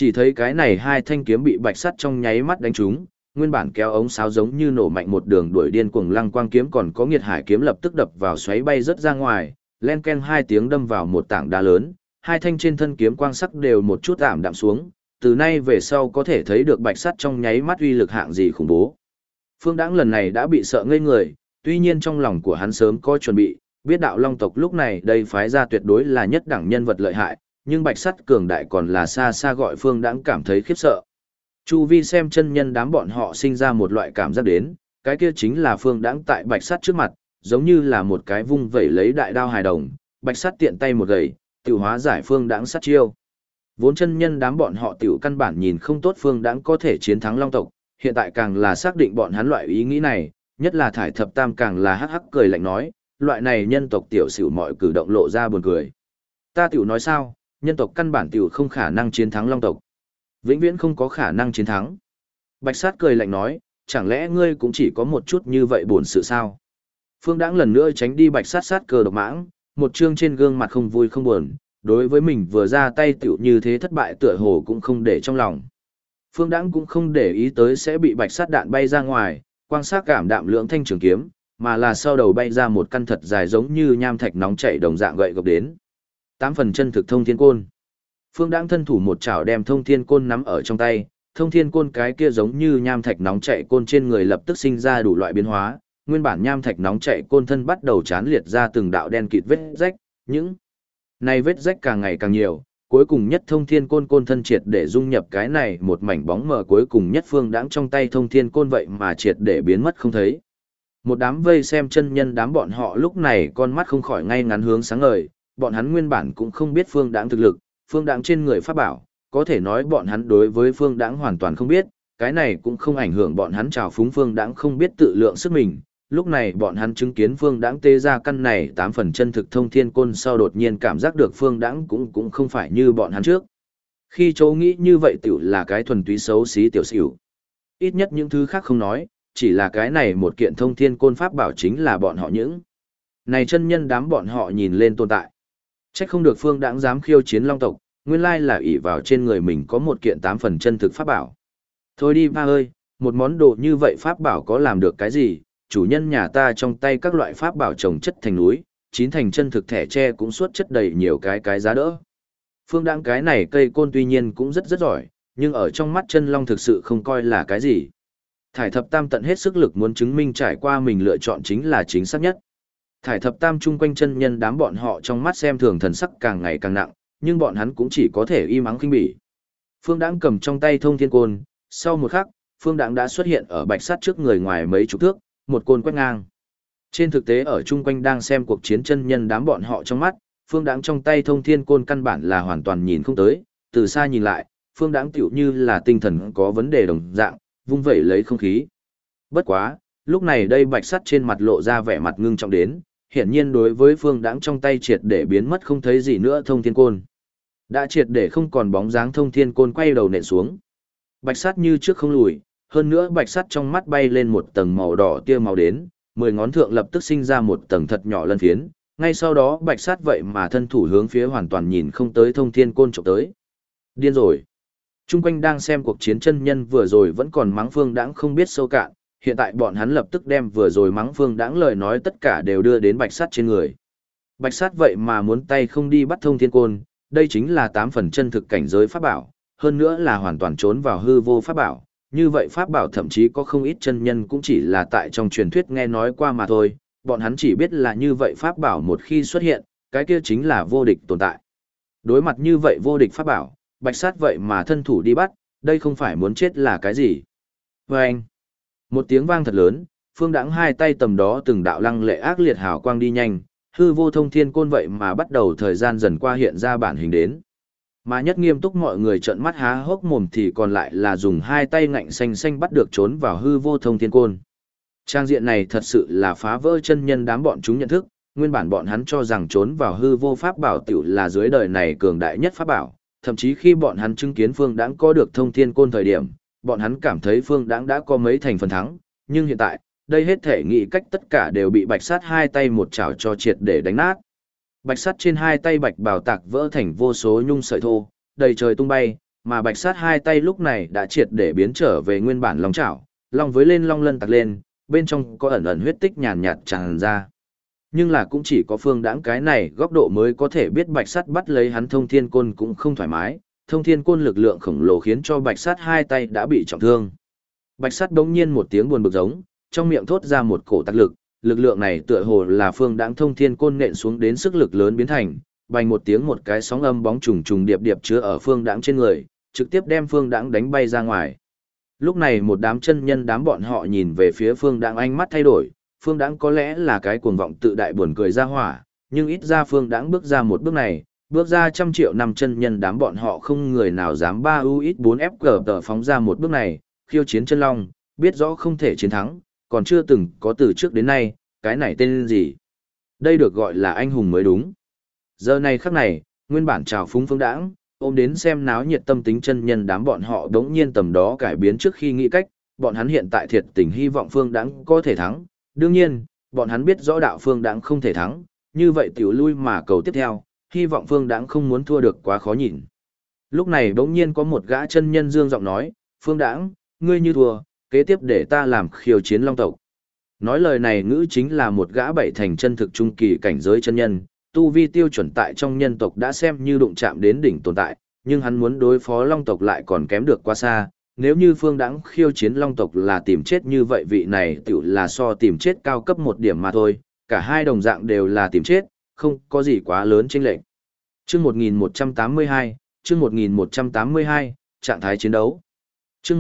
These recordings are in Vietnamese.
Chỉ thấy cái này hai thanh kiếm bị bạch sắt trong nháy mắt đánh trúng, nguyên bản kéo ống sáo giống như nổ mạnh một đường đuổi điên cuồng lăng quang kiếm còn có nghiệt hải kiếm lập tức đập vào xoáy bay rất ra ngoài, len ken hai tiếng đâm vào một tảng đá lớn, hai thanh trên thân kiếm quang sắc đều một chút ảm đạm xuống, từ nay về sau có thể thấy được bạch sắt trong nháy mắt uy lực hạng gì khủng bố. Phương Đãng lần này đã bị sợ ngây người, tuy nhiên trong lòng của hắn sớm có chuẩn bị, biết đạo long tộc lúc này đây phái ra tuyệt đối là nhất đẳng nhân vật lợi hại, nhưng bạch sắt cường đại còn là xa xa gọi Phương Đãng cảm thấy khiếp sợ. Chu vi xem chân nhân đám bọn họ sinh ra một loại cảm giác đến, cái kia chính là Phương Đãng tại bạch sắt trước mặt, giống như là một cái vung vẩy lấy đại đao hài đồng, bạch sắt tiện tay một gậy, tiểu hóa giải Phương Đãng sát chiêu. Vốn chân nhân đám bọn họ tiểu căn bản nhìn không tốt Phương Đãng có thể chiến thắng long tộc, hiện tại càng là xác định bọn hắn loại ý nghĩ này, nhất là Thải Thập Tam càng là hắc hắc cười lạnh nói, loại này nhân tộc tiểu xỉu mọi cử động lộ ra buồn cười. Ta tiểu nói sao, nhân tộc căn bản tiểu không khả năng chiến thắng long tộc. Vĩnh viễn không có khả năng chiến thắng. Bạch sát cười lạnh nói, chẳng lẽ ngươi cũng chỉ có một chút như vậy buồn sự sao? Phương Đãng lần nữa tránh đi bạch sát sát cờ độc mãng, một trương trên gương mặt không vui không buồn, đối với mình vừa ra tay tiểu như thế thất bại tựa hồ cũng không để trong lòng. Phương Đãng cũng không để ý tới sẽ bị bạch sát đạn bay ra ngoài, quang sắc cảm đạm lưỡng thanh trường kiếm, mà là sau đầu bay ra một căn thật dài giống như nham thạch nóng chảy đồng dạng gậy gộc đến. 8 phần chân thực thông thiên côn. Phương Đãng thân thủ một chảo đem thông thiên côn nắm ở trong tay, thông thiên côn cái kia giống như nham thạch nóng chảy côn trên người lập tức sinh ra đủ loại biến hóa, nguyên bản nham thạch nóng chảy côn thân bắt đầu chán liệt ra từng đạo đen kịt vết rách, những này vết rách càng ngày càng nhiều, cuối cùng nhất thông thiên côn côn thân triệt để dung nhập cái này một mảnh bóng mờ, cuối cùng nhất Phương Đãng trong tay thông thiên côn vậy mà triệt để biến mất không thấy. Một đám vây xem chân nhân đám bọn họ lúc này con mắt không khỏi ngay ngắn hướng sáng ngời, bọn hắn nguyên bản cũng không biết Phương Đãng thực lực, Phương Đãng trên người pháp bảo, có thể nói bọn hắn đối với Phương Đãng hoàn toàn không biết, cái này cũng không ảnh hưởng bọn hắn trào phúng Phương Đãng không biết tự lượng sức mình. Lúc này bọn hắn chứng kiến Phương Đãng tê ra căn này 8 phần chân thực thông thiên côn sau đột nhiên cảm giác được Phương Đãng cũng không phải như bọn hắn trước. Khi chỗ nghĩ như vậy tiểu là cái thuần túy xấu xí tiểu xỉu. Ít nhất những thứ khác không nói, chỉ là cái này một kiện thông thiên côn pháp bảo chính là bọn họ những. Này chân nhân đám bọn họ nhìn lên tồn tại. Chắc không được Phương Đãng dám khiêu chiến long tộc, nguyên lai là ỷ vào trên người mình có một kiện 8 phần chân thực pháp bảo. Thôi đi ba ơi, một món đồ như vậy pháp bảo có làm được cái gì, chủ nhân nhà ta trong tay các loại pháp bảo trồng chất thành núi, chín thành chân thực thẻ tre cũng suốt chất đầy nhiều cái giá đỡ. Phương Đãng cái này cây côn tuy nhiên cũng rất giỏi, nhưng ở trong mắt chân long thực sự không coi là cái gì. Thải Thập Tam tận hết sức lực muốn chứng minh trải qua mình lựa chọn chính là chính xác nhất. Thải Thập Tam chung quanh chân nhân đám bọn họ trong mắt xem thường thần sắc càng ngày càng nặng, nhưng bọn hắn cũng chỉ có thể im ắng khinh bỉ. Phương Đãng cầm trong tay thông thiên côn, sau một khắc, Phương Đãng đã xuất hiện ở bạch sắt trước người ngoài mấy chục thước, một côn quét ngang. Trên thực tế ở chung quanh đang xem cuộc chiến chân nhân đám bọn họ trong mắt, Phương Đãng trong tay thông thiên côn căn bản là hoàn toàn nhìn không tới, từ xa nhìn lại, Phương Đãng tựu như là tinh thần có vấn đề đồng dạng, vung vẩy lấy không khí. Bất quá, lúc này đây bạch sắt trên mặt lộ ra vẻ mặt ngưng trọng đến, hiển nhiên đối với Phương Đãng trong tay triệt để biến mất không thấy gì nữa thông thiên côn. Đã triệt để không còn bóng dáng thông thiên côn quay đầu nện xuống. Bạch sắt như trước không lùi, hơn nữa bạch sắt trong mắt bay lên một tầng màu đỏ tia màu đến, 10 ngón thượng lập tức sinh ra một tầng thật nhỏ lân phiến, ngay sau đó bạch sắt vậy mà thân thủ hướng phía hoàn toàn nhìn không tới thông thiên côn chụp tới. Điên rồi. Trung quanh đang xem cuộc chiến chân nhân vừa rồi vẫn còn mắng Phương Đãng không biết sâu cạn, hiện tại bọn hắn lập tức đem vừa rồi mắng Phương Đãng lời nói tất cả đều đưa đến bạch sắt trên người. Bạch sắt vậy mà muốn tay không đi bắt thông thiên côn, đây chính là 8 phần chân thực cảnh giới pháp bảo, hơn nữa là hoàn toàn trốn vào hư vô pháp bảo. Như vậy pháp bảo thậm chí có không ít chân nhân cũng chỉ là tại trong truyền thuyết nghe nói qua mà thôi, bọn hắn chỉ biết là như vậy pháp bảo một khi xuất hiện, cái kia chính là vô địch tồn tại. Đối mặt như vậy vô địch pháp bảo, bạch sát vậy mà thân thủ đi bắt, đây không phải muốn chết là cái gì. Vâng! Một tiếng vang thật lớn, Phương Đãng hai tay tầm đó từng đạo lăng lệ ác liệt hào quang đi nhanh, hư vô thông thiên côn vậy mà bắt đầu thời gian dần qua hiện ra bản hình đến. Mà nhất nghiêm túc mọi người trợn mắt há hốc mồm thì còn lại là dùng hai tay ngạnh xanh xanh bắt được trốn vào hư vô thông thiên côn. Trang diện này thật sự là phá vỡ chân nhân đám bọn chúng nhận thức, nguyên bản bọn hắn cho rằng trốn vào hư vô pháp bảo tiểu là dưới đời này cường đại nhất pháp bảo, thậm chí khi bọn hắn chứng kiến Phương Đãng có được thông thiên côn thời điểm, bọn hắn cảm thấy Phương Đãng đã có mấy thành phần thắng, nhưng hiện tại, đây hết thể nghĩ cách tất cả đều bị bạch sát hai tay một chảo cho triệt để đánh nát. Bạch sắt trên hai tay bạch bào tạc vỡ thành vô số nhung sợi thô, đầy trời tung bay, mà bạch sát hai tay lúc này đã triệt để biến trở về nguyên bản long chảo, long với lên long lân tặc lên, bên trong có ẩn ẩn huyết tích nhàn nhạt tràn ra. Nhưng là cũng chỉ có Phương Đãng cái này góc độ mới có thể biết bạch sát bắt lấy hắn thông thiên côn cũng không thoải mái, thông thiên côn lực lượng khổng lồ khiến cho bạch sát hai tay đã bị trọng thương. Bạch sát bỗng nhiên một tiếng buồn bực giống, trong miệng thốt ra một cổ tắc lực, lực lượng này tựa hồ là Phương Đãng thông thiên côn nện xuống đến sức lực lớn biến thành, bành một tiếng một cái sóng âm bóng trùng trùng điệp điệp chứa ở Phương Đãng trên người, trực tiếp đem Phương Đãng đánh bay ra ngoài. Lúc này một đám chân nhân đám bọn họ nhìn về phía Phương Đãng ánh mắt thay đổi, Phương Đãng có lẽ là cái cuồng vọng tự đại buồn cười ra hỏa, nhưng ít ra Phương Đãng bước ra một bước này, bước ra 100 triệu năm chân nhân đám bọn họ không người nào dám 3UX4FG tờ phóng ra một bước này, khiêu chiến chân long, biết rõ không thể chiến thắng, còn chưa từng có từ trước đến nay, cái này tên gì? Đây được gọi là anh hùng mới đúng. Giờ này khắc này, nguyên bản trào phúng Phương Đãng, ôm đến xem náo nhiệt tâm tính chân nhân đám bọn họ đống nhiên tầm đó cải biến trước khi nghĩ cách, bọn hắn hiện tại thiệt tình hy vọng Phương Đãng có thể thắng. Đương nhiên, bọn hắn biết rõ đạo Phương Đãng không thể thắng, như vậy tiểu lui mà cầu tiếp theo, hy vọng Phương Đãng không muốn thua được quá khó nhìn. Lúc này bỗng nhiên có một gã chân nhân dương giọng nói, Phương Đãng, ngươi như thua, kế tiếp để ta làm khiêu chiến long tộc. Nói lời này ngữ chính là một gã bảy thành chân thực trung kỳ cảnh giới chân nhân, tu vi tiêu chuẩn tại trong nhân tộc đã xem như đụng chạm đến đỉnh tồn tại, nhưng hắn muốn đối phó long tộc lại còn kém được quá xa. Nếu như Phương Đãng khiêu chiến long tộc là tìm chết như vậy vị này tiểu là so tìm chết cao cấp một điểm mà thôi, cả hai đồng dạng đều là tìm chết, không có gì quá lớn chênh lệch. Chương 1182, chương 1182, trạng thái chiến đấu. Chương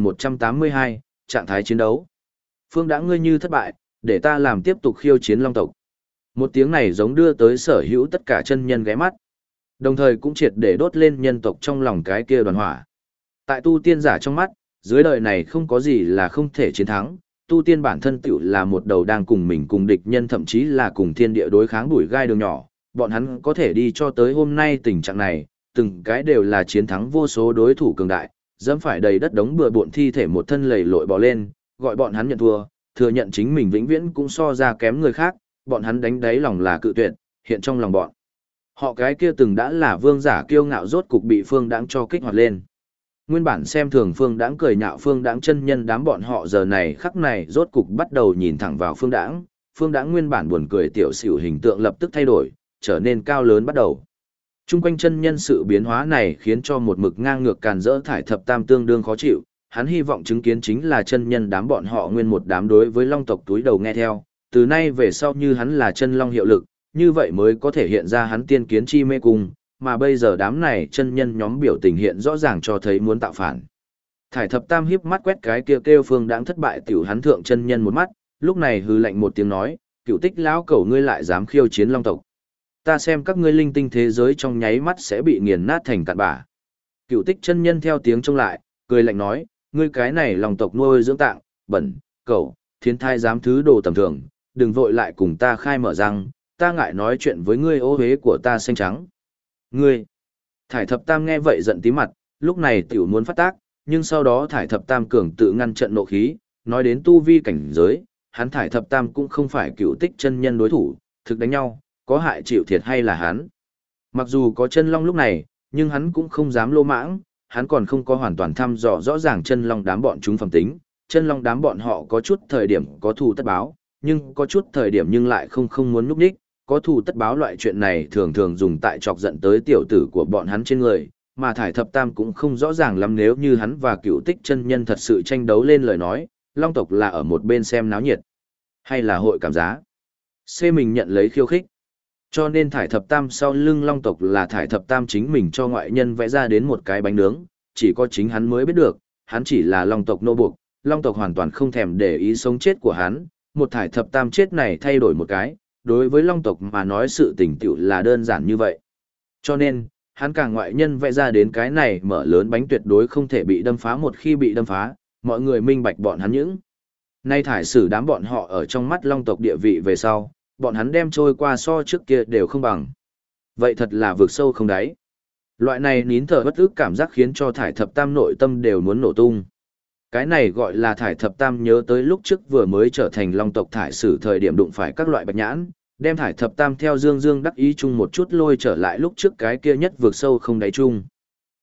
1182, trạng thái chiến đấu. Phương Đãng ngươi như thất bại, để ta làm tiếp tục khiêu chiến long tộc. Một tiếng này giống đưa tới sở hữu tất cả chân nhân ghé mắt. Đồng thời cũng triệt để đốt lên nhân tộc trong lòng cái kia đoàn hỏa. Tại tu tiên giả trong mắt, dưới đời này không có gì là không thể chiến thắng, tu tiên bản thân tiểu là một đầu đang cùng mình cùng địch nhân thậm chí là cùng thiên địa đối kháng bụi gai đường nhỏ, bọn hắn có thể đi cho tới hôm nay tình trạng này, từng cái đều là chiến thắng vô số đối thủ cường đại, dẫm phải đầy đất đống bừa bộn thi thể một thân lầy lội bò lên, gọi bọn hắn nhận thua, thừa nhận chính mình vĩnh viễn cũng so ra kém người khác, bọn hắn đánh đáy lòng là cự tuyệt, hiện trong lòng bọn họ cái kia từng đã là vương giả kiêu ngạo rốt cục bị Phương Đãng cho kích hoạt lên. Nguyên bản xem thường Phương Đãng cười nhạo Phương Đãng chân nhân đám bọn họ giờ này khắc này rốt cục bắt đầu nhìn thẳng vào Phương Đãng. Phương Đãng nguyên bản buồn cười tiểu xỉu hình tượng lập tức thay đổi, trở nên cao lớn bắt đầu. Trung quanh chân nhân sự biến hóa này khiến cho một mực ngang ngược càn rỡ thải thập tam tương đương khó chịu, hắn hy vọng chứng kiến chính là chân nhân đám bọn họ nguyên một đám đối với long tộc túi đầu nghe theo, từ nay về sau như hắn là chân long hiệu lực, như vậy mới có thể hiện ra hắn tiên kiến chi mê cung, mà bây giờ đám này chân nhân nhóm biểu tình hiện rõ ràng cho thấy muốn tạo phản. Thải thập tam hiếp mắt quét cái kia kêu Phương Đãng thất bại tiểu hắn thượng chân nhân một mắt, lúc này hừ lạnh một tiếng nói, Cựu Tích lão cẩu ngươi lại dám khiêu chiến long tộc. Ta xem các ngươi linh tinh thế giới trong nháy mắt sẽ bị nghiền nát thành cặn bã. Cựu Tích chân nhân theo tiếng trông lại, cười lạnh nói, ngươi cái này long tộc nuôi dưỡng tạng, bẩn, cẩu, thiên thai dám thứ đồ tầm thường, đừng vội lại cùng ta khai mở răng, ta ngại nói chuyện với ngươi ô hế của ta xanh trắng. Ngươi! Thải thập tam nghe vậy giận tí mặt, lúc này tiểu muốn phát tác, nhưng sau đó thải thập tam cường tự ngăn trận nộ khí, nói đến tu vi cảnh giới, hắn thải thập tam cũng không phải Cựu Tích chân nhân đối thủ, thực đánh nhau, có hại chịu thiệt hay là hắn. Mặc dù có chân long lúc này, nhưng hắn cũng không dám lô mãng, hắn còn không có hoàn toàn thăm dò rõ ràng chân long đám bọn chúng phẩm tính, chân long đám bọn họ có chút thời điểm có thù tất báo, nhưng có chút thời điểm nhưng lại không muốn núp đích, có thù tất báo loại chuyện này thường thường dùng tại chọc giận tới tiểu tử của bọn hắn trên người, mà thải thập tam cũng không rõ ràng lắm nếu như hắn và Cựu Tích chân nhân thật sự tranh đấu lên lời nói, long tộc là ở một bên xem náo nhiệt, hay là hội cảm giá. C mình nhận lấy khiêu khích. Cho nên thải thập tam sau lưng long tộc là thải thập tam chính mình cho ngoại nhân vẽ ra đến một cái bánh nướng, chỉ có chính hắn mới biết được, hắn chỉ là long tộc nô buộc, long tộc hoàn toàn không thèm để ý sống chết của hắn, một thải thập tam chết này thay đổi một cái, đối với long tộc mà nói sự tình tựu là đơn giản như vậy. Cho nên, hắn càng ngoại nhân vẽ ra đến cái này mở lớn bánh tuyệt đối không thể bị đâm phá, một khi bị đâm phá, mọi người minh bạch bọn hắn những. Nay thải xử đám bọn họ ở trong mắt long tộc địa vị về sau, bọn hắn đem trôi qua so trước kia đều không bằng. Vậy thật là vực sâu không đáy. Loại này nín thở bất ức cảm giác khiến cho thải thập tam nội tâm đều muốn nổ tung. Cái này gọi là thải thập tam nhớ tới lúc trước vừa mới trở thành long tộc thải sử thời điểm đụng phải các loại bạch nhãn, đem thải thập tam theo dương dương đắc ý chung một chút lôi trở lại lúc trước cái kia nhất vượt sâu không đáy chung.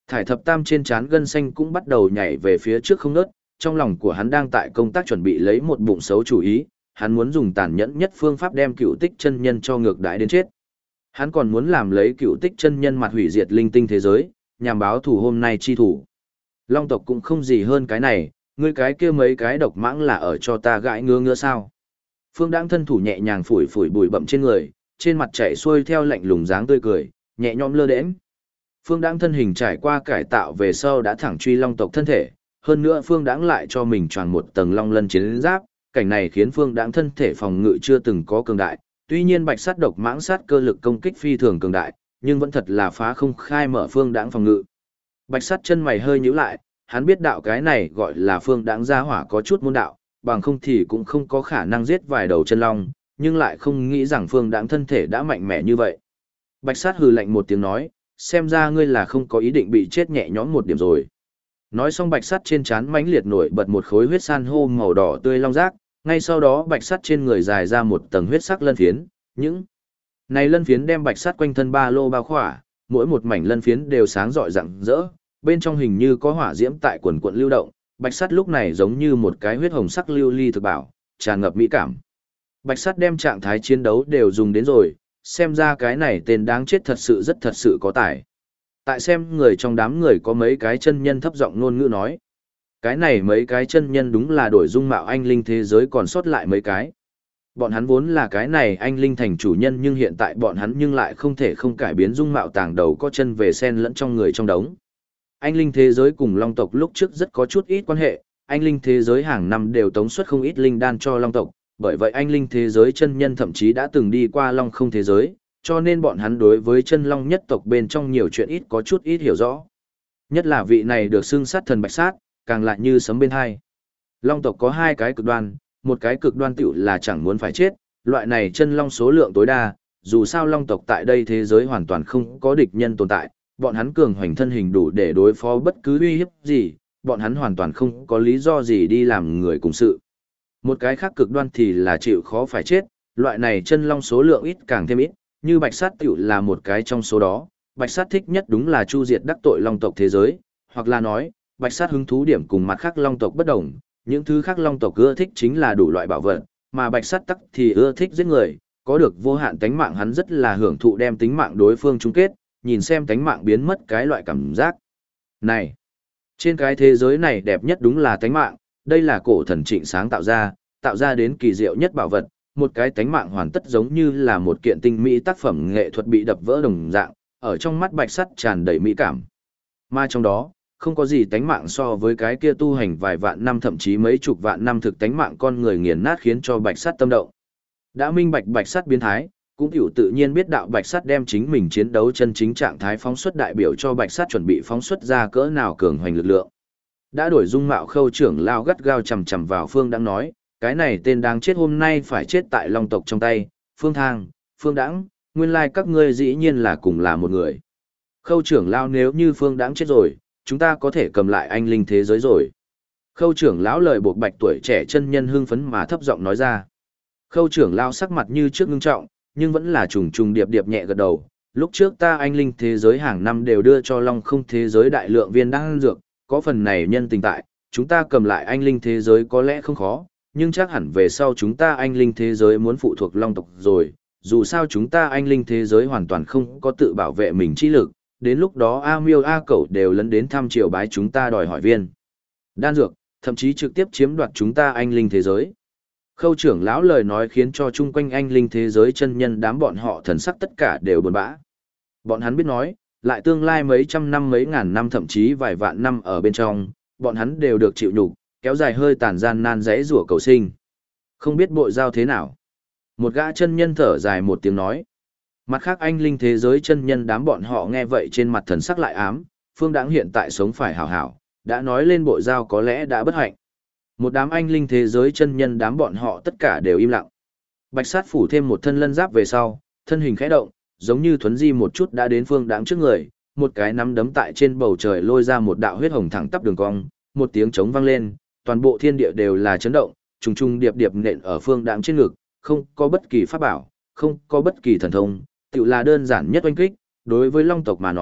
Thải thập tam trên trán gân xanh cũng bắt đầu nhảy về phía trước không ngớt, trong lòng của hắn đang tại công tác chuẩn bị lấy một bụng xấu chủ ý, hắn muốn dùng tàn nhẫn nhất phương pháp đem Cựu Tích chân nhân cho ngược đãi đến chết. Hắn còn muốn làm lấy Cựu Tích chân nhân mặt hủy diệt linh tinh thế giới, nhằm báo thù hôm nay chi thủ. Long tộc cũng không gì hơn cái này, ngươi cái kia mấy cái độc mãng là ở cho ta gãi ngứa ngứa sao? Phương Đãng thân thủ nhẹ nhàng phủi phủi bụi bặm trên người, trên mặt chảy xuôi theo lạnh lùng dáng tươi cười, nhẹ nhõm lơ đễnh. Phương Đãng thân hình trải qua cải tạo về sau đã thẳng truy long tộc thân thể, hơn nữa Phương Đãng lại cho mình choàng một tầng long lân chiến giáp, cảnh này khiến Phương Đãng thân thể phòng ngự chưa từng có cường đại, tuy nhiên bạch sát độc mãng sát cơ lực công kích phi thường cường đại, nhưng vẫn thật là phá không khai mở Phương Đãng phòng ngự. Bạch sát chân mày hơi nhíu lại, hắn biết đạo cái này gọi là Phương Đãng gia hỏa có chút môn đạo, bằng không thì cũng không có khả năng giết vài đầu chân long, nhưng lại không nghĩ rằng Phương Đãng thân thể đã mạnh mẽ như vậy. Bạch sát hừ lạnh một tiếng nói, xem ra ngươi là không có ý định bị chết nhẹ nhõm một điểm rồi. Nói xong bạch sắt trên trán mãnh liệt nổi bật một khối huyết san hô màu đỏ tươi long rác, ngay sau đó bạch sắt trên người dài ra một tầng huyết sắc lân phiến, những này lân phiến đem bạch sắt quanh thân ba lô bao khỏa, mỗi một mảnh lân phiến đều sáng rọi rạng rỡ, bên trong hình như có hỏa diễm tại quần quần lưu động, bạch sắt lúc này giống như một cái huyết hồng sắc lưu ly thực bảo, tràn ngập mỹ cảm. Bạch sắt đem trạng thái chiến đấu đều dùng đến rồi, xem ra cái này tên đáng chết thật sự có tài. Tại xem người trong đám người có mấy cái chân nhân thấp giọng ngôn ngữ nói. Cái này mấy cái chân nhân đúng là đổi dung mạo anh linh thế giới còn sót lại mấy cái. Bọn hắn vốn là cái này anh linh thành chủ nhân nhưng hiện tại bọn hắn nhưng lại không thể không cải biến dung mạo tàng đầu có chân về sen lẫn trong người trong đống. Anh linh thế giới cùng long tộc lúc trước rất có chút ít quan hệ, anh linh thế giới hàng năm đều tống xuất không ít linh đan cho long tộc, bởi vậy anh linh thế giới chân nhân thậm chí đã từng đi qua long không thế giới, cho nên bọn hắn đối với chân long nhất tộc bên trong nhiều chuyện ít có chút ít hiểu rõ. Nhất là vị này được xưng sát thần bạch sát, càng lại như sấm bên hai. Long tộc có hai cái cực đoan, một cái cực đoan tiểu là chẳng muốn phải chết, loại này chân long số lượng tối đa, dù sao long tộc tại đây thế giới hoàn toàn không có địch nhân tồn tại, bọn hắn cường hoành thân hình đủ để đối phó bất cứ uy hiếp gì, bọn hắn hoàn toàn không có lý do gì đi làm người cùng sự. Một cái khác cực đoan thì là chịu khó phải chết, loại này chân long số lượng ít càng thêm ít, như bạch sát tiểu là một cái trong số đó, bạch sát thích nhất đúng là chu diệt đắc tội long tộc thế giới, hoặc là nói, bạch sát hứng thú điểm cùng mặt khác long tộc bất đồng, những thứ khác long tộc ưa thích chính là đủ loại bảo vật, mà bạch sát tắc thì ưa thích giết người, có được vô hạn tánh mạng hắn rất là hưởng thụ đem tính mạng đối phương chung kết, nhìn xem tánh mạng biến mất cái loại cảm giác. Này, trên cái thế giới này đẹp nhất đúng là tánh mạng, đây là cổ thần Trịnh sáng tạo ra đến kỳ diệu nhất bảo vật, một cái tánh mạng hoàn tất giống như là một kiện tinh mỹ tác phẩm nghệ thuật bị đập vỡ đồng dạng, ở trong mắt bạch sắt tràn đầy mỹ cảm. Mà trong đó, không có gì tánh mạng so với cái kia tu hành vài vạn năm thậm chí mấy chục vạn năm thực tánh mạng con người nghiền nát khiến cho bạch sắt tâm động. Đã minh bạch bạch sắt biến thái, cũng hiểu tự nhiên biết đạo bạch sắt đem chính mình chiến đấu chân chính trạng thái phóng xuất đại biểu cho bạch sắt chuẩn bị phóng xuất ra cỡ nào cường hoành lực lượng. Đã đổi dung mạo Khâu trưởng lao gắt gao chầm chầm vào Phương Đãng nói, cái này tên đáng chết hôm nay phải chết tại long tộc trong tay, Phương Thang, Phương Đãng, nguyên lai các ngươi dĩ nhiên là cùng là một người. Khâu trưởng lao nếu như Phương Đãng chết rồi, chúng ta có thể cầm lại anh linh thế giới rồi. Khâu trưởng lão lời buộc bạch tuổi trẻ chân nhân hưng phấn mà thấp giọng nói ra. Khâu trưởng lao sắc mặt như trước ngưng trọng, nhưng vẫn là trùng trùng điệp điệp nhẹ gật đầu. Lúc trước ta anh linh thế giới hàng năm đều đưa cho long không thế giới đại lượng viên đan dược, có phần này nhân tình tại, chúng ta cầm lại anh linh thế giới có lẽ không khó, nhưng chắc hẳn về sau chúng ta anh linh thế giới muốn phụ thuộc long tộc rồi, dù sao chúng ta anh linh thế giới hoàn toàn không có tự bảo vệ mình chi lực, đến lúc đó A Miêu A Cẩu đều lấn đến thăm triều bái chúng ta đòi hỏi viên đan dược, thậm chí trực tiếp chiếm đoạt chúng ta anh linh thế giới. Khâu trưởng lão lời nói khiến cho chung quanh anh linh thế giới chân nhân đám bọn họ thần sắc tất cả đều buồn bã. Bọn hắn biết nói, lại tương lai mấy trăm năm mấy ngàn năm thậm chí vài vạn năm ở bên trong, bọn hắn đều được chịu nhục, kéo dài hơi tàn gian nan rẽ rủa cầu sinh. Không biết bội giao thế nào. Một gã chân nhân thở dài một tiếng nói. Mặt khác anh linh thế giới chân nhân đám bọn họ nghe vậy trên mặt thần sắc lại ám, Phương Đãng hiện tại sống phải hảo hảo, đã nói lên bội giao có lẽ đã bất hạnh. Một đám anh linh thế giới chân nhân đám bọn họ tất cả đều im lặng. Bạch sát phủ thêm một thân lân giáp về sau, thân hình khẽ động, giống như thuấn di một chút đã đến Phương Đãng trước người, một cái nắm đấm tại trên bầu trời lôi ra một đạo huyết hồng thẳng tắp đường cong, một tiếng trống vang lên, toàn bộ thiên địa đều là chấn động, trùng trùng điệp điệp nện ở Phương Đãng trên ngực, không có bất kỳ pháp bảo, không có bất kỳ thần thông, tự là đơn giản nhất oanh kích, đối với long tộc mà nói,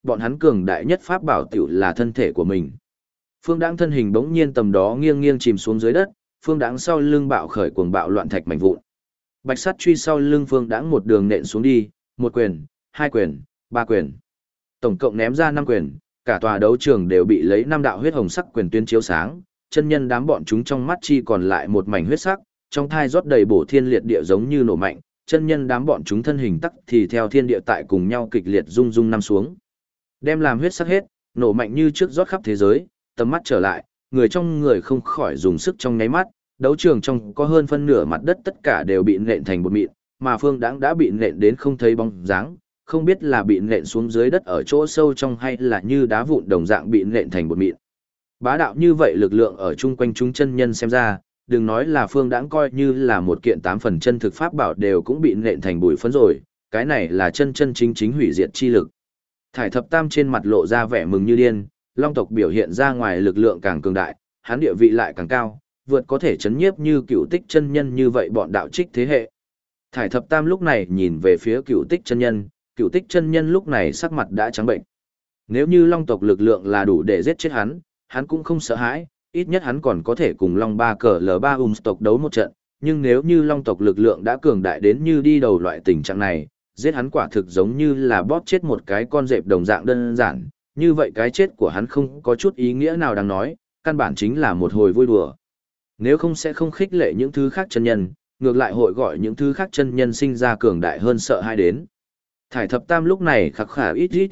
bọn hắn cường đại nhất pháp bảo tiểu là thân thể của mình. Phương Đãng thân hình bỗng nhiên tầm đó nghiêng nghiêng chìm xuống dưới đất, Phương Đãng sau lưng bạo khởi cuồng bạo loạn thạch mảnh vụn. Bạch Sắt truy sau lưng Phương Đãng một đường nện xuống đi, một quyền, hai quyền, ba quyền. Tổng cộng ném ra 5 quyền, cả tòa đấu trường đều bị lấy 5 đạo huyết hồng sắc quyền tuyến chiếu sáng, chân nhân đám bọn chúng trong mắt chi còn lại một mảnh huyết sắc, trong thai rót đầy bổ thiên liệt địa giống như nổ mạnh, chân nhân đám bọn chúng thân hình tắc thì theo thiên địa tại cùng nhau kịch liệt rung rung năm xuống. Đem làm huyết sắc hết, nổ mạnh như trước rót khắp thế giới, tầm mắt trở lại, người trong người không khỏi dùng sức trong nháy mắt, đấu trường trong có hơn phân nửa mặt đất tất cả đều bị nện thành bột mịn, mà Phương Đãng đã bị nện đến không thấy bóng dáng, không biết là bị nện xuống dưới đất ở chỗ sâu trong hay là như đá vụn đồng dạng bị nện thành bột mịn. Bá đạo như vậy lực lượng ở chung quanh chúng chân nhân xem ra, đừng nói là Phương Đãng coi như là một kiện 8 phần chân thực pháp bảo đều cũng bị nện thành bụi phấn rồi, cái này là chân chân chính chính hủy diệt chi lực. Thải Thập Tam trên mặt lộ ra vẻ mừng như điên, Long tộc biểu hiện ra ngoài lực lượng càng cường đại, hắn địa vị lại càng cao, vượt có thể chấn nhiếp như Cửu Tích chân nhân như vậy bọn đạo trích thế hệ. Thải Thập Tam lúc này nhìn về phía Cửu Tích chân nhân, Cửu Tích chân nhân lúc này sắc mặt đã trắng bệnh. Nếu như Long tộc lực lượng là đủ để giết chết hắn cũng không sợ hãi, ít nhất hắn còn có thể cùng Long Ba cờ L3 tộc đấu một trận, nhưng nếu như Long tộc lực lượng đã cường đại đến như đi đầu loại tình trạng này, giết hắn quả thực giống như là bóp chết một cái con dẹp đồng dạng đơn giản, như vậy cái chết của hắn không có chút ý nghĩa nào đáng nói, căn bản chính là một hồi vui đùa. Nếu không sẽ không khích lệ những thứ khác chân nhân, ngược lại hội gọi những thứ khác chân nhân sinh ra cường đại hơn sợ hai đến. Thải Thập Tam lúc này khắc khả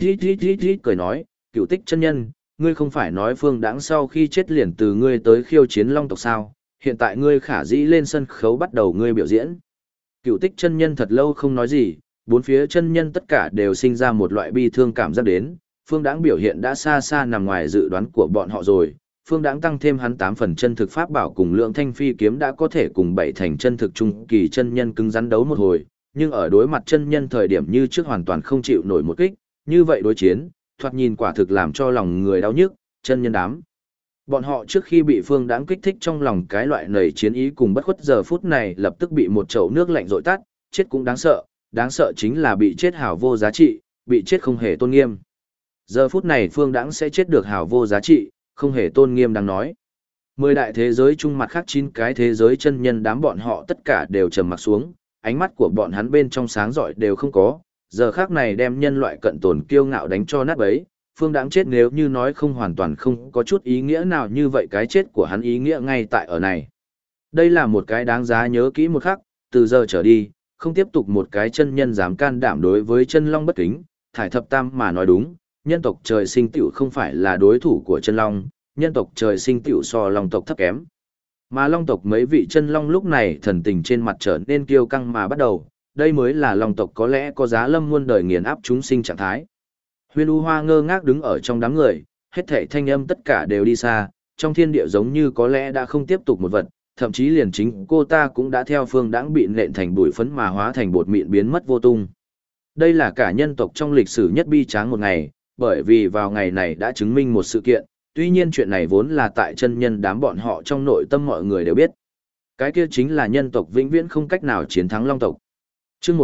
ít cười nói, Cửu Tích chân nhân, ngươi không phải nói Phương Đãng sau khi chết liền từ ngươi tới khiêu chiến Long tộc sao, hiện tại ngươi khả dĩ lên sân khấu bắt đầu ngươi biểu diễn. Cửu Tích chân nhân thật lâu không nói gì, bốn phía chân nhân tất cả đều sinh ra một loại bi thương cảm giác đến, Phương Đãng biểu hiện đã xa xa nằm ngoài dự đoán của bọn họ rồi. Phương Đãng tăng thêm hắn 8 phần chân thực pháp bảo cùng lượng thanh phi kiếm đã có thể cùng 7 thành chân thực trung kỳ chân nhân cứng rắn đấu một hồi, nhưng ở đối mặt chân nhân thời điểm như trước hoàn toàn không chịu nổi một kích, như vậy đối chiến, thoạt nhìn quả thực làm cho lòng người đau nhức, chân nhân đám. Bọn họ trước khi bị Phương Đãng kích thích trong lòng cái loại nảy chiến ý cùng bất khuất giờ phút này lập tức bị một chậu nước lạnh dội tắt, chết cũng đáng sợ chính là bị chết hảo vô giá trị, bị chết không hề tôn nghiêm. Giờ phút này Phương Đãng sẽ chết được hảo vô giá trị, không hề tôn nghiêm đáng nói. 10 đại thế giới chung mặt khác 9 cái thế giới chân nhân đám bọn họ tất cả đều trầm mặc xuống, ánh mắt của bọn hắn bên trong sáng rọi đều không có, giờ khác này đem nhân loại cận tồn kiêu ngạo đánh cho nát bấy. Phương Đãng chết nếu như nói không hoàn toàn không có chút ý nghĩa nào như vậy cái chết của hắn ý nghĩa ngay tại ở này. Đây là một cái đáng giá nhớ kỹ một khắc, từ giờ trở đi, không tiếp tục một cái chân nhân dám can đảm đối với chân long bất kính, Thải Thập Tam mà nói đúng, nhân tộc trời sinh tiểu không phải là đối thủ của chân long, nhân tộc trời sinh tiểu so long tộc thấp kém. Mà long tộc mấy vị chân long lúc này thần tình trên mặt trở nên kiêu căng mà bắt đầu, đây mới là long tộc có lẽ có giá lâm muôn đời nghiền áp chúng sinh trạng thái. Huyên U Hoa ngơ ngác đứng ở trong đám người, hết thảy thanh âm tất cả đều đi xa, trong thiên địa giống như có lẽ đã không tiếp tục một vật, thậm chí liền chính cô ta cũng đã theo Phương Đãng bị nện thành bụi phấn mà hóa thành bột mịn biến mất vô tung. Đây là cả nhân tộc trong lịch sử nhất bi tráng một ngày, bởi vì vào ngày này đã chứng minh một sự kiện, tuy nhiên chuyện này vốn là tại chân nhân đám bọn họ trong nội tâm mọi người đều biết. Cái kia chính là nhân tộc vĩnh viễn không cách nào chiến thắng long tộc. Chương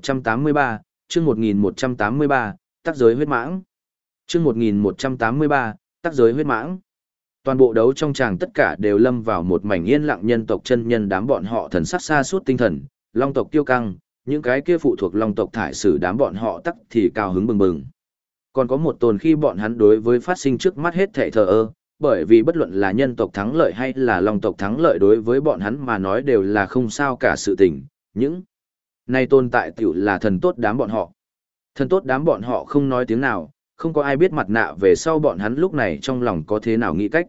1183, chương 1183, tác giới huyết mãng. Chương 1183, tác giới huyết mãng. Toàn bộ đấu trong tràng tất cả đều lâm vào một mảnh yên lặng, nhân tộc chân nhân đám bọn họ thần sắc xa suốt tinh thần, long tộc tiêu căng, những cái kia phụ thuộc long tộc thải sử đám bọn họ tắc thì cao hứng bừng bừng. Còn có một tồn khi bọn hắn đối với phát sinh trước mắt hết thảy thờ ơ, bởi vì bất luận là nhân tộc thắng lợi hay là long tộc thắng lợi đối với bọn hắn mà nói đều là không sao cả sự tình, những này tồn tại tiểu là thần tốt đám bọn họ. Thần tốt đám bọn họ không nói tiếng nào, không có ai biết mặt nạ về sau bọn hắn lúc này trong lòng có thế nào nghĩ cách.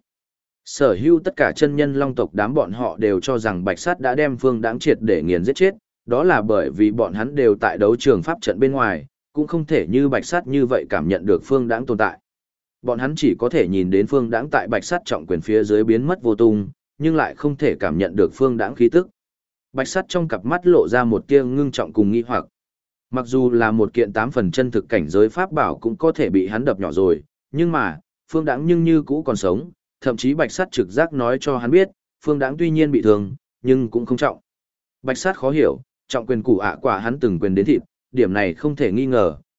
Sở hữu tất cả chân nhân long tộc đám bọn họ đều cho rằng Bạch Sắt đã đem Phương Đãng triệt để nghiền giết chết, đó là bởi vì bọn hắn đều tại đấu trường pháp trận bên ngoài, cũng không thể như Bạch Sắt như vậy cảm nhận được Phương Đãng tồn tại. Bọn hắn chỉ có thể nhìn đến Phương Đãng tại Bạch Sắt trọng quyền phía dưới biến mất vô tung, nhưng lại không thể cảm nhận được Phương Đãng khí tức. Bạch Sắt trong cặp mắt lộ ra một tia ngưng trọng cùng nghi hoặc. Mặc dù là một kiện 8 phần chân thực cảnh giới pháp bảo cũng có thể bị hắn đập nhỏ rồi, nhưng mà, Phương Đãng nhưng như cũ còn sống, thậm chí Bạch Sắt trực giác nói cho hắn biết, Phương Đãng tuy nhiên bị thương, nhưng cũng không trọng. Bạch Sắt khó hiểu, trọng quyền củ ạ quả hắn từng quyền đến thịt, điểm này không thể nghi ngờ,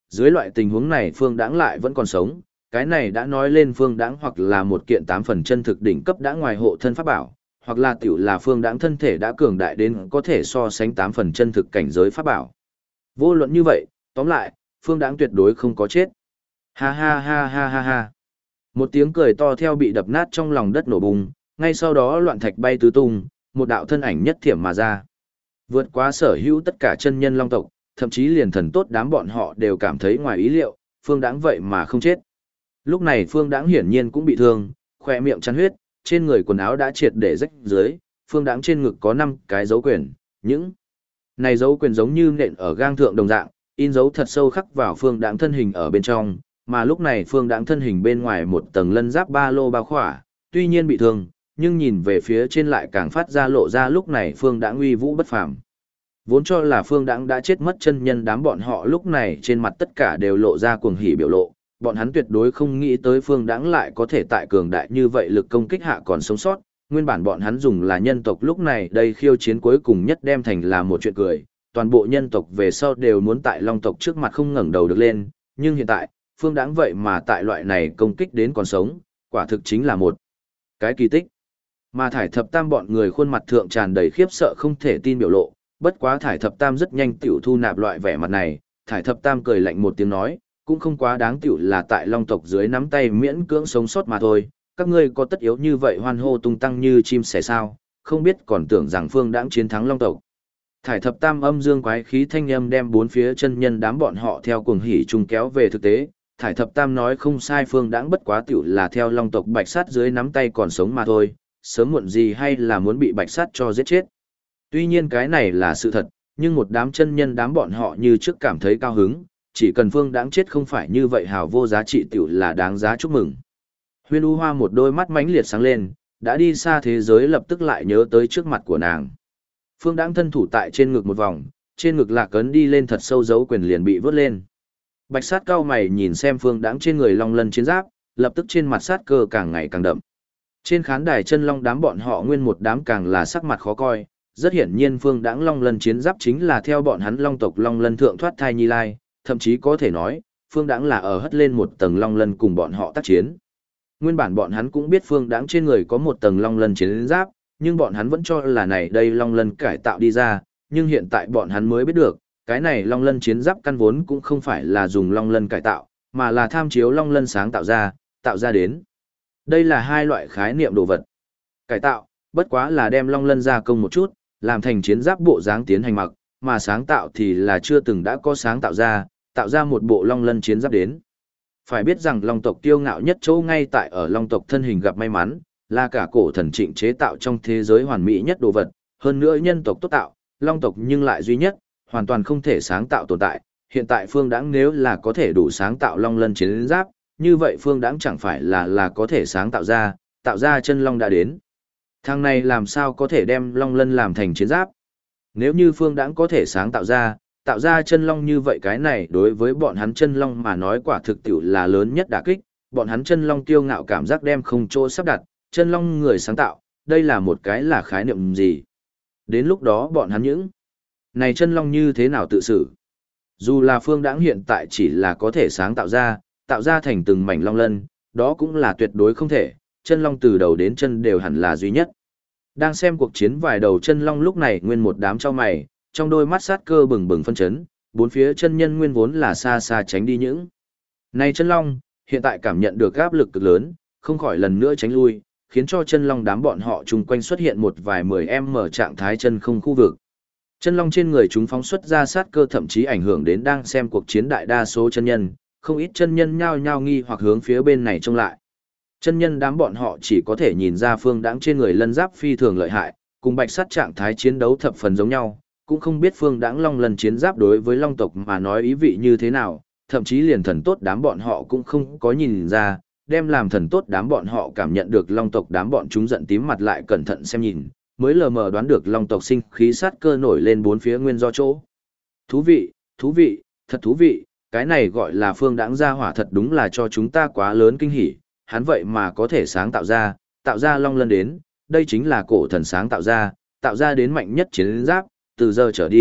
dưới loại tình huống này Phương Đãng lại vẫn còn sống, cái này đã nói lên Phương Đãng hoặc là một kiện 8 phần chân thực đỉnh cấp đã ngoài hộ thân pháp bảo, hoặc là tiểu là Phương Đãng thân thể đã cường đại đến có thể so sánh 8 phần chân thực cảnh giới pháp bảo. Vô luận như vậy, tóm lại, Phương Đãng tuyệt đối không có chết. Ha ha ha ha ha ha. Một tiếng cười to theo bị đập nát trong lòng đất nổ bùng, ngay sau đó loạn thạch bay tứ tung, một đạo thân ảnh nhất thiểm mà ra. Vượt quá sở hữu tất cả chân nhân long tộc, thậm chí liền thần tốt đám bọn họ đều cảm thấy ngoài ý liệu, Phương Đãng vậy mà không chết. Lúc này Phương Đãng hiển nhiên cũng bị thương, khỏe miệng chăn huyết, trên người quần áo đã triệt để rách dưới, Phương Đãng trên ngực có 5 cái dấu quyền, những này dấu quyền giống như nện ở gang thượng đồng dạng, in dấu thật sâu khắc vào Phương Đãng thân hình ở bên trong, mà lúc này Phương Đãng thân hình bên ngoài một tầng lân giáp ba lô bao khỏa, tuy nhiên bị thương, nhưng nhìn về phía trên lại càng phát ra lộ ra lúc này Phương Đãng uy vũ bất phàm. Vốn cho là Phương Đãng đã chết mất chân nhân đám bọn họ lúc này trên mặt tất cả đều lộ ra cuồng hỉ biểu lộ, bọn hắn tuyệt đối không nghĩ tới Phương Đãng lại có thể tại cường đại như vậy lực công kích hạ còn sống sót, nguyên bản bọn hắn dùng là nhân tộc lúc này đây khiêu chiến cuối cùng nhất đem thành là một chuyện cười, toàn bộ nhân tộc về sau đều muốn tại long tộc trước mặt không ngẩng đầu được lên, nhưng hiện tại, Phương Đãng vậy mà tại loại này công kích đến còn sống, quả thực chính là một cái kỳ tích. Mà Thải Thập Tam bọn người khuôn mặt thượng tràn đầy khiếp sợ không thể tin biểu lộ, bất quá Thải Thập Tam rất nhanh tiểu thu nạp loại vẻ mặt này, Thải Thập Tam cười lạnh một tiếng nói, cũng không quá đáng tiểu là tại long tộc dưới nắm tay miễn cưỡng sống sót mà thôi, các ngươi có tất yếu như vậy hoan hô tung tăng như chim sẻ sao, không biết còn tưởng rằng Phương Đãng chiến thắng long tộc. Thải Thập Tam âm dương quái khí thanh âm đem bốn phía chân nhân đám bọn họ theo cuồng hỉ chung kéo về thực tế, Thải Thập Tam nói không sai, Phương Đãng bất quá tiểu là theo long tộc bạch sát dưới nắm tay còn sống mà thôi, sớm muộn gì hay là muốn bị bạch sát cho giết chết. Tuy nhiên cái này là sự thật, nhưng một đám chân nhân đám bọn họ như trước cảm thấy cao hứng, chỉ cần Phương Đãng chết không phải như vậy hào vô giá trị tiểu là đáng giá chúc mừng. Huyên U Hoa một đôi mắt mãnh liệt sáng lên, đã đi xa thế giới lập tức lại nhớ tới trước mặt của nàng. Phương Đãng thân thủ tại trên ngực một vòng, trên ngực Lạc Ấn đi lên thật sâu dấu quyền liền bị vớt lên. Bạch sát cao mày nhìn xem Phương Đãng trên người long lân chiến giáp, lập tức trên mặt sát cơ càng ngày càng đậm. Trên khán đài chân long đám bọn họ nguyên một đám càng là sắc mặt khó coi, rất hiển nhiên Phương Đãng long lân chiến giáp chính là theo bọn hắn long tộc long lân thượng thoát thai nhi lai, thậm chí có thể nói, Phương Đãng là ở hất lên một tầng long lân cùng bọn họ tác chiến. Nguyên bản bọn hắn cũng biết Phương Đãng trên người có một tầng long lân chiến giáp, nhưng bọn hắn vẫn cho là này đây long lân cải tạo đi ra, nhưng hiện tại bọn hắn mới biết được, cái này long lân chiến giáp căn vốn cũng không phải là dùng long lân cải tạo, mà là tham chiếu long lân sáng tạo ra đến. Đây là hai loại khái niệm đồ vật. Cải tạo, bất quá là đem long lân gia công một chút, làm thành chiến giáp bộ dáng tiến hành mặc, mà sáng tạo thì là chưa từng đã có sáng tạo ra một bộ long lân chiến giáp đến. Phải biết rằng long tộc kiêu ngạo nhất chỗ ngay tại ở long tộc thân hình gặp may mắn, là cả cổ thần trịnh chế tạo trong thế giới hoàn mỹ nhất đồ vật, hơn nữa nhân tộc tốt tạo, long tộc nhưng lại duy nhất, hoàn toàn không thể sáng tạo tồn tại. Hiện tại Phương Đãng nếu là có thể đủ sáng tạo long lân chiến giáp, như vậy Phương Đãng chẳng phải là có thể sáng tạo ra chân long đã đến. Thằng này làm sao có thể đem long lân làm thành chiến giáp? Nếu như Phương Đãng có thể sáng tạo ra chân long như vậy, cái này đối với bọn hắn chân long mà nói quả thực tiểu là lớn nhất đả kích, bọn hắn chân long kiêu ngạo cảm giác đem không chỗ sắp đặt, chân long người sáng tạo, đây là một cái là khái niệm gì? Đến lúc đó bọn hắn những này chân long như thế nào tự xử? Dù là Phương Đãng hiện tại chỉ là có thể sáng tạo ra thành từng mảnh long lân, đó cũng là tuyệt đối không thể, chân long từ đầu đến chân đều hẳn là duy nhất. Đang xem cuộc chiến vài đầu chân long lúc này nguyên một đám cho mày, trong đôi mắt sát cơ bừng bừng phân chấn, bốn phía chân nhân nguyên vốn là xa xa tránh đi những. Này chân long, hiện tại cảm nhận được áp lực cực lớn, không khỏi lần nữa tránh lui, khiến cho chân long đám bọn họ chung quanh xuất hiện một vài 10m trạng thái chân không khu vực. Chân long trên người chúng phóng xuất ra sát cơ thậm chí ảnh hưởng đến đang xem cuộc chiến đại đa số chân nhân, không ít chân nhân nhao nhao nghi hoặc hướng phía bên này trông lại. Chân nhân đám bọn họ chỉ có thể nhìn ra Phương Đãng trên người lân giáp phi thường lợi hại, cùng bạch sắt trạng thái chiến đấu thập phần giống nhau, cũng không biết Phương Đãng long lân chiến giáp đối với long tộc mà nói ý vị như thế nào, thậm chí liền thần tốt đám bọn họ cũng không có nhìn ra, đem làm thần tốt đám bọn họ cảm nhận được long tộc đám bọn chúng giận tím mặt lại cẩn thận xem nhìn, mới lờ mờ đoán được long tộc sinh khí sát cơ nổi lên bốn phía nguyên do chỗ. Thú vị, thật thú vị, cái này gọi là Phương Đãng gia hỏa thật đúng là cho chúng ta quá lớn kinh hỉ, hắn vậy mà có thể sáng tạo ra long lân đến, đây chính là cổ thần sáng tạo ra đến mạnh nhất chiến giáp, từ giờ trở đi,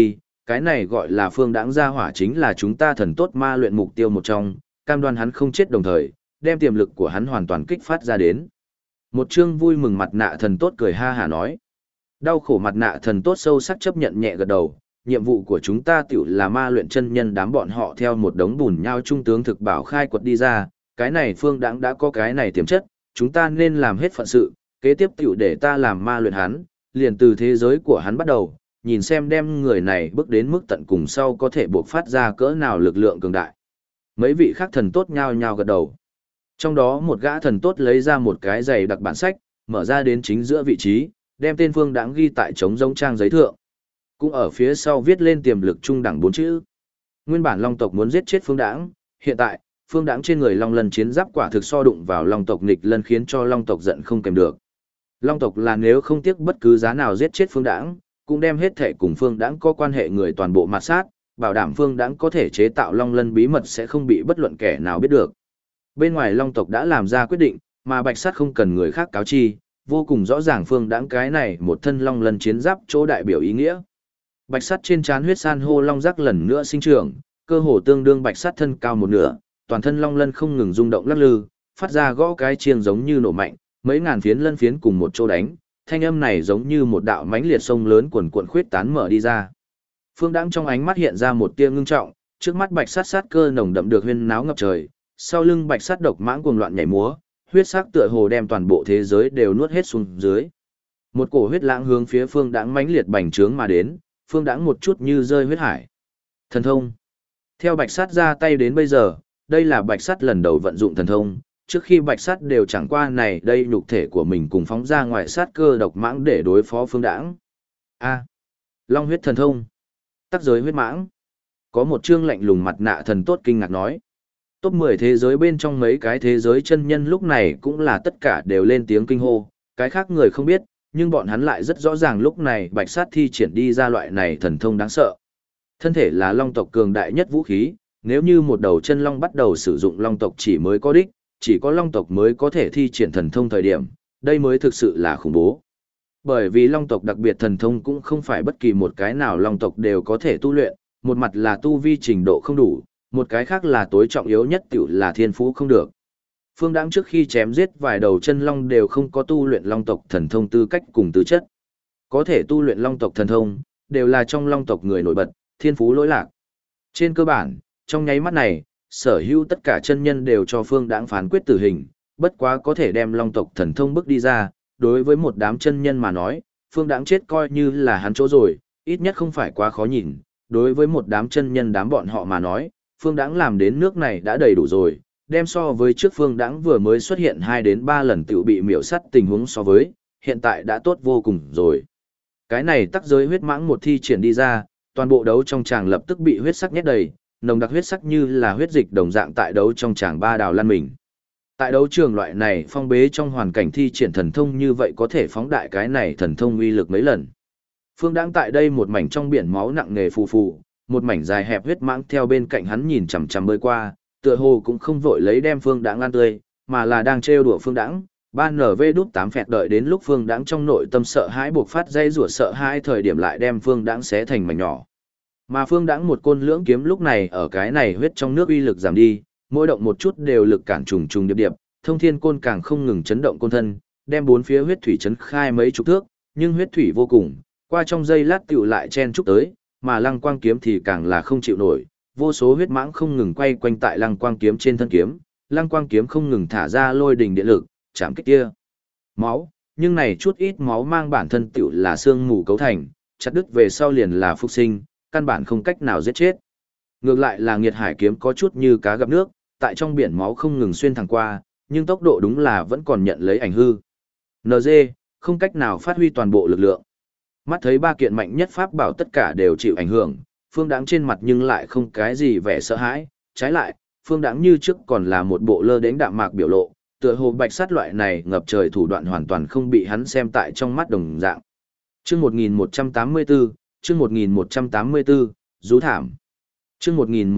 cái này gọi là phương đãng gia hỏa chính là chúng ta thần tốt ma luyện mục tiêu một trong, cam đoan hắn không chết đồng thời, đem tiềm lực của hắn hoàn toàn kích phát ra đến. Một chương vui mừng mặt nạ thần tốt cười ha hả nói. Đau khổ mặt nạ thần tốt sâu sắc chấp nhận nhẹ gật đầu, nhiệm vụ của chúng ta tiểu là ma luyện chân nhân đám bọn họ theo một đống bùn nhau trung tướng thực bảo khai quật đi ra, cái này phương đãng đã có cái này tiềm chất, chúng ta nên làm hết phận sự, kế tiếp tiểu để ta làm ma luyện hắn, liền từ thế giới của hắn bắt đầu, nhìn xem đem người này bước đến mức tận cùng sau có thể buộc phát ra cỡ nào lực lượng cường đại. Mấy vị khác thần tốt nhao nhao gật đầu. Trong đó một gã thần tốt lấy ra một cái giày đặc bản sách, mở ra đến chính giữa vị trí, đem tên phương đãng ghi tại trống giống trang giấy thượng. Cũng ở phía sau viết lên tiềm lực trung đẳng 4 chữ. Nguyên bản Long tộc muốn giết chết phương đãng, hiện tại, phương đãng trên người Long Lân chiến giáp quả thực so đụng vào Long tộc nghịch lân khiến cho Long tộc giận không kèm được. Long tộc là nếu không tiếc bất cứ giá nào giết chết phương đãng, cũng đem hết thể cùng phương đãng có quan hệ người toàn bộ mạt sát, bảo đảm phương đãng có thể chế tạo Long Lân bí mật sẽ không bị bất luận kẻ nào biết được. Bên ngoài Long tộc đã làm ra quyết định, mà Bạch Sắt không cần người khác cáo chi, vô cùng rõ ràng phương đãng cái này một thân Long Lân chiến giáp chỗ đại biểu ý nghĩa. Bạch Sắt trên trán huyết san hô long rắc lần nữa sinh trưởng, cơ hồ tương đương Bạch Sắt thân cao một nửa, toàn thân Long Lân không ngừng rung động lắc lư, phát ra gõ cái chiêng giống như nổ mạnh, mấy ngàn phiến lân phiến cùng một chỗ đánh, thanh âm này giống như một đạo mãnh liệt sông lớn cuồn cuộn khuyết tán mở đi ra. Phương Đãng trong ánh mắt hiện ra một tia ngưng trọng, trước mắt Bạch Sắt sát cơ nồng đậm được huyên náo ngập trời, sau lưng Bạch Sắt độc mãng cuồng loạn nhảy múa, huyết sắc tựa hồ đem toàn bộ thế giới đều nuốt hết xuống dưới. Một cổ huyết lãng hướng phía Phương Đãng mãnh liệt bành trướng mà đến, Phương Đãng một chút như rơi huyết hải. Thần thông. Theo Bạch Sắt ra tay đến bây giờ, đây là Bạch Sắt lần đầu vận dụng thần thông, trước khi Bạch Sắt đều chẳng qua này đây nhục thể của mình cùng phóng ra ngoài sát cơ độc mãng để đối phó Phương Đãng. A. Long huyết thần thông. Tắc giới huyết mãng. Có một chương lạnh lùng mặt nạ thần tốt kinh ngạc nói. Top 10 thế giới bên trong mấy cái thế giới chân nhân lúc này cũng là tất cả đều lên tiếng kinh hô, cái khác người không biết, nhưng bọn hắn lại rất rõ ràng lúc này Bạch Sắt thi triển đi ra loại này thần thông đáng sợ. Thân thể là long tộc cường đại nhất vũ khí, nếu như một đầu chân long bắt đầu sử dụng long tộc chỉ mới có đích, chỉ có long tộc mới có thể thi triển thần thông thời điểm, đây mới thực sự là khủng bố. Bởi vì long tộc đặc biệt thần thông cũng không phải bất kỳ một cái nào long tộc đều có thể tu luyện, một mặt là tu vi trình độ không đủ, một cái khác là tối trọng yếu nhất tiểu là thiên phú không được. Phương Đãng trước khi chém giết vài đầu chân long đều không có tu luyện long tộc thần thông tư cách cùng tư chất. Có thể tu luyện long tộc thần thông, đều là trong long tộc người nổi bật, thiên phú lỗi lạc. Trên cơ bản, trong nháy mắt này, sở hữu tất cả chân nhân đều cho Phương Đãng phán quyết tử hình, bất quá có thể đem long tộc thần thông bước đi ra, đối với một đám chân nhân mà nói, Phương Đãng chết coi như là hắn chỗ rồi, ít nhất không phải quá khó nhìn, đối với một đám chân nhân đám bọn họ mà nói, Phương Đãng làm đến nước này đã đầy đủ rồi, đem so với trước Phương Đãng vừa mới xuất hiện 2 đến 3 lần tiểu bị miểu sát tình huống so với, hiện tại đã tốt vô cùng rồi. Cái này tắc giới huyết mãng một thi triển đi ra, toàn bộ đấu trong tràng lập tức bị huyết sắc nhét đầy, nồng đặc huyết sắc như là huyết dịch đồng dạng tại đấu trong tràng ba đào lan mình. Tại đấu trường loại này phong bế trong hoàn cảnh thi triển thần thông như vậy có thể phóng đại cái này thần thông uy lực mấy lần. Phương Đãng tại đây một mảnh trong biển máu nặng nề phù phù, một mảnh dài hẹp huyết mãng theo bên cạnh hắn nhìn chằm chằm bơi qua, tựa hồ cũng không vội lấy đem Phương Đãng ăn tươi, mà là đang trêu đùa Phương Đãng. 3NV8 phẹt đợi đến lúc Phương Đãng trong nội tâm sợ hãi buộc phát dây rủa sợ hãi thời điểm lại đem Phương Đãng xé thành mảnh nhỏ. Mà Phương Đãng một côn lưỡng kiếm lúc này ở cái này huyết trong nước uy lực giảm đi, mỗi động một chút đều lực cản trùng trùng điệp điệp, thông thiên côn càng không ngừng chấn động côn thân, đem bốn phía huyết thủy chấn khai mấy chục thước, nhưng huyết thủy vô cùng, qua trong giây lát tựu lại chen chúc tới, mà lăng quang kiếm thì càng là không chịu nổi, vô số huyết mãng không ngừng quay quanh tại lăng quang kiếm trên thân kiếm, lăng quang kiếm không ngừng thả ra lôi đình điện lực, chạm kích kia. Máu, nhưng này chút ít máu mang bản thân tựu là xương mù cấu thành, chặt đứt về sau liền là phục sinh, căn bản không cách nào giết chết. Ngược lại là nghiệt hải kiếm có chút như cá gặp nước, tại trong biển máu không ngừng xuyên thẳng qua, nhưng tốc độ đúng là vẫn còn nhận lấy ảnh hư. NG, không cách nào phát huy toàn bộ lực lượng. Mắt thấy ba kiện mạnh nhất pháp bảo tất cả đều chịu ảnh hưởng, Phương Đãng trên mặt nhưng lại không cái gì vẻ sợ hãi, trái lại, Phương Đãng như trước còn là một bộ lơ đến đạm mạc biểu lộ, tựa hồ Bạch Sắt loại này ngập trời thủ đoạn hoàn toàn không bị hắn xem tại trong mắt đồng dạng. Chương 1184, chương 1184, rú thảm. Chương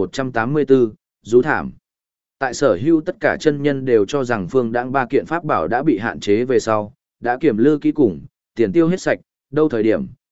1184, rú thảm. Tại sở hữu tất cả chân nhân đều cho rằng Phương Đãng ba kiện pháp bảo đã bị hạn chế về sau, đã kiểm lư kỹ cùng, tiền tiêu hết sạch, đâu thời điểm,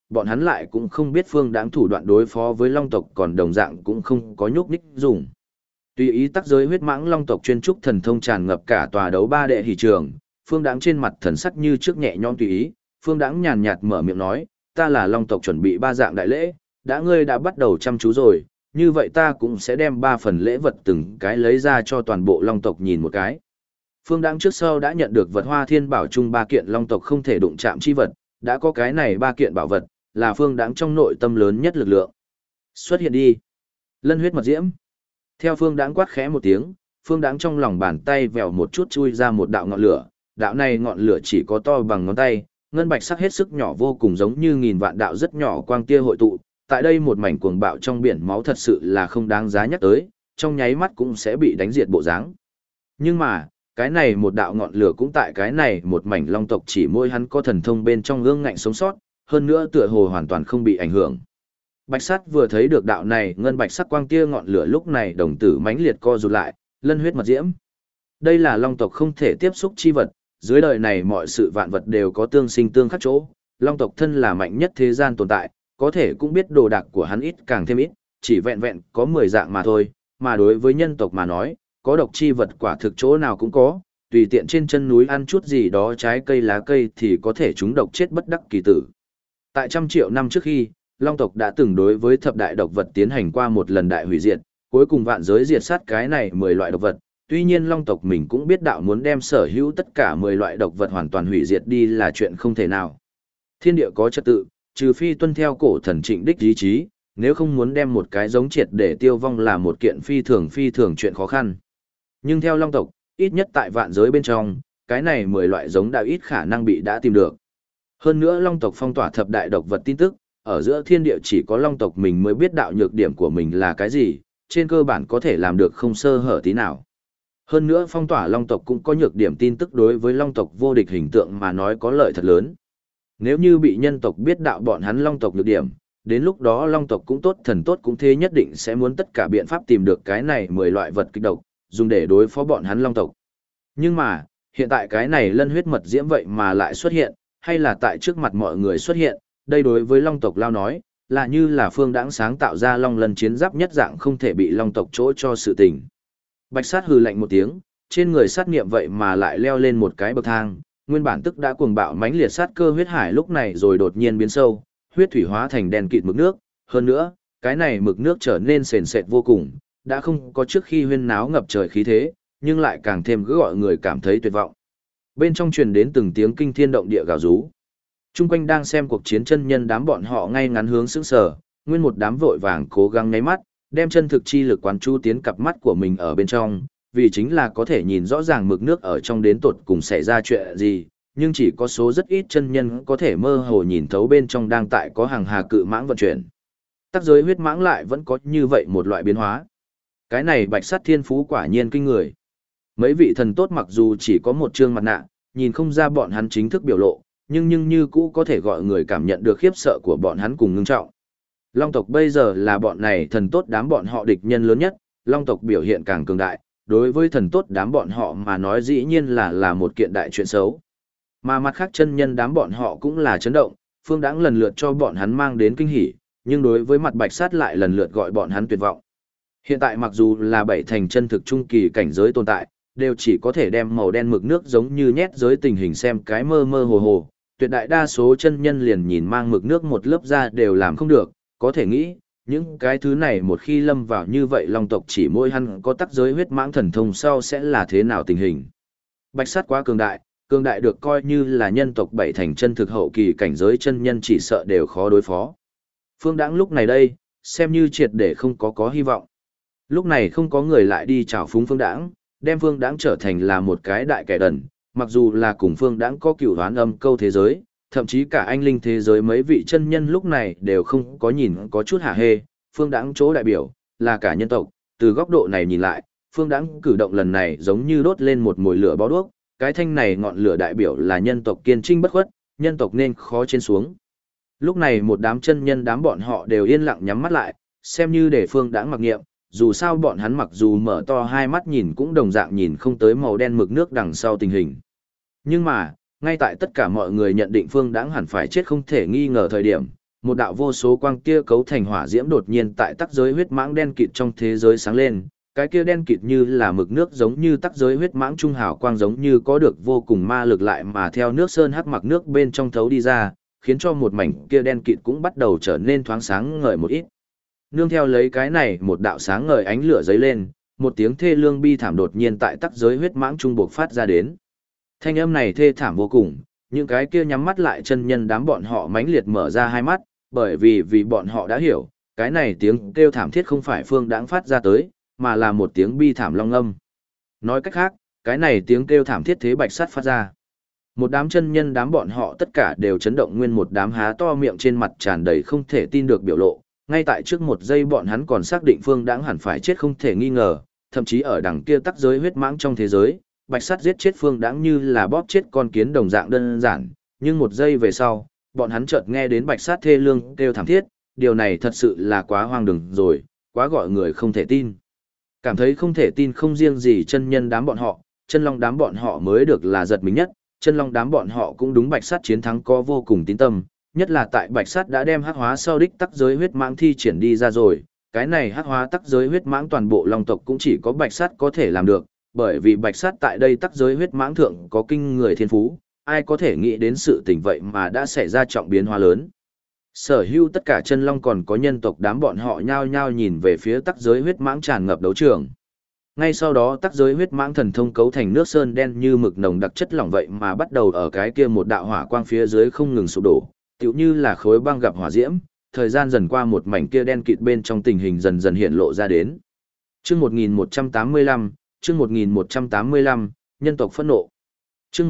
bọn hắn lại cũng không biết Phương Đãng thủ đoạn đối phó với Long tộc còn đồng dạng cũng không có nhúc nhích dùng. Tùy ý tắc giới huyết mãng Long tộc chuyên trúc thần thông tràn ngập cả tòa đấu ba đệ hỷ trường, Phương Đãng trên mặt thần sắc như trước nhẹ nhõm tùy ý, Phương Đãng nhàn nhạt mở miệng nói, ta là Long tộc chuẩn bị 3 dạng đại lễ, ngươi đã bắt đầu chăm chú rồi, như vậy ta cũng sẽ đem 3 phần lễ vật từng cái lấy ra cho toàn bộ Long tộc nhìn một cái. Phương Đãng trước sau đã nhận được vật Hoa Thiên Bảo chung 3 kiện Long tộc không thể đụng chạm chi vật, đã có cái này 3 kiện bảo vật, là Phương Đãng trong nội tâm lớn nhất lực lượng. Xuất hiện đi. Lân huyết mật diễm. Theo Phương Đãng quát khẽ một tiếng, Phương Đãng trong lòng bàn tay vèo một chút chui ra một đạo ngọn lửa, đạo này ngọn lửa chỉ có to bằng ngón tay, ngân bạch sắc hết sức nhỏ vô cùng giống như nghìn vạn đạo rất nhỏ quang tia hội tụ, tại đây một mảnh cuồng bạo trong biển máu thật sự là không đáng giá nhắc tới, trong nháy mắt cũng sẽ bị đánh diệt bộ dáng. Nhưng mà, cái này một đạo ngọn lửa cũng tại cái này một mảnh Long tộc chỉ môi hắn có thần thông bên trong ương ngạnh sống sót, hơn nữa tựa hồ hoàn toàn không bị ảnh hưởng. Bạch Sắt vừa thấy được đạo này ngân bạch sắc quang tia ngọn lửa lúc này đồng tử mãnh liệt co rụt lại, lân huyết mật diễm. Đây là Long tộc không thể tiếp xúc chi vật, dưới đời này mọi sự vạn vật đều có tương sinh tương khắc chỗ, Long tộc thân là mạnh nhất thế gian tồn tại, có thể cũng biết đồ đạc của hắn ít càng thêm ít, chỉ vẹn vẹn có 10 dạng mà thôi, mà đối với nhân tộc mà nói, có độc chi vật quả thực chỗ nào cũng có, tùy tiện trên chân núi ăn chút gì đó trái cây lá cây thì có thể chúng độc chết bất đắc kỳ tử. Tại 100 triệu năm trước khi, Long tộc đã từng đối với thập đại độc vật tiến hành qua một lần đại hủy diệt, cuối cùng vạn giới diệt sát cái này 10 loại độc vật. Tuy nhiên Long tộc mình cũng biết đạo muốn đem sở hữu tất cả 10 loại độc vật hoàn toàn hủy diệt đi là chuyện không thể nào. Thiên địa có trật tự, trừ phi tuân theo cổ thần Trịnh đích ý chí, nếu không muốn đem một cái giống triệt để tiêu vong là một kiện phi thường chuyện khó khăn. Nhưng theo Long tộc, ít nhất tại vạn giới bên trong, cái này 10 loại giống đã ít khả năng bị đã tìm được. Hơn nữa Long tộc phong tỏa thập đại độc vật tin tức, ở giữa thiên địa chỉ có Long tộc mình mới biết đạo nhược điểm của mình là cái gì, trên cơ bản có thể làm được không sơ hở tí nào. Hơn nữa phong tỏa Long tộc cũng có nhược điểm tin tức đối với Long tộc vô địch hình tượng mà nói có lợi thật lớn. Nếu như bị nhân tộc biết đạo bọn hắn Long tộc nhược điểm, đến lúc đó Long tộc cũng tốt thần tốt cũng thế nhất định sẽ muốn tất cả biện pháp tìm được cái này 10 loại vật kịch độc, dùng để đối phó bọn hắn Long tộc. Nhưng mà, hiện tại cái này lân huyết mật diễm vậy mà lại xuất hiện, hay là tại trước mặt mọi người xuất hiện, đây đối với Long tộc lao nói, là như là Phương Đãng sáng tạo ra Long Lân chiến giáp nhất dạng không thể bị Long tộc chỗ cho sự tình. Bạch Sát hừ lạnh một tiếng, trên người sát niệm vậy mà lại leo lên một cái bậc thang, nguyên bản tức đã cuồng bạo mãnh liệt sát cơ huyết hải lúc này rồi đột nhiên biến sâu, huyết thủy hóa thành đen kịt mực nước, hơn nữa, cái này mực nước trở nên sền sệt vô cùng, đã không có trước khi huyên náo ngập trời khí thế, nhưng lại càng thêm cứ gọi người cảm thấy tuyệt vọng. Bên trong truyền đến từng tiếng kinh thiên động địa gào rú. Trung quanh đang xem cuộc chiến chân nhân đám bọn họ ngay ngắn hướng sững sờ, nguyên một đám vội vàng cố gắng nháy mắt, đem chân thực chi lực quán chu tiến cặp mắt của mình ở bên trong, vì chính là có thể nhìn rõ ràng mực nước ở trong đến tột cùng xảy ra chuyện gì, nhưng chỉ có số rất ít chân nhân có thể mơ hồ nhìn thấu bên trong đang tại có hàng hà cự mãng vận chuyển. Tắc giới huyết mãng lại vẫn có như vậy một loại biến hóa. Cái này Bạch Sắt thiên phú quả nhiên kinh người. Mấy vị thần tốt mặc dù chỉ có một trương mặt nạ, nhìn không ra bọn hắn chính thức biểu lộ, nhưng như cũ có thể gọi người cảm nhận được khiếp sợ của bọn hắn cùng ngưng trọng. Long tộc bây giờ là bọn này thần tốt đám bọn họ địch nhân lớn nhất, Long tộc biểu hiện càng cường đại, đối với thần tốt đám bọn họ mà nói dĩ nhiên là một kiện đại chuyện xấu. Mà mặt khác chân nhân đám bọn họ cũng là chấn động, Phương Đãng lần lượt cho bọn hắn mang đến kinh hỉ, nhưng đối với mặt Bạch Sát lại lần lượt gọi bọn hắn tuyệt vọng. Hiện tại mặc dù là 7 thành chân thực trung kỳ cảnh giới tồn tại, đều chỉ có thể đem màu đen mực nước giống như nhét giới tình hình xem cái mơ mơ hồ hồ, tuyệt đại đa số chân nhân liền nhìn mang mực nước một lớp ra đều làm không được, có thể nghĩ, những cái thứ này một khi lâm vào như vậy Long tộc chỉ mỗi hắn có tắc giới huyết mãng thần thông sau sẽ là thế nào tình hình. Bạch Sắt quá cường đại được coi như là nhân tộc 7 thành chân thực hậu kỳ cảnh giới chân nhân chỉ sợ đều khó đối phó. Phương Đãng lúc này đây, xem như triệt để không có hy vọng. Lúc này không có người lại đi chào phúng Phương Đãng, đem Phương Đãng trở thành là một cái đại kẻ đần, mặc dù là cùng Phương Đãng có cửu hoán âm câu thế giới, thậm chí cả anh linh thế giới mấy vị chân nhân lúc này đều không có nhìn có chút hả hê, Phương Đãng chỗ đại biểu là cả nhân tộc, từ góc độ này nhìn lại, Phương Đãng cử động lần này giống như đốt lên một mồi lửa bó đuốc, cái thanh này ngọn lửa đại biểu là nhân tộc kiên trinh bất khuất, nhân tộc nên khó trên xuống. Lúc này một đám chân nhân đám bọn họ đều yên lặng nhắm mắt lại, xem như để Phương Đãng mặc nghiệm, dù sao bọn hắn mặc dù mở to hai mắt nhìn cũng đồng dạng nhìn không tới màu đen mực nước đằng sau tình hình. Nhưng mà, ngay tại tất cả mọi người nhận định Phương Đãng hẳn phải chết không thể nghi ngờ thời điểm, một đạo vô số quang kia cấu thành hỏa diễm đột nhiên tại tắc giới huyết mãng đen kịt trong thế giới sáng lên, cái kia đen kịt như là mực nước giống như tắc giới huyết mãng trung hào quang giống như có được vô cùng ma lực lại mà theo nước sơn hắc mặc nước bên trong thấu đi ra, khiến cho một mảnh kia đen kịt cũng bắt đầu trở nên thoáng sáng ngời một ít. Nương theo lấy cái này một đạo sáng ngời ánh lửa giấy lên, một tiếng thê lương bi thảm đột nhiên tại tắc giới huyết mãng trung buộc phát ra đến. Thanh âm này thê thảm vô cùng, những cái kia nhắm mắt lại chân nhân đám bọn họ mãnh liệt mở ra hai mắt, bởi vì bọn họ đã hiểu, cái này tiếng kêu thảm thiết không phải Phương Đãng phát ra tới, mà là một tiếng bi thảm long âm. Nói cách khác, cái này tiếng kêu thảm thiết thế bạch sắt phát ra. Một đám chân nhân đám bọn họ tất cả đều chấn động nguyên một đám há to miệng trên mặt tràn đầy không thể tin được biểu lộ, ngay tại trước một giây bọn hắn còn xác định Phương Đãng hẳn phải chết không thể nghi ngờ, thậm chí ở đằng kia tắc giới huyết mãng trong thế giới, bạch sắt giết chết Phương Đãng như là bóp chết con kiến đồng dạng đơn giản, nhưng một giây về sau, bọn hắn chợt nghe đến bạch sắt thê lương kêu thảm thiết, điều này thật sự là quá hoang đường rồi, quá gọi người không thể tin. Cảm thấy không thể tin không riêng gì chân nhân đám bọn họ, chân long đám bọn họ mới được là giật mình nhất, chân long đám bọn họ cũng đúng bạch sắt chiến thắng có vô cùng tín tâm, nhất là tại bạch sắt đã đem hắc hóa sau đích tắc giới huyết mãng thi triển đi ra rồi, cái này hắc hóa tắc giới huyết mãng toàn bộ long tộc cũng chỉ có bạch sắt có thể làm được, bởi vì bạch sắt tại đây tắc giới huyết mãng thượng có kinh người thiên phú, ai có thể nghĩ đến sự tình vậy mà đã xảy ra trọng biến hóa lớn. Sở hữu tất cả chân long còn có nhân tộc đám bọn họ nhao nhao nhìn về phía tắc giới huyết mãng tràn ngập đấu trường. Ngay sau đó tắc giới huyết mãng thần thông cấu thành nước sơn đen như mực nồng đặc chất lỏng vậy mà bắt đầu ở cái kia một đạo hỏa quang phía dưới không ngừng sụp đổ, tựu như là khối băng gặp hỏa diễm, thời gian dần qua một mảnh kia đen kịt bên trong tình hình dần dần hiện lộ ra đến. Chương 1185, chương 1185, nhân tộc phẫn nộ. Chương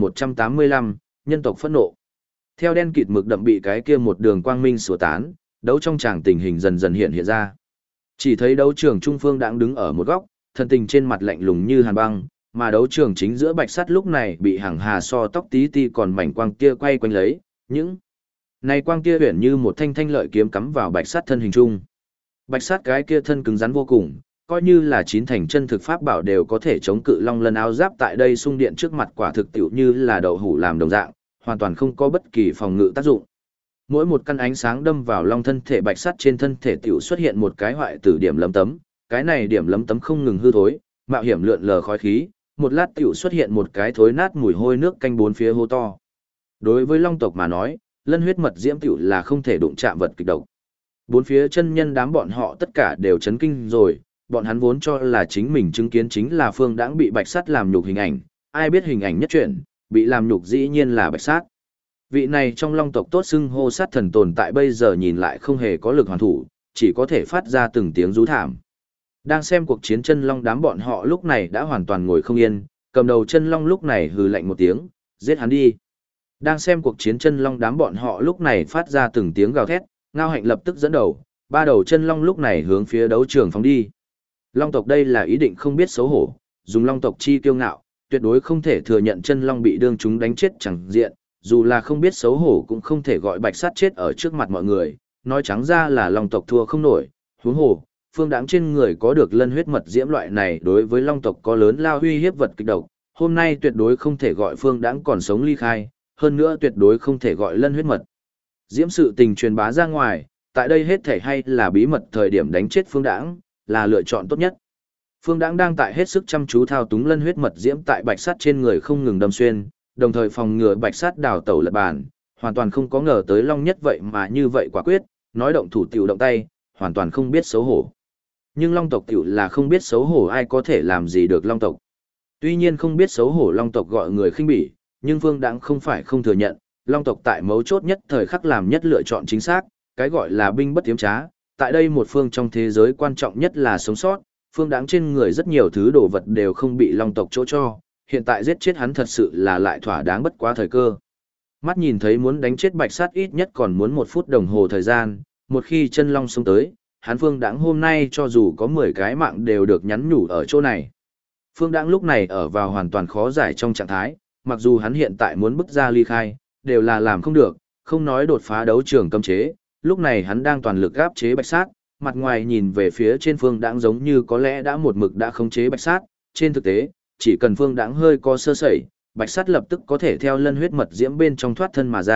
1185, nhân tộc phẫn nộ. Theo đen kịt mực đậm bị cái kia một đường quang minh sủa tán, đấu trong tràng tình hình dần dần hiện ra. Chỉ thấy đấu trường trung phương đang đứng ở một góc, thần tình trên mặt lạnh lùng như hàn băng, mà đấu trường chính giữa bạch sắt lúc này bị hàng hà so tóc tí ti còn mảnh quang kia quay quanh lấy, những này quang kia huyền như một thanh thanh lợi kiếm cắm vào bạch sắt thân hình trung. Bạch sắt cái kia thân cứng rắn vô cùng, coi như là chín thành chân thực pháp bảo đều có thể chống cự long lân áo giáp tại đây xung điện trước mặt quả thực tiểu như là đậu hũ làm đồng dạng, hoàn toàn không có bất kỳ phòng ngự tác dụng. Mỗi một căn ánh sáng đâm vào long thân thể bạch sắt trên thân thể tiểu xuất hiện một cái hoại tử điểm lấm tấm, cái này điểm lấm tấm không ngừng hư thối, mạo hiểm lượn lờ khói khí, một lát tiểu xuất hiện một cái thối nát mùi hôi nước canh bốn phía hô to. Đối với long tộc mà nói, lân huyết mật diễm tiểu là không thể đụng chạm vật kịch độc. Bốn phía chân nhân đám bọn họ tất cả đều chấn kinh rồi, bọn hắn vốn cho là chính mình chứng kiến chính là Phương Đãng bị bạch sắt làm nhục hình ảnh, ai biết hình ảnh nhất chuyển, bị làm nhục dĩ nhiên là bạch sắt. Vị này trong long tộc tốt xưng hô sát thần tồn tại bây giờ nhìn lại không hề có lực hoàn thủ, chỉ có thể phát ra từng tiếng rú thảm. Đang xem cuộc chiến chân long đám bọn họ lúc này đã hoàn toàn ngồi không yên, cầm đầu chân long lúc này hừ lạnh một tiếng, giết hắn đi. Đang xem cuộc chiến chân long đám bọn họ lúc này phát ra từng tiếng gào thét, Ngao Hạnh lập tức dẫn đầu, ba đầu chân long lúc này hướng phía đấu trường phóng đi. Long tộc đây là ý định không biết xấu hổ, dùng long tộc chi kiêu ngạo, tuyệt đối không thể thừa nhận chân long bị đương chúng đánh chết chẳng diện, dù là không biết xấu hổ cũng không thể gọi bạch sắt chết ở trước mặt mọi người, nói trắng ra là long tộc thua không nổi, huống hồ, Phương Đãng trên người có được lân huyết mật diễm loại này đối với long tộc có lớn lao uy hiếp vật kịch độc, hôm nay tuyệt đối không thể gọi Phương Đãng còn sống ly khai, hơn nữa tuyệt đối không thể gọi lân huyết mật diễm sự tình truyền bá ra ngoài, tại đây hết thể hay là bí mật thời điểm đánh chết Phương Đãng là lựa chọn tốt nhất. Phương Đãng đang tại hết sức chăm chú thao túng lân huyết mật diễm tại bạch sắt trên người không ngừng đâm xuyên, đồng thời phòng ngừa bạch sắt đào tẩu lật bàn, hoàn toàn không có ngờ tới long nhất vậy mà như vậy quả quyết, nói động thủ tiểu động tay, hoàn toàn không biết xấu hổ. Nhưng long tộc tiểu là không biết xấu hổ, ai có thể làm gì được long tộc. Tuy nhiên không biết xấu hổ long tộc gọi người khinh bỉ, nhưng Phương Đãng không phải không thừa nhận, long tộc tại mấu chốt nhất thời khắc làm nhất lựa chọn chính xác, cái gọi là binh bất tiếm trá, tại đây một phương trong thế giới quan trọng nhất là sống sót, Phương Đãng trên người rất nhiều thứ đồ vật đều không bị long tộc chỗ cho, hiện tại giết chết hắn thật sự là lại thỏa đáng bất quá thời cơ. Mắt nhìn thấy muốn đánh chết bạch sắt ít nhất còn muốn 1 phút đồng hồ thời gian, một khi chân long xông tới, hắn Phương Đãng hôm nay cho dù có 10 cái mạng đều được nhắn nhủ ở chỗ này. Phương Đãng lúc này ở vào hoàn toàn khó giải trong trạng thái, mặc dù hắn hiện tại muốn bước ra ly khai, đều là làm không được, không nói đột phá đấu trường cấm chế, lúc này hắn đang toàn lực áp chế bạch sát, mặt ngoài nhìn về phía trên Phương Đãng giống như có lẽ đã một mực đã khống chế bạch sát, trên thực tế, chỉ cần Phương Đãng hơi có sơ sẩy, bạch sát lập tức có thể theo lân huyết mật diễm bên trong thoát thân mà ra,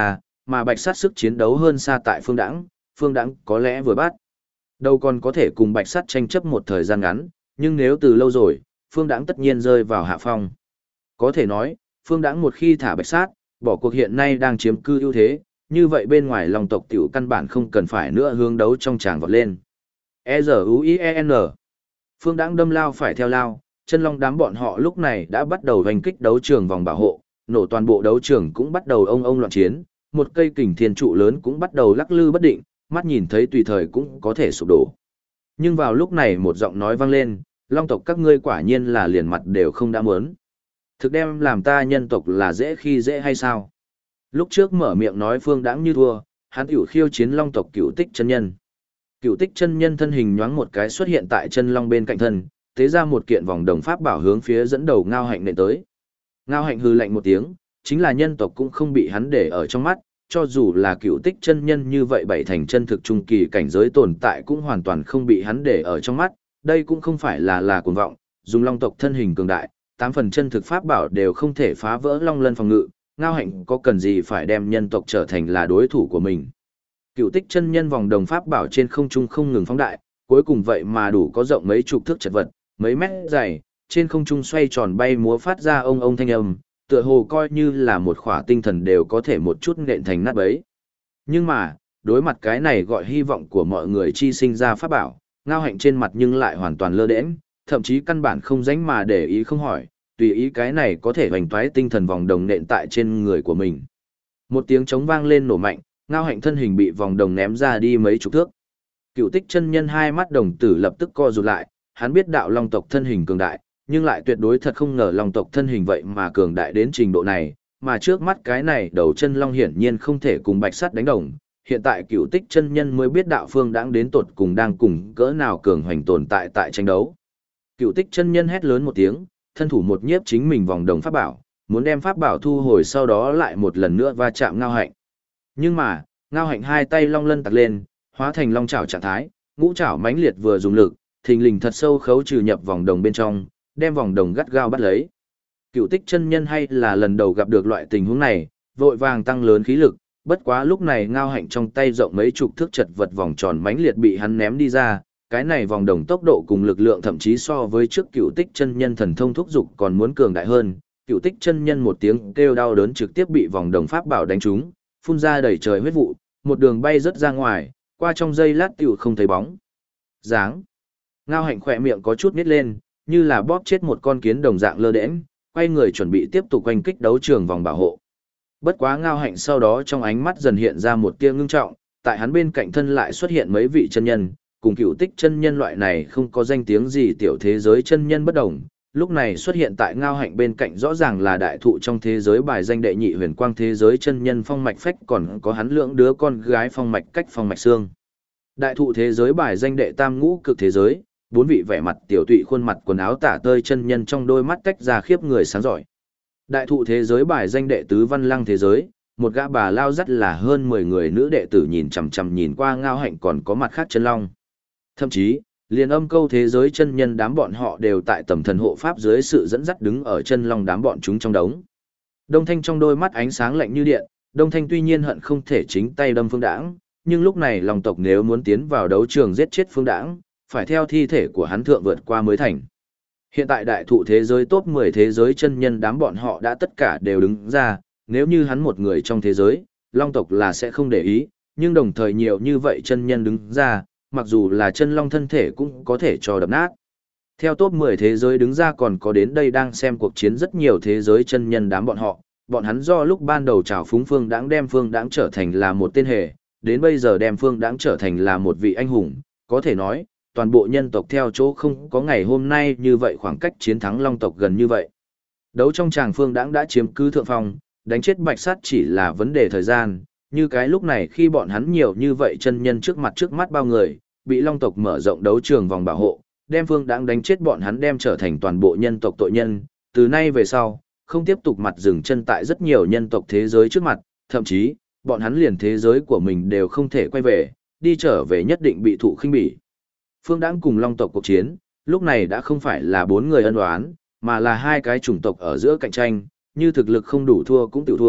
mà bạch sát sức chiến đấu hơn xa tại Phương Đãng có lẽ vừa bắt đầu còn có thể cùng bạch sát tranh chấp một thời gian ngắn, nhưng nếu từ lâu rồi, Phương Đãng tất nhiên rơi vào hạ phong. Có thể nói, Phương Đãng một khi thả bạch sát, bỏ cuộc hiện nay đang chiếm cư ưu thế, như vậy bên ngoài Long tộc tiểu căn bản không cần phải nữa hướng đấu trong tràng vọt lên. E-Z-U-I-E-N. Phương Đãng đâm lao phải theo lao, chân long đám bọn họ lúc này đã bắt đầu hoành kích đấu trường vòng bảo hộ, nổ toàn bộ đấu trường cũng bắt đầu ông loạn chiến, một cây kình thiên trụ lớn cũng bắt đầu lắc lư bất định, mắt nhìn thấy tùy thời cũng có thể sụp đổ. Nhưng vào lúc này một giọng nói vang lên, Long tộc các ngươi quả nhiên là liền mặt đều không đã muốn. Thực đem làm ta nhân tộc là dễ khi dễ hay sao? Lúc trước mở miệng nói Phương Đãng như thua, hắn tiểu khiêu chiến Long tộc Cửu Tích chân nhân. Cửu Tích chân nhân thân hình nhoáng một cái xuất hiện tại chân long bên cạnh thân, tế ra một kiện vòng đồng pháp bảo hướng phía dẫn đầu Ngao Hạnh nện tới. Ngao Hạnh hừ lạnh một tiếng, chính là nhân tộc cũng không bị hắn để ở trong mắt, cho dù là Cửu Tích chân nhân như vậy bảy thành chân thực trung kỳ cảnh giới tồn tại cũng hoàn toàn không bị hắn để ở trong mắt, đây cũng không phải là cuồng vọng, dùng Long tộc thân hình cường đại, 8 phần chân thực pháp bảo đều không thể phá vỡ Long Lân phòng ngự, Ngao Hạnh có cần gì phải đem nhân tộc trở thành là đối thủ của mình. Cửu Tích chân nhân vòng đồng pháp bảo trên không trung không ngừng phóng đại, cuối cùng vậy mà đủ có rộng mấy chục thước chật vật, mấy mét dày, trên không trung xoay tròn bay múa phát ra ông thanh âm, tựa hồ coi như là một khỏa tinh thần đều có thể một chút nện thành nát bấy. Nhưng mà, đối mặt cái này gọi hy vọng của mọi người chi sinh ra pháp bảo, Ngao Hạnh trên mặt nhưng lại hoàn toàn lơ đễnh, thậm chí căn bản không dánh mà để ý không hỏi, tùy ý cái này có thể hoành toái tinh thần vòng đồng nện tại trên người của mình. Một tiếng trống vang lên nổ mạnh, Ngao Hạnh thân hình bị vòng đồng ném ra đi mấy chục thước. Cửu Tích chân nhân hai mắt đồng tử lập tức co rụt lại, hắn biết đạo Long tộc thân hình cường đại, nhưng lại tuyệt đối thật không ngờ Long tộc thân hình vậy mà cường đại đến trình độ này, mà trước mắt cái này đầu chân long hiển nhiên không thể cùng bạch sắt đánh đồng. Hiện tại Cửu Tích chân nhân mới biết đạo Phương Đãng đến tột cùng đang cùng cỡ nào cường hoành tồn tại tại tranh đấu. Cửu Tích chân nhân hét lớn một tiếng, thân thủ một nhiếp chính mình vòng đồng pháp bảo, muốn đem pháp bảo thu hồi sau đó lại một lần nữa va chạm Ngao Hạnh. Nhưng mà, Ngao Hạnh hai tay long lân tặc lên, hóa thành long chảo trạng thái, ngũ chảo mãnh liệt vừa dùng lực, thình lình thật sâu khấu trừ nhập vòng đồng bên trong, đem vòng đồng gắt gao bắt lấy. Cửu Tích chân nhân hay là lần đầu gặp được loại tình huống này, vội vàng tăng lớn khí lực, bất quá lúc này Ngao Hạnh trong tay rộng mấy chục thước chật vật vòng tròn mãnh liệt bị hắn ném đi ra, cái này vòng đồng tốc độ cùng lực lượng thậm chí so với trước Cửu Tích chân nhân thần thông thúc dục còn muốn cường đại hơn. Cửu Tích chân nhân một tiếng kêu đau đớn trực tiếp bị vòng đồng pháp bảo đánh trúng, phun ra đầy trời huyết vụ, một đường bay rất ra ngoài, qua trong giây lát tiểu không thấy bóng dáng. Ngao Hạnh khỏe miệng có chút nít lên, như là bóp chết một con kiến đồng dạng lơ đễnh, quay người chuẩn bị tiếp tục quanh kích đấu trường vòng bảo hộ. Bất quá Ngao Hạnh sau đó trong ánh mắt dần hiện ra một tia ngưng trọng, tại hắn bên cạnh thân lại xuất hiện mấy vị chân nhân, cùng Cửu Tích chân nhân loại này không có danh tiếng gì tiểu thế giới chân nhân bất đồng. Lúc này xuất hiện tại Ngao Hạnh bên cạnh rõ ràng là đại thụ trong thế giới bài danh đệ nhị huyền quang thế giới chân nhân Phong Mạch Phách, còn có hắn lưỡng đứa con gái Phong Mạch Cách Phong Mạch Xương. Đại thụ thế giới bài danh đệ tam ngũ cực thế giới, bốn vị vẻ mặt tiểu tụy khuôn mặt quần áo tả tơi chân nhân trong đôi mắt tách ra khiếp người sáng giỏi. Đại thụ thế giới bài danh đệ tứ Văn Lăng thế giới, một gã bà lao dắt là hơn 10 người nữ đệ tử nhìn chằm chằm nhìn qua Ngao Hạnh còn có mặt khác chân long. Thậm chí, liền Âm Câu thế giới chân nhân đám bọn họ đều tại tầm thần hộ pháp dưới sự dẫn dắt đứng ở chân long đám bọn chúng trong đống. Đông Thanh trong đôi mắt ánh sáng lạnh như điện, Đông Thanh tuy nhiên hận không thể chính tay đâm Phương Đãng, nhưng lúc này Long tộc nếu muốn tiến vào đấu trường giết chết Phương Đãng, phải theo thi thể của hắn thượng vượt qua mới thành. Hiện tại đại thụ thế giới top 10 thế giới chân nhân đám bọn họ đã tất cả đều đứng ra, nếu như hắn một người trong thế giới, Long tộc là sẽ không để ý, nhưng đồng thời nhiều như vậy chân nhân đứng ra, mặc dù là chân long thân thể cũng có thể cho đập nát. Theo top 10 thế giới đứng ra còn có đến đây đang xem cuộc chiến rất nhiều thế giới chân nhân đám bọn hắn do lúc ban đầu trào phúng Phương Đãng đem Phương Đãng trở thành là một tên hề, đến bây giờ đem Phương Đãng trở thành là một vị anh hùng, có thể nói, toàn bộ nhân tộc theo chỗ không có ngày hôm nay như vậy khoảng cách chiến thắng Long tộc gần như vậy. Đấu trong tràng Phương Đãng đã chiếm cứ thượng phong, đánh chết Bạch Sát chỉ là vấn đề thời gian, như cái lúc này khi bọn hắn nhiều như vậy chân nhân trước mắt bao người, bị Long tộc mở rộng đấu trường vòng bảo hộ, đem Phương Đãng đánh chết bọn hắn đem trở thành toàn bộ nhân tộc tội nhân, từ nay về sau, không tiếp tục mặt dừng chân tại rất nhiều nhân tộc thế giới trước mặt, thậm chí, bọn hắn liền thế giới của mình đều không thể quay về, đi trở về nhất định bị thụ khinh bỉ. Phương Đãng cùng Long tộc cuộc chiến, lúc này đã không phải là 4 người ân oán, mà là hai cái chủng tộc ở giữa cạnh tranh, như thực lực không đủ thua cũng tự thua,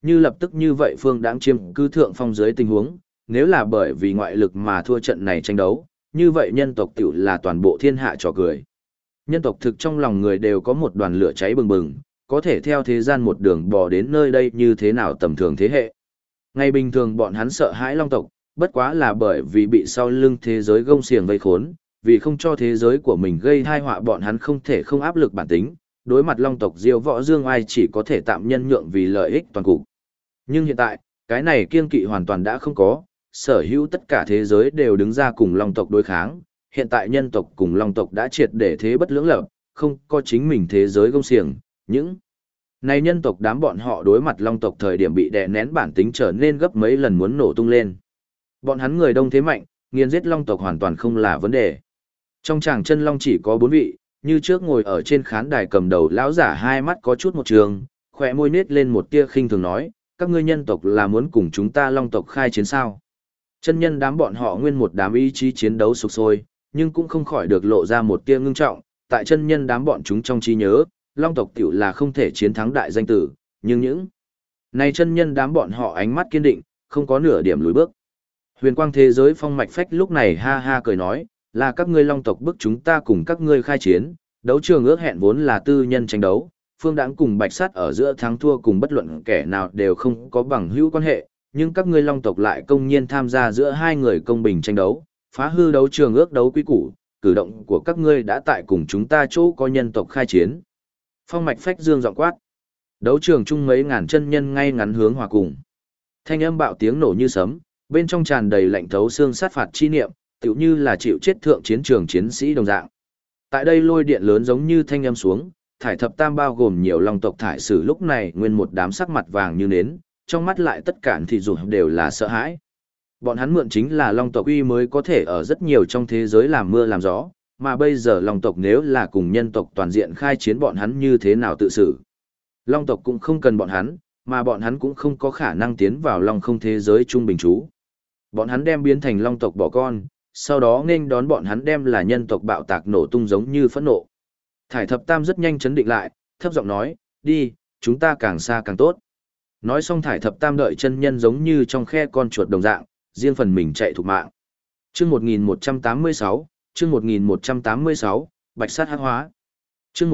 như lập tức như vậy Phương Đãng chiếm cứ thượng phong dưới tình huống, nếu là bởi vì ngoại lực mà thua trận này tranh đấu, như vậy nhân tộc tiểu là toàn bộ thiên hạ trò cười. Nhân tộc thực trong lòng người đều có một đoàn lửa cháy bừng bừng, có thể theo thế gian một đường bò đến nơi đây như thế nào tầm thường thế hệ. Ngày bình thường bọn hắn sợ hãi long tộc, bất quá là bởi vì bị sau lưng thế giới gông xiềng vây khốn, vì không cho thế giới của mình gây tai họa bọn hắn không thể không áp lực bản tính, đối mặt long tộc diêu võ dương ai chỉ có thể tạm nhân nhượng vì lợi ích toàn cục. Nhưng hiện tại, cái này kiên kỵ hoàn toàn đã không có, sở hữu tất cả thế giới đều đứng ra cùng long tộc đối kháng, hiện tại nhân tộc cùng long tộc đã triệt để thế bất lưỡng lập, không có chính mình thế giới gông xiềng, những này nhân tộc đám bọn họ đối mặt long tộc thời điểm bị đè nén bản tính trở nên gấp mấy lần muốn nổ tung lên. Bọn hắn người đông thế mạnh, nghiền giết long tộc hoàn toàn không là vấn đề. Trong tràng chân long chỉ có 4 vị, như trước ngồi ở trên khán đài cầm đầu lão giả hai mắt có chút một trường, khỏe môi nết lên một tia khinh thường nói, các ngươi nhân tộc là muốn cùng chúng ta long tộc khai chiến sao? Chân nhân đám bọn họ nguyên một đám ý chí chiến đấu sục sôi, nhưng cũng không khỏi được lộ ra một tia ngưng trọng, tại chân nhân đám bọn chúng trong trí nhớ, long tộc tiểu là không thể chiến thắng đại danh tử, nhưng những này chân nhân đám bọn họ ánh mắt kiên định, không có nửa điểm lùi bước. Huyền quang thế giới phong mạch phách lúc này ha ha cười nói, là các ngươi long tộc bức chúng ta cùng các ngươi khai chiến, đấu trường ước hẹn vốn là tư nhân tranh đấu, Phương Đãng cùng Bạch Sắt ở giữa thắng thua cùng bất luận kẻ nào đều không có bằng hữu quan hệ, nhưng các ngươi long tộc lại công nhiên tham gia giữa hai người công bình tranh đấu, phá hư đấu trường ước đấu quy củ, cử động của các ngươi đã tại cùng chúng ta chỗ có nhân tộc khai chiến. Phong mạch phách dương giọng quát. Đấu trường chung mấy ngàn chân nhân ngay ngắn hướng hòa cùng. Thanh âm bạo tiếng nổ như sấm, bên trong tràn đầy lạnh thấu xương sát phạt chi niệm, tựu như là chịu chết thượng chiến trường chiến sĩ đồng dạng. Tại đây lôi điện lớn giống như thanh âm xuống, thải thập tam bao gồm nhiều long tộc thải sử lúc này nguyên một đám sắc mặt vàng như nến, trong mắt lại tất cả thì dù đều là sợ hãi. Bọn hắn mượn chính là long tộc uy mới có thể ở rất nhiều trong thế giới làm mưa làm gió, mà bây giờ long tộc nếu là cùng nhân tộc toàn diện khai chiến bọn hắn như thế nào tự xử. Long tộc cũng không cần bọn hắn, mà bọn hắn cũng không có khả năng tiến vào long không thế giới trung bình trú. Bọn hắn đem biến thành long tộc bỏ con, sau đó nên đón bọn hắn đem là nhân tộc bạo tạc nổ tung giống như phẫn nộ. Thải thập tam rất nhanh chấn định lại, thấp giọng nói, đi, chúng ta càng xa càng tốt. Nói xong thải thập tam đợi chân nhân giống như trong khe con chuột đồng dạng, riêng phần mình chạy thục mạng. Chương 1186, chương 1186, Bạch Sát Hắc Hóa. Chương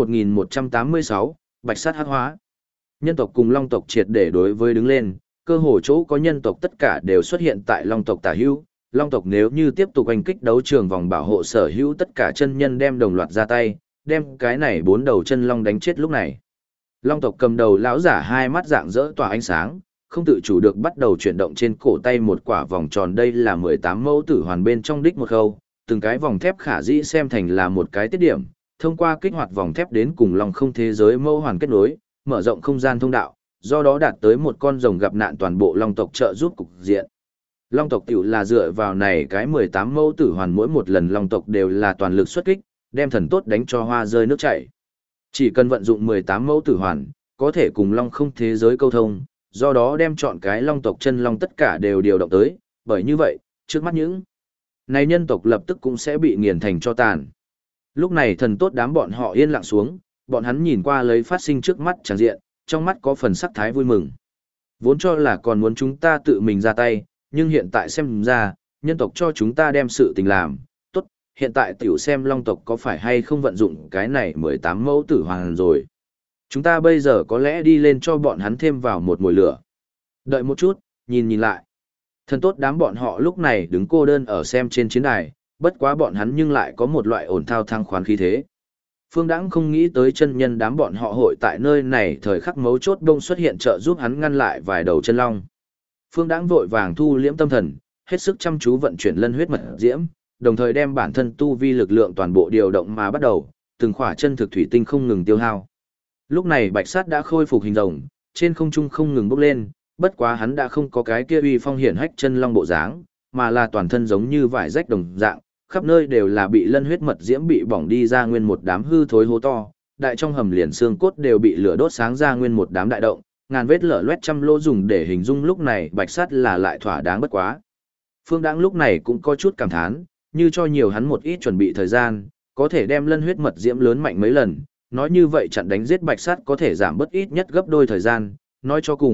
1186, Bạch Sát Hắc Hóa. Nhân tộc cùng long tộc triệt để đối với đứng lên, cơ hồ chỗ có nhân tộc tất cả đều xuất hiện tại long tộc tả hữu. Long tộc nếu như tiếp tục oanh kích đấu trường vòng bảo hộ sở hữu tất cả chân nhân đem đồng loạt ra tay, đem cái này 4 đầu chân long đánh chết lúc này. Long tộc cầm đầu lão giả hai mắt rạng rỡ tỏa ánh sáng, không tự chủ được bắt đầu chuyển động trên cổ tay một quả vòng tròn, đây là 18 mẫu tử hoàn bên trong đích một khâu, từng cái vòng thép khả dĩ xem thành là một cái tiết điểm, thông qua kích hoạt vòng thép đến cùng long không thế giới mẫu hoàn kết nối, mở rộng không gian thông đạo, do đó đạt tới một con rồng gặp nạn toàn bộ long tộc trợ giúp cục diện. Long tộc tiểu là dựa vào này cái 18 mẫu tử hoàn, mỗi một lần long tộc đều là toàn lực xuất kích, đem thần tốt đánh cho hoa rơi nước chảy. Chỉ cần vận dụng 18 mẫu tử hoàn, có thể cùng long không thế giới câu thông, do đó đem chọn cái long tộc chân long tất cả đều điều động tới, bởi như vậy, trước mắt những này nhân tộc lập tức cũng sẽ bị nghiền thành cho tàn. Lúc này thần tốt đám bọn họ yên lặng xuống, bọn hắn nhìn qua lấy phát sinh trước mắt tràng diện, trong mắt có phần sắc thái vui mừng. Vốn cho là còn muốn chúng ta tự mình ra tay, nhưng hiện tại xem ra, nhân tộc cho chúng ta đem sự tình làm, tốt, hiện tại tiểu xem long tộc có phải hay không vận dụng cái này 18 mẫu tử hoàn rồi. Chúng ta bây giờ có lẽ đi lên cho bọn hắn thêm vào một mồi lửa. Đợi một chút, nhìn lại. Thần tốt đám bọn họ lúc này đứng cô đơn ở xem trên chiến đài, bất quá bọn hắn nhưng lại có một loại ổn thao thăng khoán khí thế. Phương Đãng không nghĩ tới chân nhân đám bọn họ hội tại nơi này thời khắc mấu chốt đông xuất hiện trợ giúp hắn ngăn lại vài đầu chân long. Phương Đãng vội vàng thu liễm tâm thần, hết sức chăm chú vận chuyển lân huyết mật diễm, đồng thời đem bản thân tu vi lực lượng toàn bộ điều động mà bắt đầu, từng khỏa chân thực thủy tinh không ngừng tiêu hao. Lúc này Bạch Sát đã khôi phục hình rồng, trên không trung không ngừng bốc lên, bất quá hắn đã không có cái kia uy phong hiển hách chân long bộ dáng, mà là toàn thân giống như vải rách đồng dạng, khắp nơi đều là bị lân huyết mật diễm bị bỏng đi ra nguyên một đám hư thối hố to, đại trong hầm liền xương cốt đều bị lửa đốt sáng ra nguyên một đám đại động, ngàn vết lở loét trăm lỗ dùng để hình dung lúc này Bạch Sát là lại thỏa đáng bất quá. Phương Đãng lúc này cũng có chút cảm thán, như cho nhiều hắn một ít chuẩn bị thời gian, có thể đem lân huyết mật diễm lớn mạnh mấy lần, nói như vậy chặn đánh giết Bạch Sát có thể giảm bớt ít nhất gấp đôi thời gian, nói cho cùng,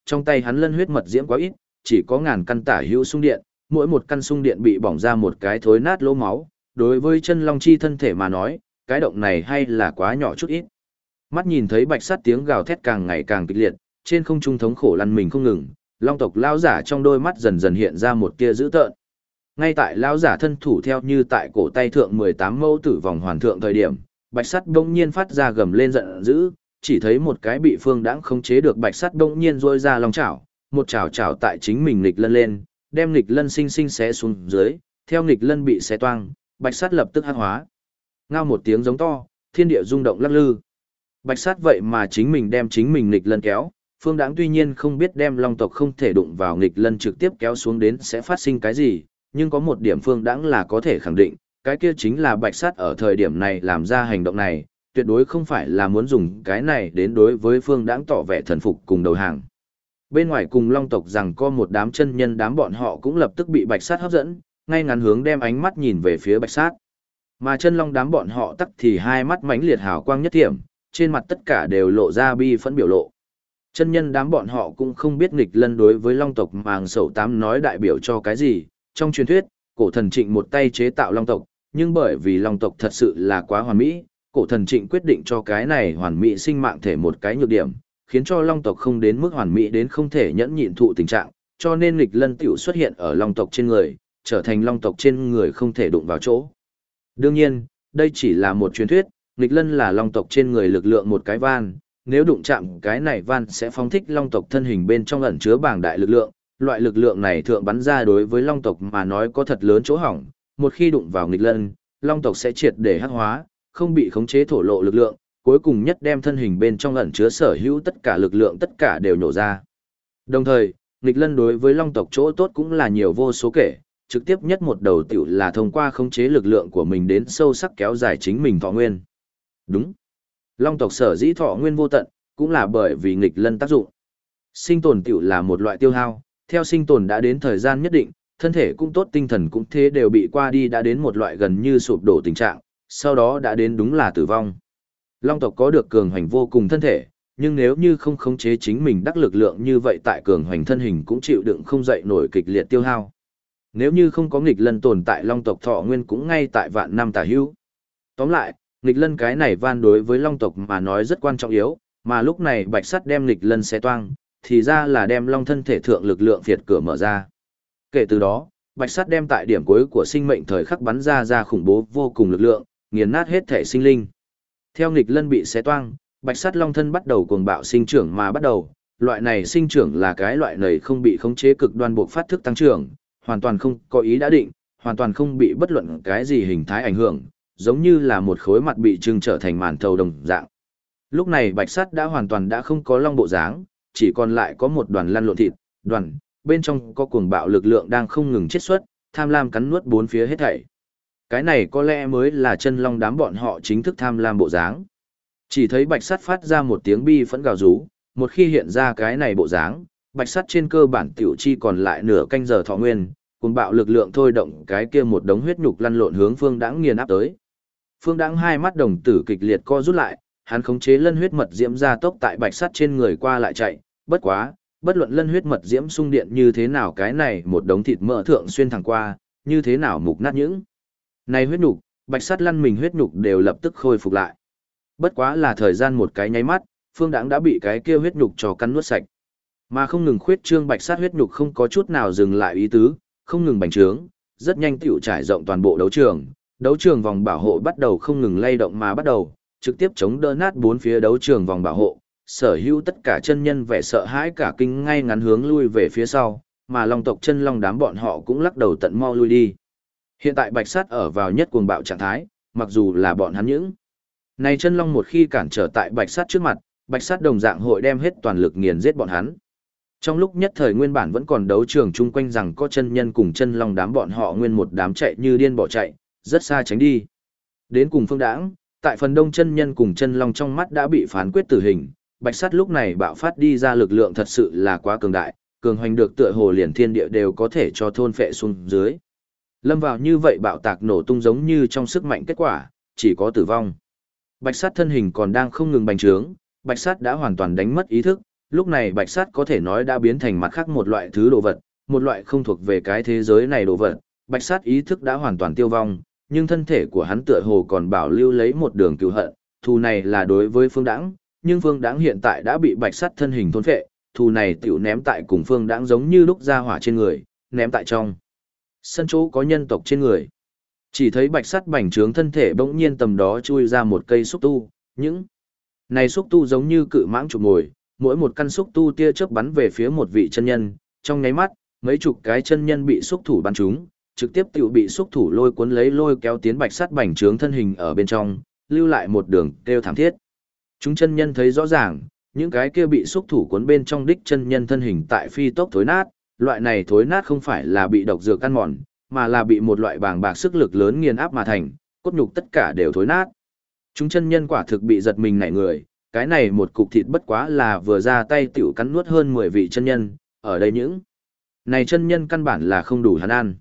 trong tay hắn lân huyết mật diễm quá ít, chỉ có ngàn căn tả hữu xung điện, mỗi một căn xung điện bị bỏng ra một cái thối nát lỗ máu, đối với chân long chi thân thể mà nói, cái động này hay là quá nhỏ chút ít. Mắt nhìn thấy bạch sắt tiếng gào thét càng ngày càng kịch liệt, trên không trung thống khổ lăn mình không ngừng, long tộc lão giả trong đôi mắt dần dần hiện ra một tia dữ tợn. Ngay tại lão giả thân thủ theo như tại cổ tay thượng 18 mâu tử vòng hoàn thượng thời điểm, bạch sắt bỗng nhiên phát ra gầm lên giận dữ, chỉ thấy một cái bị Phương Đãng khống chế được bạch sắt bỗng nhiên rôi ra long chảo, một chảo chảo tại chính mình nghịch lân lên, đem nghịch lân sinh sinh xé xuống dưới, theo nghịch lân bị xé toang, bạch sắt lập tức hắc hóa. Ngao một tiếng giống to, thiên địa rung động lắc lư. Bạch sắt vậy mà chính mình đem chính mình nghịch lân kéo, Phương Đãng tuy nhiên không biết đem long tộc không thể đụng vào nghịch lân trực tiếp kéo xuống đến sẽ phát sinh cái gì, nhưng có một điểm Phương Đãng là có thể khẳng định, cái kia chính là bạch sắt ở thời điểm này làm ra hành động này, tuyệt đối không phải là muốn dùng cái này đến đối với Phương Đãng tỏ vẻ thần phục cùng đầu hàng. Bên ngoài cùng long tộc rằng có một đám chân nhân đám bọn họ cũng lập tức bị bạch sắt hấp dẫn, ngay ngắn hướng đem ánh mắt nhìn về phía bạch sắt. Mà chân long đám bọn họ tắc thì hai mắt mãnh liệt hào quang nhất thiểm, trên mặt tất cả đều lộ ra bi phẫn biểu lộ. Chân nhân đám bọn họ cũng không biết nghịch lân đối với long tộc màng sầu tám nói đại biểu cho cái gì, trong truyền thuyết, cổ thần Trịnh một tay chế tạo long tộc, nhưng bởi vì long tộc thật sự là quá hoàn mỹ, cổ thần Trịnh quyết định cho cái này hoàn mỹ sinh mạng thể một cái nhược điểm, khiến cho long tộc không đến mức hoàn mỹ đến không thể nhẫn nhịn thụ tình trạng, cho nên nghịch lân tiểu xuất hiện ở long tộc trên người, trở thành long tộc trên người không thể đụng vào chỗ. Đương nhiên, đây chỉ là một truyền thuyết, nghịch lân là long tộc trên người lực lượng một cái van, nếu đụng chạm cái này van sẽ phóng thích long tộc thân hình bên trong ẩn chứa bảng đại lực lượng, loại lực lượng này thượng bắn ra đối với long tộc mà nói có thật lớn chỗ hỏng, một khi đụng vào nghịch lân, long tộc sẽ triệt để hắc hóa, không bị khống chế thổ lộ lực lượng, cuối cùng nhất đem thân hình bên trong ẩn chứa sở hữu tất cả lực lượng tất cả đều nhổ ra. Đồng thời, nghịch lân đối với long tộc chỗ tốt cũng là nhiều vô số kể, trực tiếp nhất một đầu tiểu là thông qua khống chế lực lượng của mình đến sâu sắc kéo dài chính mình thọ nguyên. Đúng. Long tộc sở dĩ thọ nguyên vô tận, cũng là bởi vì nghịch lân tác dụng. Sinh tồn tiểu là một loại tiêu hao, theo sinh tồn đã đến thời gian nhất định, thân thể cũng tốt tinh thần cũng thế đều bị qua đi đã đến một loại gần như sụp đổ tình trạng, sau đó đã đến đúng là tử vong. Long tộc có được cường hoành vô cùng thân thể, nhưng nếu như không khống chế chính mình đắc lực lượng như vậy tại cường hoành thân hình cũng chịu đựng không dậy nổi kịch liệt tiêu hao. Nếu như không có nghịch lân tồn tại long tộc thọ nguyên cũng ngay tại vạn năm tả hữu. Tóm lại, nghịch lân cái này van đối với long tộc mà nói rất quan trọng yếu, mà lúc này bạch sắt đem nghịch lân xé toang, thì ra là đem long thân thể thượng lực lượng phiệt cửa mở ra. Kể từ đó, bạch sắt đem tại điểm cuối của sinh mệnh thời khắc bắn ra khủng bố vô cùng lực lượng, nghiền nát hết thể sinh linh. Theo nghịch lân bị xé toang, bạch sắt long thân bắt đầu cuồng bạo sinh trưởng mà bắt đầu, loại này sinh trưởng là cái loại này không bị khống chế cực đoan buộc phát thức tăng trưởng, hoàn toàn không có ý đã định, hoàn toàn không bị bất luận cái gì hình thái ảnh hưởng, giống như là một khối mặt bị trưng trở thành màn thầu đồng dạng. Lúc này bạch sắt đã hoàn toàn đã không có long bộ dáng, chỉ còn lại có một đoàn lăn lộn thịt, đoàn, bên trong có cuồng bạo lực lượng đang không ngừng chiết xuất, tham lam cắn nuốt bốn phía hết thảy. Cái này có lẽ mới là chân long đám bọn họ chính thức tham lam bộ dáng. Chỉ thấy bạch sắt phát ra một tiếng bi phẫn gào rú, một khi hiện ra cái này bộ dáng, bạch sắt trên cơ bản tiểu chi còn lại nửa canh giờ thọ nguyên, cuồng bạo lực lượng thôi động cái kia một đống huyết nhục lăn lộn hướng Phương Đãng nghiền áp tới. Phương Đãng hai mắt đồng tử kịch liệt co rút lại, hắn khống chế lân huyết mật diễm ra tốc tại bạch sắt trên người qua lại chạy, bất quá, bất luận lân huyết mật diễm xung điện như thế nào cái này một đống thịt mỡ thượng xuyên thẳng qua, như thế nào mục nát những. Này huyết nhục, bạch sắt lăn mình huyết nhục đều lập tức khôi phục lại. Bất quá là thời gian một cái nháy mắt, Phương Đãng đã bị cái kia huyết nhục cho cắn nuốt sạch. Mà không ngừng khuyết trương bạch sắt huyết nhục không có chút nào dừng lại ý tứ, không ngừng bành trướng, rất nhanh tựu trải rộng toàn bộ đấu trường. Đấu trường vòng bảo hộ bắt đầu không ngừng lay động mà bắt đầu, trực tiếp chống đỡ nát bốn phía đấu trường vòng bảo hộ. Sở hữu tất cả chân nhân vẻ sợ hãi cả kinh ngay ngắn hướng lui về phía sau, mà long tộc chân long đám bọn họ cũng lắc đầu tận mau lui đi. Hiện tại bạch sắt ở vào nhất cuồng bạo trạng thái, mặc dù là bọn hắn những này chân long một khi cản trở tại bạch sắt trước mặt, bạch sắt đồng dạng hội đem hết toàn lực nghiền giết bọn hắn. Trong lúc nhất thời nguyên bản vẫn còn đấu trường chung quanh rằng có chân nhân cùng chân long đám bọn họ nguyên một đám chạy như điên bỏ chạy, rất xa tránh đi. Đến cùng Phương Đãng, tại phần đông chân nhân cùng chân long trong mắt đã bị phán quyết tử hình, bạch sắt lúc này bạo phát đi ra lực lượng thật sự là quá cường đại, cường hoành được tựa hồ liền thiên địa đều có thể cho thôn phệ xuống dưới. Lâm vào như vậy bạo tạc nổ tung giống như trong sức mạnh kết quả, chỉ có tử vong. Bạch sắt thân hình còn đang không ngừng bành trướng, bạch sắt đã hoàn toàn đánh mất ý thức, lúc này bạch sắt có thể nói đã biến thành mặt khác một loại thứ đồ vật, một loại không thuộc về cái thế giới này đồ vật. Bạch sắt ý thức đã hoàn toàn tiêu vong, nhưng thân thể của hắn tựa hồ còn bảo lưu lấy một đường cừu hận, thù này là đối với Phương Đãng, nhưng Phương Đãng hiện tại đã bị bạch sắt thân hình thôn phệ, thù này tiểu ném tại cùng Phương Đãng giống như lúc ra hỏa trên người, ném tại trong sân chỗ có nhân tộc trên người. Chỉ thấy bạch sắt bành trướng thân thể bỗng nhiên tầm đó chui ra một cây xúc tu, những này xúc tu giống như cự mãng chụp mồi, mỗi một căn xúc tu tia chớp bắn về phía một vị chân nhân, trong nháy mắt, mấy chục cái chân nhân bị xúc thủ bắn trúng, trực tiếp tiểu bị xúc thủ lôi cuốn lấy lôi kéo tiến bạch sắt bành trướng thân hình ở bên trong, lưu lại một đường kêu thảm thiết. Chúng chân nhân thấy rõ ràng, những cái kia bị xúc thủ cuốn bên trong đích chân nhân thân hình tại phi tốc thối nát, loại này thối nát không phải là bị độc dược ăn mòn, mà là bị một loại bàng bạc sức lực lớn nghiền áp mà thành, cốt nhục tất cả đều thối nát. Chúng chân nhân quả thực bị giật mình nảy người, cái này một cục thịt bất quá là vừa ra tay tiểu cắn nuốt hơn 10 vị chân nhân, ở đây những này chân nhân căn bản là không đủ hắn ăn.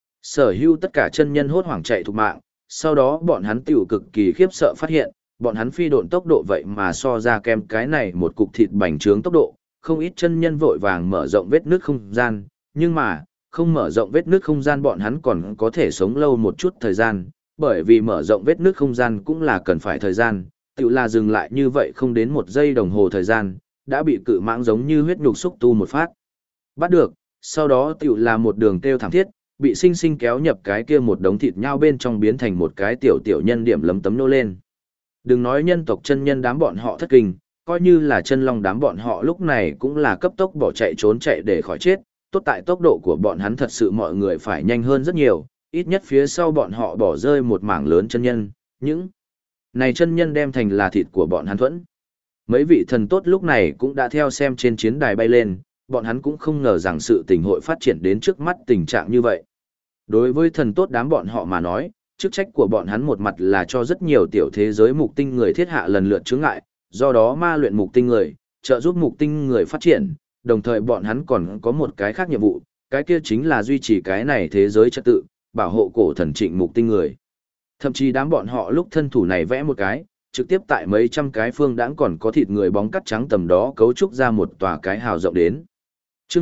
Sở hữu tất cả chân nhân hốt hoảng chạy thục mạng, sau đó bọn hắn tiểu cực kỳ khiếp sợ phát hiện, bọn hắn phi độn tốc độ vậy mà so ra kem cái này một cục thịt bành trướng tốc độ, không ít chân nhân vội vàng mở rộng vết nước không gian, nhưng mà, không mở rộng vết nước không gian bọn hắn còn có thể sống lâu một chút thời gian, bởi vì mở rộng vết nước không gian cũng là cần phải thời gian, tự là dừng lại như vậy không đến 1 giây đồng hồ thời gian, đã bị cự mãng giống như huyết nhục xúc tu một phát. Bắt được, sau đó tự là một đường kêu thảm thiết, bị sinh sinh kéo nhập cái kia một đống thịt nhau bên trong biến thành một cái tiểu tiểu nhân điểm lấm tấm nô lên. Đừng nói nhân tộc chân nhân đám bọn họ thất kinh, coi như là chân long đám bọn họ lúc này cũng là cấp tốc bỏ chạy trốn chạy để khỏi chết, tốt tại tốc độ của bọn hắn thật sự mọi người phải nhanh hơn rất nhiều, ít nhất phía sau bọn họ bỏ rơi một mảng lớn chân nhân, những này chân nhân đem thành là thịt của bọn hắn thuẫn. Mấy vị thần tốt lúc này cũng đã theo xem trên chiến đài bay lên, bọn hắn cũng không ngờ rằng sự tình hội phát triển đến trước mắt tình trạng như vậy. Đối với thần tốt đám bọn họ mà nói, chức trách của bọn hắn một mặt là cho rất nhiều tiểu thế giới mục tinh người thiết hạ lần lượt chướng ngại, do đó ma luyện mục tinh người, trợ giúp mục tinh người phát triển, đồng thời bọn hắn còn có một cái khác nhiệm vụ, cái kia chính là duy trì cái này thế giới trật tự, bảo hộ cổ thần trịnh mục tinh người. Thậm chí đám bọn họ lúc thân thủ này vẽ một cái, trực tiếp tại mấy trăm cái phương đãng còn có thịt người bóng cắt trắng tầm đó cấu trúc ra một tòa cái hào rộng đến. Chương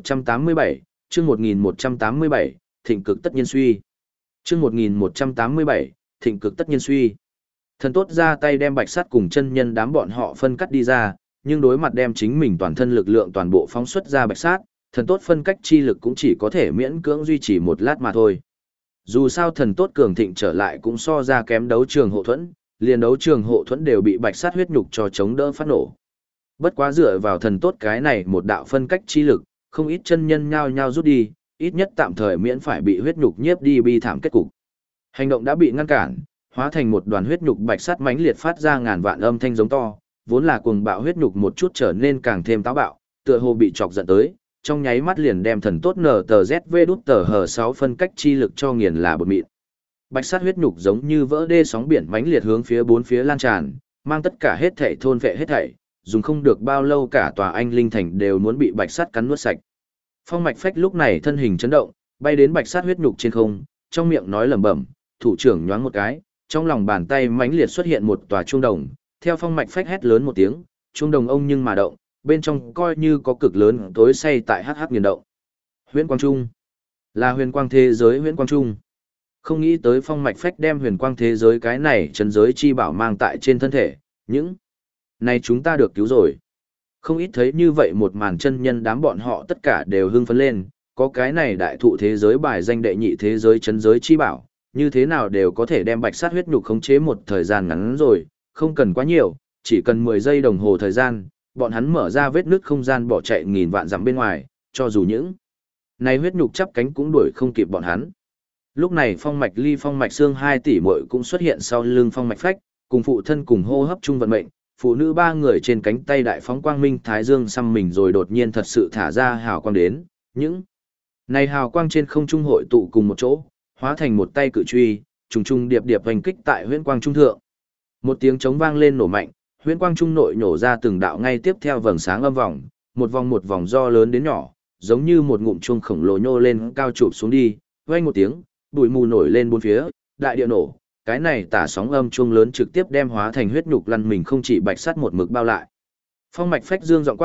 1187, chương 1187, thịnh cực tất nhiên suy. Chương 1187, thịnh cực tất nhiên suy. Thần tốt ra tay đem bạch sắt cùng chân nhân đám bọn họ phân cắt đi ra, nhưng đối mặt đem chính mình toàn thân lực lượng toàn bộ phóng xuất ra bạch sát, thần tốt phân cách chi lực cũng chỉ có thể miễn cưỡng duy trì một lát mà thôi. Dù sao thần tốt cường thịnh trở lại cũng so ra kém đấu trường hộ thuẫn, liền đấu trường hộ thuẫn đều bị bạch sát huyết nhục cho chống đỡ phát nổ. Bất quá dựa vào thần tốt cái này một đạo phân cách chi lực, không ít chân nhân nhao nhao rút đi, ít nhất tạm thời miễn phải bị huyết nhục nhiếp đi bi thảm kết cục. Hành động đã bị ngăn cản, hóa thành một đoàn huyết nhục bạch sắt mãnh liệt phát ra ngàn vạn âm thanh giống to, vốn là cuồng bạo huyết nhục một chút trở nên càng thêm táo bạo, tựa hồ bị chọc giận tới, trong nháy mắt liền đem thần tốt NTZV đút tờ hờ 6 phân cách chi lực cho nghiền là bột mịn. Bạch sắt huyết nhục giống như vỡ đê sóng biển mãnh liệt hướng phía bốn phía lan tràn, mang tất cả hết thảy thôn vệ hết thảy, dùng không được bao lâu cả tòa anh linh thành đều muốn bị bạch sắt cắn nuốt sạch. Phong Mạch Phách lúc này thân hình chấn động, bay đến bạch sắt huyết nhục trên không, trong miệng nói lẩm bẩm, thủ trưởng nhoáng một cái, trong lòng bàn tay mãnh liệt xuất hiện một tòa chuông đồng, theo Phong Mạch Phách hét lớn một tiếng, chuông đồng ông nhưng mà động, bên trong coi như có cực lớn tối say tại hắc nghiền động. Huyễn Quang Trung, là huyền quang thế giới Huyễn Quang Trung. Không nghĩ tới Phong Mạch Phách đem huyền quang thế giới cái này chân giới chi bảo mang tại trên thân thể, những này chúng ta được cứu rồi. Không ít thấy như vậy một màn chân nhân đám bọn họ tất cả đều hưng phấn lên, có cái này đại thụ thế giới bài danh đệ nhị thế giới chân giới chi bảo, như thế nào đều có thể đem bạch sát huyết nhục khống chế một thời gian ngắn rồi, không cần quá nhiều, chỉ cần 10 giây đồng hồ thời gian, bọn hắn mở ra vết nứt không gian bỏ chạy nghìn vạn dặm bên ngoài, cho dù những này huyết nhục chắp cánh cũng đuổi không kịp bọn hắn. Lúc này Phong Mạch Ly Phong Mạch Xương 2 tỷ muội cũng xuất hiện sau lưng Phong Mạch Phách, cùng phụ thân cùng hô hấp chung vận mệnh, phụ nữ ba người trên cánh tay đại phóng quang minh thái dương xăm mình rồi đột nhiên thật sự thả ra hào quang đến, những này hào quang trên không trung hội tụ cùng một chỗ, hóa thành một tay cự truy, trùng trùng điệp điệp hoành kích tại huyễn quang trung thượng. Một tiếng trống vang lên nổ mạnh, huyễn quang trung nội nổ ra từng đạo ngay tiếp theo vầng sáng âm vòng, một vòng do lớn đến nhỏ, giống như một ngụm chuông khổng lồ nhô lên cao chụp xuống đi, vang một tiếng, bụi mù nổi lên bốn phía, đại địa nổ, cái này tả sóng âm chuông lớn trực tiếp đem hóa thành huyết nhục lăn mình không chỉ bạch sắt một mực bao lại. Phong Mạch Phách dương giọng quát,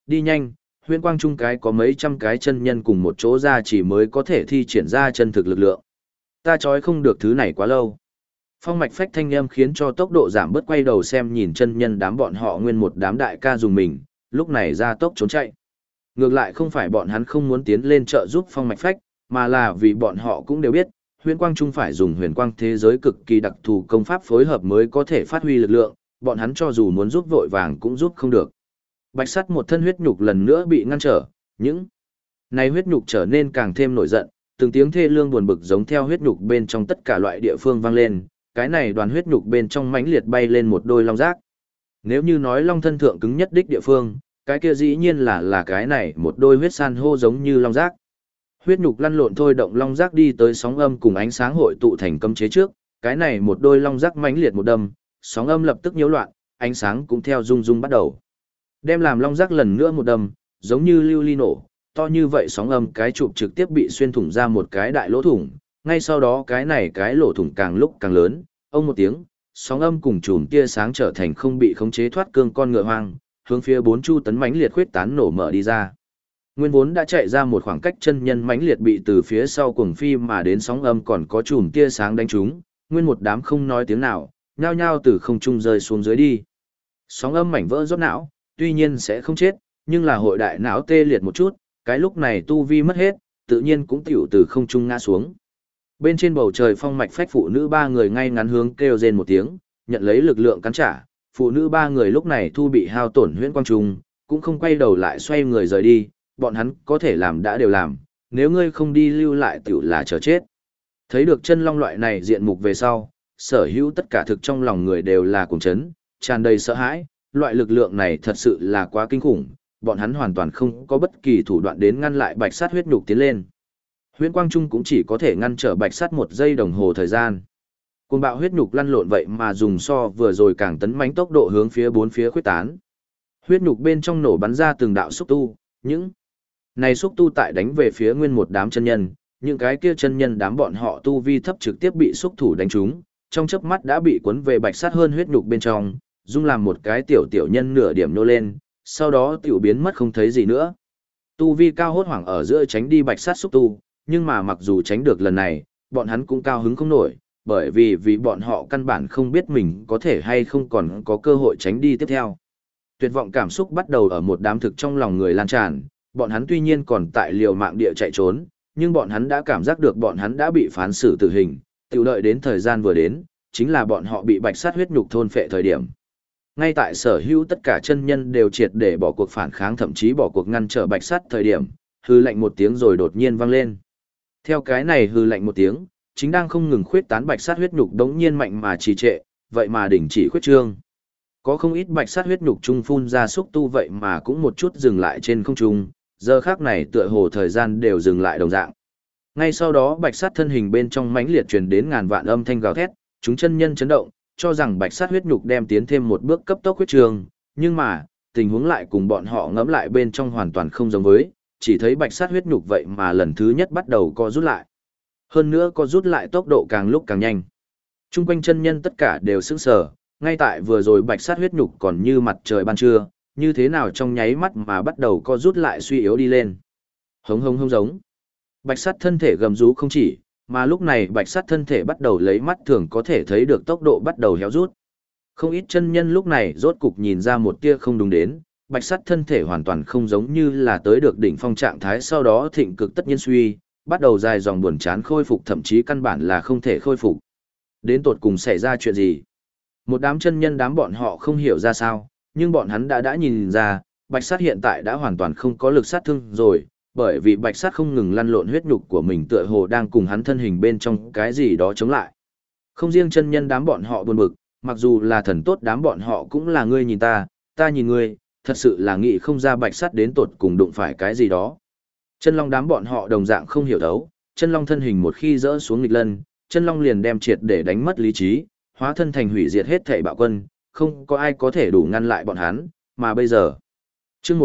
Đi nhanh, huyễn quang trung cái có mấy trăm cái chân nhân cùng một chỗ ra chỉ mới có thể thi triển ra chân thực lực lượng. Ta chói không được thứ này quá lâu. Phong mạch phách thanh âm khiến cho tốc độ giảm bớt, quay đầu xem nhìn chân nhân đám bọn họ nguyên một đám đại ca dùng mình, lúc này ra tốc trốn chạy. Ngược lại không phải bọn hắn không muốn tiến lên trợ giúp phong mạch phách, mà là vì bọn họ cũng đều biết, huyền quang trung phải dùng huyền quang thế giới cực kỳ đặc thù công pháp phối hợp mới có thể phát huy lực lượng, bọn hắn cho dù muốn giúp vội vàng cũng giúp không được. Bạch sắt một thân huyết nhục lần nữa bị ngăn trở, những này huyết nhục trở nên càng thêm nổi giận, từng tiếng thê lương buồn bực giống theo huyết nhục bên trong tất cả loại địa phương vang lên, cái này đoàn huyết nhục bên trong mãnh liệt bay lên một đôi long giác. Nếu như nói long thân thượng cứng nhất đích địa phương, cái kia dĩ nhiên là cái này một đôi huyết san hô giống như long giác. Huyết nhục lăn lộn thôi động long giác đi tới sóng âm cùng ánh sáng hội tụ thành cấm chế trước, cái này một đôi long giác mãnh liệt một đâm, sóng âm lập tức nhiễu loạn, ánh sáng cũng theo rung rung bắt đầu. Đem làm long giác lần nữa một đâm, giống như lưu ly nổ, to như vậy sóng âm cái chụp trực tiếp bị xuyên thủng ra một cái đại lỗ thủng, ngay sau đó cái lỗ thủng càng lúc càng lớn, ông một tiếng, sóng âm cùng chùm tia sáng trở thành không bị khống chế thoát cương con ngựa hoang, hướng phía bốn chu tấn mãnh liệt khuyết tán nổ mở đi ra. Nguyên vốn đã chạy ra một khoảng cách chân nhân mãnh liệt bị từ phía sau cuồng phi mà đến sóng âm còn có chùm tia sáng đánh trúng, nguyên một đám không nói tiếng nào, nhao nhao từ không trung rơi xuống dưới đi. Sóng âm mảnh vỡ rốt não, tuy nhiên sẽ không chết, nhưng là hội đại não tê liệt một chút, cái lúc này tu vi mất hết, tự nhiên cũng tiểu từ không trung ngã xuống. Bên trên bầu trời phong mạch phách phụ nữ ba người ngay ngắn hướng kêu rên một tiếng, nhận lấy lực lượng cắn trả, phụ nữ ba người lúc này thu bị hao tổn huyễn quang trung, cũng không quay đầu lại xoay người rời đi, bọn hắn có thể làm đã đều làm, nếu ngươi không đi lưu lại tiểu là chờ chết. Thấy được chân long loại này diện mục về sau, sở hữu tất cả thực trong lòng người đều là cuồng chấn, tràn đầy sợ hãi, loại lực lượng này thật sự là quá kinh khủng, bọn hắn hoàn toàn không có bất kỳ thủ đoạn đến ngăn lại bạch sát huyết nhục tiến lên. Huyễn quang trung cũng chỉ có thể ngăn trở bạch sát 1 giây đồng hồ thời gian. Cuồng bạo huyết nhục lăn lộn vậy mà dùng so vừa rồi càng tấn mãnh tốc độ hướng phía bốn phía khuếch tán. Huyết nhục bên trong nổ bắn ra từng đạo xúc tu, những này xúc tu tại đánh về phía nguyên một đám chân nhân, những cái kia chân nhân đám bọn họ tu vi thấp trực tiếp bị xúc thủ đánh trúng, trong chớp mắt đã bị cuốn về bạch sát hơn huyết nhục bên trong, dung làm một cái tiểu nhân nửa điểm nô lên, sau đó tiểu biến mất không thấy gì nữa. Tu vi cao hốt hoảng ở giữa tránh đi bạch sát xúc tu, nhưng mà mặc dù tránh được lần này, bọn hắn cũng cao hứng không nổi, bởi vì bọn họ căn bản không biết mình có thể hay không còn có cơ hội tránh đi tiếp theo. Tuyệt vọng cảm xúc bắt đầu ở một đám thực trong lòng người lan tràn, bọn hắn tuy nhiên còn tại liều mạng địa chạy trốn, nhưng bọn hắn đã cảm giác được bọn hắn đã bị phán xử tử hình, tiểu đợi đến thời gian vừa đến, chính là bọn họ bị bạch sát huyết nhục thôn phệ thời điểm. Ngay tại sở hữu tất cả chân nhân đều triệt để bỏ cuộc phản kháng, thậm chí bỏ cuộc ngăn trở bạch sát thời điểm, hư lạnh một tiếng rồi đột nhiên vang lên. Theo cái này hư lạnh một tiếng, chính đang không ngừng khuyết tán bạch sát huyết nhục đống nhiên mạnh mà trì trệ, vậy mà đình chỉ khuyết trương. Có không ít bạch sát huyết nhục trung phun ra xúc tu vậy mà cũng một chút dừng lại trên không trung, giờ khác này tựa hồ thời gian đều dừng lại đồng dạng. Ngay sau đó bạch sát thân hình bên trong mãnh liệt truyền đến ngàn vạn âm thanh gào thét, chúng chân nhân chấn động, cho rằng bạch sát huyết nhục đem tiến thêm một bước cấp tốc huyết trường, nhưng mà, tình huống lại cùng bọn họ ngẫm lại bên trong hoàn toàn không giống với, chỉ thấy bạch sát huyết nhục vậy mà lần thứ nhất bắt đầu co rút lại. Hơn nữa co rút lại tốc độ càng lúc càng nhanh. Trung quanh chân nhân tất cả đều sững sờ, ngay tại vừa rồi bạch sát huyết nhục còn như mặt trời ban trưa, như thế nào trong nháy mắt mà bắt đầu co rút lại suy yếu đi lên. Hống hống hống giống. Bạch sát thân thể gầm rú không chỉ, mà lúc này bạch sát thân thể bắt đầu lấy mắt thường có thể thấy được tốc độ bắt đầu héo rút. Không ít chân nhân lúc này rốt cục nhìn ra một tia không đúng đến, bạch sát thân thể hoàn toàn không giống như là tới được đỉnh phong trạng thái sau đó thịnh cực tất nhiên suy, bắt đầu dài dòng buồn chán khôi phục thậm chí căn bản là không thể khôi phục. Đến tột cùng xảy ra chuyện gì? Một đám chân nhân đám bọn họ không hiểu ra sao, nhưng bọn hắn đã nhìn ra, bạch sát hiện tại đã hoàn toàn không có lực sát thương rồi, bởi vì bạch sát không ngừng lăn lộn huyết nhục của mình tựa hồ đang cùng hắn thân hình bên trong cái gì đó chống lại. Không riêng chân nhân đám bọn họ buồn bực, mặc dù là thần tốt đám bọn họ cũng là ngươi nhìn ta nhìn ngươi, thật sự là nghĩ không ra bạch sát đến tột cùng đụng phải cái gì đó. Chân long đám bọn họ đồng dạng không hiểu thấu, chân long thân hình một khi rỡ xuống nghịch lân, chân long liền đem triệt để đánh mất lý trí, hóa thân thành hủy diệt hết thảy bạo quân, không có ai có thể đủ ngăn lại bọn hắn, mà bây giờ. Chương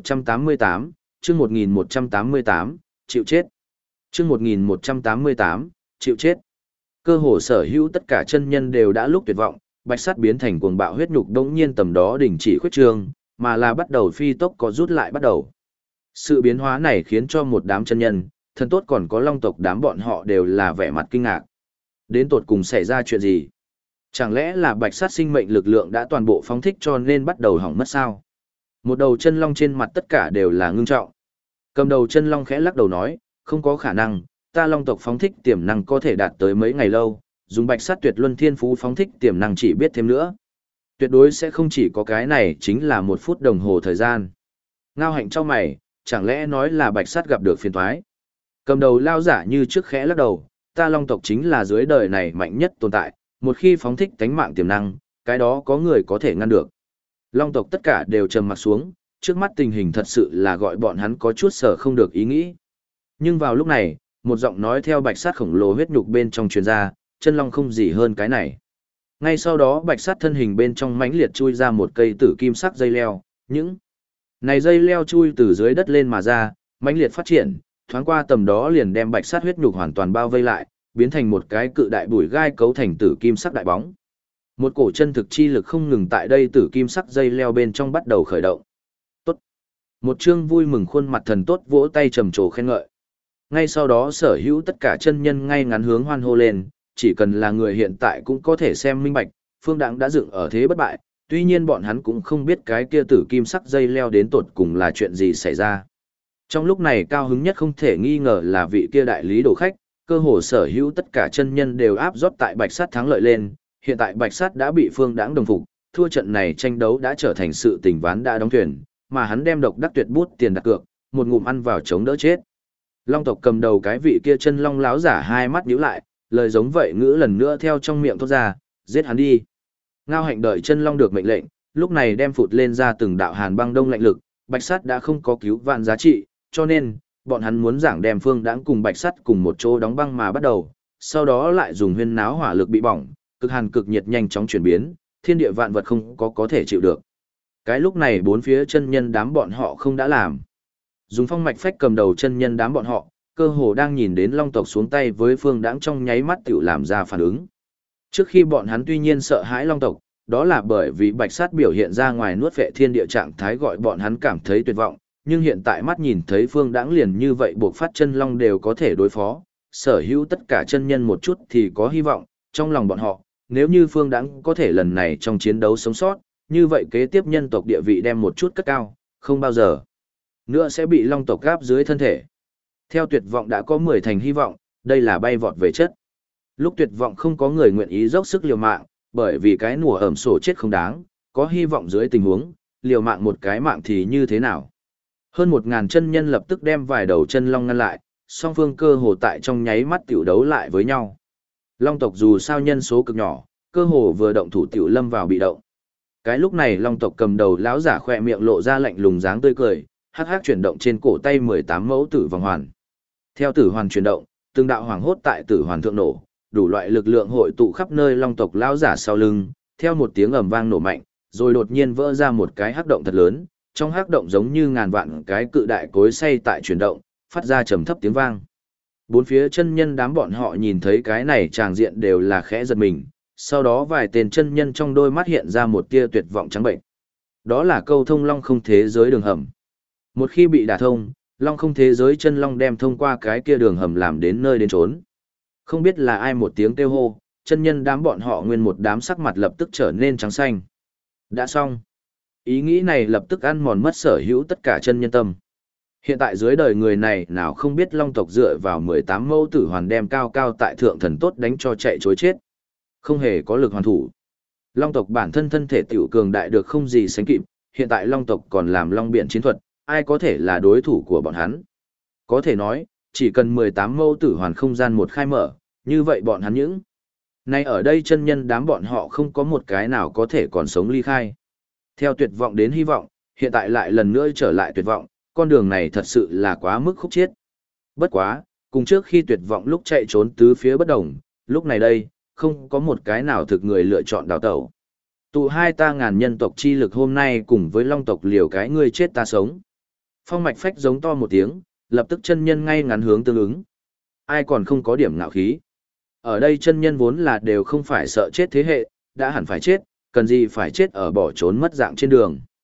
1188, chương 1188, chịu chết. Chương 1188, chịu chết. Cơ hồ sở hữu tất cả chân nhân đều đã lúc tuyệt vọng, bạch sắt biến thành cuồng bạo huyết nhục đống nhiên tầm đó đình chỉ khuyết trương, mà là bắt đầu phi tốc có rút lại bắt đầu. Sự biến hóa này khiến cho một đám chân nhân, thần tốt còn có long tộc đám bọn họ đều là vẻ mặt kinh ngạc. Đến tột cùng xảy ra chuyện gì? Chẳng lẽ là bạch sát sinh mệnh lực lượng đã toàn bộ phóng thích cho nên bắt đầu hỏng mất sao? Một đầu chân long trên mặt tất cả đều là ngưng trọng. Cầm đầu chân long khẽ lắc đầu nói, không có khả năng, ta long tộc phóng thích tiềm năng có thể đạt tới mấy ngày lâu, dùng bạch sát tuyệt luân thiên phú phóng thích tiềm năng chỉ biết thêm nữa. Tuyệt đối sẽ không chỉ có cái này chính là 1 phút đồng hồ thời gian. Ngao Hạnh trong mày, chẳng lẽ nói là bạch sát gặp được phiền toái? Cầm đầu lao giả như trước khẽ lắc đầu, ta long tộc chính là dưới đời này mạnh nhất tồn tại, một khi phóng thích tánh mạng tiềm năng, cái đó có người có thể ngăn được. Long tộc tất cả đều trầm mặt xuống, trước mắt tình hình thật sự là gọi bọn hắn có chút sở không được ý nghĩ. Nhưng vào lúc này, một giọng nói theo bạch sát khổng lồ huyết nhục bên trong truyền ra, chân long không gì hơn cái này. Ngay sau đó bạch sát thân hình bên trong mãnh liệt chui ra một cây tử kim sắc dây leo, những này dây leo chui từ dưới đất lên mà ra, mãnh liệt phát triển, thoáng qua tầm đó liền đem bạch sát huyết nhục hoàn toàn bao vây lại, biến thành một cái cự đại bùi gai cấu thành tử kim sắc đại bóng. Một cổ chân thực chi lực không ngừng tại đây tử kim sắc dây leo bên trong bắt đầu khởi động. Tốt. Một chương vui mừng khuôn mặt thần tốt vỗ tay trầm trồ khen ngợi. Ngay sau đó sở hữu tất cả chân nhân ngay ngắn hướng hoan hô lên, chỉ cần là người hiện tại cũng có thể xem minh bạch, Phương Đãng đã dựng ở thế bất bại, tuy nhiên bọn hắn cũng không biết cái kia tử kim sắc dây leo đến tột cùng là chuyện gì xảy ra. Trong lúc này cao hứng nhất không thể nghi ngờ là vị kia đại lý đồ khách, cơ hồ sở hữu tất cả chân nhân đều áp rót tại bạch sát thắng lợi lên, hiện tại bạch sát đã bị Phương Đãng đồng phục, thua trận này tranh đấu đã trở thành sự tình ván đã đóng thuyền, mà hắn đem độc đắc tuyệt bút tiền đặt cược, một ngụm ăn vào chống đỡ chết. Long tộc cầm đầu cái vị kia chân long láo giả hai mắt nhíu lại, lời giống vậy ngữ lần nữa theo trong miệng thốt ra, giết hắn đi. Ngao Hạnh đợi chân long được mệnh lệnh, lúc này đem phụt lên ra từng đạo hàn băng đông lạnh lực, bạch sắt đã không có cứu vạn giá trị, cho nên, bọn hắn muốn giảng đem Phương Đãng cùng bạch sắt cùng một chỗ đóng băng mà bắt đầu, sau đó lại dùng huyên náo hỏa lực bị bỏng, cực hàn cực nhiệt nhanh chóng chuyển biến, thiên địa vạn vật không có thể chịu được. Cái lúc này bốn phía chân nhân đám bọn họ không đã làm. Dùng phong mạch phách cầm đầu chân nhân đám bọn họ, cơ hồ đang nhìn đến long tộc xuống tay với Phương Đãng trong nháy mắt tiểu làm ra phản ứng. Trước khi bọn hắn tuy nhiên sợ hãi long tộc, đó là bởi vì bạch sát biểu hiện ra ngoài nuốt vệ thiên địa trạng thái gọi bọn hắn cảm thấy tuyệt vọng, nhưng hiện tại mắt nhìn thấy Phương Đãng liền như vậy buộc phát chân long đều có thể đối phó, sở hữu tất cả chân nhân một chút thì có hy vọng, trong lòng bọn họ, nếu như Phương Đãng có thể lần này trong chiến đấu sống sót, như vậy kế tiếp nhân tộc địa vị đem một chút cất cao, không bao giờ nữa sẽ bị long tộc gáp dưới thân thể. Theo tuyệt vọng đã có 10 thành hy vọng, đây là bay vọt về chất. Lúc tuyệt vọng không có người nguyện ý dốc sức liều mạng, bởi vì cái nùa ẩm sổ chết không đáng, có hy vọng dưới tình huống, liều mạng một cái mạng thì như thế nào. Hơn 1000 chân nhân lập tức đem vài đầu chân long ngăn lại, song phương cơ hồ tại trong nháy mắt tiểu đấu lại với nhau. Long tộc dù sao nhân số cực nhỏ, cơ hồ vừa động thủ tiểu lâm vào bị động. Cái lúc này long tộc cầm đầu lão giả khỏe miệng lộ ra lạnh lùng dáng tươi cười, hắc hắc chuyển động trên cổ tay 18 mẫu tử vòng hoàn. Theo tử hoàn chuyển động, từng đạo hoàng hốt tại tử hoàn thượng nổ, đủ loại lực lượng hội tụ khắp nơi long tộc lão giả sau lưng, theo một tiếng ầm vang nổ mạnh, rồi đột nhiên vỡ ra một cái hắc động thật lớn, trong hắc động giống như ngàn vạn cái cự đại cối xay tại chuyển động, phát ra trầm thấp tiếng vang. Bốn phía chân nhân đám bọn họ nhìn thấy cái này tràng diện đều là khẽ giật mình, sau đó vài tên chân nhân trong đôi mắt hiện ra một tia tuyệt vọng trắng bệnh. Đó là câu thông long không thế giới đường hầm. Một khi bị đả thông, long không thế giới chân long đem thông qua cái kia đường hầm làm đến nơi đến trốn. Không biết là ai một tiếng kêu hô, chân nhân đám bọn họ nguyên một đám sắc mặt lập tức trở nên trắng xanh. Đã xong. Ý nghĩ này lập tức ăn mòn mất sở hữu tất cả chân nhân tâm. Hiện tại dưới đời người này nào không biết long tộc dựa vào 18 mẫu tử hoàn đem cao cao tại thượng thần tốt đánh cho chạy chối chết. Không hề có lực hoàn thủ. Long tộc bản thân thân thể tiểu cường đại được không gì sánh kịp, hiện tại long tộc còn làm long biển chiến thuật, ai có thể là đối thủ của bọn hắn. Có thể nói, chỉ cần 18 mẫu tử hoàn không gian một khai mở, như vậy bọn hắn những. Nay ở đây chân nhân đám bọn họ không có một cái nào có thể còn sống ly khai. Theo tuyệt vọng đến hy vọng, hiện tại lại lần nữa trở lại tuyệt vọng, con đường này thật sự là quá mức khúc chiết. Bất quá, cùng trước khi tuyệt vọng lúc chạy trốn tứ phía bất đồng, lúc này đây, không có một cái nào thực người lựa chọn đào tẩu. Tụ hai ta ngàn nhân tộc chi lực hôm nay cùng với long tộc liều cái ngươi chết ta sống. Phong mạch phách giống to một tiếng, lập tức chân nhân ngay ngắn hướng tương ứng. Ai còn không có điểm ngạo khí. Ở đây chân nhân vốn là đều không phải sợ chết thế hệ, đã hẳn phải chết, cần gì phải chết ở bỏ trốn mất dạng trên đường.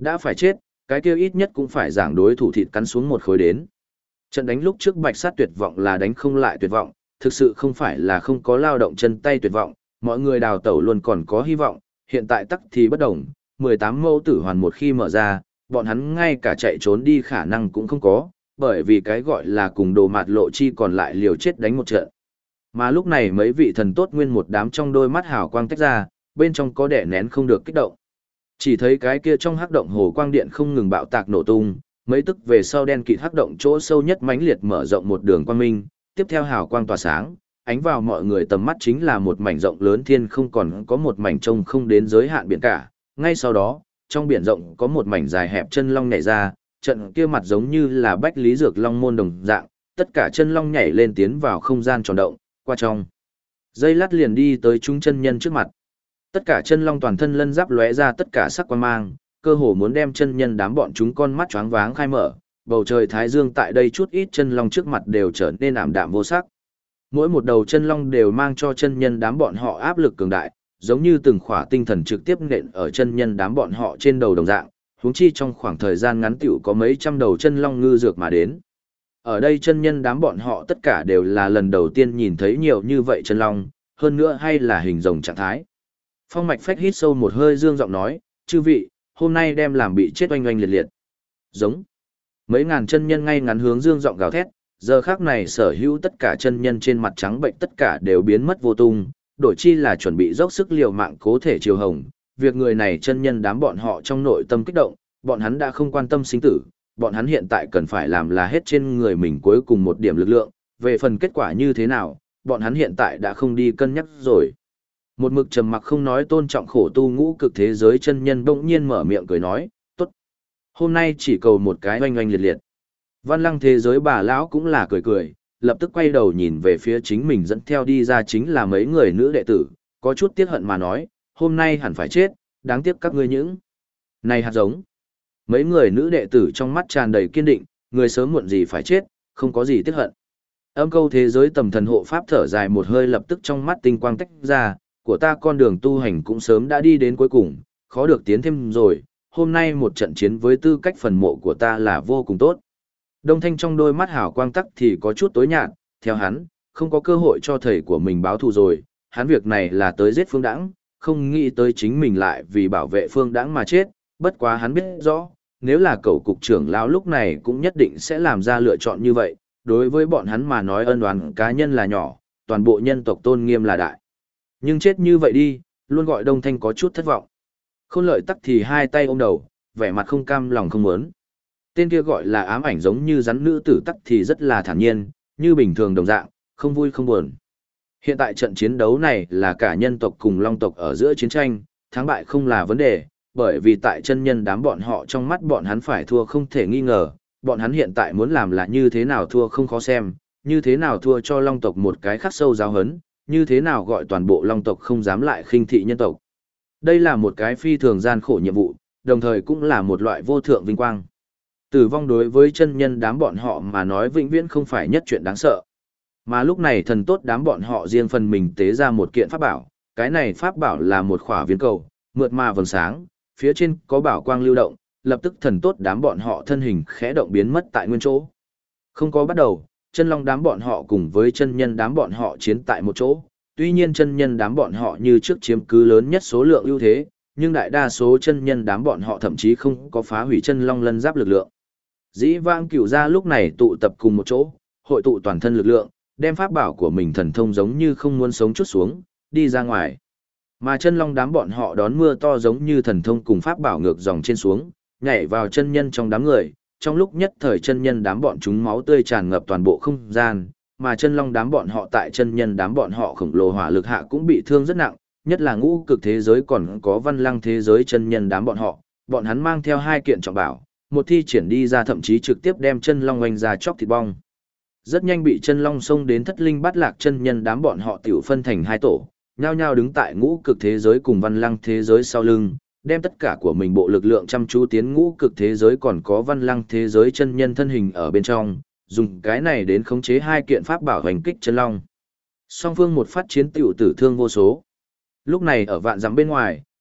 Đã phải chết, cái kia ít nhất cũng phải giảng đối thủ thịt cắn xuống một khối đến. Trận đánh lúc trước Bạch Sát tuyệt vọng là đánh không lại tuyệt vọng, thực sự không phải là không có lao động chân tay tuyệt vọng, mọi người đào tẩu luôn còn có hy vọng, hiện tại tắc thì bất đồng, 18 mẫu tử hoàn một khi mở ra, bọn hắn ngay cả chạy trốn đi khả năng cũng không có, bởi vì cái gọi là cùng đồ mạt lộ chi còn lại liều chết đánh một trận. Mà lúc này mấy vị thần tốt nguyên một đám trong đôi mắt hào quang tách ra, bên trong có đẻ nén không được kích động. Chỉ thấy cái kia trong hắc động hồ quang điện không ngừng bạo tạc nổ tung, mấy tức về sau đen kịt hắc động chỗ sâu nhất mãnh liệt mở rộng một đường quang minh, tiếp theo hào quang tỏa sáng, ánh vào mọi người tầm mắt chính là một mảnh rộng lớn thiên không còn có một mảnh trông không đến giới hạn biển cả. Ngay sau đó, trong biển rộng có một mảnh dài hẹp chân long nhảy ra, trận kia mặt giống như là bách lý dược long môn đồng dạng, tất cả chân long nhảy lên tiến vào không gian tròn động, qua trong. Dây lát liền đi tới chúng chân nhân trước mặt. Tất cả chân long toàn thân lân giáp lóe ra tất cả sắc quang mang, cơ hồ muốn đem chân nhân đám bọn chúng con mắt choáng váng khai mở, bầu trời thái dương tại đây chút ít chân long trước mặt đều trở nên ảm đạm vô sắc. Mỗi một đầu chân long đều mang cho chân nhân đám bọn họ áp lực cường đại, giống như từng khỏa tinh thần trực tiếp nện ở chân nhân đám bọn họ trên đầu đồng dạng, huống chi trong khoảng thời gian ngắn tiểu có mấy trăm đầu chân long ngư dược mà đến. Ở đây chân nhân đám bọn họ tất cả đều là lần đầu tiên nhìn thấy nhiều như vậy chân long, hơn nữa hay là hình rồng trạng thái. Phong Mạch Phách hít sâu một hơi dương giọng nói, chư vị, hôm nay đem làm bị chết oanh oanh liệt liệt. Giống. Mấy ngàn chân nhân ngay ngắn hướng dương giọng gào thét, giờ khác này sở hữu tất cả chân nhân trên mặt trắng bệnh tất cả đều biến mất vô tung, đổi chi là chuẩn bị dốc sức liều mạng cố thể chiều hồng. Việc người này chân nhân đám bọn họ trong nội tâm kích động, bọn hắn đã không quan tâm sinh tử, bọn hắn hiện tại cần phải làm là hết trên người mình cuối cùng một điểm lực lượng, về phần kết quả như thế nào, bọn hắn hiện tại đã không đi cân nhắc rồi. Một mực trầm mặc không nói tôn trọng khổ tu ngũ cực thế giới chân nhân bỗng nhiên mở miệng cười nói, tốt. Hôm nay chỉ cầu một cái oanh oanh liệt liệt. Văn lăng thế giới bà lão cũng là cười cười, lập tức quay đầu nhìn về phía chính mình dẫn theo đi ra chính là mấy người nữ đệ tử, có chút tiếc hận mà nói, hôm nay hẳn phải chết, đáng tiếc các ngươi những. Này hạt giống. Mấy người nữ đệ tử trong mắt tràn đầy kiên định, người sớm muộn gì phải chết, không có gì tiếc hận. Âm câu thế giới tầm thần hộ pháp thở dài một hơi lập tức trong mắt tinh quang tách ra, của ta con đường tu hành cũng sớm đã đi đến cuối cùng, khó được tiến thêm rồi, hôm nay một trận chiến với tư cách phần mộ của ta là vô cùng tốt. Đông Thanh trong đôi mắt hào quang tắc thì có chút tối nhạt, theo hắn, không có cơ hội cho thầy của mình báo thù rồi, hắn việc này là tới giết Phương Đãng, không nghĩ tới chính mình lại vì bảo vệ Phương Đãng mà chết, bất quá hắn biết rõ, nếu là cậu cục trưởng lão lúc này cũng nhất định sẽ làm ra lựa chọn như vậy, đối với bọn hắn mà nói ân oán cá nhân là nhỏ, toàn bộ nhân tộc tôn nghiêm là đại. Nhưng chết như vậy đi, luôn gọi Đông Thanh có chút thất vọng. Khôn Lợi tắc thì hai tay ôm đầu, vẻ mặt không cam lòng không muốn. Tên kia gọi là ám ảnh giống như rắn nữ tử tắc thì rất là thản nhiên, như bình thường đồng dạng, không vui không buồn. Hiện tại trận chiến đấu này là cả nhân tộc cùng long tộc ở giữa chiến tranh, thắng bại không là vấn đề, bởi vì tại chân nhân đám bọn họ trong mắt bọn hắn phải thua không thể nghi ngờ, bọn hắn hiện tại muốn làm là như thế nào thua không khó xem, như thế nào thua cho long tộc một cái khắc sâu giáo hấn, như thế nào gọi toàn bộ long tộc không dám lại khinh thị nhân tộc. Đây là một cái phi thường gian khổ nhiệm vụ, đồng thời cũng là một loại vô thượng vinh quang. Tử vong đối với chân nhân đám bọn họ mà nói vĩnh viễn không phải nhất chuyện đáng sợ. Mà lúc này thần tốt đám bọn họ riêng phần mình tế ra một kiện pháp bảo, cái này pháp bảo là một khỏa viên cầu, mượt mà vầng sáng, phía trên có bảo quang lưu động, lập tức thần tốt đám bọn họ thân hình khẽ động biến mất tại nguyên chỗ. Không có bắt đầu, chân long đám bọn họ cùng với chân nhân đám bọn họ chiến tại một chỗ, tuy nhiên chân nhân đám bọn họ như trước chiếm cứ lớn nhất số lượng ưu thế, nhưng đại đa số chân nhân đám bọn họ thậm chí không có phá hủy chân long lân giáp lực lượng. Dĩ vãng cửu gia lúc này tụ tập cùng một chỗ, hội tụ toàn thân lực lượng, đem pháp bảo của mình thần thông giống như không muốn sống chút xuống, đi ra ngoài. Mà chân long đám bọn họ đón mưa to giống như thần thông cùng pháp bảo ngược dòng trên xuống, nhảy vào chân nhân trong đám người, trong lúc nhất thời chân nhân đám bọn chúng máu tươi tràn ngập toàn bộ không gian, mà chân long đám bọn họ tại chân nhân đám bọn họ khổng lồ hỏa lực hạ cũng bị thương rất nặng, nhất là ngũ cực thế giới còn có văn lăng thế giới chân nhân đám bọn hắn mang theo hai kiện trọng bảo, một thi triển đi ra thậm chí trực tiếp đem chân long oanh ra chóc thịt bong. Rất nhanh bị chân long xông đến thất linh bát lạc chân nhân đám bọn họ tiểu phân thành hai tổ, nhao nhao đứng tại ngũ cực thế giới cùng văn lăng thế giới sau lưng, đem tất cả của mình bộ lực lượng chăm chú tiến ngũ cực thế giới còn có văn lăng thế giới chân nhân thân hình ở bên trong, dùng cái này đến khống chế hai kiện pháp bảo hành kích chân long. Song phương một phát chiến tiểu tử thương vô số. Lúc này ở vạn dặm bên ngoài,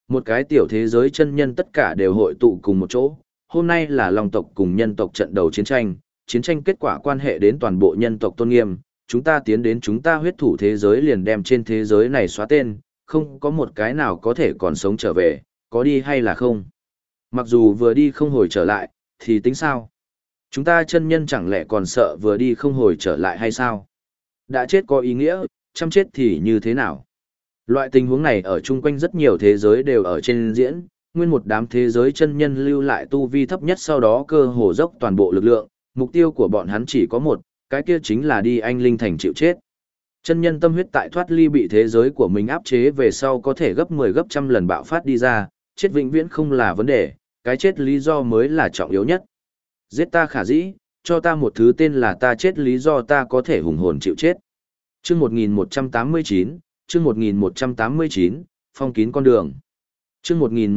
Một cái tiểu thế giới chân nhân tất cả đều hội tụ cùng một chỗ. Hôm nay là Long tộc cùng nhân tộc trận đầu chiến tranh kết quả quan hệ đến toàn bộ nhân tộc tôn nghiêm, chúng ta tiến đến chúng ta huyết thủ thế giới liền đem trên thế giới này xóa tên, không có một cái nào có thể còn sống trở về, có đi hay là không. Mặc dù vừa đi không hồi trở lại, thì tính sao? Chúng ta chân nhân chẳng lẽ còn sợ vừa đi không hồi trở lại hay sao? Đã chết có ý nghĩa, chăm chết thì như thế nào? Loại tình huống này ở chung quanh rất nhiều thế giới đều ở trên diễn, nguyên một đám thế giới chân nhân lưu lại tu vi thấp nhất sau đó cơ hồ dốc toàn bộ lực lượng, mục tiêu của bọn hắn chỉ có một, cái kia chính là đi anh linh thành chịu chết. Chân nhân tâm huyết tại thoát ly bị thế giới của mình áp chế về sau có thể gấp 10 gấp trăm lần bạo phát đi ra, chết vĩnh viễn không là vấn đề, cái chết lý do mới là trọng yếu nhất. Giết ta khả dĩ, cho ta một thứ tên là ta chết lý do ta có thể hùng hồn chịu chết. Chương 1189, chương 1189, phong kín con đường. Chương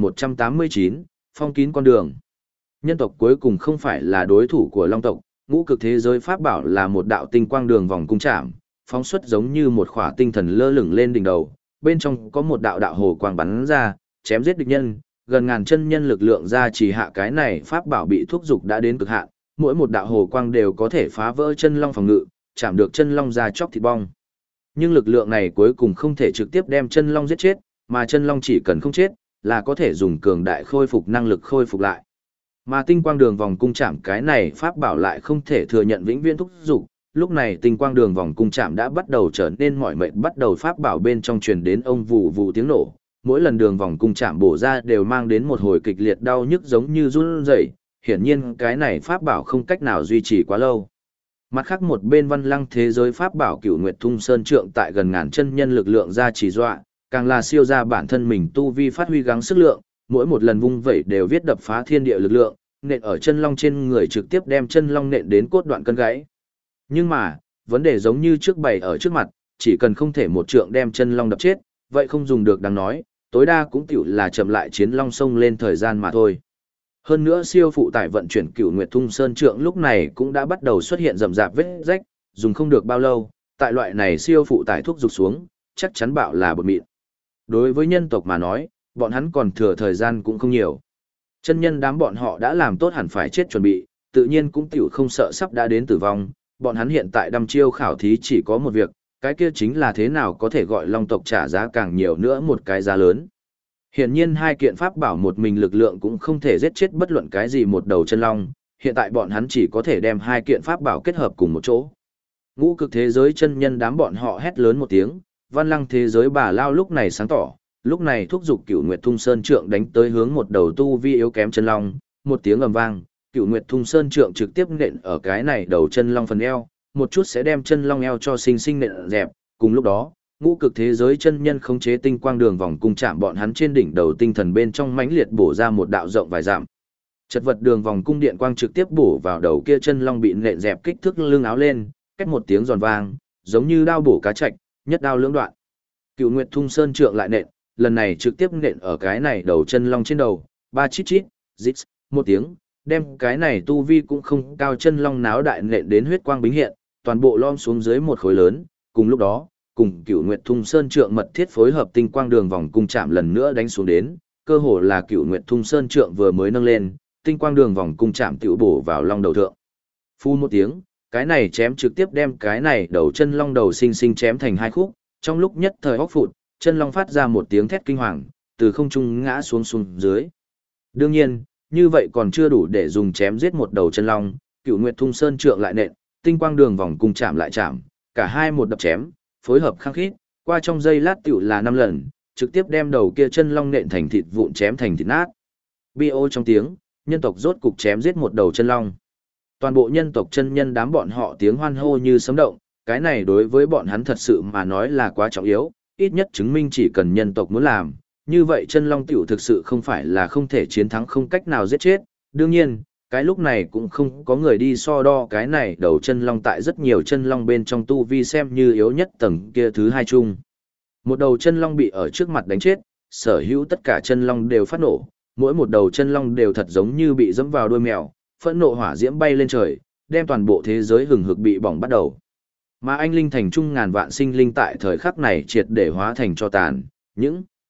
1189, phong kín con đường. Nhân tộc cuối cùng không phải là đối thủ của Long tộc, ngũ cực thế giới pháp bảo là một đạo tinh quang đường vòng cung trảm, phóng xuất giống như một khỏa tinh thần lơ lửng lên đỉnh đầu, bên trong có một đạo đạo hồ quang bắn ra, chém giết địch nhân, gần ngàn chân nhân lực lượng ra chỉ hạ cái này pháp bảo bị thúc dục đã đến cực hạn, mỗi một đạo hồ quang đều có thể phá vỡ chân long phòng ngự, chạm được chân long ra chóc thịt bong. Nhưng lực lượng này cuối cùng không thể trực tiếp đem chân long giết chết, mà chân long chỉ cần không chết, là có thể dùng cường đại khôi phục năng lực khôi phục lại. Mà tinh quang đường vòng cung chạm cái này pháp bảo lại không thể thừa nhận vĩnh viễn thúc dục. Lúc này tinh quang đường vòng cung chạm đã bắt đầu trở nên mỏi mệt, bắt đầu pháp bảo bên trong truyền đến ông vù vù tiếng nổ. Mỗi lần đường vòng cung chạm bổ ra đều mang đến một hồi kịch liệt đau nhức giống như run rẩy. Hiển nhiên cái này pháp bảo không cách nào duy trì quá lâu. Mặt khác một bên Văn Lăng thế giới pháp bảo Cửu Nguyệt Thung Sơn Trượng tại gần ngàn chân nhân lực lượng ra chỉ dọa, càng là siêu ra bản thân mình tu vi phát huy gắng sức lượng, mỗi một lần vung vẩy đều viết đập phá thiên địa lực lượng, nện ở chân long trên người trực tiếp đem chân long nện đến cốt đoạn cân gãy. Nhưng mà, vấn đề giống như trước bày ở trước mặt, chỉ cần không thể một trượng đem chân long đập chết, vậy không dùng được đáng nói, tối đa cũng tiểu là chậm lại chiến long sông lên thời gian mà thôi. Hơn nữa siêu phụ tải vận chuyển Cửu Nguyệt Thung Sơn Trượng lúc này cũng đã bắt đầu xuất hiện rậm rạp vết rách, dùng không được bao lâu, tại loại này siêu phụ tải thuốc dục xuống, chắc chắn bạo là bột mịn. Đối với nhân tộc mà nói, bọn hắn còn thừa thời gian cũng không nhiều. Chân nhân đám bọn họ đã làm tốt hẳn phải chết chuẩn bị, tự nhiên cũng tiểu không sợ sắp đã đến tử vong, bọn hắn hiện tại đăm chiêu khảo thí chỉ có một việc, cái kia chính là thế nào có thể gọi Long tộc trả giá càng nhiều nữa một cái giá lớn. Hiển nhiên hai kiện pháp bảo một mình lực lượng cũng không thể giết chết bất luận cái gì một đầu chân long, hiện tại bọn hắn chỉ có thể đem hai kiện pháp bảo kết hợp cùng một chỗ. Ngũ cực thế giới chân nhân đám bọn họ hét lớn một tiếng, Văn Lăng thế giới bà lao lúc này sáng tỏ, lúc này thúc giục Cửu Nguyệt Thung Sơn Trượng đánh tới hướng một đầu tu vi yếu kém chân long, một tiếng ầm vang, Cửu Nguyệt Thung Sơn Trượng trực tiếp nện ở cái này đầu chân long phần eo, một chút sẽ đem chân long eo cho sinh sinh nện dẹp, cùng lúc đó, ngũ cực thế giới chân nhân khống chế tinh quang đường vòng cung chạm bọn hắn trên đỉnh đầu tinh thần bên trong mãnh liệt bổ ra một đạo rộng vài dặm. Chật vật đường vòng cung điện quang trực tiếp bổ vào đầu kia chân long bị nện dẹp kích thước lưng áo lên, cách một tiếng giòn vang, giống như đao bổ cá trạch, nhất đao lưỡng đoạn. Cửu Nguyệt Thung Sơn Trượng lại nện, lần này trực tiếp nện ở cái này đầu chân long trên đầu, ba chít chít, rít, một tiếng, đem cái này tu vi cũng không cao chân long náo đại nện đến huyết quang bính hiện, toàn bộ lom xuống dưới một khối lớn, cùng lúc đó, cùng Cửu Nguyệt Thung Sơn Trượng mật thiết phối hợp tinh quang đường vòng cung chạm lần nữa đánh xuống đến, cơ hồ là Cửu Nguyệt Thung Sơn Trượng vừa mới nâng lên, tinh quang đường vòng cung chạm tiểu bổ vào long đầu thượng. Phu một tiếng, cái này chém trực tiếp đem cái này đầu chân long đầu sinh sinh chém thành hai khúc, trong lúc nhất thời hốc phụt, chân long phát ra một tiếng thét kinh hoàng, từ không trung ngã xuống dưới. Đương nhiên, như vậy còn chưa đủ để dùng chém giết một đầu chân long, Cửu Nguyệt Thung Sơn Trượng lại nện, tinh quang đường vòng cung chạm lại chạm, cả hai một đập chém, phối hợp khăng khít, qua trong giây lát tiểu là 5 lần, trực tiếp đem đầu kia chân long nện thành thịt vụn chém thành thịt nát. Bio trong tiếng, nhân tộc rốt cục chém giết một đầu chân long. Toàn bộ nhân tộc chân nhân đám bọn họ tiếng hoan hô như sấm động, cái này đối với bọn hắn thật sự mà nói là quá trọng yếu, ít nhất chứng minh chỉ cần nhân tộc muốn làm, như vậy chân long tiểu thực sự không phải là không thể chiến thắng không cách nào giết chết. Đương nhiên, cái lúc này cũng không có người đi so đo cái này đầu chân long tại rất nhiều chân long bên trong tu vi xem như yếu nhất tầng kia thứ hai chung. Một đầu chân long bị ở trước mặt đánh chết, sở hữu tất cả chân long đều phát nổ, mỗi một đầu chân long đều thật giống như bị dẫm vào đuôi mèo, phẫn nộ hỏa diễm bay lên trời, đem toàn bộ thế giới hừng hực bị bỏng bắt đầu. Mà anh linh thành trung ngàn vạn sinh linh tại thời khắc này triệt để hóa thành cho tàn, những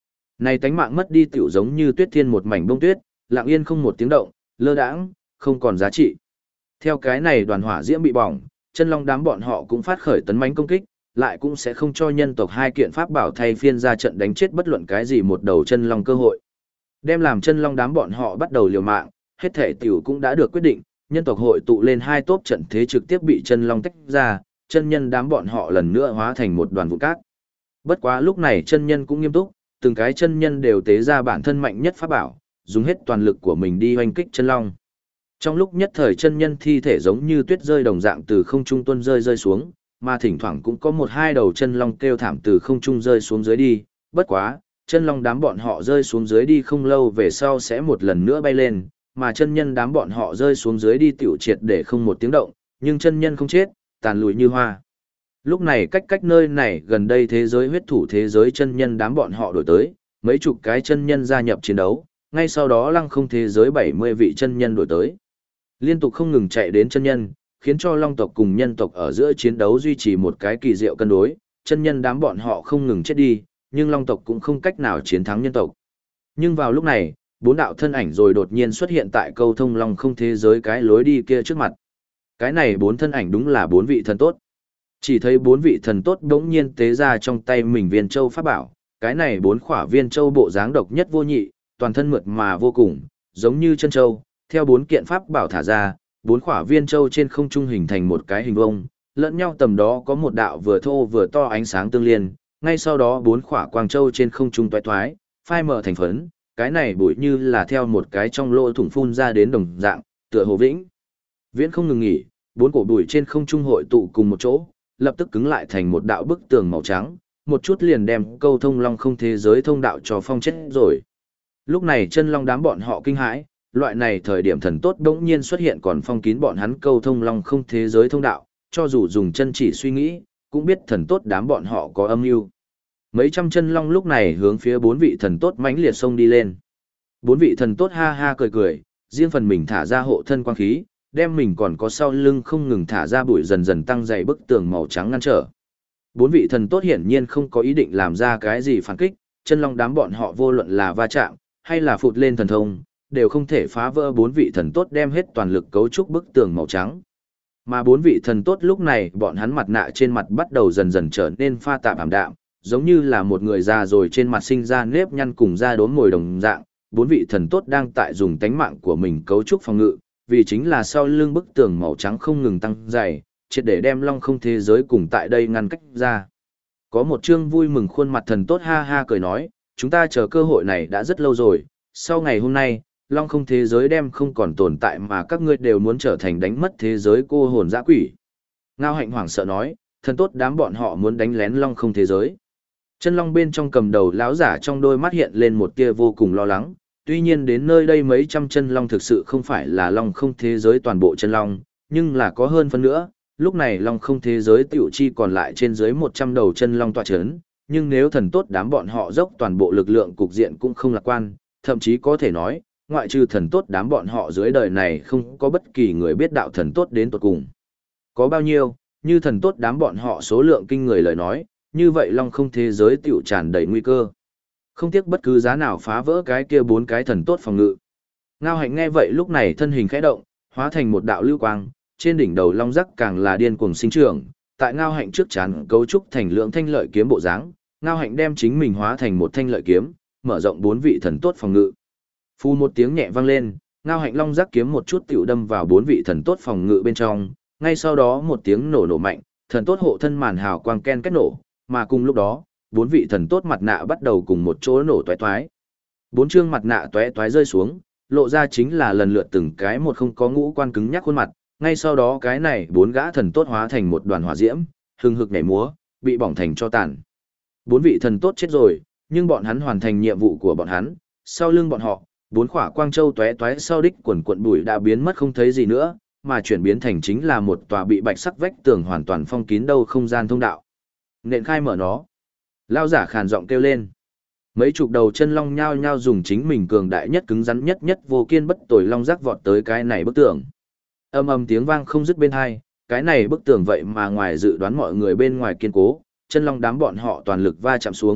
Này tánh mạng mất đi tiểu giống như tuyết thiên một mảnh bông tuyết, lặng yên không một tiếng động, lơ đãng, không còn giá trị. Theo cái này đoàn hỏa diễm bị bỏng, chân long đám bọn họ cũng phát khởi tấn mãnh công kích, lại cũng sẽ không cho nhân tộc hai kiện pháp bảo thay phiên ra trận đánh chết bất luận cái gì một đầu chân long cơ hội. Đem làm chân long đám bọn họ bắt đầu liều mạng, hết thể tiểu cũng đã được quyết định, nhân tộc hội tụ lên hai tốp trận thế trực tiếp bị chân long tách ra, chân nhân đám bọn họ lần nữa hóa thành một đoàn vụ cát. Bất quá lúc này chân nhân cũng nghiêm túc, từng cái chân nhân đều tế ra bản thân mạnh nhất pháp bảo, dùng hết toàn lực của mình đi hoành kích chân long. Trong lúc nhất thời chân nhân thi thể giống như tuyết rơi đồng dạng từ không trung tuôn rơi xuống, mà thỉnh thoảng cũng có một hai đầu chân long kêu thảm từ không trung rơi xuống dưới đi, bất quá, chân long đám bọn họ rơi xuống dưới đi không lâu về sau sẽ một lần nữa bay lên, mà chân nhân đám bọn họ rơi xuống dưới đi tiểu triệt để không một tiếng động, nhưng chân nhân không chết, tàn lùi như hoa. Lúc này cách nơi này gần đây thế giới huyết thủ thế giới chân nhân đám bọn họ đổi tới, mấy chục cái chân nhân gia nhập chiến đấu, ngay sau đó lăng không thế giới 70 vị chân nhân đổi tới. Liên tục không ngừng chạy đến chân nhân, khiến cho long tộc cùng nhân tộc ở giữa chiến đấu duy trì một cái kỳ diệu cân đối, chân nhân đám bọn họ không ngừng chết đi, nhưng long tộc cũng không cách nào chiến thắng nhân tộc. Nhưng vào lúc này, bốn đạo thân ảnh rồi đột nhiên xuất hiện tại câu thông long không thế giới cái lối đi kia trước mặt. Cái này bốn thân ảnh đúng là bốn vị thần tốt. Chỉ thấy bốn vị thần tốt đống nhiên tế ra trong tay mình viên châu pháp bảo, cái này bốn khỏa viên châu bộ dáng độc nhất vô nhị, toàn thân mượt mà vô cùng, giống như chân châu, theo bốn kiện pháp bảo thả ra, bốn khỏa viên châu trên không trung hình thành một cái hình vông, lẫn nhau tầm đó có một đạo vừa thô vừa to ánh sáng tương liên, ngay sau đó bốn khỏa quang châu trên không trung toái toái, phai mở thành phấn, cái này bụi như là theo một cái trong lỗ thủng phun ra đến đồng dạng, tựa hồ vĩnh viễn không ngừng nghỉ, bốn cổ bụi trên không trung hội tụ cùng một chỗ, lập tức cứng lại thành một đạo bức tường màu trắng, một chút liền đem câu thông long không thế giới thông đạo cho phong chết rồi. Lúc này chân long đám bọn họ kinh hãi, loại này thời điểm thần tốt đống nhiên xuất hiện còn phong kín bọn hắn câu thông long không thế giới thông đạo, cho dù dùng chân chỉ suy nghĩ, cũng biết thần tốt đám bọn họ có âm mưu. Mấy trăm chân long lúc này hướng phía bốn vị thần tốt mãnh liệt xông đi lên. Bốn vị thần tốt ha ha cười cười, riêng phần mình thả ra hộ thân quang khí, đem mình còn có sau lưng không ngừng thả ra bụi dần dần tăng dày bức tường màu trắng ngăn trở. Bốn vị thần tốt hiển nhiên không có ý định làm ra cái gì phản kích, chân long đám bọn họ vô luận là va chạm, hay là phụt lên thần thông, đều không thể phá vỡ bốn vị thần tốt đem hết toàn lực cấu trúc bức tường màu trắng. Mà bốn vị thần tốt lúc này bọn hắn mặt nạ trên mặt bắt đầu dần dần trở nên pha tạp ảm đạm, giống như là một người già rồi trên mặt sinh ra nếp nhăn cùng da đốm ngồi đồng dạng. Bốn vị thần tốt đang tại dùng tánh mạng của mình cấu trúc phòng ngự, vì chính là sau lưng bức tường màu trắng không ngừng tăng dày, triệt để đem long không thế giới cùng tại đây ngăn cách ra. Có một chương vui mừng khuôn mặt thần tốt ha ha cười nói, chúng ta chờ cơ hội này đã rất lâu rồi, sau ngày hôm nay, long không thế giới đem không còn tồn tại mà các ngươi đều muốn trở thành đánh mất thế giới cô hồn dã quỷ. Ngao Hạnh hoảng sợ nói, thần tốt đám bọn họ muốn đánh lén long không thế giới. Chân long bên trong cầm đầu lão giả trong đôi mắt hiện lên một tia vô cùng lo lắng, tuy nhiên đến nơi đây mấy trăm chân long thực sự không phải là long không thế giới toàn bộ chân long, nhưng là có hơn phân nữa, lúc này long không thế giới tiểu chi còn lại trên dưới 100 đầu chân long tọa chấn, nhưng nếu thần tốt đám bọn họ dốc toàn bộ lực lượng cục diện cũng không lạc quan, thậm chí có thể nói, ngoại trừ thần tốt đám bọn họ dưới đời này không có bất kỳ người biết đạo thần tốt đến tột cùng. Có bao nhiêu, như thần tốt đám bọn họ số lượng kinh người lời nói, như vậy long không thế giới tiểu tràn đầy nguy cơ. Không tiếc bất cứ giá nào phá vỡ cái kia bốn cái thần tốt phòng ngự. Ngao Hạnh nghe vậy lúc này thân hình khẽ động, hóa thành một đạo lưu quang, trên đỉnh đầu long rắc càng là điên cuồng sinh trưởng, tại Ngao Hạnh trước chán cấu trúc thành lượng thanh lợi kiếm bộ dáng, Ngao Hạnh đem chính mình hóa thành một thanh lợi kiếm, mở rộng bốn vị thần tốt phòng ngự. Phu một tiếng nhẹ vang lên, Ngao Hạnh long rắc kiếm một chút tiểu đâm vào bốn vị thần tốt phòng ngự bên trong, ngay sau đó một tiếng nổ mạnh, thần tốt hộ thân màn hào quang ken kết nổ, mà cùng lúc đó, bốn vị thần tốt mặt nạ bắt đầu cùng một chỗ nổ toái toái. Bốn chương mặt nạ toái toái rơi xuống, lộ ra chính là lần lượt từng cái một không có ngũ quan cứng nhắc khuôn mặt, ngay sau đó cái này bốn gã thần tốt hóa thành một đoàn hỏa diễm, hừng hực nhảy múa, bị bỏng thành cho tàn. Bốn vị thần tốt chết rồi, nhưng bọn hắn hoàn thành nhiệm vụ của bọn hắn, sau lưng bọn họ, bốn khỏa quang châu toé toé sau đích quần quận bụi đã biến mất không thấy gì nữa, mà chuyển biến thành chính là một tòa bị bạch sắc vách tường hoàn toàn phong kín đâu không gian thông đạo. Nện khai mở nó. Lao giả khàn giọng kêu lên. Mấy chục đầu chân long nhao nhao dùng chính mình cường đại nhất cứng rắn nhất vô kiên bất tồi long rắc vọt tới cái này bức tường. Âm ầm tiếng vang không dứt bên hai, cái này bức tường vậy mà ngoài dự đoán mọi người bên ngoài kiên cố, chân long đám bọn họ toàn lực va chạm xuống,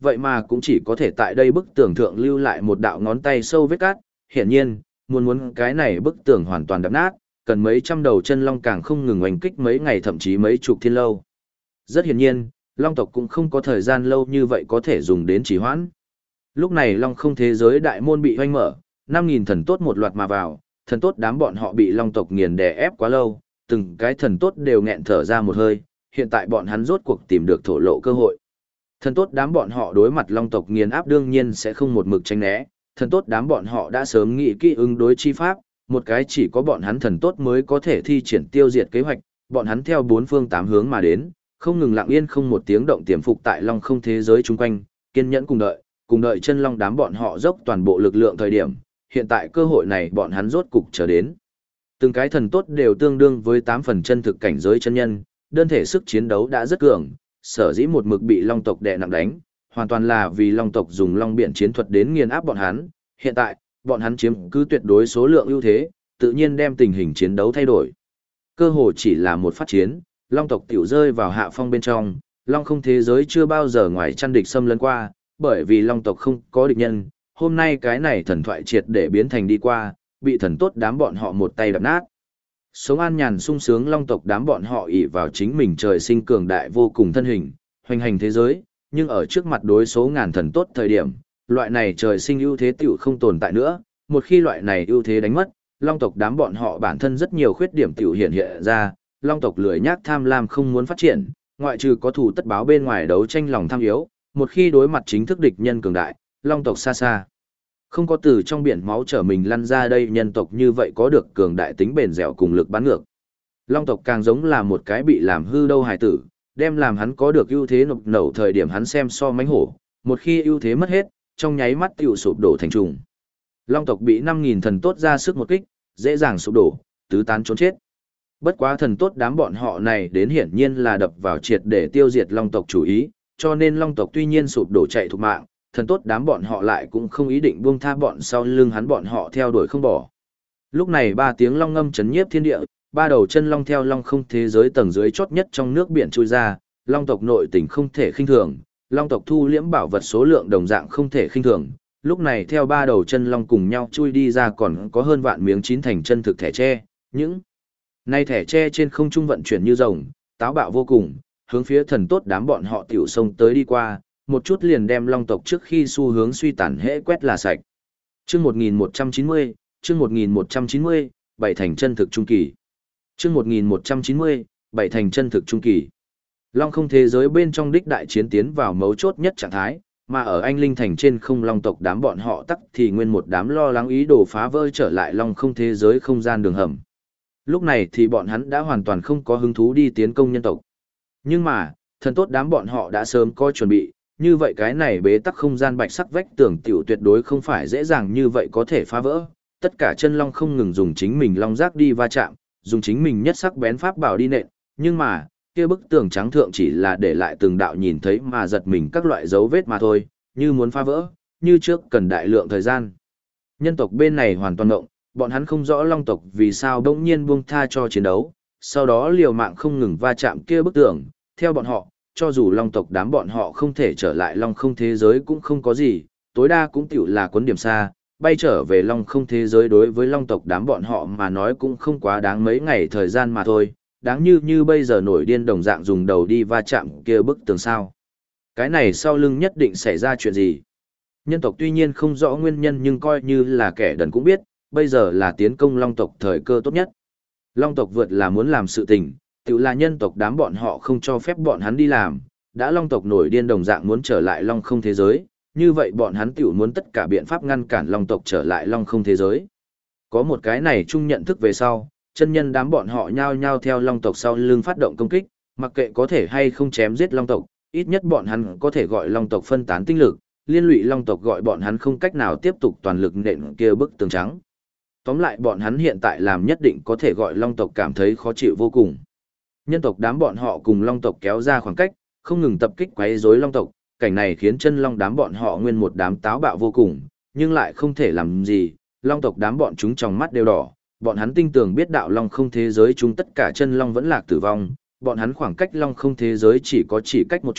vậy mà cũng chỉ có thể tại đây bức tường thượng lưu lại một đạo ngón tay sâu vết cát, hiển nhiên, muốn cái này bức tường hoàn toàn đập nát, cần mấy trăm đầu chân long càng không ngừng oanh kích mấy ngày thậm chí mấy chục thiên lâu. Rất hiển nhiên, long tộc cũng không có thời gian lâu như vậy có thể dùng đến trì hoãn. Lúc này long không thế giới đại môn bị hoanh mở, 5.000 thần tốt một loạt mà vào, thần tốt đám bọn họ bị long tộc nghiền đè ép quá lâu, từng cái thần tốt đều nghẹn thở ra một hơi, hiện tại bọn hắn rốt cuộc tìm được thổ lộ cơ hội. Thần tốt đám bọn họ đối mặt long tộc nghiền áp đương nhiên sẽ không một mực tránh né, thần tốt đám bọn họ đã sớm nghĩ kỹ ứng đối chi pháp, một cái chỉ có bọn hắn thần tốt mới có thể thi triển tiêu diệt kế hoạch, bọn hắn theo bốn phương tám hướng mà đến, không ngừng lặng yên không một tiếng động tiềm phục tại long không thế giới chung quanh, kiên nhẫn cùng đợi chân long đám bọn họ dốc toàn bộ lực lượng thời điểm, hiện tại cơ hội này bọn hắn rốt cục chờ đến. Từng cái thần tốt đều tương đương với 8 phần chân thực cảnh giới chân nhân, đơn thể sức chiến đấu đã rất cường, sở dĩ một mực bị long tộc đè nặng đánh, hoàn toàn là vì long tộc dùng long biển chiến thuật đến nghiền áp bọn hắn, hiện tại, bọn hắn chiếm cứ tuyệt đối số lượng ưu thế, tự nhiên đem tình hình chiến đấu thay đổi. Cơ hồ chỉ là một phát chiến, long tộc tiểu rơi vào hạ phong bên trong, long không thế giới chưa bao giờ ngoài chăn địch xâm lấn qua, bởi vì long tộc không có địch nhân, hôm nay cái này thần thoại triệt để biến thành đi qua, bị thần tốt đám bọn họ một tay đập nát. Sống an nhàn sung sướng long tộc đám bọn họ ỷ vào chính mình trời sinh cường đại vô cùng thân hình, hoành hành thế giới, nhưng ở trước mặt đối số ngàn thần tốt thời điểm, loại này trời sinh ưu thế tiểu không tồn tại nữa, một khi loại này ưu thế đánh mất, long tộc đám bọn họ bản thân rất nhiều khuyết điểm tiểu hiện hiện ra, long tộc lười nhác tham lam không muốn phát triển, ngoại trừ có thù tất báo bên ngoài đấu tranh lòng tham yếu, một khi đối mặt chính thức địch nhân cường đại, long tộc xa xa không có từ trong biển máu trở mình lăn ra đây, nhân tộc như vậy có được cường đại tính bền dẻo cùng lực bắn ngược. Long tộc càng giống là một cái bị làm hư đâu hài tử, đem làm hắn có được ưu thế nộp nẩu thời điểm hắn xem so mánh hổ, một khi ưu thế mất hết, trong nháy mắt tiểu sụp đổ thành trùng. Long tộc bị 5.000 thần tốt ra sức một kích, dễ dàng sụp đổ, tứ tán trốn chết. Bất quá thần tốt đám bọn họ này đến hiển nhiên là đập vào triệt để tiêu diệt long tộc chủ ý, cho nên long tộc tuy nhiên sụp đổ chạy thục mạng, thần tốt đám bọn họ lại cũng không ý định buông tha bọn sau lưng hắn bọn họ theo đuổi không bỏ. Lúc này 3 tiếng long ngâm chấn nhiếp thiên địa, 3 đầu chân long theo long không thế giới tầng dưới chót nhất trong nước biển trôi ra, long tộc nội tình không thể khinh thường, long tộc thu liễm bảo vật số lượng đồng dạng không thể khinh thường. Lúc này theo 3 đầu chân long cùng nhau chui đi ra còn có hơn vạn miếng chín thành chân thực thẻ tre, những nay thẻ tre trên không trung vận chuyển như rồng, táo bạo vô cùng, hướng phía thần tốt đám bọn họ tiểu sông tới đi qua, một chút liền đem long tộc trước khi xu hướng suy tàn hễ quét là sạch. Chương 1190, chương 1190, bảy thành chân thực trung kỳ. Chương 1190, bảy thành chân thực trung kỳ. Long không thế giới bên trong đích đại chiến tiến vào mấu chốt nhất trạng thái, mà ở anh linh thành trên không long tộc đám bọn họ tắc thì nguyên một đám lo lắng ý đồ phá vỡ trở lại long không thế giới không gian đường hầm. Lúc này thì bọn hắn đã hoàn toàn không có hứng thú đi tiến công nhân tộc. Nhưng mà, thần tốt đám bọn họ đã sớm có chuẩn bị, như vậy cái này bế tắc không gian bạch sắc vách tường tiểu tuyệt đối không phải dễ dàng như vậy có thể phá vỡ. Tất cả chân long không ngừng dùng chính mình long giác đi va chạm, dùng chính mình nhất sắc bén pháp bảo đi nện, nhưng mà, kia bức tường trắng thượng chỉ là để lại từng đạo nhìn thấy mà giật mình các loại dấu vết mà thôi, như muốn phá vỡ, như trước cần đại lượng thời gian. Nhân tộc bên này hoàn toàn ngộng, bọn hắn không rõ long tộc vì sao đống nhiên buông tha cho chiến đấu, sau đó liều mạng không ngừng va chạm kia bức tường, theo bọn họ, cho dù long tộc đám bọn họ không thể trở lại long không thế giới cũng không có gì, tối đa cũng tiểu là cuốn điểm xa, bay trở về long không thế giới đối với long tộc đám bọn họ mà nói cũng không quá đáng mấy ngày thời gian mà thôi, đáng như bây giờ nổi điên đồng dạng dùng đầu đi va chạm kia bức tường sao. Cái này sau lưng nhất định xảy ra chuyện gì. Nhân tộc tuy nhiên không rõ nguyên nhân nhưng coi như là kẻ đần cũng biết, bây giờ là tiến công long tộc thời cơ tốt nhất. Long tộc vượt là muốn làm sự tình, tự là nhân tộc đám bọn họ không cho phép bọn hắn đi làm, đã long tộc nổi điên đồng dạng muốn trở lại long không thế giới, như vậy bọn hắn tự muốn tất cả biện pháp ngăn cản long tộc trở lại long không thế giới. Có một cái này chung nhận thức về sau, chân nhân đám bọn họ nhao nhao theo long tộc sau lưng phát động công kích, mặc kệ có thể hay không chém giết long tộc, ít nhất bọn hắn có thể gọi long tộc phân tán tinh lực, liên lụy long tộc gọi bọn hắn không cách nào tiếp tục toàn lực nện kia bức tường trắng. Tóm lại bọn hắn hiện tại làm nhất định có thể gọi long tộc cảm thấy khó chịu vô cùng. Nhân tộc đám bọn họ cùng long tộc kéo ra khoảng cách, không ngừng tập kích quấy rối long tộc, cảnh này khiến chân long đám bọn họ nguyên một đám táo bạo vô cùng, nhưng lại không thể làm gì, long tộc đám bọn chúng trong mắt đều đỏ, bọn hắn tinh tường biết đạo long không thế giới chúng tất cả chân long vẫn lạc tử vong, bọn hắn khoảng cách long không thế giới chỉ cách một chút,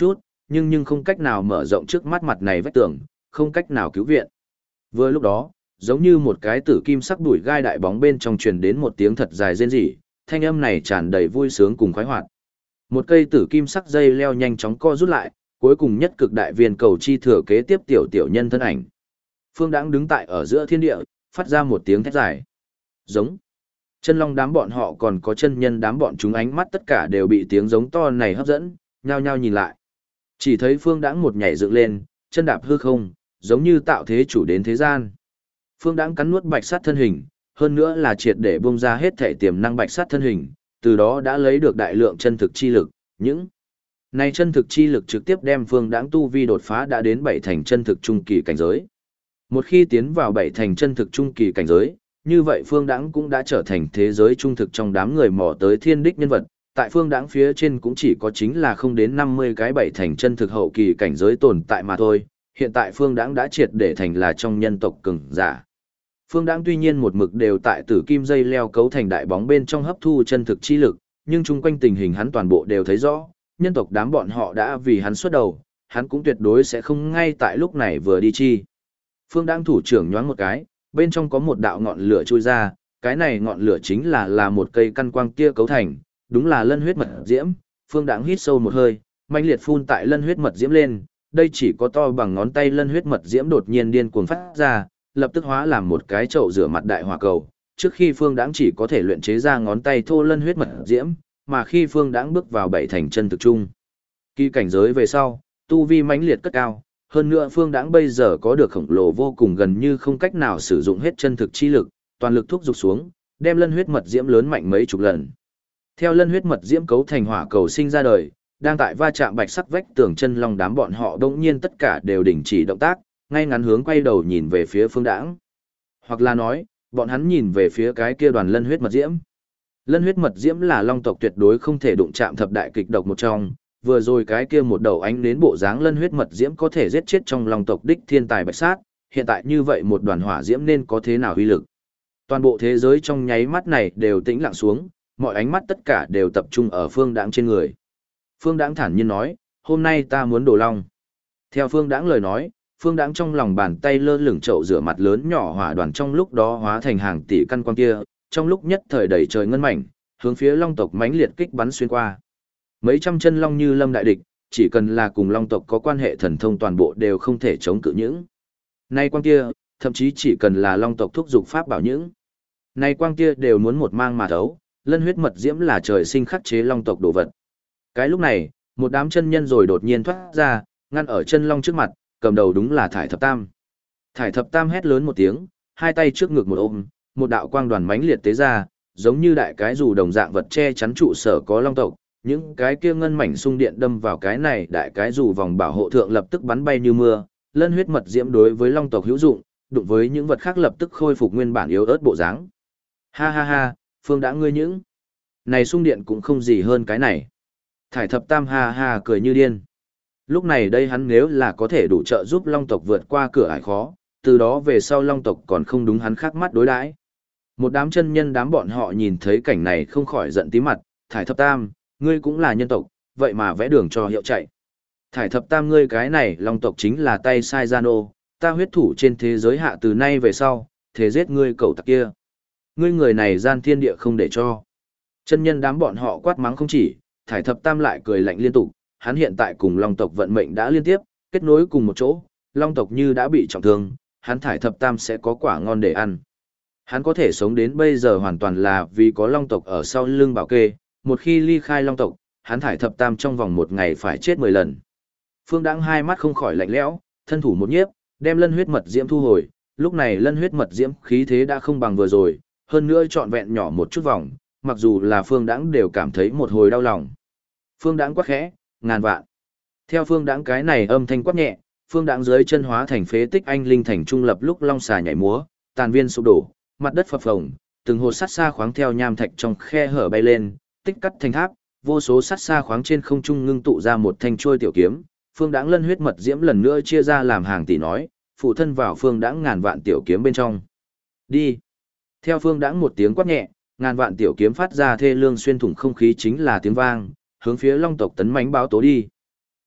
nhưng không cách nào mở rộng trước mắt mặt này vách tường, không cách nào cứu viện. Vừa lúc đó, giống như một cái tử kim sắc đuổi gai đại bóng bên trong truyền đến một tiếng thật dài rên rỉ, thanh âm này tràn đầy vui sướng cùng khoái hoạt. Một cây tử kim sắc dây leo nhanh chóng co rút lại, cuối cùng nhất cực đại viên cầu chi thừa kế tiếp tiểu nhân thân ảnh. Phương Đãng đứng tại ở giữa thiên địa, phát ra một tiếng thét dài. Giống. Chân long đám bọn họ còn có chân nhân đám bọn chúng ánh mắt tất cả đều bị tiếng giống to này hấp dẫn, nhao nhao nhìn lại. Chỉ thấy Phương Đãng một nhảy dựng lên, chân đạp hư không, giống như tạo thế chủ đến thế gian. Phương Đãng cắn nuốt bạch sát thân hình, hơn nữa là triệt để bung ra hết thể tiềm năng bạch sát thân hình, từ đó đã lấy được đại lượng chân thực chi lực, những này chân thực chi lực trực tiếp đem Phương Đãng tu vi đột phá đã đến 7 thành chân thực trung kỳ cảnh giới. Một khi tiến vào 7 thành chân thực trung kỳ cảnh giới, như vậy Phương Đãng cũng đã trở thành thế giới trung thực trong đám người mò tới thiên đích nhân vật, tại Phương Đãng phía trên cũng chỉ có chính là không đến 50 cái 7 thành chân thực hậu kỳ cảnh giới tồn tại mà thôi, hiện tại Phương Đãng đã triệt để thành là trong nhân tộc cường giả. Phương Đãng tuy nhiên một mực đều tại tử kim dây leo cấu thành đại bóng bên trong hấp thu chân thực chi lực, nhưng chung quanh tình hình hắn toàn bộ đều thấy rõ, nhân tộc đám bọn họ đã vì hắn xuất đầu, hắn cũng tuyệt đối sẽ không ngay tại lúc này vừa đi chi. Phương Đãng thủ trưởng nhoáng một cái, bên trong có một đạo ngọn lửa trôi ra, cái này ngọn lửa chính là một cây căn quang kia cấu thành, đúng là lân huyết mật diễm. Phương Đãng hít sâu một hơi, mãnh liệt phun tại lân huyết mật diễm lên, đây chỉ có to bằng ngón tay lân huyết mật diễm đột nhiên điên cuồng phát ra, lập tức hóa làm một cái chậu rửa mặt đại hỏa cầu. Trước khi Phương Đãng chỉ có thể luyện chế ra ngón tay thô lân huyết mật diễm, mà khi Phương Đãng bước vào 7 thành chân thực trung kỳ cảnh giới về sau, tu vi mãnh liệt cất cao, hơn nữa Phương Đãng bây giờ có được khổng lồ vô cùng gần như không cách nào sử dụng hết chân thực chi lực, toàn lực thúc giục xuống, đem lân huyết mật diễm lớn mạnh mấy chục lần. Theo lân huyết mật diễm cấu thành hỏa cầu sinh ra đời, đang tại va chạm bạch sắc vách tường chân long đám bọn họ đột nhiên tất cả đều đình chỉ động tác, ngay ngắn hướng quay đầu nhìn về phía Phương Đãng. Hoặc là nói, bọn hắn nhìn về phía cái kia đoàn lân huyết mật diễm. Lân huyết mật diễm là long tộc tuyệt đối không thể đụng chạm thập đại kịch độc một trong, vừa rồi cái kia một đầu ánh đến bộ dáng lân huyết mật diễm có thể giết chết trong long tộc đích thiên tài bạch sát, hiện tại như vậy một đoàn hỏa diễm nên có thế nào uy lực. Toàn bộ thế giới trong nháy mắt này đều tĩnh lặng xuống, mọi ánh mắt tất cả đều tập trung ở Phương Đãng trên người. Phương Đãng thản nhiên nói, hôm nay ta muốn đổ long. Theo Phương Đãng lời nói, Phương Đãng trong lòng bàn tay lơ lửng chậu rửa mặt lớn nhỏ hỏa đoàn trong lúc đó hóa thành hàng tỷ căn quang kia, trong lúc nhất thời đầy trời ngân mảnh, hướng phía long tộc mãnh liệt kích bắn xuyên qua. Mấy trăm chân long như lâm đại địch, chỉ cần là cùng long tộc có quan hệ thần thông toàn bộ đều không thể chống cự những. Nay quang kia, thậm chí chỉ cần là long tộc thúc dục pháp bảo những. Nay quang kia đều muốn một mang mà thấu, lân huyết mật diễm là trời sinh khắc chế long tộc đồ vật. Cái lúc này, một đám chân nhân rồi đột nhiên thoát ra, ngăn ở chân long trước mặt, cầm đầu đúng là Thải Thập Tam. Thải Thập Tam hét lớn một tiếng, hai tay trước ngực một ôm, một đạo quang đoàn mãnh liệt tế ra, giống như đại cái dù đồng dạng vật che chắn trụ sở có long tộc, những cái kia ngân mảnh xung điện đâm vào cái này đại cái dù vòng bảo hộ thượng lập tức bắn bay như mưa, lân huyết mật diễm đối với long tộc hữu dụng, đụng với những vật khác lập tức khôi phục nguyên bản yếu ớt bộ dáng. Ha ha ha, Phương Đãng ngươi những này xung điện cũng không gì hơn cái này. Thải Thập Tam ha ha cười như điên. Lúc này đây hắn nếu là có thể đủ trợ giúp long tộc vượt qua cửa ải khó, từ đó về sau long tộc còn không đúng hắn khác mắt đối đãi. Một đám chân nhân đám bọn họ nhìn thấy cảnh này không khỏi giận tí mặt, Thải Thập Tam, ngươi cũng là nhân tộc, vậy mà vẽ đường cho hiệu chạy. Thải Thập Tam ngươi cái này long tộc chính là tay sai gian ô, ta huyết thủ trên thế giới hạ từ nay về sau, thế giết ngươi cậu tặc kia. Ngươi người này gian thiên địa không để cho. Chân nhân đám bọn họ quát mắng không chỉ, Thải Thập Tam lại cười lạnh liên tục, hắn hiện tại cùng long tộc vận mệnh đã liên tiếp, kết nối cùng một chỗ, long tộc như đã bị trọng thương, hắn Thải Thập Tam sẽ có quả ngon để ăn. Hắn có thể sống đến bây giờ hoàn toàn là vì có long tộc ở sau lưng bảo kê, một khi ly khai long tộc, hắn Thải Thập Tam trong vòng một ngày phải chết 10 lần. Phương Đãng hai mắt không khỏi lạnh lẽo, thân thủ một nhiếp, đem lân huyết mật diễm thu hồi, lúc này lân huyết mật diễm khí thế đã không bằng vừa rồi, hơn nữa trọn vẹn nhỏ một chút vòng, mặc dù là Phương Đãng đều cảm thấy một hồi đau lòng. Phương Đãng quát khẽ, ngàn vạn. Theo Phương Đãng cái này âm thanh quát nhẹ, Phương Đãng dưới chân hóa thành phế tích anh linh thành trung lập lúc long xà nhảy múa, tàn viên sụp đổ, mặt đất phập phồng, từng hồ sắt xa khoáng theo nham thạch trong khe hở bay lên, tích cắt thành tháp, vô số sắt xa khoáng trên không trung ngưng tụ ra một thanh chuôi tiểu kiếm. Phương Đãng lân huyết mật diễm lần nữa chia ra làm hàng tỷ nói, phụ thân vào Phương Đãng ngàn vạn tiểu kiếm bên trong. Đi. Theo Phương Đãng một tiếng quát nhẹ, ngàn vạn tiểu kiếm phát ra thê lương xuyên thủng không khí chính là tiếng vang, hướng phía long tộc tấn mãnh báo tố đi.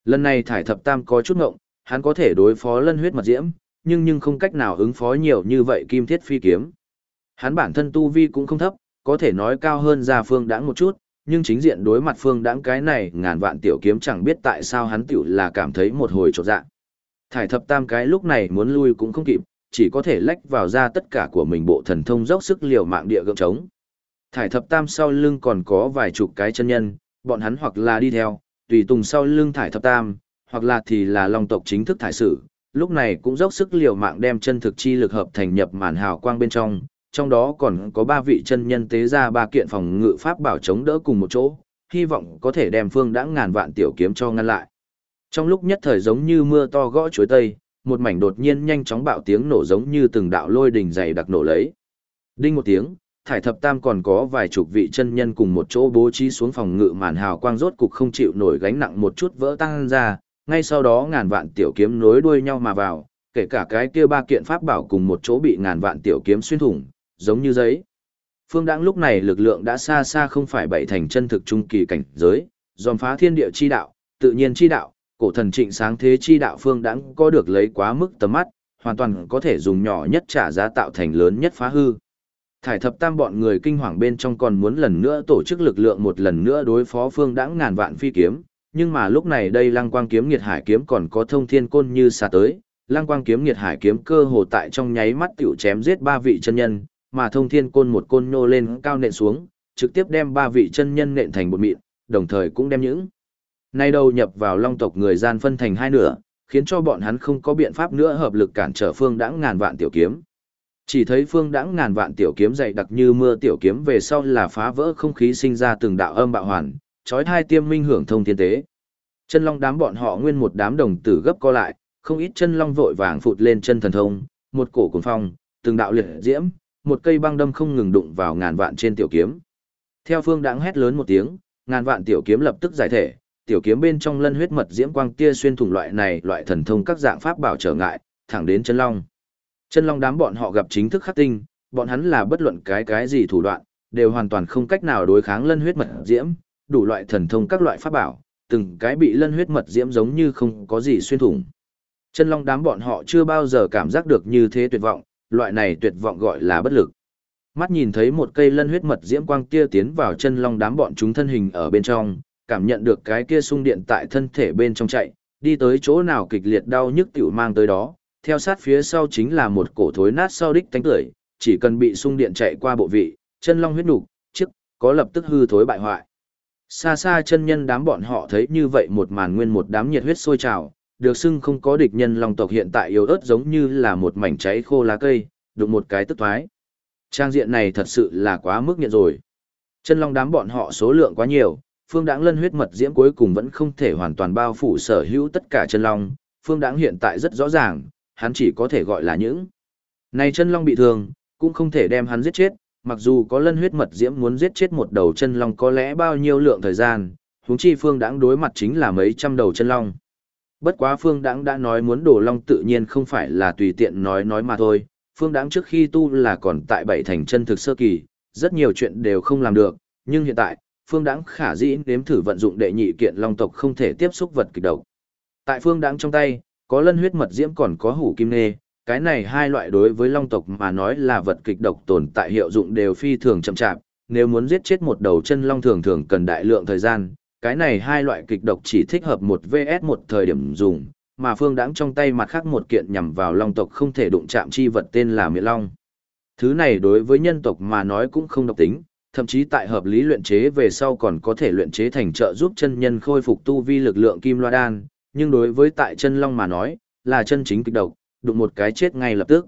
Lần này thải thập tam có chút ngộng, hắn có thể đối phó lân huyết mật diễm, nhưng không cách nào ứng phó nhiều như vậy kim thiết phi kiếm. Hắn bản thân tu vi cũng không thấp, có thể nói cao hơn ra Phương Đãng một chút, nhưng chính diện đối mặt Phương Đãng cái này ngàn vạn tiểu kiếm chẳng biết tại sao hắn tiểu là cảm thấy một hồi chột dạ. Thải thập tam cái lúc này muốn lui cũng không kịp, chỉ có thể lách vào ra tất cả của mình bộ thần thông dốc sức liều mạng địa gượng chống. Thải thập tam sau lưng còn có vài chục cái chân nhân, bọn hắn hoặc là đi theo, tùy tùng sau lưng thải thập tam, hoặc là thì là long tộc chính thức thải sử, lúc này cũng dốc sức liều mạng đem chân thực chi lực hợp thành nhập màn hào quang bên trong đó còn có 3 vị chân nhân tế ra 3 kiện phòng ngự pháp bảo chống đỡ cùng một chỗ, hy vọng có thể đem Phương Đãng ngàn vạn tiểu kiếm cho ngăn lại. Trong lúc nhất thời giống như mưa to gõ chuối tây, một mảnh đột nhiên nhanh chóng bạo tiếng nổ giống như từng đạo lôi đình dày đặc nổ lấy. Đinh một tiếng, thải thập tam còn có vài chục vị chân nhân cùng một chỗ bố trí xuống phòng ngự màn hào quang rốt cục không chịu nổi gánh nặng một chút vỡ tan ra, ngay sau đó ngàn vạn tiểu kiếm nối đuôi nhau mà vào, kể cả cái kia 3 kiện pháp bảo cùng một chỗ bị ngàn vạn tiểu kiếm xuyên thủng, giống như giấy. Phương Đãng lúc này lực lượng đã xa xa không phải bảy thành chân thực trung kỳ cảnh giới, dòm phá thiên địa chi đạo, tự nhiên chi đạo, cổ thần trịnh sáng thế chi đạo Phương Đãng có được lấy quá mức tầm mắt, hoàn toàn có thể dùng nhỏ nhất trả giá tạo thành lớn nhất phá hư. Thải thập tam bọn người kinh hoàng bên trong còn muốn lần nữa tổ chức lực lượng một lần nữa đối phó Phương Đãng ngàn vạn phi kiếm, nhưng mà lúc này đây Lăng Quang kiếm Nghiệt Hải kiếm còn có Thông Thiên côn như xa tới, Lăng Quang kiếm Nghiệt Hải kiếm cơ hồ tại trong nháy mắt tiểu chém giết 3 vị chân nhân, mà Thông Thiên côn một côn nhô lên cao nện xuống, trực tiếp đem 3 vị chân nhân nện thành bột mịn, đồng thời cũng đem những nay đầu nhập vào long tộc người gian phân thành hai nửa, khiến cho bọn hắn không có biện pháp nữa hợp lực cản trở Phương Đãng ngàn vạn tiểu kiếm. Chỉ thấy Phương Đãng ngàn vạn tiểu kiếm dày đặc như mưa tiểu kiếm về sau là phá vỡ không khí sinh ra từng đạo âm bạo hoàn, chói tai tiêm minh hưởng thông thiên tế. Chân long đám bọn họ nguyên một đám đồng tử gấp co lại, không ít chân long vội vàng phụt lên chân thần thông, một cổ cuồng phong, từng đạo liệt diễm, một cây băng đâm không ngừng đụng vào ngàn vạn trên tiểu kiếm. Theo Phương Đãng hét lớn một tiếng, ngàn vạn tiểu kiếm lập tức giải thể, tiểu kiếm bên trong lân huyết mật diễm quang kia xuyên thủng loại thần thông các dạng pháp bảo trở ngại, thẳng đến chân long. Chân long đám bọn họ gặp chính thức khắc tinh, bọn hắn là bất luận cái gì thủ đoạn, đều hoàn toàn không cách nào đối kháng lân huyết mật diễm, đủ loại thần thông các loại pháp bảo, từng cái bị lân huyết mật diễm giống như không có gì xuyên thủng. Chân long đám bọn họ chưa bao giờ cảm giác được như thế tuyệt vọng, loại này tuyệt vọng gọi là bất lực. Mắt nhìn thấy một cây lân huyết mật diễm quang kia tiến vào chân long đám bọn chúng thân hình ở bên trong, cảm nhận được cái kia xung điện tại thân thể bên trong chạy, đi tới chỗ nào kịch liệt đau nhức tiểu mang tới đó, theo sát phía sau chính là một cổ thối nát sau đích tánh tưởi, chỉ cần bị xung điện chạy qua bộ vị, chân long huyết nục, chiếc, có lập tức hư thối bại hoại. Xa xa chân nhân đám bọn họ thấy như vậy một màn nguyên một đám nhiệt huyết sôi trào, được xưng không có địch nhân long tộc hiện tại yếu ớt giống như là một mảnh cháy khô lá cây, đụng một cái tức thoái. Trang diện này thật sự là quá mức nghiện rồi. Chân long đám bọn họ số lượng quá nhiều, Phương Đãng lân huyết mật diễm cuối cùng vẫn không thể hoàn toàn bao phủ sở hữu tất cả chân long, Phương Đãng hiện tại rất rõ ràng, hắn chỉ có thể gọi là những này chân long bị thương, cũng không thể đem hắn giết chết, mặc dù có lân huyết mật diễm muốn giết chết một đầu chân long có lẽ bao nhiêu lượng thời gian, huống chi Phương Đãng đối mặt chính là mấy trăm đầu chân long. Bất quá Phương Đãng đã nói muốn đổ long tự nhiên không phải là tùy tiện nói mà thôi, Phương Đãng trước khi tu là còn tại 7 thành chân thực sơ kỳ, rất nhiều chuyện đều không làm được, nhưng hiện tại, Phương Đãng khả dĩ nếm thử vận dụng đệ nhị kiện long tộc không thể tiếp xúc vật kịch độc. Tại Phương Đãng trong tay, có lân huyết mật diễm còn có hủ kim nê, cái này hai loại đối với long tộc mà nói là vật kịch độc tồn tại hiệu dụng đều phi thường chậm chạp, nếu muốn giết chết một đầu chân long thường thường cần đại lượng thời gian, cái này hai loại kịch độc chỉ thích hợp một vs một thời điểm dùng, mà Phương Đãng trong tay mặt khác một kiện nhằm vào long tộc không thể đụng chạm chi vật tên là miệng long. Thứ này đối với nhân tộc mà nói cũng không độc tính, thậm chí tại hợp lý luyện chế về sau còn có thể luyện chế thành trợ giúp chân nhân khôi phục tu vi lực lượng kim loa đan, nhưng đối với tại chân long mà nói, là chân chính kịch độc, đụng một cái chết ngay lập tức.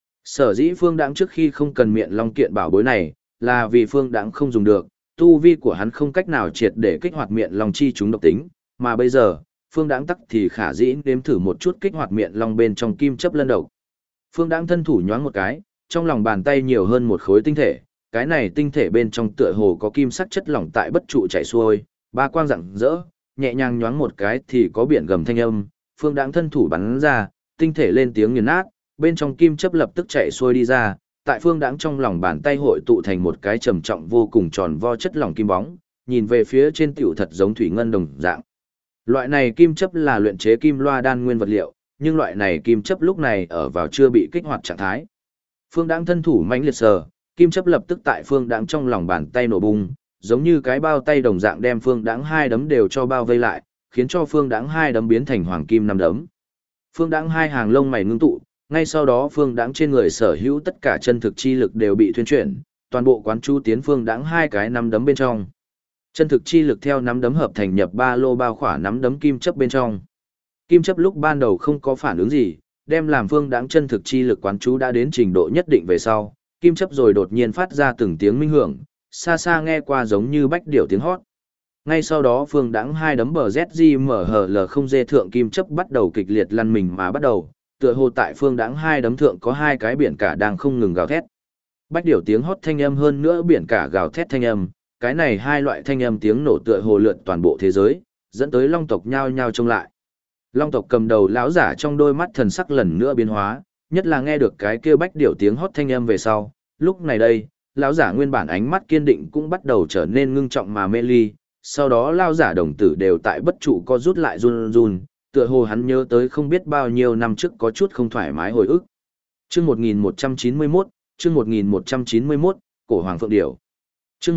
Sở dĩ Phương Đãng trước khi không cần miệng long kiện bảo bối này, là vì Phương Đãng không dùng được, tu vi của hắn không cách nào triệt để kích hoạt miệng long chi chúng độc tính, mà bây giờ, Phương Đãng tắc thì khả dĩ nếm thử một chút kích hoạt miệng long bên trong kim chấp lân độc. Phương Đãng thân thủ nhoáng một cái, trong lòng bàn tay nhiều hơn một khối tinh thể, cái này tinh thể bên trong tựa hồ có kim sắc chất lỏng tại bất trụ chảy xuôi, ba quang rạng rỡ, nhẹ nhàng nhoáng một cái thì có biển gầm thanh âm, Phương Đãng thân thủ bắn ra, tinh thể lên tiếng nghiền nát, bên trong kim chấp lập tức chảy xuôi đi ra, tại Phương Đãng trong lòng bàn tay hội tụ thành một cái trầm trọng vô cùng tròn vo chất lỏng kim bóng, nhìn về phía trên tiểu thật giống thủy ngân đồng dạng. Loại này kim chấp là luyện chế kim loa đan nguyên vật liệu, nhưng loại này kim chấp lúc này ở vào chưa bị kích hoạt trạng thái. Phương Đãng thân thủ mãnh liệt sờ, kim chấp lập tức tại Phương Đãng trong lòng bàn tay nổ bung, giống như cái bao tay đồng dạng đem Phương Đãng hai đấm đều cho bao vây lại, khiến cho Phương Đãng hai đấm biến thành hoàng kim năm đấm. Phương Đãng hai hàng lông mày ngưng tụ, ngay sau đó Phương Đãng trên người sở hữu tất cả chân thực chi lực đều bị thuyên chuyển, toàn bộ quán chú tiến Phương Đãng hai cái năm đấm bên trong. Chân thực chi lực theo nắm đấm hợp thành nhập ba lô bao khỏa nắm đấm kim chấp bên trong. Kim chấp lúc ban đầu không có phản ứng gì, đem làm Phương Đãng chân thực chi lực quán chú đã đến trình độ nhất định về sau, kim chấp rồi đột nhiên phát ra từng tiếng minh hưởng, xa xa nghe qua giống như bách điểu tiếng hót. Ngay sau đó Phương Đãng hai đấm bờ ZG không dê thượng kim chấp bắt đầu kịch liệt lăn mình mà bắt đầu, tựa hồ tại Phương Đãng hai đấm thượng có hai cái biển cả đang không ngừng gào thét. Bách điểu tiếng hót thanh âm hơn nữa biển cả gào thét thanh âm, cái này hai loại thanh âm tiếng nổ tựa hồ lượn toàn bộ thế giới, dẫn tới long tộc nhao nhao trông lại. Long tộc cầm đầu lão giả trong đôi mắt thần sắc lần nữa biến hóa, nhất là nghe được cái kia bách điểu tiếng hót thanh âm về sau, lúc này đây, lão giả nguyên bản ánh mắt kiên định cũng bắt đầu trở nên ngưng trọng mà mê ly, sau đó lão giả đồng tử đều tại bất trụ co rút lại run run, tựa hồ hắn nhớ tới không biết bao nhiêu năm trước có chút không thoải mái hồi ức. Chương 1191, chương 1191, cổ hoàng phượng điểu. Chương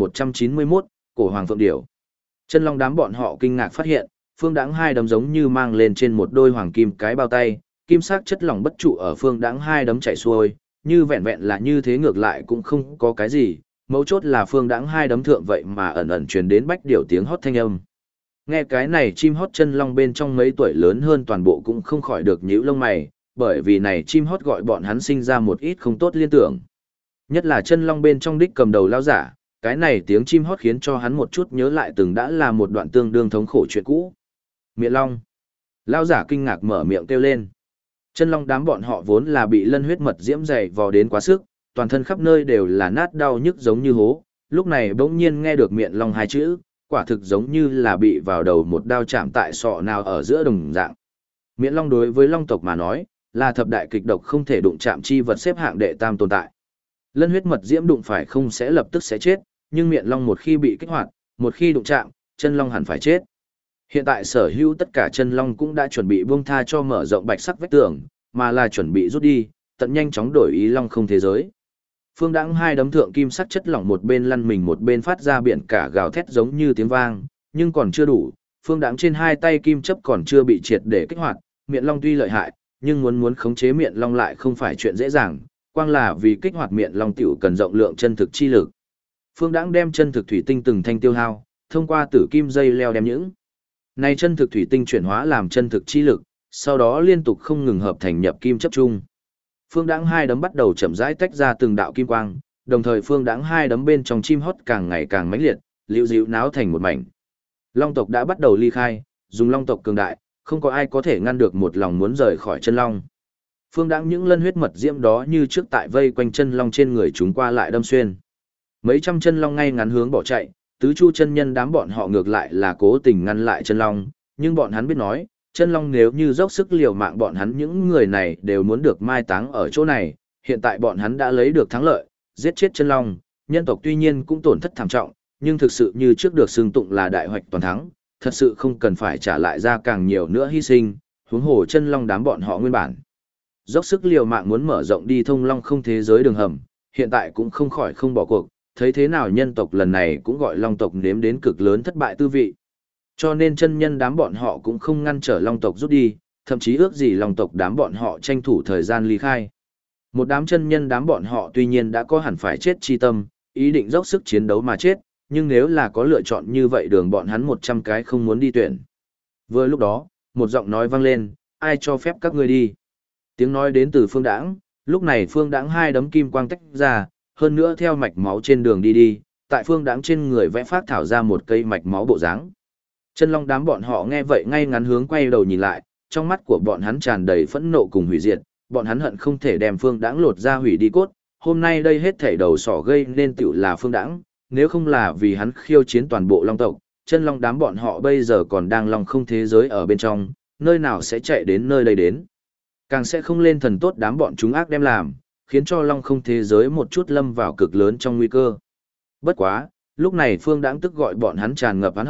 1191, cổ hoàng phượng điểu. Chân long đám bọn họ kinh ngạc phát hiện, Phương Đãng hai đấm giống như mang lên trên một đôi hoàng kim cái bao tay, kim sắc chất lỏng bất trụ ở Phương Đãng hai đấm chảy xuôi, như vẹn vẹn là như thế ngược lại cũng không có cái gì, mấu chốt là Phương Đãng hai đấm thượng vậy mà ẩn ẩn truyền đến bách điểu tiếng hót thanh âm. Nghe cái này chim hót chân long bên trong mấy tuổi lớn hơn toàn bộ cũng không khỏi được nhíu lông mày, bởi vì này chim hót gọi bọn hắn sinh ra một ít không tốt liên tưởng. Nhất là chân long bên trong đích cầm đầu lao giả, cái này tiếng chim hót khiến cho hắn một chút nhớ lại từng đã là một đoạn tương đương thống khổ chuyện cũ. Miệng long. Lao giả kinh ngạc mở miệng kêu lên. Chân long đám bọn họ vốn là bị lân huyết mật diễm dày vò đến quá sức, toàn thân khắp nơi đều là nát đau nhức giống như hố, lúc này bỗng nhiên nghe được miệng long hai chữ, quả thực giống như là bị vào đầu một đao chạm tại sọ nào ở giữa đồng dạng. Miệng long đối với long tộc mà nói, là thập đại kịch độc không thể đụng chạm chi vật xếp hạng đệ tam tồn tại. Lân huyết mật diễm đụng phải không sẽ lập tức sẽ chết, nhưng miệng long một khi bị kích hoạt, một khi đụng chạm, chân long hẳn phải chết. Hiện tại sở hữu tất cả chân long cũng đã chuẩn bị buông tha cho mở rộng bạch sắc vách tường, mà là chuẩn bị rút đi, tận nhanh chóng đổi ý long không thế giới. Phương Đãng hai đấm thượng kim sắc chất lỏng một bên lăn mình một bên phát ra biển cả gào thét giống như tiếng vang, nhưng còn chưa đủ, Phương Đãng trên hai tay kim chấp còn chưa bị triệt để kích hoạt, miệng long tuy lợi hại, nhưng muốn khống chế miệng long lại không phải chuyện dễ dàng, quang là vì kích hoạt miệng long tiểu cần rộng lượng chân thực chi lực. Phương Đãng đem chân thực thủy tinh từng thanh tiêu hao, thông qua tử kim dây leo đem những này chân thực thủy tinh chuyển hóa làm chân thực chi lực, sau đó liên tục không ngừng hợp thành nhập kim chấp chung. Phương Đãng hai đấm bắt đầu chậm rãi tách ra từng đạo kim quang, đồng thời Phương Đãng hai đấm bên trong chim hót càng ngày càng mãnh liệt, liễu dịu náo thành một mảnh. Long tộc đã bắt đầu ly khai, dùng long tộc cường đại, không có ai có thể ngăn được một lòng muốn rời khỏi chân long. Phương Đãng những lân huyết mật diễm đó như trước tại vây quanh chân long trên người chúng qua lại đâm xuyên. Mấy trăm chân long ngay ngắn hướng bỏ chạy, tứ chu chân nhân đám bọn họ ngược lại là cố tình ngăn lại chân long, nhưng bọn hắn biết nói, chân long nếu như dốc sức liều mạng bọn hắn những người này đều muốn được mai táng ở chỗ này, hiện tại bọn hắn đã lấy được thắng lợi, giết chết chân long, nhân tộc tuy nhiên cũng tổn thất thảm trọng, nhưng thực sự như trước được xưng tụng là đại hoạch toàn thắng, thật sự không cần phải trả lại ra càng nhiều nữa hy sinh, huống hồ chân long đám bọn họ nguyên bản. Dốc sức liều mạng muốn mở rộng đi thông long không thế giới đường hầm, hiện tại cũng không khỏi không bỏ cuộc, thấy thế nào nhân tộc lần này cũng gọi long tộc nếm đến cực lớn thất bại tư vị. Cho nên chân nhân đám bọn họ cũng không ngăn trở long tộc rút đi, thậm chí ước gì long tộc đám bọn họ tranh thủ thời gian ly khai. Một đám chân nhân đám bọn họ tuy nhiên đã có hẳn phải chết chi tâm, ý định dốc sức chiến đấu mà chết, nhưng nếu là có lựa chọn như vậy đường bọn hắn 100 cái không muốn đi tuyển. Vừa lúc đó, một giọng nói vang lên, ai cho phép các ngươi đi. Tiếng nói đến từ Phương Đãng, lúc này Phương Đãng hai đấm kim quang tách ra, hơn nữa theo mạch máu trên đường đi, tại Phương Đãng trên người vẽ phát thảo ra một cây mạch máu bộ dáng. Chân long đám bọn họ nghe vậy ngay ngắn hướng quay đầu nhìn lại, trong mắt của bọn hắn tràn đầy phẫn nộ cùng hủy diệt, bọn hắn hận không thể đem Phương Đãng lột ra hủy đi cốt, hôm nay đây hết thảy đầu sỏ gây nên tựu là Phương Đãng, nếu không là vì hắn khiêu chiến toàn bộ long tộc, chân long đám bọn họ bây giờ còn đang long không thế giới ở bên trong, nơi nào sẽ chạy đến nơi đây đến. Càng sẽ không lên thần tốt đám bọn chúng ác đem làm, khiến cho long không thế giới một chút lâm vào cực lớn trong nguy cơ. Bất quá, lúc này Phương Đãng tức gọi bọn hắn tràn ngập oán hận,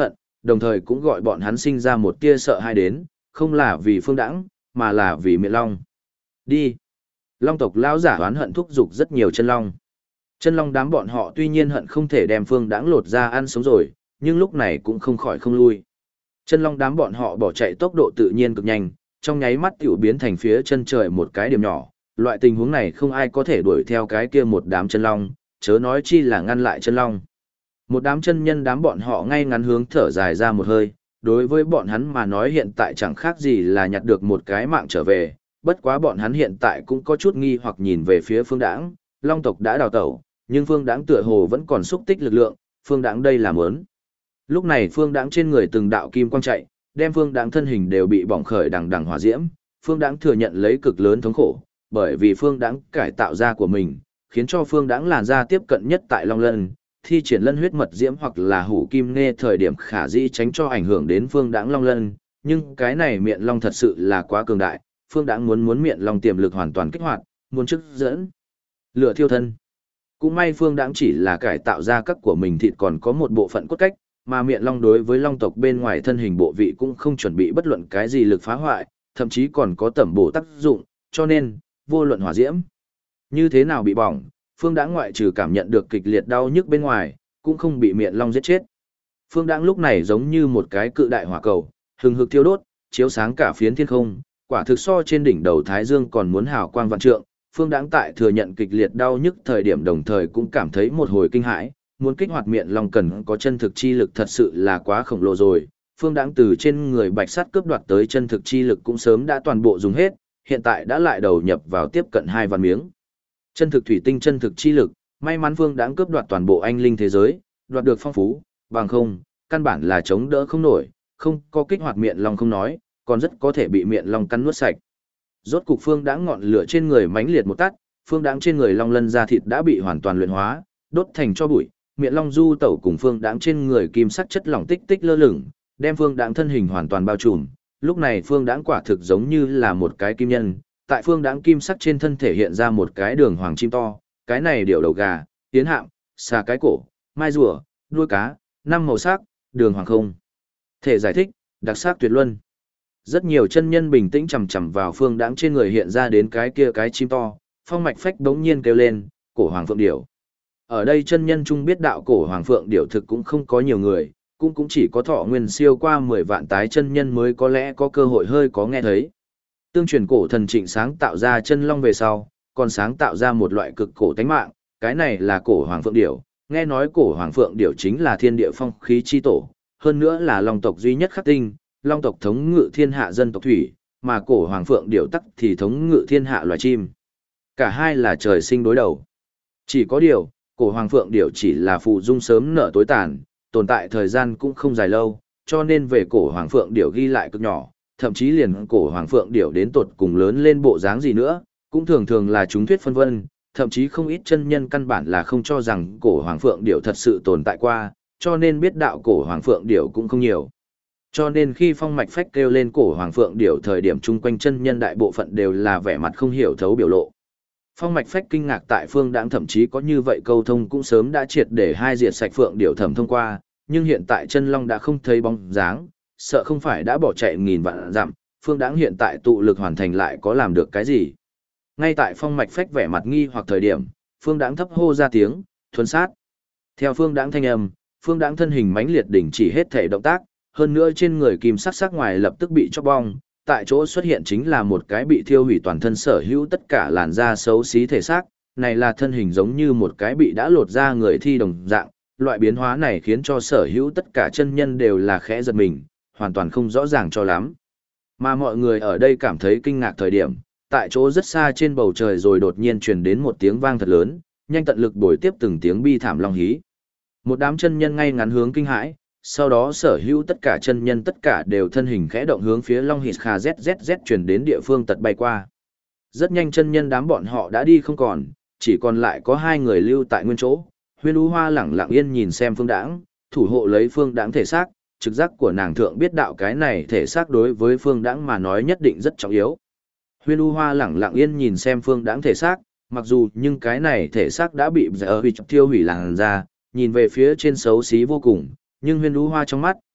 đồng thời cũng gọi bọn hắn sinh ra một tia sợ hãi đến, không là vì Phương Đãng, mà là vì Miện Long. Đi! Long tộc lão giả oán hận thúc giục rất nhiều chân long. Chân long đám bọn họ tuy nhiên hận không thể đem Phương Đãng lột ra ăn sống rồi, nhưng lúc này cũng không khỏi không lui. Chân long đám bọn họ bỏ chạy tốc độ tự nhiên cực nhanh, trong nháy mắt tiểu biến thành phía chân trời một cái điểm nhỏ. Loại tình huống này không ai có thể đuổi theo cái kia một đám chân long, chớ nói chi là ngăn lại chân long. Một đám chân nhân đám bọn họ ngay ngắn hướng thở dài ra một hơi, đối với bọn hắn mà nói hiện tại chẳng khác gì là nhặt được một cái mạng trở về, bất quá bọn hắn hiện tại cũng có chút nghi hoặc nhìn về phía Phương Đãng, Long tộc đã đào tẩu, nhưng Phương Đãng tựa hồ vẫn còn xúc tích lực lượng, Phương Đãng đây là muốn. Lúc này Phương Đãng trên người từng đạo kim quang chạy, đem Phương Đãng thân hình đều bị bỏng khởi đằng đằng hỏa diễm, Phương Đãng thừa nhận lấy cực lớn thống khổ, bởi vì Phương Đãng cải tạo da của mình, khiến cho Phương Đãng làn da tiếp cận nhất tại Long Lân, thi triển lân huyết mật diễm hoặc là hủ kim nghe thời điểm khả dĩ tránh cho ảnh hưởng đến Phương Đãng Long Lân, nhưng cái này miệng long thật sự là quá cường đại, Phương Đãng muốn miệng long tiềm lực hoàn toàn kích hoạt, muốn chức dẫn lửa thiêu thân. Cũng may Phương Đãng chỉ là cải tạo ra các của mình thịt còn có một bộ phận cốt cách, mà miệng long đối với long tộc bên ngoài thân hình bộ vị cũng không chuẩn bị bất luận cái gì lực phá hoại, thậm chí còn có tẩm bổ tác dụng, cho nên, vô luận hỏa diễm như thế nào bị bỏng, Phương Đãng ngoại trừ cảm nhận được kịch liệt đau nhức bên ngoài, cũng không bị miệng long giết chết. Phương Đãng lúc này giống như một cái cự đại hỏa cầu, hừng hực thiêu đốt, chiếu sáng cả phiến thiên không, quả thực so trên đỉnh đầu Thái Dương còn muốn hào quang vạn trượng. Phương Đãng tại thừa nhận kịch liệt đau nhức thời điểm đồng thời cũng cảm thấy một hồi kinh hãi, muốn kích hoạt miệng long cần có chân thực chi lực thật sự là quá khổng lồ rồi. Phương Đãng từ trên người Bạch Sắt cướp đoạt tới chân thực chi lực cũng sớm đã toàn bộ dùng hết, hiện tại đã lại đầu nhập vào tiếp cận 2 vạn miếng. Chân thực thủy tinh chân thực chi lực, may mắn Phương Đãng cướp đoạt toàn bộ anh linh thế giới, đoạt được phong phú, bằng không, căn bản là chống đỡ không nổi, không có kích hoạt miệng long không nói, còn rất có thể bị miệng long cắn nuốt sạch. Rốt cục Phương Đãng ngọn lửa trên người mãnh liệt một tắt, Phương Đãng trên người long lân da thịt đã bị hoàn toàn luyện hóa, đốt thành tro bụi, miệng long du tẩu cùng Phương Đãng trên người kim sắc chất lỏng tích tích lơ lửng, đem Phương Đãng thân hình hoàn toàn bao trùm. Lúc này Phương Đãng quả thực giống như là một cái kim nhân, tại Phương Đãng kim sắc trên thân thể hiện ra một cái đường hoàng chim to, cái này điểu đầu gà, tiến hạm, xà cái cổ, mai rùa, đuôi cá, 5 màu sắc, đường hoàng không. Thể giải thích, đặc sắc tuyệt luân. Rất nhiều chân nhân bình tĩnh chằm chằm vào Phương Đãng trên người hiện ra đến cái kia cái chim to, Phong Mạch Phách bỗng nhiên kêu lên, cổ hoàng phượng điểu. Ở đây chân nhân chung biết đạo cổ hoàng phượng điểu thực cũng không có nhiều người, cũng chỉ có thọ nguyên siêu qua 10 vạn tái chân nhân mới có lẽ có cơ hội hơi có nghe thấy. Tương truyền cổ thần Trịnh sáng tạo ra chân long về sau, còn sáng tạo ra một loại cực cổ tánh mạng, cái này là cổ hoàng phượng điểu. Nghe nói cổ hoàng phượng điểu chính là thiên địa phong khí chi tổ, hơn nữa là long tộc duy nhất khắc tinh, long tộc thống ngự thiên hạ dân tộc thủy, mà cổ hoàng phượng điểu tắc thì thống ngự thiên hạ loài chim. Cả hai là trời sinh đối đầu. Chỉ có điều, cổ hoàng phượng điểu chỉ là phụ dung sớm nở tối tàn, tồn tại thời gian cũng không dài lâu, cho nên về cổ hoàng phượng điểu ghi lại cực nhỏ, thậm chí liền cổ hoàng phượng điểu đến tột cùng lớn lên bộ dáng gì nữa, cũng thường thường là chúng thuyết phân vân, thậm chí không ít chân nhân căn bản là không cho rằng cổ hoàng phượng điểu thật sự tồn tại qua, cho nên biết đạo cổ hoàng phượng điểu cũng không nhiều. Cho nên khi Phong Mạch Phách kêu lên cổ hoàng phượng điểu thời điểm chung quanh chân nhân đại bộ phận đều là vẻ mặt không hiểu thấu biểu lộ. Phong Mạch Phách kinh ngạc tại Phương Đãng thậm chí có như vậy câu thông cũng sớm đã triệt để hai diệt sạch phượng điểu thẩm thông qua, nhưng hiện tại chân long đã không thấy bóng dáng, sợ không phải đã bỏ chạy nghìn vạn dặm, Phương Đãng hiện tại tụ lực hoàn thành lại có làm được cái gì. Ngay tại Phong Mạch Phách vẻ mặt nghi hoặc thời điểm, Phương Đãng thấp hô ra tiếng, thuần sát. Theo Phương Đãng thanh âm, Phương Đãng thân hình mãnh liệt đỉnh chỉ hết thể động tác, hơn nữa trên người kim sắc sắc ngoài lập tức bị chóc bong, tại chỗ xuất hiện chính là một cái bị thiêu hủy toàn thân sở hữu tất cả làn da xấu xí thể xác, này là thân hình giống như một cái bị đã lột ra người thi đồng dạng, loại biến hóa này khiến cho sở hữu tất cả chân nhân đều là khẽ giật mình, hoàn toàn không rõ ràng cho lắm. Mà mọi người ở đây cảm thấy kinh ngạc thời điểm, tại chỗ rất xa trên bầu trời rồi đột nhiên truyền đến một tiếng vang thật lớn, nhanh tận lực bồi tiếp từng tiếng bi thảm long hí. Một đám chân nhân ngay ngắn hướng kinh hãi, sau đó sở hữu tất cả chân nhân tất cả đều thân hình khẽ động hướng phía long hít kha zzz truyền đến địa phương tật bay qua. Rất nhanh chân nhân đám bọn họ đã đi không còn, chỉ còn lại có 2 người lưu tại nguyên chỗ. Huyên Ú Hoa lẳng lặng yên nhìn xem Phương Đãng, thủ hộ lấy Phương Đãng thể xác, trực giác của nàng thượng biết đạo cái này thể xác đối với Phương Đãng mà nói nhất định rất trọng yếu. Huyên Ú Hoa lẳng lặng yên nhìn xem Phương Đãng thể xác, mặc dù nhưng cái này thể xác đã bị thiêu hủy làn ra, nhìn về phía trên xấu xí vô cùng, nhưng Huyên Ú Hoa trong mắt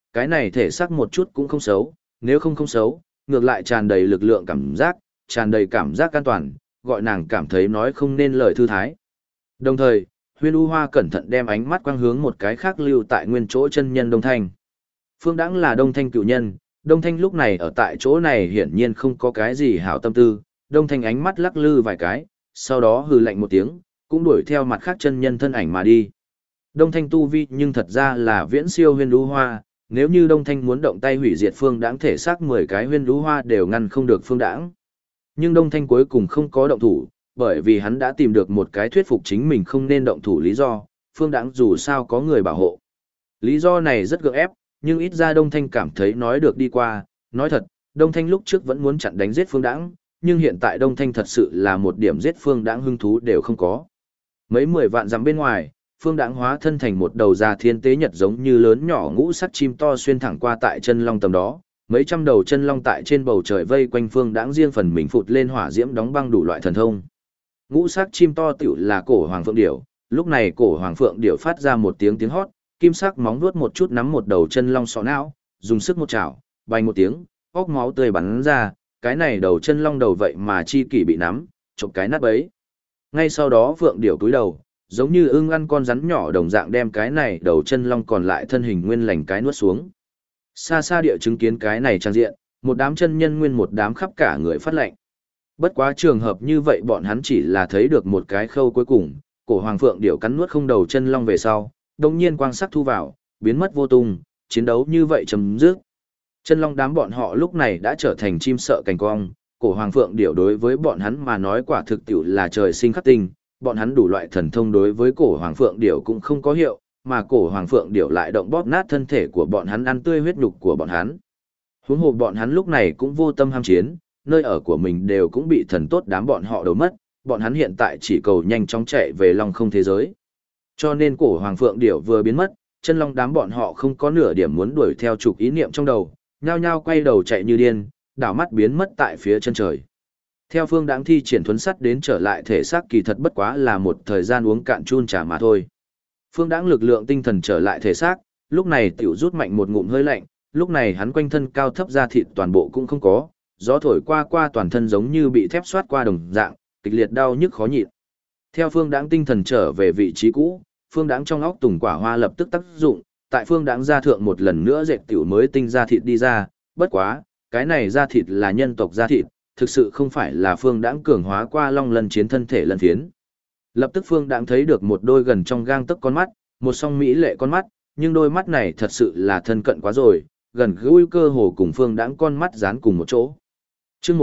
cái này thể xác một chút cũng không xấu, nếu không xấu, ngược lại tràn đầy lực lượng cảm giác, tràn đầy cảm giác an toàn, gọi nàng cảm thấy nói không nên lời thư thái. Đồng thời, Huyên U Hoa cẩn thận đem ánh mắt quang hướng một cái khác lưu tại nguyên chỗ chân nhân Đông Thanh. Phương Đãng là Đông Thanh cựu nhân, Đông Thanh lúc này ở tại chỗ này hiển nhiên không có cái gì hảo tâm tư, Đông Thanh ánh mắt lắc lư vài cái, sau đó hừ lạnh một tiếng, cũng đuổi theo mặt khác chân nhân thân ảnh mà đi. Đông Thanh tu vi nhưng thật ra là viễn siêu Huyên U Hoa, nếu như Đông Thanh muốn động tay hủy diệt Phương Đãng thể xác 10 cái Huyên U Hoa đều ngăn không được Phương Đãng. Nhưng Đông Thanh cuối cùng không có động thủ, bởi vì hắn đã tìm được một cái thuyết phục chính mình không nên động thủ lý do, Phương Đãng dù sao có người bảo hộ. Lý do này rất gượng ép, nhưng ít ra Đông Thanh cảm thấy nói được đi qua, nói thật, Đông Thanh lúc trước vẫn muốn chặn đánh giết Phương Đãng, nhưng hiện tại Đông Thanh thật sự là một điểm giết Phương Đãng hứng thú đều không có. Mấy 10 vạn dặm bên ngoài, Phương Đãng hóa thân thành một đầu già thiên tế nhật giống như lớn nhỏ ngũ sắc chim to xuyên thẳng qua tại chân long tầm đó, mấy trăm đầu chân long tại trên bầu trời vây quanh Phương Đãng riêng phần mình phụt lên hỏa diễm đóng băng đủ loại thần thông. Ngũ sắc chim to tựu là cổ hoàng phượng điểu, lúc này cổ hoàng phượng điểu phát ra một tiếng tiếng hót, kim sắc móng vuốt một chút nắm một đầu chân long sọ não, dùng sức một chảo, bay một tiếng, óc máu tươi bắn ra, cái này đầu chân long đầu vậy mà chi kỷ bị nắm, chộp cái nát bấy. Ngay sau đó phượng điểu cúi đầu, giống như ưng ăn con rắn nhỏ đồng dạng đem cái này đầu chân long còn lại thân hình nguyên lành cái nuốt xuống. Xa xa địa chứng kiến cái này trang diện, một đám chân nhân nguyên một đám khắp cả người phát lệnh. Bất quá trường hợp như vậy bọn hắn chỉ là thấy được một cái khâu cuối cùng, cổ hoàng phượng điểu cắn nuốt không đầu chân long về sau, đồng nhiên quang sắc thu vào, biến mất vô tung, chiến đấu như vậy chấm dứt. Chân long đám bọn họ lúc này đã trở thành chim sợ cành cong, cổ hoàng phượng điểu đối với bọn hắn mà nói quả thực tiểu là trời sinh khắc tinh, bọn hắn đủ loại thần thông đối với cổ hoàng phượng điểu cũng không có hiệu, mà cổ hoàng phượng điểu lại động bóp nát thân thể của bọn hắn, ăn tươi huyết nhục của bọn hắn. Huống hồ bọn hắn lúc này cũng vô tâm ham chiến, nơi ở của mình đều cũng bị thần tốt đám bọn họ đầu mất, bọn hắn hiện tại chỉ cầu nhanh chóng chạy về long không thế giới. Cho nên cổ hoàng phượng điểu vừa biến mất, chân long đám bọn họ không có nửa điểm muốn đuổi theo trục ý niệm trong đầu, nhao nhao quay đầu chạy như điên, đảo mắt biến mất tại phía chân trời. Theo Phương Đãng thi triển thuấn sắt đến trở lại thể xác kỳ thật bất quá là một thời gian uống cạn chun trà mà thôi. Phương Đãng lực lượng tinh thần trở lại thể xác, lúc này tiểu rút mạnh một ngụm hơi lạnh, lúc này hắn quanh thân cao thấp da thịt toàn bộ cũng không có, gió thổi qua qua toàn thân giống như bị thép xoát qua đồng dạng, kịch liệt đau nhức khó nhịn. Theo Phương Đãng tinh thần trở về vị trí cũ, Phương Đãng trong óc tùng quả hoa lập tức tác dụng, tại Phương Đãng da thượng một lần nữa dệt tiểu mới tinh da thịt đi ra, bất quá, cái này da thịt là nhân tộc da thịt, thực sự không phải là Phương Đãng cường hóa qua long lân chiến thân thể lân phiến. Lập tức Phương Đãng thấy được một đôi gần trong gang tấc con mắt, một song mỹ lệ con mắt, nhưng đôi mắt này thật sự là thân cận quá rồi, gần gũi cơ hồ cùng Phương Đãng con mắt dán cùng một chỗ. Chương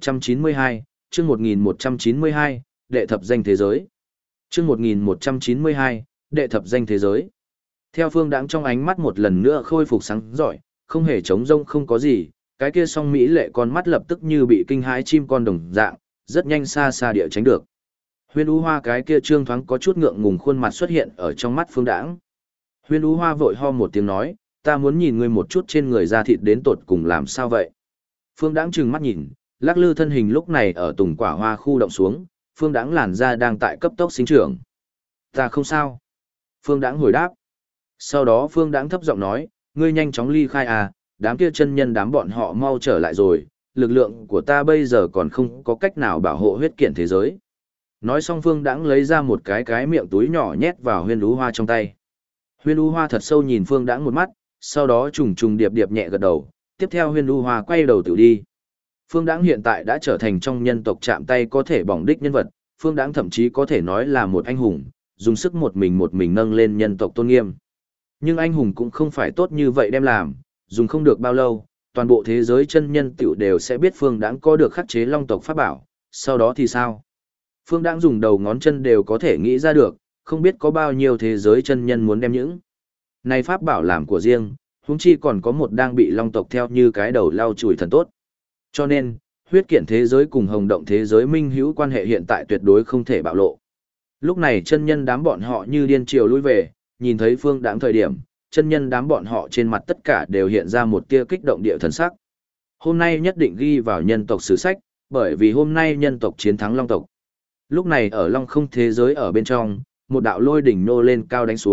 1192, chương 1192, đệ thập danh thế giới. Chương 1192, đệ thập danh thế giới. Theo Phương Đãng trong ánh mắt một lần nữa khôi phục sáng rọi, không hề trống rông không có gì, cái kia song mỹ lệ con mắt lập tức như bị kinh hãi chim con đồng dạng, rất nhanh xa xa địa tránh được. Huyên U Hoa cái kia trương thoáng có chút ngượng ngùng khuôn mặt xuất hiện ở trong mắt Phương Đãng. Huyên U Hoa vội ho một tiếng nói, ta muốn nhìn ngươi một chút trên người da thịt đến tột cùng làm sao vậy. Phương Đãng trừng mắt nhìn, lắc lư thân hình lúc này ở tùng quả hoa khu động xuống, Phương Đãng làn da đang tại cấp tốc sinh trưởng. Ta không sao. Phương Đãng hồi đáp. Sau đó Phương Đãng thấp giọng nói, ngươi nhanh chóng ly khai à, đám kia chân nhân đám bọn họ mau trở lại rồi, lực lượng của ta bây giờ còn không có cách nào bảo hộ huyết kiện thế giới. Nói xong Phương Đãng lấy ra một cái miệng túi nhỏ nhét vào Huyên U Hoa trong tay. Huyên U Hoa thật sâu nhìn Phương Đãng một mắt, sau đó trùng trùng điệp điệp nhẹ gật đầu, tiếp theo Huyên U Hoa quay đầu tự đi. Phương Đãng hiện tại đã trở thành trong nhân tộc chạm tay có thể bỏng đích nhân vật, Phương Đãng thậm chí có thể nói là một anh hùng, dùng sức một mình nâng lên nhân tộc tôn nghiêm. Nhưng anh hùng cũng không phải tốt như vậy đem làm, dùng không được bao lâu, toàn bộ thế giới chân nhân tiểu đều sẽ biết Phương Đãng có được khắc chế long tộc pháp bảo, sau đó thì sao? Phương Đãng dùng đầu ngón chân đều có thể nghĩ ra được, không biết có bao nhiêu thế giới chân nhân muốn đem những này pháp bảo làm của riêng, huống chi còn có một đang bị long tộc theo như cái đầu lau chùi thần tốt. Cho nên, huyết kiện thế giới cùng hồng động thế giới minh hữu quan hệ hiện tại tuyệt đối không thể bạo lộ. Lúc này chân nhân đám bọn họ như điên triều lui về, nhìn thấy Phương Đãng thời điểm, chân nhân đám bọn họ trên mặt tất cả đều hiện ra một tia kích động địa thần sắc. Hôm nay nhất định ghi vào nhân tộc sử sách, bởi vì hôm nay nhân tộc chiến thắng long tộc. Lúc này ở long không thế giới ở bên trong, một đạo lôi đỉnh nô lên cao đánh xuống,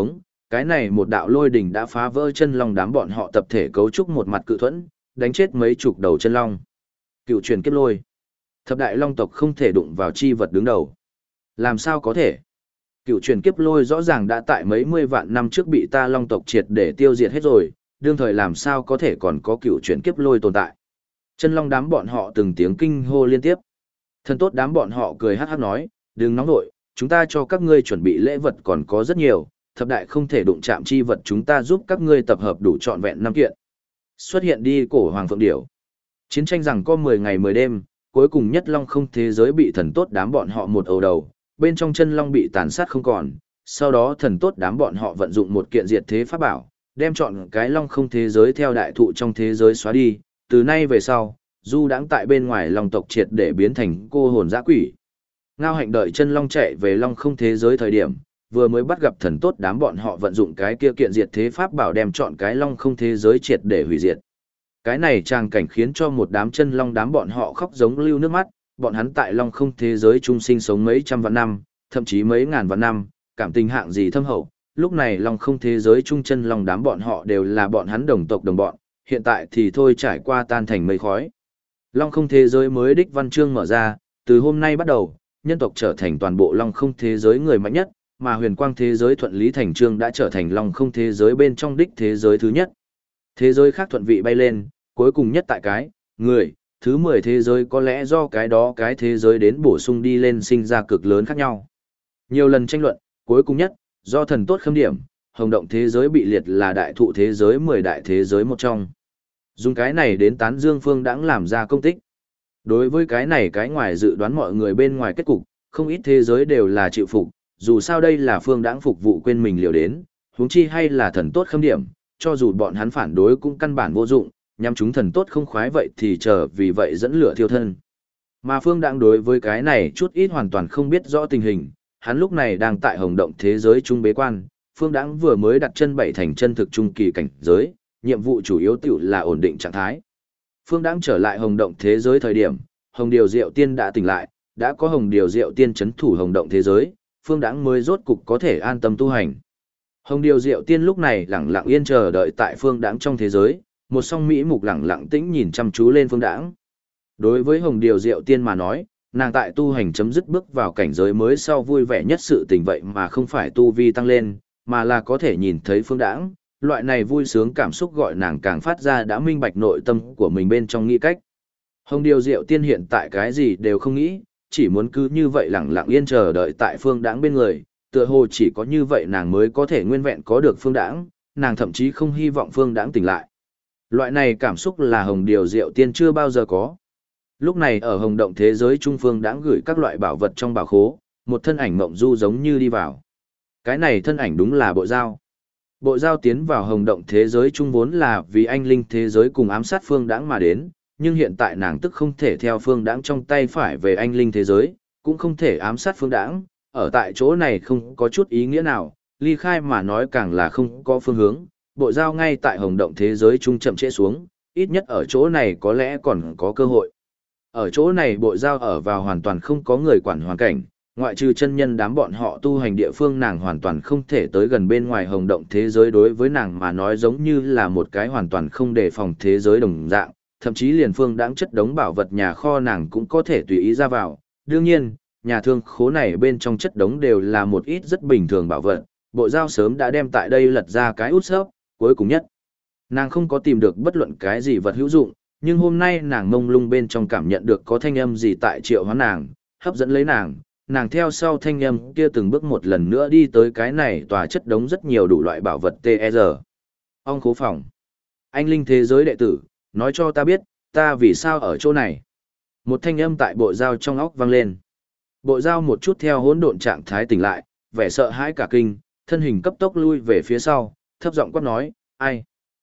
cái này một đạo lôi đỉnh đã phá vỡ chân long đám bọn họ tập thể cấu trúc một mặt cự thuẫn, đánh chết mấy chục đầu chân long. Cựu truyền kiếp lôi. Thập đại long tộc không thể đụng vào chi vật đứng đầu. Làm sao có thể? Cựu truyền kiếp lôi rõ ràng đã tại mấy mươi vạn năm trước bị ta long tộc triệt để tiêu diệt hết rồi, đương thời làm sao có thể còn có cựu truyền kiếp lôi tồn tại. Chân long đám bọn họ từng tiếng kinh hô liên tiếp. Thần tốt đám bọn họ cười hát hát nói, đừng nóng nội, chúng ta cho các ngươi chuẩn bị lễ vật còn có rất nhiều, thập đại không thể đụng chạm chi vật chúng ta giúp các ngươi tập hợp đủ trọn vẹn 5 kiện. Xuất hiện đi cổ hoàng phượng điểu. Chiến tranh rằng có 10 ngày 10 đêm, cuối cùng nhất long không thế giới bị thần tốt đám bọn họ một ầu đầu, bên trong chân long bị tàn sát không còn, sau đó thần tốt đám bọn họ vận dụng một kiện diệt thế pháp bảo, đem chọn cái long không thế giới theo đại thụ trong thế giới xóa đi, từ nay về sau, du đãng tại bên ngoài long tộc triệt để biến thành cô hồn dã quỷ. Ngao Hạnh đợi chân long chạy về long không thế giới thời điểm, vừa mới bắt gặp thần tốt đám bọn họ vận dụng cái kia kiện diệt thế pháp bảo đem chọn cái long không thế giới triệt để hủy diệt. Cái này tràng cảnh khiến cho một đám chân long đám bọn họ khóc giống lưu nước mắt, bọn hắn tại long không thế giới trung sinh sống mấy trăm vạn năm, thậm chí mấy ngàn vạn năm, cảm tình hạng gì thâm hậu, lúc này long không thế giới trung chân long đám bọn họ đều là bọn hắn đồng tộc đồng bọn, hiện tại thì thôi trải qua tan thành mây khói. Long không thế giới mới đích văn chương mở ra, từ hôm nay bắt đầu, nhân tộc trở thành toàn bộ long không thế giới người mạnh nhất, mà huyền quang thế giới thuận lý thành chương đã trở thành long không thế giới bên trong đích thế giới thứ nhất. Thế giới khác thuận vị bay lên, cuối cùng nhất tại cái, người, thứ 10 thế giới có lẽ do cái đó cái thế giới đến bổ sung đi lên sinh ra cực lớn khác nhau. Nhiều lần tranh luận, cuối cùng nhất, do thần tốt khâm điểm, hồng động thế giới bị liệt là đại thụ thế giới 10 đại thế giới một trong. Dùng cái này đến tán dương Phương Đãng làm ra công tích. Đối với cái này cái ngoài dự đoán mọi người bên ngoài kết cục, không ít thế giới đều là chịu phục, dù sao đây là Phương Đãng phục vụ quên mình liều đến, huống chi hay là thần tốt khâm điểm, cho dù bọn hắn phản đối cũng căn bản vô dụng, nhằm chúng thần tốt không khoái vậy thì chờ vì vậy dẫn lửa thiêu thân. Mà Phương Đãng đối với cái này chút ít hoàn toàn không biết rõ tình hình, hắn lúc này đang tại hồng động thế giới trung bế quan, Phương Đãng vừa mới đặt chân bảy thành chân thực trung kỳ cảnh giới, nhiệm vụ chủ yếu tiểu là ổn định trạng thái. Phương Đãng trở lại hồng động thế giới thời điểm, Hồng Điều Diệu Tiên đã tỉnh lại, đã có Hồng Điều Diệu Tiên chấn thủ hồng động thế giới, Phương Đãng mới rốt cục có thể an tâm tu hành. Hồng Điều Diệu Tiên lúc này lặng lặng yên chờ đợi tại Phương Đãng trong thế giới, một song mỹ mục lặng lặng tĩnh nhìn chăm chú lên Phương Đãng. Đối với Hồng Điều Diệu Tiên mà nói, nàng tại tu hành chấm dứt bước vào cảnh giới mới sau vui vẻ nhất sự tình vậy mà không phải tu vi tăng lên, mà là có thể nhìn thấy Phương Đãng, loại này vui sướng cảm xúc gọi nàng càng phát ra đã minh bạch nội tâm của mình bên trong nghĩ cách. Hồng Điều Diệu Tiên hiện tại cái gì đều không nghĩ, chỉ muốn cứ như vậy lặng lặng yên chờ đợi tại Phương Đãng bên người, tựa hồ chỉ có như vậy nàng mới có thể nguyên vẹn có được Phương Đãng, nàng thậm chí không hy vọng Phương Đãng tỉnh lại. Loại này cảm xúc là Hồng Điều Diệu Tiên chưa bao giờ có. Lúc này ở hồng động thế giới trung Phương Đãng gửi các loại bảo vật trong bảo khố, một thân ảnh mộng du giống như đi vào. Cái này thân ảnh đúng là Bộ Dao. Bộ Dao tiến vào hồng động thế giới trung vốn là vì anh linh thế giới cùng ám sát Phương Đãng mà đến, nhưng hiện tại nàng tức không thể theo Phương Đãng trong tay phải về anh linh thế giới, cũng không thể ám sát Phương Đãng, ở tại chỗ này không có chút ý nghĩa nào, ly khai mà nói càng là không có phương hướng. Bộ Dao ngay tại hồng động thế giới trung chậm trễ xuống, ít nhất ở chỗ này có lẽ còn có cơ hội. Ở chỗ này Bộ Dao ở vào hoàn toàn không có người quản hoàn cảnh, ngoại trừ chân nhân đám bọn họ tu hành địa phương nàng hoàn toàn không thể tới gần bên ngoài hồng động thế giới, đối với nàng mà nói giống như là một cái hoàn toàn không đề phòng thế giới đồng dạng, thậm chí liền Phương Đãng chất đống bảo vật nhà kho nàng cũng có thể tùy ý ra vào. Đương nhiên, nhà thương khố này bên trong chất đống đều là một ít rất bình thường bảo vật, Bộ Dao sớm đã đem tại đây lật ra cái út xớp, cuối cùng nhất. Nàng không có tìm được bất luận cái gì vật hữu dụng, nhưng hôm nay nàng mông lung bên trong cảm nhận được có thanh âm gì tại triệu hóa nàng, hấp dẫn lấy nàng theo sau thanh âm kia từng bước một lần nữa đi tới cái này tòa chất đống rất nhiều đủ loại bảo vật TR. Ong khố phòng. Anh linh thế giới đệ tử, nói cho ta biết, ta vì sao ở chỗ này. Một thanh âm tại Bộ Dao trong óc vang lên. Bộ Dao một chút theo hỗn độn trạng thái tỉnh lại, vẻ sợ hãi cả kinh, thân hình cấp tốc lui về phía sau, thấp giọng quát nói, ai?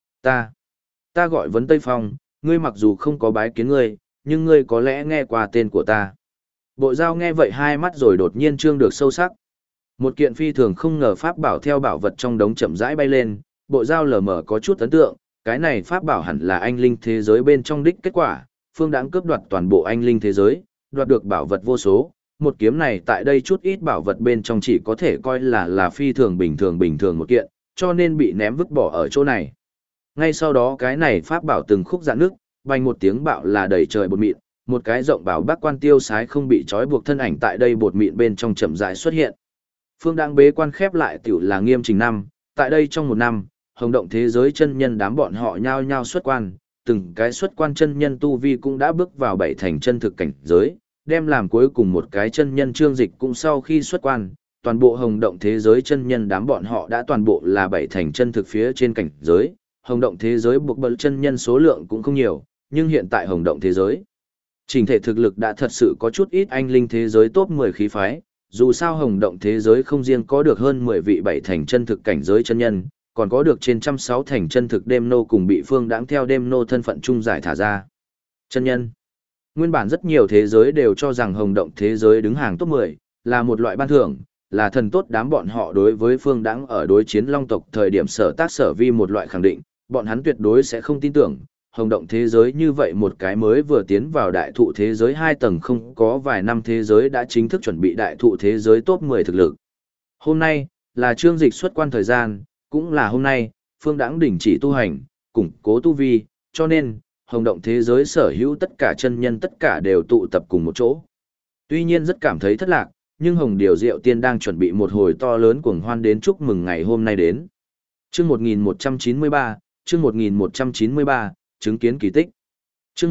Ta gọi Vấn Tây Phong, ngươi mặc dù không có bái kiến ngươi, nhưng ngươi có lẽ nghe qua tên của ta. Bộ Dao nghe vậy hai mắt rồi đột nhiên trương được sâu sắc. Một kiện phi thường không ngờ pháp bảo theo bảo vật trong đống chậm rãi bay lên, Bộ Dao lờ mờ có chút ấn tượng, cái này pháp bảo hẳn là anh linh thế giới bên trong đích kết quả, Phương Đãng cướp đoạt toàn bộ anh linh thế giới, đoạt được bảo vật vô số, một kiếm này tại đây chút ít bảo vật bên trong chỉ có thể coi là phi thường bình thường một kiện, cho nên bị ném vứt bỏ ở chỗ này. Ngay sau đó cái này pháp bảo từng khúc rạn nước, vang một tiếng bạo là đầy trời bột mịn, một cái rộng bảo bác quan tiêu sái không bị trói buộc thân ảnh tại đây bột mịn bên trong chậm rãi xuất hiện. Phương Đãng bế quan khép lại tiểu là nghiêm trình năm, tại đây trong một năm, hồng động thế giới chân nhân đám bọn họ nhao nhao xuất quan, từng cái xuất quan chân nhân tu vi cũng đã bước vào bảy thành chân thực cảnh giới, đem làm cuối cùng một cái chân nhân Trương Dịch cũng sau khi xuất quan, toàn bộ hồng động thế giới chân nhân đám bọn họ đã toàn bộ là bảy thành chân thực phía trên cảnh giới, hồng động thế giới buộc bậc chân nhân số lượng cũng không nhiều, nhưng hiện tại hồng động thế giới, trình thể thực lực đã thật sự có chút ít anh linh thế giới top 10 khí phái, dù sao hồng động thế giới không riêng có được hơn 10 vị bảy thành chân thực cảnh giới chân nhân, còn có được trên 160 thành chân thực đêm nô cùng bị Phương Đãng theo đêm nô thân phận chung giải thả ra. Chân nhân. Nguyên bản rất nhiều thế giới đều cho rằng hồng động thế giới đứng hàng top 10, là một loại ban thưởng, là thần tốt đám bọn họ đối với Phương Đãng ở đối chiến Long tộc thời điểm sở tác sở vi một loại khẳng định, bọn hắn tuyệt đối sẽ không tin tưởng, hồng động thế giới như vậy một cái mới vừa tiến vào đại thụ thế giới 2 tầng không có vài năm thế giới đã chính thức chuẩn bị đại thụ thế giới top 10 thực lực. Hôm nay, là Trương Dịch xuất quan thời gian, cũng là hôm nay, Phương Đãng đình chỉ tu hành, củng cố tu vi, cho nên, hồng động thế giới sở hữu tất cả chân nhân tất cả đều tụ tập cùng một chỗ. Tuy nhiên rất cảm thấy thất lạc, nhưng Hồng Điều Diệu Tiên đang chuẩn bị một hồi to lớn cuồng hoan đến chúc mừng ngày hôm nay đến. Chương 1193, chương 1193, chứng kiến kỳ tích. Chương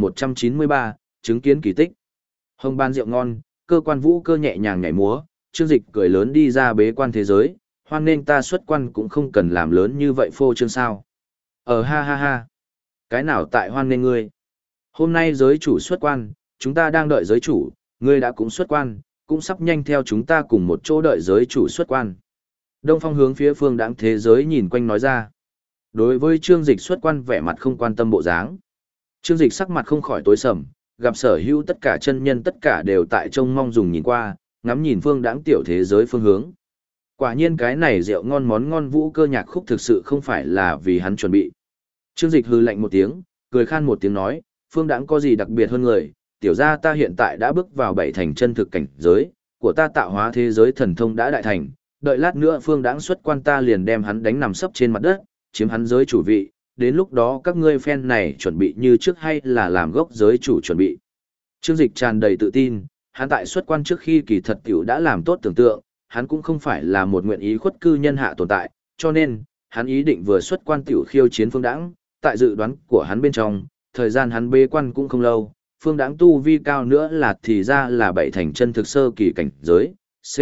1193, chứng kiến kỳ tích. Hồng ban rượu ngon, cơ quan vũ cơ nhẹ nhàng nhảy múa, Trương Dịch cười lớn đi ra bế quan thế giới, hoan nên ta xuất quan cũng không cần làm lớn như vậy phô trương sao. Ha ha ha. Cái nào tại hoan nên ngươi? Hôm nay giới chủ xuất quan, chúng ta đang đợi giới chủ, ngươi đã cũng xuất quan, cũng sắp nhanh theo chúng ta cùng một chỗ đợi giới chủ xuất quan. Đông Phong hướng phía Phương Đãng thế giới nhìn quanh nói ra. Đối với Trương Dịch xuất quan vẻ mặt không quan tâm bộ dáng. Trương Dịch sắc mặt không khỏi tối sầm, gặp sở hữu tất cả chân nhân tất cả đều tại trông mong dùng nhìn qua, ngắm nhìn Phương Đãng tiểu thế giới phương hướng. Quả nhiên cái này rượu ngon món ngon vũ cơ nhạc khúc thực sự không phải là vì hắn chuẩn bị. Trương Dịch hừ lạnh một tiếng, cười khan một tiếng nói, Phương Đãng có gì đặc biệt hơn người, tiểu gia ta hiện tại đã bước vào bảy thành chân thực cảnh giới, của ta tạo hóa thế giới thần thông đã đại thành, đợi lát nữa Phương Đãng xuất quan ta liền đem hắn đánh nằm sấp trên mặt đất, chiếm hắn giới chủ vị, đến lúc đó các ngươi phen này chuẩn bị như trước hay là làm gốc giới chủ chuẩn bị. Trương Dịch tràn đầy tự tin, hắn tại xuất quan trước khi kỳ thật tiểu đã làm tốt tưởng tượng, hắn cũng không phải là một nguyện ý khuất cư nhân hạ tồn tại, cho nên, hắn ý định vừa xuất quan tiểu khiêu chiến Phương Đãng, tại dự đoán của hắn bên trong, thời gian hắn bế quan cũng không lâu, Phương Đãng tu vi cao nữa là thì ra là bảy thành chân thực sơ kỳ cảnh giới, C.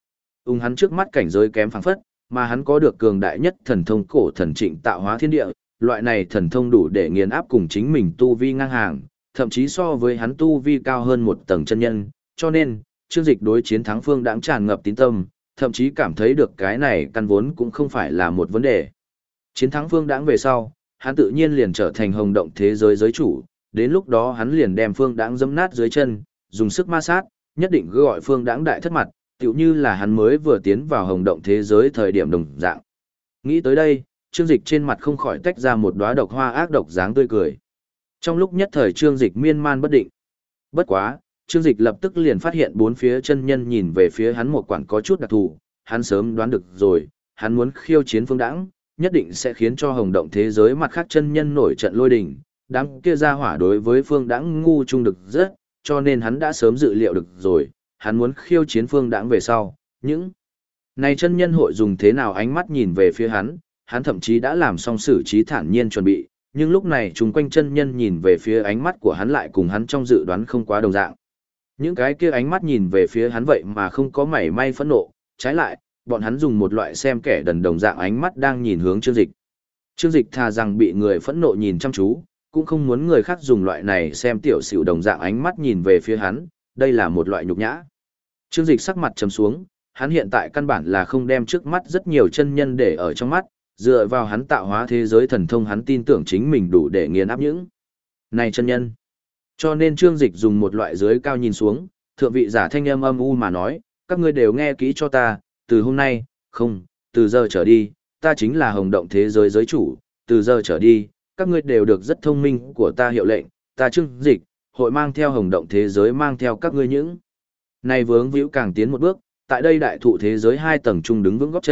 Hắn trước mắt cảnh giới kém phảng phất, mà hắn có được cường đại nhất thần thông cổ thần trịnh tạo hóa thiên địa, loại này thần thông đủ để nghiền áp cùng chính mình tu vi ngang hàng, thậm chí so với hắn tu vi cao hơn một tầng chân nhân, cho nên, Trương Dịch đối chiến thắng Phương Đãng tràn ngập tín tâm, thậm chí cảm thấy được cái này căn vốn cũng không phải là một vấn đề. Chiến thắng Phương Đãng về sau, hắn tự nhiên liền trở thành hồng động thế giới giới chủ, đến lúc đó hắn liền đem Phương Đãng dẫm nát dưới chân, dùng sức ma sát, nhất định gọi Phương Đãng đại thất mặt, tựu như là hắn mới vừa tiến vào hồng động thế giới thời điểm đồng dạng. Nghĩ tới đây, Trương Dịch trên mặt không khỏi tách ra một đóa độc hoa ác độc dáng tươi cười. Trong lúc nhất thời Trương Dịch miên man bất định. Bất quá, Trương Dịch lập tức liền phát hiện bốn phía chân nhân nhìn về phía hắn một quản có chút đặc thù, hắn sớm đoán được rồi, hắn muốn khiêu chiến Phương Đãng, nhất định sẽ khiến cho hồng động thế giới mặt khác chân nhân nổi trận lôi đình. Đám kia ra hỏa đối với Phương Đãng ngu trung được rất, cho nên hắn đã sớm dự liệu được rồi, hắn muốn khiêu chiến Phương Đãng về sau, những này chân nhân hội dùng thế nào ánh mắt nhìn về phía hắn thậm chí đã làm xong xử trí thản nhiên chuẩn bị, nhưng lúc này chung quanh chân nhân nhìn về phía ánh mắt của hắn lại cùng hắn trong dự đoán không quá đồng dạng. Những cái kia ánh mắt nhìn về phía hắn vậy mà không có mảy may phẫn nộ, trái lại, bọn hắn dùng một loại xem kẻ đần đồng dạng ánh mắt đang nhìn hướng Trương Dịch. Trương Dịch thà rằng bị người phẫn nộ nhìn chăm chú, cũng không muốn người khác dùng loại này xem tiểu xỉu đồng dạng ánh mắt nhìn về phía hắn, đây là một loại nhục nhã. Trương Dịch sắc mặt trầm xuống, hắn hiện tại căn bản là không đem trước mắt rất nhiều chân nhân để ở trong mắt, dựa vào hắn tạo hóa thế giới thần thông hắn tin tưởng chính mình đủ để nghiền áp những này chân nhân. Cho nên Trương Dịch dùng một loại dưới cao nhìn xuống, thượng vị giả thanh âm âm u mà nói, các ngươi đều nghe kỹ cho ta, từ hôm nay, không, từ giờ trở đi, ta chính là hồng động thế giới giới chủ, từ giờ trở đi, các ngươi đều được rất thông minh của ta hiệu lệnh, ta Trương Dịch, hội mang theo hồng động thế giới mang theo các ngươi những này vướng víu càng tiến một bước, tại đây đại thụ thế giới 2 tầng trung đứng vững góp chân,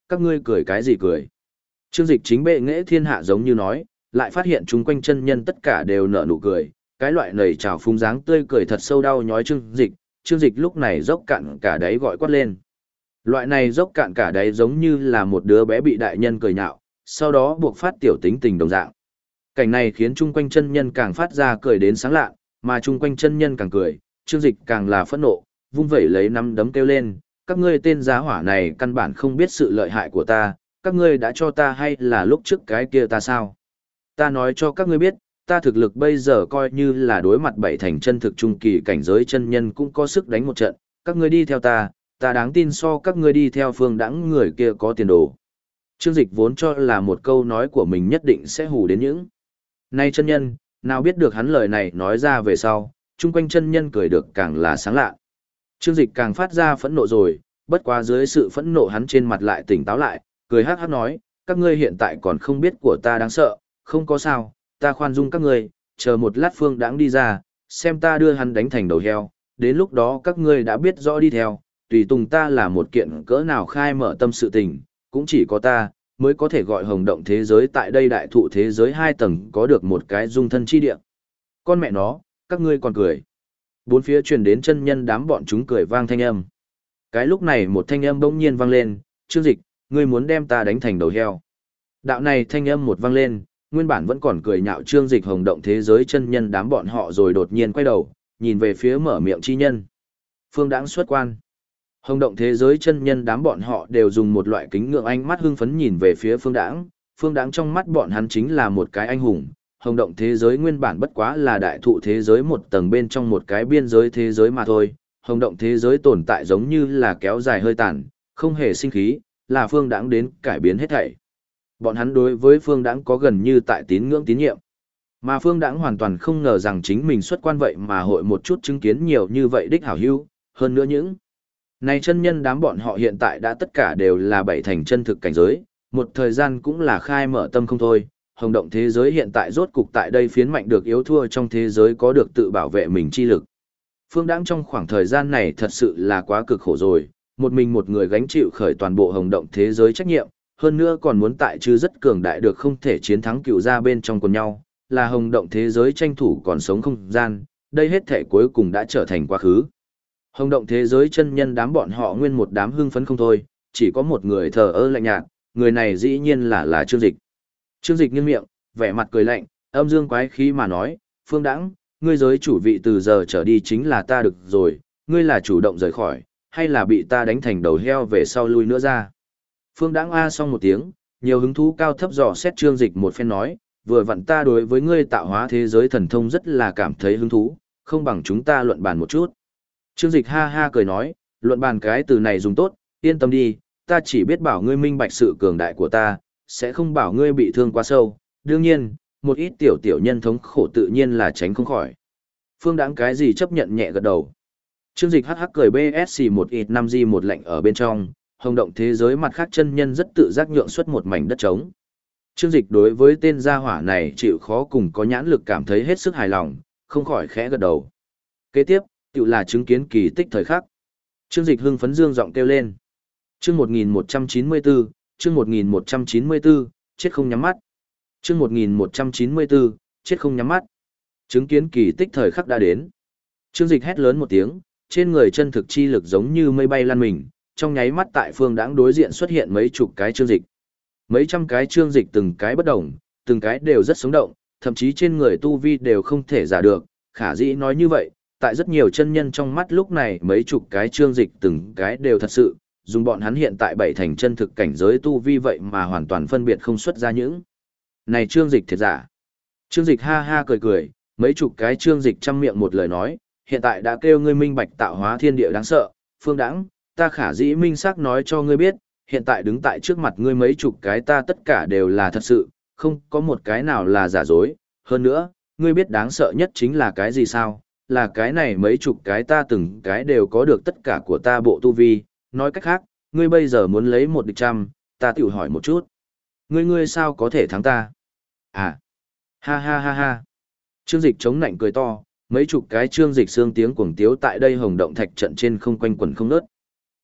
các ngươi cười cái gì cười. Trương Dịch chính bệ nghệ thiên hạ giống như nói, lại phát hiện chung quanh chân nhân tất cả đều nở nụ cười, cái loại nầy trào phúng dáng tươi cười thật sâu đau nhói Trương Dịch lúc này dốc cạn cả đáy gọi quát lên. Loại này dốc cạn cả đáy giống như là một đứa bé bị đại nhân cười nhạo, sau đó buộc phát tiểu tính tình đồng dạng. Cảnh này khiến chung quanh chân nhân càng phát ra cười đến sáng lạ, mà chung quanh chân nhân càng cười, Trương Dịch càng là phẫn nộ, vung vẩy lấy nắm đấm kêu lên, các ngươi tên giá hỏa này căn bản không biết sự lợi hại của ta, các ngươi đã cho ta hay là lúc trước cái kia ta sao? Ta nói cho các ngươi biết, ta thực lực bây giờ coi như là đối mặt bảy thành chân thực trung kỳ cảnh giới chân nhân cũng có sức đánh một trận, các ngươi đi theo ta đáng tin so các ngươi đi theo Phương Đãng người kia có tiền đồ. Trương Dịch vốn cho là một câu nói của mình nhất định sẽ hù đến những nay chân nhân, nào biết được hắn lời này nói ra về sau, chung quanh chân nhân cười được càng là sáng lạ. Trương Dịch càng phát ra phẫn nộ rồi, bất quá dưới sự phẫn nộ hắn trên mặt lại tỉnh táo lại, cười hắc hắc nói, các ngươi hiện tại còn không biết của ta đáng sợ, không có sao, ta khoan dung các ngươi, chờ một lát Phương Đãng đi ra, xem ta đưa hắn đánh thành đầu heo, đến lúc đó các ngươi đã biết rõ đi theo, tùy tùng ta là một kiện cỡ nào khai mở tâm sự tình, cũng chỉ có ta mới có thể gọi hồng động thế giới tại đây đại thụ thế giới 2 tầng có được một cái dung thân chi địa. Con mẹ nó, các ngươi còn cười. Bốn phía truyền đến chân nhân đám bọn chúng cười vang thanh âm. Cái lúc này một thanh âm bỗng nhiên vang lên, Trương Dịch, ngươi muốn đem ta đánh thành đầu heo. Đạo này thanh âm một vang lên, nguyên bản vẫn còn cười nhạo Trương Dịch hồng động thế giới chân nhân đám bọn họ rồi đột nhiên quay đầu, nhìn về phía mở miệng chi nhân. Phương Đãng xuất quan. Hồng động thế giới chân nhân đám bọn họ đều dùng một loại kính ngưỡng ánh mắt hưng phấn nhìn về phía Phương Đãng. Phương Đãng trong mắt bọn hắn chính là một cái anh hùng. Hồng động thế giới nguyên bản bất quá là đại thụ thế giới một tầng bên trong một cái biên giới thế giới mà thôi. Hồng động thế giới tồn tại giống như là kéo dài hơi tàn, không hề sinh khí, là Phương Đãng đến cải biến hết thảy. Bọn hắn đối với Phương Đãng có gần như tại tín ngưỡng tín nhiệm. Mà Phương Đãng hoàn toàn không ngờ rằng chính mình xuất quan vậy mà hội một chút chứng kiến nhiều như vậy đích hảo hữu, hơn nữa những này chân nhân đám bọn họ hiện tại đã tất cả đều là bảy thành chân thực cảnh giới, một thời gian cũng là khai mở tâm không thôi. Hồng động thế giới hiện tại rốt cục tại đây phiến mạnh được yếu thua trong thế giới có được tự bảo vệ mình chi lực. Phương Đãng trong khoảng thời gian này thật sự là quá cực khổ rồi, một mình một người gánh chịu khởi toàn bộ hồng động thế giới trách nhiệm, hơn nữa còn muốn tại chứ rất cường đại được không thể chiến thắng cựu ra bên trong quần nhau, là hồng động thế giới tranh thủ còn sống không gian, đây hết thể cuối cùng đã trở thành quá khứ. Hồng động thế giới chân nhân đám bọn họ nguyên một đám hưng phấn không thôi, chỉ có một người thờ ơ lạnh nhạt, người này dĩ nhiên là Trương Dịch. Trương Dịch nghiêng miệng, vẻ mặt cười lạnh, âm dương quái khí mà nói, Phương Đãng, ngươi giới chủ vị từ giờ trở đi chính là ta được rồi, ngươi là chủ động rời khỏi, hay là bị ta đánh thành đầu heo về sau lui nữa ra. Phương Đãng a xong một tiếng, nhiều hứng thú cao thấp dò xét Trương Dịch một phen nói, vừa vặn ta đối với ngươi tạo hóa thế giới thần thông rất là cảm thấy hứng thú, không bằng chúng ta luận bàn một chút. Trương Dịch ha ha cười nói, luận bàn cái từ này dùng tốt, yên tâm đi, ta chỉ biết bảo ngươi minh bạch sự cường đại của ta, sẽ không bảo ngươi bị thương quá sâu, đương nhiên, một ít tiểu nhân thống khổ tự nhiên là tránh không khỏi. Phương Đãng cái gì chấp nhận nhẹ gật đầu. Trương Dịch hắc hắc cười BSC một ít 5G một lệnh ở bên trong, hồng động thế giới mặt khác chân nhân rất tự giác nhượng xuất một mảnh đất trống. Trương Dịch đối với tên gia hỏa này chịu khó cùng có nhãn lực cảm thấy hết sức hài lòng, không khỏi khẽ gật đầu. Kế tiếp, tự là chứng kiến kỳ tích thời khắc. Trương Dịch hưng phấn dương giọng kêu lên. Chương 1194, chương 1194, chết không nhắm mắt. Chương 1194, chết không nhắm mắt. Chứng kiến kỳ tích thời khắc đã đến. Trương Dịch hét lớn một tiếng, trên người chân thực chi lực giống như mây bay lăn mình, trong nháy mắt tại Phương Đãng đối diện xuất hiện mấy chục cái Trương Dịch. Mấy trăm cái Trương Dịch từng cái bất động, từng cái đều rất sống động, thậm chí trên người tu vi đều không thể giả được, khả dĩ nói như vậy, tại rất nhiều chân nhân trong mắt lúc này mấy chục cái Trương Dịch từng cái đều thật sự, dùng bọn hắn hiện tại bảy thành chân thực cảnh giới tu vi vậy mà hoàn toàn phân biệt không xuất ra những này Trương Dịch thiệt giả. Trương Dịch ha ha cười cười, mấy chục cái Trương Dịch trăm miệng một lời nói, hiện tại đã kêu ngươi minh bạch tạo hóa thiên địa đáng sợ, Phương Đãng, ta khả dĩ minh xác nói cho ngươi biết, hiện tại đứng tại trước mặt ngươi mấy chục cái ta tất cả đều là thật sự, không có một cái nào là giả dối, hơn nữa, ngươi biết đáng sợ nhất chính là cái gì sao, là cái này mấy chục cái ta từng cái đều có được tất cả của ta bộ tu vi, nói cách khác, ngươi bây giờ muốn lấy một địch trăm, ta tiểu hỏi một chút. Ngươi sao có thể thắng ta? À, ha ha ha ha. Trương Dịch chống nạnh cười to, mấy chục cái Trương Dịch xương tiếng cuồng tiếu tại đây hồng động thạch trận trên không quanh quẩn không nớt.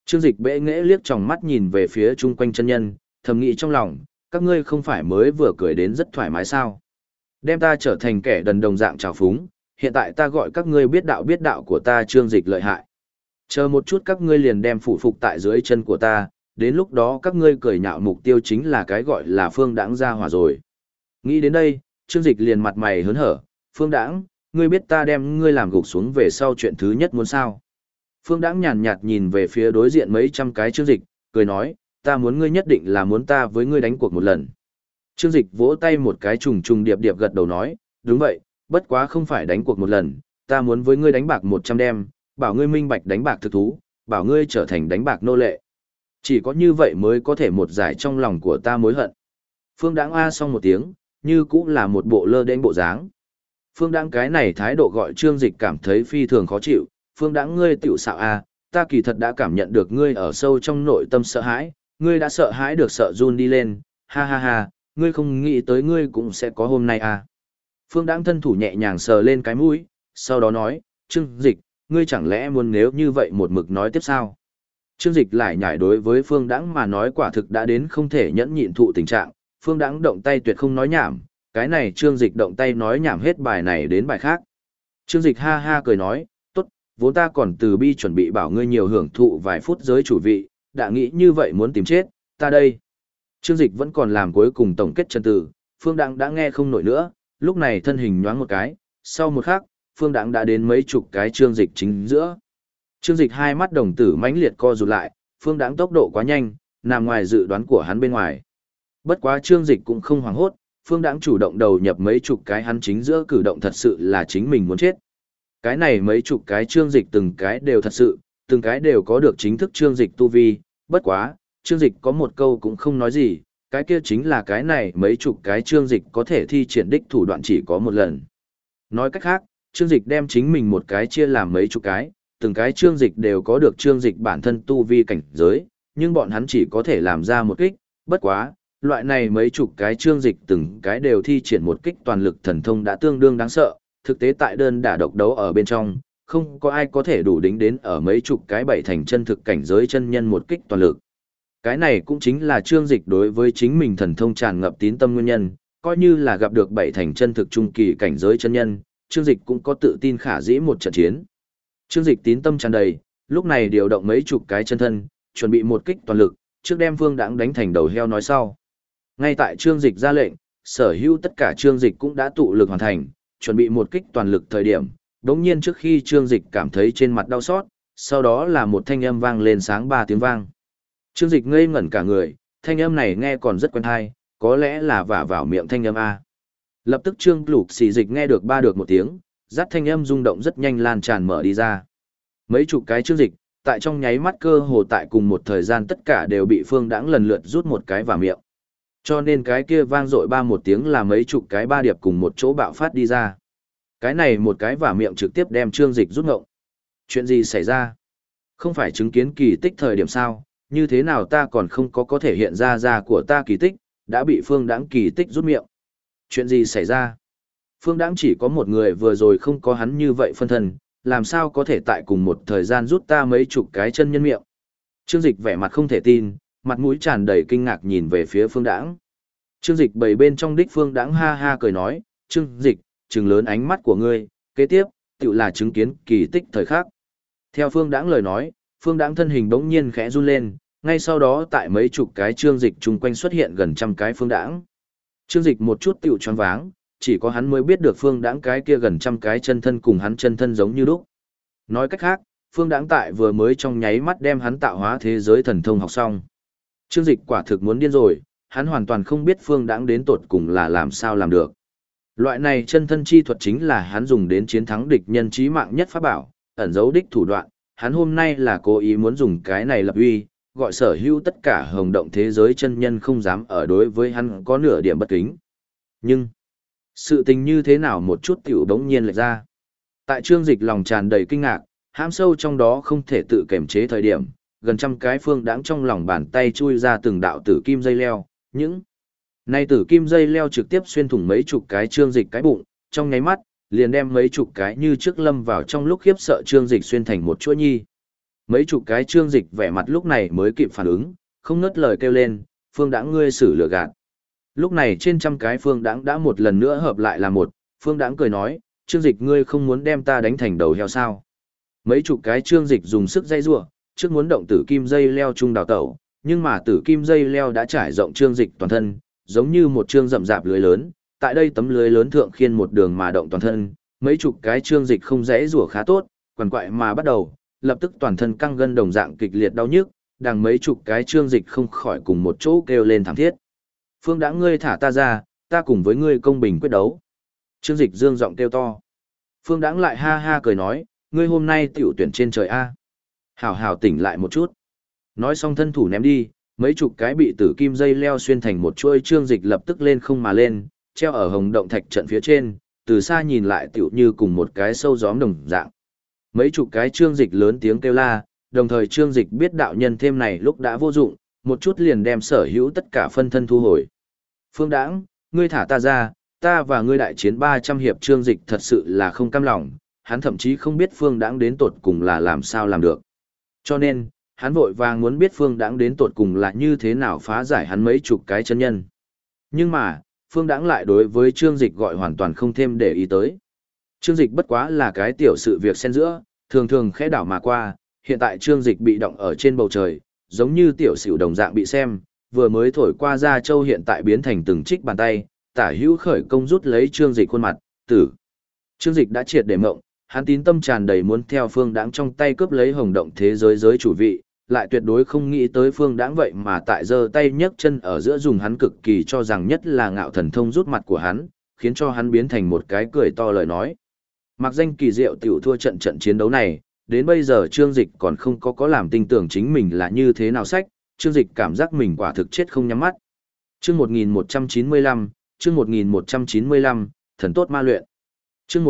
Trương Dịch bẽ nghễ liếc tròng mắt nhìn về phía chung quanh chân nhân, thầm nghĩ trong lòng, các ngươi không phải mới vừa cười đến rất thoải mái sao? Đem ta trở thành kẻ đần đồng dạng trào phúng, hiện tại ta gọi các ngươi biết đạo của ta Trương Dịch lợi hại. Chờ một chút các ngươi liền đem phủ phục tại dưới chân của ta, đến lúc đó các ngươi cười nhạo mục tiêu chính là cái gọi là Phương Đãng ra hỏa rồi. Nghĩ đến đây, Trương Dịch liền mặt mày hớn hở, Phương Đãng, ngươi biết ta đem ngươi làm gục xuống về sau chuyện thứ nhất muốn sao? Phương Đãng nhàn nhạt nhìn về phía đối diện mấy trăm cái Trương Dịch, cười nói, ta muốn ngươi nhất định là muốn ta với ngươi đánh cuộc một lần. Trương Dịch vỗ tay một cái trùng trùng điệp điệp gật đầu nói, đúng vậy, bất quá không phải đánh cuộc một lần, ta muốn với ngươi đánh bạc 100 đêm, bảo ngươi minh bạch đánh bạc thực thú, bảo ngươi trở thành đánh bạc nô lệ. Chỉ có như vậy mới có thể một giải trong lòng của ta mối hận. Phương Đãng a xong một tiếng, như cũng là một bộ lơ đễnh bộ dáng. Phương Đãng cái này thái độ gọi Trương Dịch cảm thấy phi thường khó chịu, Phương Đãng ngươi tiểu xạo a, ta kỳ thật đã cảm nhận được ngươi ở sâu trong nội tâm sợ hãi, ngươi đã sợ hãi được sợ run đi lên, ha ha ha, ngươi không nghĩ tới ngươi cũng sẽ có hôm nay à. Phương Đãng thân thủ nhẹ nhàng sờ lên cái mũi, sau đó nói, Trương Dịch, ngươi chẳng lẽ muốn nếu như vậy một mực nói tiếp sao? Trương Dịch lại nhảy đối với Phương Đãng mà nói quả thực đã đến không thể nhẫn nhịn thụ tình trạng, Phương Đãng động tay tuyệt không nói nhảm, cái này Trương Dịch động tay nói nhảm hết bài này đến bài khác. Trương Dịch ha ha cười nói, tốt, vốn ta còn từ bi chuẩn bị bảo ngươi nhiều hưởng thụ vài phút giới chủ vị, đã nghĩ như vậy muốn tìm chết, ta đây. Trương Dịch vẫn còn làm cuối cùng tổng kết chân từ, Phương Đãng đã nghe không nổi nữa, lúc này thân hình nhoáng một cái, sau một khắc, Phương Đãng đã đến mấy chục cái Trương Dịch chính giữa. Trương Dịch hai mắt đồng tử mãnh liệt co rụt lại, Phương Đãng tốc độ quá nhanh, nằm ngoài dự đoán của hắn bên ngoài. Bất quá Trương Dịch cũng không hoảng hốt, Phương Đãng chủ động đầu nhập mấy chục cái hắn chính giữa cử động thật sự là chính mình muốn chết. Cái này mấy chục cái Trương Dịch từng cái đều thật sự, từng cái đều có được chính thức Trương Dịch tu vi, bất quá, Trương Dịch có một câu cũng không nói gì, cái kia chính là cái này mấy chục cái Trương Dịch có thể thi triển đích thủ đoạn chỉ có một lần. Nói cách khác, Trương Dịch đem chính mình một cái chia làm mấy chục cái, từng cái Trương Dịch đều có được Trương Dịch bản thân tu vi cảnh giới, nhưng bọn hắn chỉ có thể làm ra một kích, bất quá, loại này mấy chục cái Trương Dịch từng cái đều thi triển một kích toàn lực thần thông đã tương đương đáng sợ, thực tế tại đơn đả độc đấu ở bên trong, không có ai có thể đủ đính đến ở mấy chục cái bảy thành chân thực cảnh giới chân nhân một kích toàn lực. Cái này cũng chính là Trương Dịch đối với chính mình thần thông tràn ngập tín tâm nguyên nhân, coi như là gặp được bảy thành chân thực trung kỳ cảnh giới chân nhân, Trương Dịch cũng có tự tin khả dĩ một trận chiến. Trương Dịch tín tâm tràn đầy, lúc này điều động mấy chục cái chân thân, chuẩn bị một kích toàn lực, trước đem Phương Đãng đánh thành đầu heo nói sau. Ngay tại Trương Dịch ra lệnh, sở hữu tất cả Trương Dịch cũng đã tụ lực hoàn thành, chuẩn bị một kích toàn lực thời điểm, đống nhiên trước khi Trương Dịch cảm thấy trên mặt đau xót, sau đó là một thanh âm vang lên sáng 3 tiếng vang. Trương Dịch ngây ngẩn cả người, thanh âm này nghe còn rất quen tai, có lẽ là vả vào miệng thanh âm A. Lập tức Trương Lục Xì Dịch nghe được ba được một tiếng, dắt thanh âm rung động rất nhanh lan tràn mở đi ra. Mấy chục cái Trương Dịch, tại trong nháy mắt cơ hồ tại cùng một thời gian tất cả đều bị Phương Đãng lần lượt rút một cái vào miệng. Cho nên cái kia vang dội ba một tiếng là mấy chục cái ba điệp cùng một chỗ bạo phát đi ra. Cái này một cái vào miệng trực tiếp đem Trương Dịch rút ngộng. Chuyện gì xảy ra? Không phải chứng kiến kỳ tích thời điểm sao? Như thế nào ta còn không có thể hiện ra của ta kỳ tích, đã bị Phương Đãng kỳ tích rút miệng. Chuyện gì xảy ra? Phương Đãng chỉ có một người vừa rồi không có hắn như vậy phân thân, làm sao có thể tại cùng một thời gian rút ta mấy chục cái chân nhân miệng. Trương Dịch vẻ mặt không thể tin, mặt mũi tràn đầy kinh ngạc nhìn về phía Phương Đãng. Trương Dịch bầy bên trong đích Phương Đãng ha ha cười nói, Trương Dịch, trừng lớn ánh mắt của ngươi, kế tiếp, tự là chứng kiến kỳ tích thời khắc. Theo Phương Đãng lời nói, Phương Đãng thân hình bỗng nhiên khẽ run lên, ngay sau đó tại mấy chục cái Trương Dịch chung quanh xuất hiện gần trăm cái Phương Đãng. Trương Dịch một chút tiểu choáng váng, chỉ có hắn mới biết được Phương Đãng cái kia gần trăm cái chân thân cùng hắn chân thân giống như lúc. Nói cách khác, Phương Đãng tại vừa mới trong nháy mắt đem hắn tạo hóa thế giới thần thông học xong. Trương Dịch quả thực muốn điên rồi, hắn hoàn toàn không biết Phương Đãng đến tột cùng là làm sao làm được. Loại này chân thân chi thuật chính là hắn dùng đến chiến thắng địch nhân chí mạng nhất pháp bảo, ẩn dấu đích thủ đoạn, hắn hôm nay là cố ý muốn dùng cái này lập uy, gọi sở hữu tất cả hồng động thế giới chân nhân không dám ở đối với hắn có nửa điểm bất kính. Nhưng, sự tình như thế nào một chút tiểu đống nhiên lệch ra. Tại Trương Dịch lòng tràn đầy kinh ngạc, hãm sâu trong đó không thể tự kiềm chế thời điểm, gần trăm cái Phương Đãng trong lòng bàn tay chui ra từng đạo tử kim dây leo, những này tử kim dây leo trực tiếp xuyên thủng mấy chục cái Trương Dịch cái bụng, trong nháy mắt, liền đem mấy chục cái như trước lâm vào trong lúc khiếp sợ Trương Dịch xuyên thành một chuỗi nhi. Mấy chục cái Trương Dịch vẻ mặt lúc này mới kịp phản ứng, không ngớt lời kêu lên, Phương Đãng ngươi xử lừa gạt. Lúc này trên trăm cái Phương Đãng đã một lần nữa hợp lại là một, Phương Đãng cười nói, Trương Dịch ngươi không muốn đem ta đánh thành đầu heo sao. Mấy chục cái Trương Dịch dùng sức dây rủa, trước muốn động tử kim dây leo chung đào tẩu, nhưng mà tử kim dây leo đã trải rộng Trương Dịch toàn thân, giống như một trương rậm rạp lưới lớn, tại đây tấm lưới lớn thượng khiên một đường mà động toàn thân, mấy chục cái Trương Dịch không dễ rủa khá tốt, quằn quại mà bắt đầu, lập tức toàn thân căng gân đồng dạng kịch liệt đau nhức, đằng mấy chục cái Trương Dịch không khỏi cùng một chỗ kêu lên thảm thiết. Phương Đãng ngươi thả ta ra, ta cùng với ngươi công bình quyết đấu. Trương Dịch dương giọng kêu to. Phương Đãng lại ha ha cười nói, ngươi hôm nay tiểu tuyển trên trời a. Hảo hảo tỉnh lại một chút. Nói xong thân thủ ném đi, mấy chục cái bị tử kim dây leo xuyên thành một chuôi Trương Dịch lập tức lên không mà lên, treo ở hồng động thạch trận phía trên, từ xa nhìn lại tiểu như cùng một cái sâu gióm đồng dạng. Mấy chục cái Trương Dịch lớn tiếng kêu la, đồng thời Trương Dịch biết đạo nhân thêm này lúc đã vô dụng, một chút liền đem sở hữu tất cả phân thân thu hồi. Phương Đãng, ngươi thả ta ra, ta và ngươi đại chiến 300 hiệp. Trương Dịch thật sự là không cam lòng, hắn thậm chí không biết Phương Đãng đến tột cùng là làm sao làm được. Cho nên, hắn vội vàng muốn biết Phương Đãng đến tột cùng là như thế nào phá giải hắn mấy chục cái chân nhân. Nhưng mà, Phương Đãng lại đối với Trương Dịch gọi hoàn toàn không thêm để ý tới. Trương Dịch bất quá là cái tiểu sự việc xen giữa, thường thường khẽ đảo mà qua, hiện tại Trương Dịch bị động ở trên bầu trời, giống như tiểu xỉu đồng dạng bị xem, vừa mới thổi qua ra châu hiện tại biến thành từng trích bàn tay, tả hữu khởi công rút lấy Trương Dịch khuôn mặt, tử. Trương Dịch đã triệt để mộng, hắn tín tâm tràn đầy muốn theo Phương Đãng trong tay cướp lấy hồng động thế giới giới chủ vị, lại tuyệt đối không nghĩ tới Phương Đãng vậy mà tại giơ tay nhấc chân ở giữa dùng hắn cực kỳ cho rằng nhất là ngạo thần thông rút mặt của hắn, khiến cho hắn biến thành một cái cười to lời nói. Mặc danh kỳ diệu tiểu thua trận chiến đấu này, đến bây giờ Trương Dịch còn không có làm tin tưởng chính mình là như thế nào sách, Trương Dịch cảm giác mình quả thực chết không nhắm mắt. Chương 1195, chương 1195, thần tốt ma luyện. Chương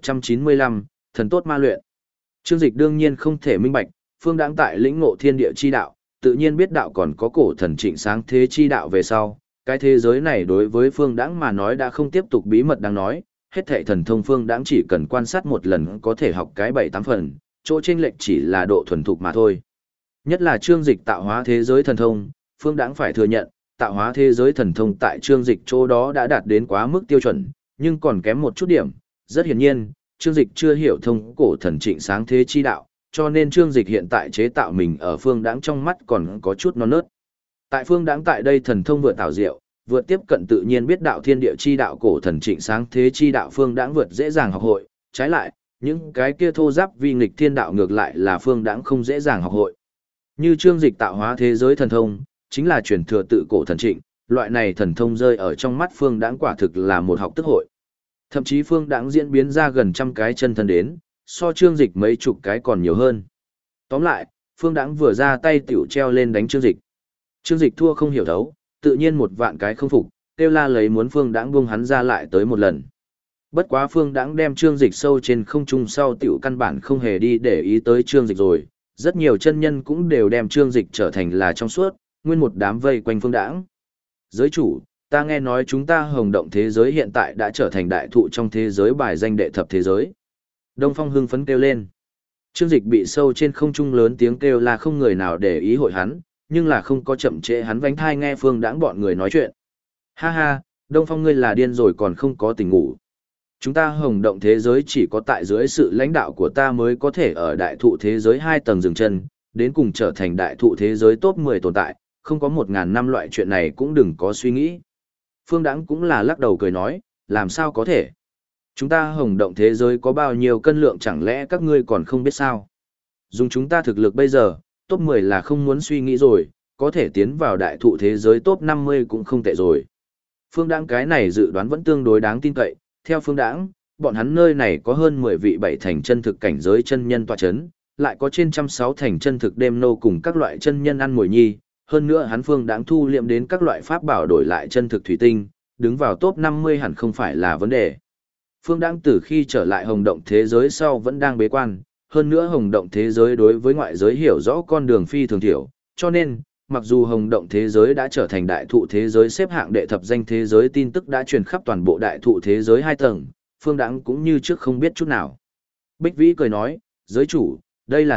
1195, thần tốt ma luyện. Trương Dịch đương nhiên không thể minh bạch, Phương Đãng tại lĩnh ngộ thiên địa chi đạo, tự nhiên biết đạo còn có cổ thần trịnh sáng thế chi đạo về sau, cái thế giới này đối với Phương Đãng mà nói đã không tiếp tục bí mật đang nói, hết thảy thần thông Phương Đãng chỉ cần quan sát một lần có thể học cái 7-8 phần, chỗ chênh lệch chỉ là độ thuần thục mà thôi. Nhất là Trương Dịch tạo hóa thế giới thần thông, Phương Đãng phải thừa nhận, tạo hóa thế giới thần thông tại Trương Dịch chỗ đó đã đạt đến quá mức tiêu chuẩn, nhưng còn kém một chút điểm. Rất hiển nhiên, Trương Dịch chưa hiểu thông cổ thần trịnh sáng thế chi đạo, cho nên Trương Dịch hiện tại chế tạo mình ở Phương Đãng trong mắt còn có chút non nớt. Tại Phương Đãng tại đây thần thông vượt tạo diệu, vượt tiếp cận tự nhiên biết đạo thiên địa chi đạo cổ thần trịnh sáng thế chi đạo Phương Đãng vượt dễ dàng học hội, trái lại, những cái kia thô giáp vi nghịch thiên đạo ngược lại là Phương Đãng không dễ dàng học hội. Như Trương Dịch tạo hóa thế giới thần thông, chính là truyền thừa tự cổ thần trịnh, loại này thần thông rơi ở trong mắt Phương Đãng quả thực là một học tức hội. Thậm chí Phương Đãng diễn biến ra gần trăm cái chân thân đến, so Trương Dịch mấy chục cái còn nhiều hơn. Tóm lại, Phương Đãng vừa ra tay tiểu treo lên đánh Trương Dịch. Trương Dịch thua không hiểu thấu, tự nhiên một vạn cái không phục, kêu la lấy muốn Phương Đãng buông hắn ra lại tới một lần. Bất quá Phương Đãng đem Trương Dịch sâu trên không trung sau tiểu căn bản không hề đi để ý tới Trương Dịch rồi, rất nhiều chân nhân cũng đều đem Trương Dịch trở thành là trong suốt, nguyên một đám vây quanh Phương Đãng. Giới chủ, ta nghe nói chúng ta hồng động thế giới hiện tại đã trở thành đại thụ trong thế giới bài danh đệ thập thế giới. Đông Phong hưng phấn kêu lên. Trương Dịch bị sâu trên không trung lớn tiếng kêu là không người nào để ý hội hắn, nhưng là không có chậm trễ hắn vánh thai nghe Phương Đãng bọn người nói chuyện. Ha ha, Đông Phong ngươi là điên rồi còn không có tỉnh ngủ. Chúng ta hồng động thế giới chỉ có tại dưới sự lãnh đạo của ta mới có thể ở đại thụ thế giới 2 tầng dừng chân, đến cùng trở thành đại thụ thế giới top 10 tồn tại, không có 1000 năm loại chuyện này cũng đừng có suy nghĩ. Phương Đãng cũng là lắc đầu cười nói, làm sao có thể? Chúng ta hồng động thế giới có bao nhiêu cân lượng chẳng lẽ các ngươi còn không biết sao? Dùng chúng ta thực lực bây giờ, top 10 là không muốn suy nghĩ rồi, có thể tiến vào đại thụ thế giới top 50 cũng không tệ rồi. Phương Đãng cái này dự đoán vẫn tương đối đáng tin cậy, theo Phương Đãng, bọn hắn nơi này có hơn 10 vị 7 thành chân thực cảnh giới chân nhân tọa chấn, lại có trên 160 thành chân thực đêm nô cùng các loại chân nhân ăn mồi nhi, hơn nữa hắn Phương Đãng thu liệm đến các loại pháp bảo đổi lại chân thực thủy tinh, đứng vào top 50 hẳn không phải là vấn đề. Phương Đãng từ khi trở lại hồng động thế giới sau vẫn đang bế quan, hơn nữa hồng động thế giới đối với ngoại giới hiểu rõ con đường phi thường thiểu, cho nên, mặc dù hồng động thế giới đã trở thành đại thụ thế giới xếp hạng đệ thập danh thế giới tin tức đã truyền khắp toàn bộ đại thụ thế giới 2 tầng, Phương Đãng cũng như trước không biết chút nào. Bích Vĩ cười nói, giới chủ, đây là thật,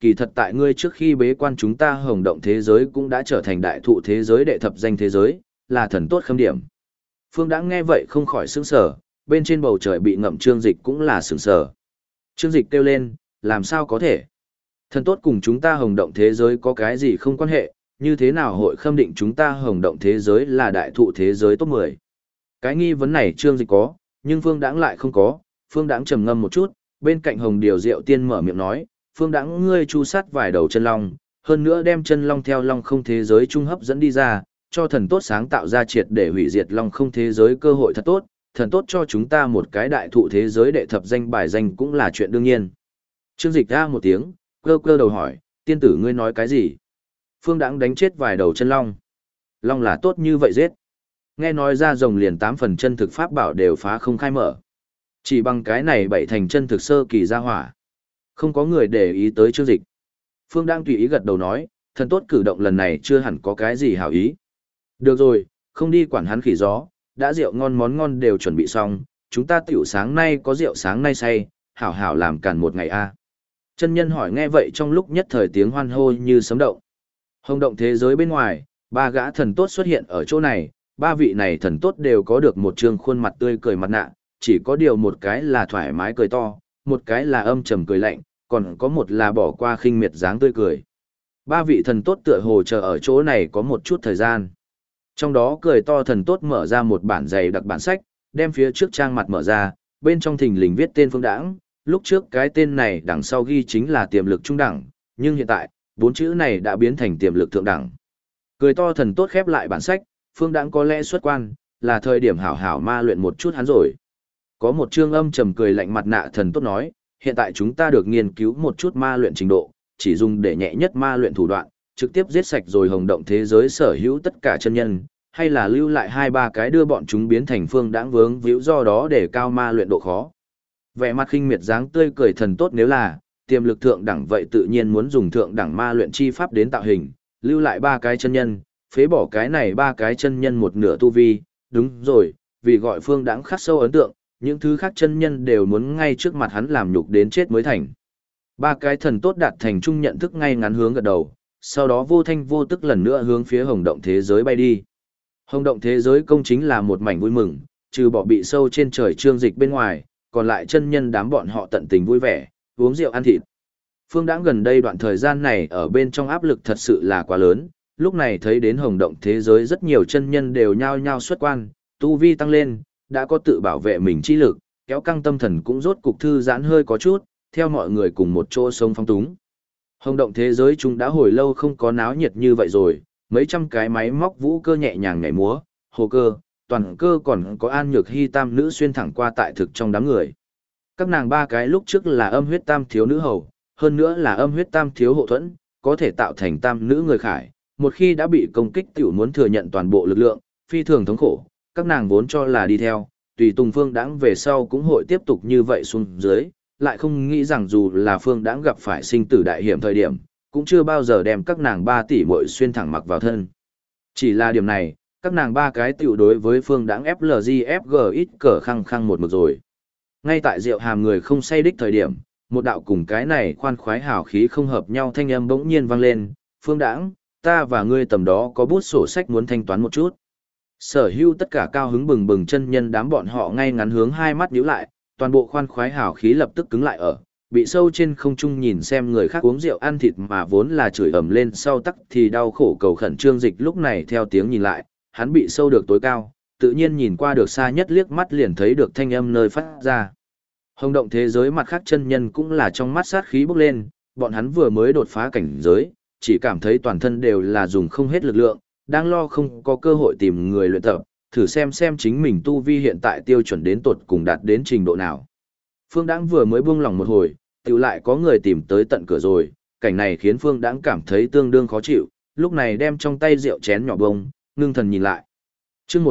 kỳ thật tại ngươi trước khi bế quan chúng ta hồng động thế giới cũng đã trở thành đại thụ thế giới đệ thập danh thế giới, là thần tốt khâm điểm. Phương Đãng nghe vậy không khỏi sững sờ, bên trên bầu trời bị ngậm Trương Dịch cũng là sững sờ. Trương Dịch kêu lên, làm sao có thể? Thần tốt cùng chúng ta hồng động thế giới có cái gì không quan hệ, như thế nào hội khâm định chúng ta hồng động thế giới là đại thụ thế giới top 10? Cái nghi vấn này Trương Dịch có, nhưng Phương Đãng lại không có. Phương Đãng trầm ngâm một chút, bên cạnh Hồng Điều Diệu Tiên mở miệng nói, Phương Đãng ngươi chu sát vài đầu chân long, hơn nữa đem chân long theo long không thế giới trung hấp dẫn đi ra, cho thần tốt sáng tạo ra triệt để hủy diệt long không thế giới cơ hội thật tốt, thần tốt cho chúng ta một cái đại thụ thế giới đệ thập danh bài danh cũng là chuyện đương nhiên. Trương Dịch ra một tiếng, cơ cơ đầu hỏi, tiên tử ngươi nói cái gì? Phương Đãng đánh chết vài đầu chân long. Long là tốt như vậy giết. Nghe nói ra rồng liền 8 phần chân thực pháp bảo đều phá không khai mở. Chỉ bằng cái này 7 thành chân thực sơ kỳ ra hỏa. Không có người để ý tới Trương Dịch. Phương Đãng tùy ý gật đầu nói, thần tốt cử động lần này chưa hẳn có cái gì hảo ý. Được rồi, không đi quản hắn khỉ gió, đã rượu ngon món ngon đều chuẩn bị xong, chúng ta tiểu sáng nay có rượu sáng nay say, hảo hảo làm càn một ngày a. Chân nhân hỏi nghe vậy trong lúc nhất thời tiếng hoan hô như sấm động. Hồng động thế giới bên ngoài, 3 gã thần tốt xuất hiện ở chỗ này, 3 vị này thần tốt đều có được một trương khuôn mặt tươi cười mặt nạ, chỉ có điều một cái là thoải mái cười to, một cái là âm trầm cười lạnh, còn có một là bỏ qua khinh miệt dáng tươi cười. 3 vị thần tốt tựa hồ chờ ở chỗ này có một chút thời gian. Trong đó cười to thần tốt mở ra một bản dày đặc bản sách, đem phía trước trang mặt mở ra, bên trong thình lình viết tên Phương Đãng, lúc trước cái tên này đằng sau ghi chính là tiềm lực trung đẳng, nhưng hiện tại, 4 chữ này đã biến thành tiềm lực thượng đẳng. Cười to thần tốt khép lại bản sách, Phương Đãng có lẽ xuất quan, là thời điểm hảo hảo ma luyện một chút hắn rồi. Có một trương âm trầm cười lạnh mặt nạ thần tốt nói, hiện tại chúng ta được nghiên cứu một chút ma luyện trình độ, chỉ dùng để nhẹ nhất ma luyện thủ đoạn, trực tiếp giết sạch rồi hồng động thế giới sở hữu tất cả chân nhân, hay là lưu lại 2-3 cái đưa bọn chúng biến thành Phương Đãng vướng víu do đó để cao ma luyện độ khó. Vẻ mặt khinh miệt dáng tươi cười thần tốt nếu là tiềm lực thượng đẳng vậy tự nhiên muốn dùng thượng đẳng ma luyện chi pháp đến tạo hình, lưu lại 3 cái chân nhân, phế bỏ cái này 3 cái chân nhân một nửa tu vi, đúng rồi, vì gọi Phương Đãng khắc sâu ấn tượng, những thứ khác chân nhân đều muốn ngay trước mặt hắn làm nhục đến chết mới thành. 3 cái thần tốt đạt thành chung nhận thức ngay ngắn hướng gật đầu, sau đó vô thanh vô tức lần nữa hướng phía hồng động thế giới bay đi. Hồng động thế giới công chính là một mảnh vui mừng, trừ bỏ bị sâu trên trời Trương Dịch bên ngoài, còn lại chân nhân đám bọn họ tận tình vui vẻ, uống rượu ăn thịt. Phương Đãng gần đây đoạn thời gian này ở bên trong áp lực thật sự là quá lớn, lúc này thấy đến hồng động thế giới rất nhiều chân nhân đều nhao nhao xuất quan, tu vi tăng lên, đã có tự bảo vệ mình chi lực, kéo căng tâm thần cũng rốt cục thư giãn hơi có chút, theo mọi người cùng một chỗ sống phong túng. Hồng động thế giới chúng đã hồi lâu không có náo nhiệt như vậy rồi, mấy trăm cái máy móc vũ cơ nhẹ nhàng nhảy múa, hồ cơ, toàn cơ còn có An Nhược Hy tam nữ xuyên thẳng qua tại thực trong đám người. Các nàng 3 cái lúc trước là âm huyết tam thiếu nữ hầu, hơn nữa là âm huyết tam thiếu hộ thuẫn, có thể tạo thành tam nữ người khải, một khi đã bị công kích tiểu muốn thừa nhận toàn bộ lực lượng, phi thường thống khổ, các nàng vốn cho là đi theo, tùy tùng Phương Đãng về sau cũng hội tiếp tục như vậy xuống dưới, lại không nghĩ rằng dù là Phương Đãng gặp phải sinh tử đại hiểm thời điểm, cũng chưa bao giờ đem các nàng 3 tỷ muội xuyên thẳng mặc vào thân. Chỉ là điểm này, các nàng 3 cái tiểu đối với Phương Đãng FLG ít cờ khăng khăng một mực rồi. Ngay tại rượu hàm người không say đích thời điểm, một đạo cùng cái này khoan khoái hào khí không hợp nhau thanh âm bỗng nhiên vang lên, Phương Đãng, ta và ngươi tầm đó có bút sổ sách muốn thanh toán một chút. Sở hữu tất cả cao hứng bừng bừng chân nhân đám bọn họ ngay ngắn hướng hai mắt nhíu lại, toàn bộ khoan khoái hào khí lập tức cứng lại ở, bị sâu trên không trung nhìn xem người khác uống rượu ăn thịt mà vốn là chửi ầm lên sau tắc thì đau khổ cầu khẩn Trương Dịch lúc này theo tiếng nhìn lại, hắn bị sâu được tối cao, tự nhiên nhìn qua được xa nhất liếc mắt liền thấy được thanh âm nơi phát ra. Hồng động thế giới mặt khác chân nhân cũng là trong mắt sát khí bốc lên, bọn hắn vừa mới đột phá cảnh giới, chỉ cảm thấy toàn thân đều là dùng không hết lực lượng, đang lo không có cơ hội tìm người luyện tập, thử xem chính mình tu vi hiện tại tiêu chuẩn đến tột cùng đạt đến trình độ nào. Phương Đãng vừa mới buông lòng một hồi, tiểu lại có người tìm tới tận cửa rồi, cảnh này khiến Phương Đãng cảm thấy tương đương khó chịu, lúc này đem trong tay rượu chén nhỏ bông, ngưng thần nhìn lại. Chương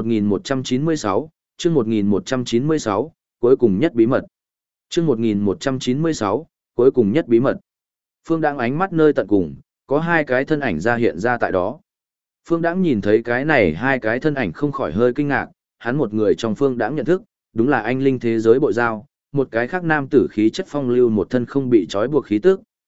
1196, chương 1196, cuối cùng nhất bí mật. Chương 1196, cuối cùng nhất bí mật. Phương Đãng ánh mắt nơi tận cùng, có 2 cái thân ảnh ra hiện ra tại đó. Phương Đãng nhìn thấy cái này 2 cái thân ảnh không khỏi hơi kinh ngạc, hắn một người trong Phương Đãng nhận thức, đúng là anh linh thế giới bộ giao, một cái khác nam tử khí chất phong lưu một thân không bị trói buộc khí tức,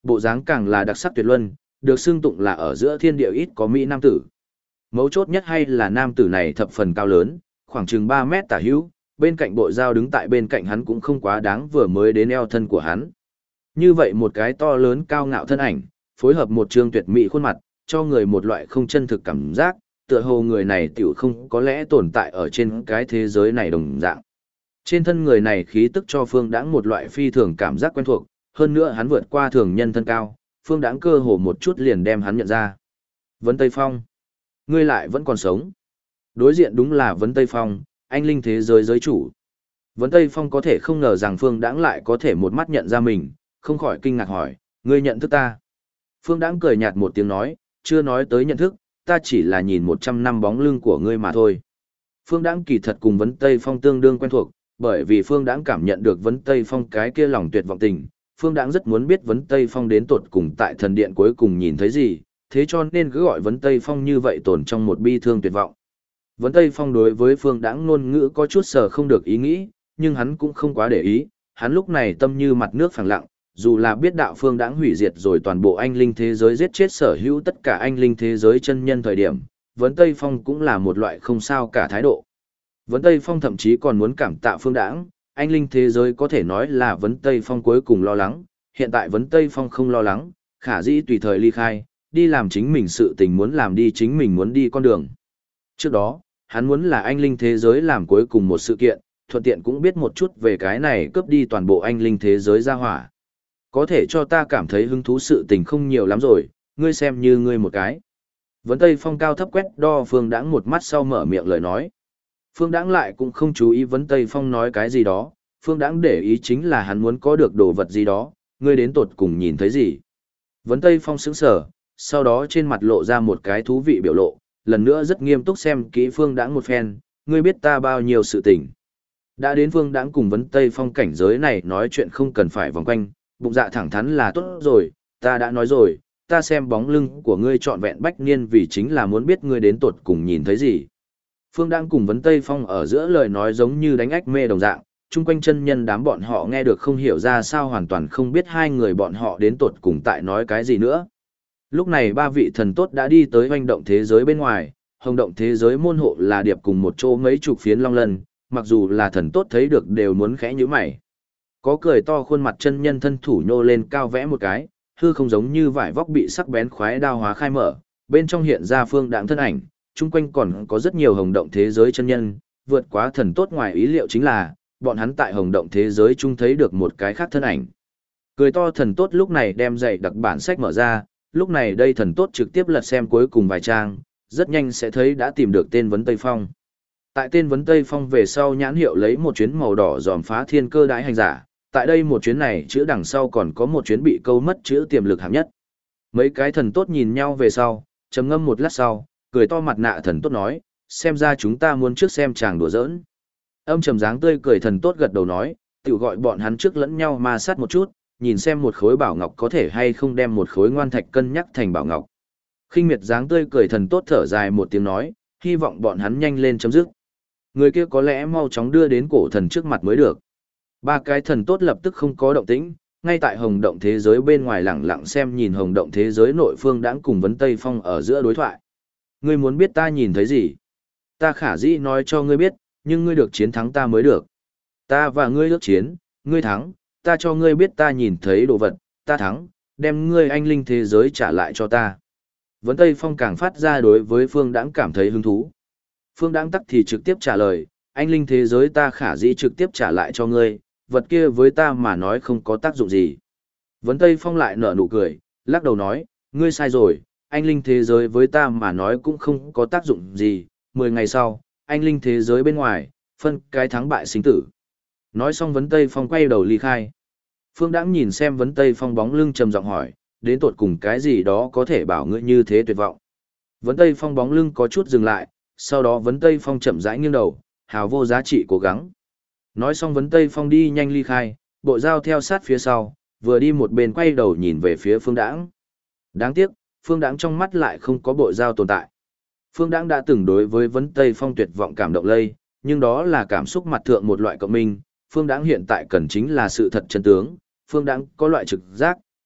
Bộ dáng càng là đặc sắc tuyệt luân, được xưng tụng là ở giữa thiên địa ít có mỹ nam tử. Mấu chốt nhất hay là nam tử này thập phần cao lớn, khoảng chừng 3 mét tả hữu, bên cạnh bội dao đứng tại bên cạnh hắn cũng không quá đáng vừa mới đến eo thân của hắn. Như vậy một cái to lớn cao ngạo thân ảnh, phối hợp một trương tuyệt mỹ khuôn mặt, cho người một loại không chân thực cảm giác, tựa hồ người này tiểu không có lẽ tồn tại ở trên cái thế giới này đồng dạng. Trên thân người này khí tức cho Phương Đãng một loại phi thường cảm giác quen thuộc, hơn nữa hắn vượt qua thường nhân thân cao, Phương Đãng cơ hồ một chút liền đem hắn nhận ra. Vấn Tây Phong, ngươi lại vẫn còn sống. Đối diện đúng là Vấn Tây Phong, anh linh thế giới giới chủ. Vấn Tây Phong có thể không ngờ rằng Phương Đãng lại có thể một mắt nhận ra mình, không khỏi kinh ngạc hỏi, ngươi nhận thức ta. Phương Đãng cười nhạt một tiếng nói, chưa nói tới nhận thức, ta chỉ là nhìn 100 năm bóng lưng của ngươi mà thôi. Phương Đãng kỳ thật cùng Vấn Tây Phong tương đương quen thuộc, bởi vì Phương Đãng cảm nhận được Vấn Tây Phong cái kia lòng tuyệt vọng tình, Phương Đãng rất muốn biết Vấn Tây Phong đến tột cùng tại thần điện cuối cùng nhìn thấy gì, thế cho nên cứ gọi Vấn Tây Phong như vậy tồn trong một bi thương tuyệt vọng. Vấn Tây Phong đối với Phương Đãng ngôn ngữ có chút sở không được ý nghĩ, nhưng hắn cũng không quá để ý, hắn lúc này tâm như mặt nước phẳng lặng, dù là biết đạo Phương Đãng hủy diệt rồi toàn bộ anh linh thế giới giết chết sở hữu tất cả anh linh thế giới chân nhân thời điểm, Vấn Tây Phong cũng là một loại không sao cả thái độ. Vấn Tây Phong thậm chí còn muốn cảm tạ Phương Đãng, anh linh thế giới có thể nói là Vấn Tây Phong cuối cùng lo lắng, hiện tại Vấn Tây Phong không lo lắng, khả dĩ tùy thời ly khai, đi làm chính mình sự tình muốn làm đi chính mình muốn đi con đường. Trước đó, hắn muốn là anh linh thế giới làm cuối cùng một sự kiện, thuận tiện cũng biết một chút về cái này cướp đi toàn bộ anh linh thế giới ra hỏa. Có thể cho ta cảm thấy hứng thú sự tình không nhiều lắm rồi, ngươi xem như ngươi một cái. Vấn Tây Phong cao thấp quét đo Phương Đãng một mắt sau mở miệng lời nói. Phương Đãng lại cũng không chú ý Vấn Tây Phong nói cái gì đó, Phương Đãng để ý chính là hắn muốn có được đồ vật gì đó, ngươi đến tột cùng nhìn thấy gì. Vấn Tây Phong sững sờ, sau đó trên mặt lộ ra một cái thú vị biểu lộ, lần nữa rất nghiêm túc xem kỹ Phương Đãng một phen, ngươi biết ta bao nhiêu sự tình. Đã đến Phương Đãng cùng Vấn Tây Phong cảnh giới này nói chuyện không cần phải vòng quanh, bụng dạ thẳng thắn là tốt rồi, ta đã nói rồi, ta xem bóng lưng của ngươi trọn vẹn bách niên vì chính là muốn biết ngươi đến tột cùng nhìn thấy gì. Phương Đãng cùng Vấn Tây Phong ở giữa lời nói giống như đánh ách mê đồng dạng, chung quanh chân nhân đám bọn họ nghe được không hiểu ra sao hoàn toàn không biết hai người bọn họ đến tột cùng tại nói cái gì nữa. Lúc này ba vị thần tốt đã đi tới hoành động thế giới bên ngoài, hồng động thế giới môn hộ là điệp cùng một chỗ mấy chục phiến long lân, mặc dù là thần tốt thấy được đều muốn khẽ nhíu mày. Có cười to khuôn mặt chân nhân thân thủ nhô lên cao vẽ một cái, hư không giống như vải vóc bị sắc bén khoái đao hóa khai mở, bên trong hiện ra Phương Đãng thân ảnh, chung quanh còn có rất nhiều hồng động thế giới chân nhân, vượt quá thần tốt ngoài ý liệu chính là, bọn hắn tại hồng động thế giới chung thấy được một cái khác thân ảnh. Cười to thần tốt lúc này đem dạy đặc bản sách mở ra, lúc này đây thần tốt trực tiếp lật xem cuối cùng vài trang, rất nhanh sẽ thấy đã tìm được tên Vấn Tây Phong. Tại tên Vấn Tây Phong về sau nhãn hiệu lấy một chuyến màu đỏ dòm phá thiên cơ đái hành giả, tại đây một chuyến này chữ đằng sau còn có một chuyến bị câu mất chữ tiềm lực hạng nhất. Mấy cái thần tốt nhìn nhau về sau, trầm ngâm một lát sau, cười to mặt nạ thần tốt nói, xem ra chúng ta muốn trước xem chàng đùa giỡn. Âm trầm dáng tươi cười thần tốt gật đầu nói, tự gọi bọn hắn trước lẫn nhau ma sát một chút, nhìn xem một khối bảo ngọc có thể hay không đem một khối ngoan thạch cân nhắc thành bảo ngọc. Khinh miệt dáng tươi cười thần tốt thở dài một tiếng nói, hy vọng bọn hắn nhanh lên chấm dứt. Người kia có lẽ mau chóng đưa đến cổ thần trước mặt mới được. Ba cái thần tốt lập tức không có động tĩnh, ngay tại hồng động thế giới bên ngoài lẳng lặng xem nhìn hồng động thế giới nội Phương Đãng cùng Vấn Tây Phong ở giữa đối thoại. Ngươi muốn biết ta nhìn thấy gì? Ta khả dĩ nói cho ngươi biết, nhưng ngươi được chiến thắng ta mới được. Ta và ngươi ước chiến, ngươi thắng, ta cho ngươi biết ta nhìn thấy đồ vật, ta thắng, đem ngươi anh linh thế giới trả lại cho ta. Vấn Tây Phong càng phát ra đối với Phương Đãng cảm thấy hứng thú. Phương Đãng tắc thì trực tiếp trả lời, anh linh thế giới ta khả dĩ trực tiếp trả lại cho ngươi, vật kia với ta mà nói không có tác dụng gì. Vấn Tây Phong lại nở nụ cười, lắc đầu nói, ngươi sai rồi, anh linh thế giới với ta mà nói cũng không có tác dụng gì, 10 ngày sau, anh linh thế giới bên ngoài, phân cái thắng bại sinh tử. Nói xong Vấn Tây Phong quay đầu ly khai. Phương Đãng nhìn xem Vấn Tây Phong bóng lưng trầm giọng hỏi, đến tột cùng cái gì đó có thể bảo ngươi như thế tuyệt vọng. Vấn Tây Phong bóng lưng có chút dừng lại, sau đó Vấn Tây Phong chậm rãi nghiêng đầu, hào vô giá trị cố gắng. Nói xong Vấn Tây Phong đi nhanh ly khai, bộ dao theo sát phía sau, vừa đi một bên quay đầu nhìn về phía Phương Đãng. Đáng tiếc, Phương Đãng trong mắt lại không có bộ dao tồn tại. Phương Đãng đã từng đối với Vấn Tây Phong tuyệt vọng cảm động lây, nhưng đó là cảm xúc mặt thượng một loại cộng minh, Phương Đãng hiện tại cần chính là sự thật chân tướng, Phương Đãng có loại trực giác,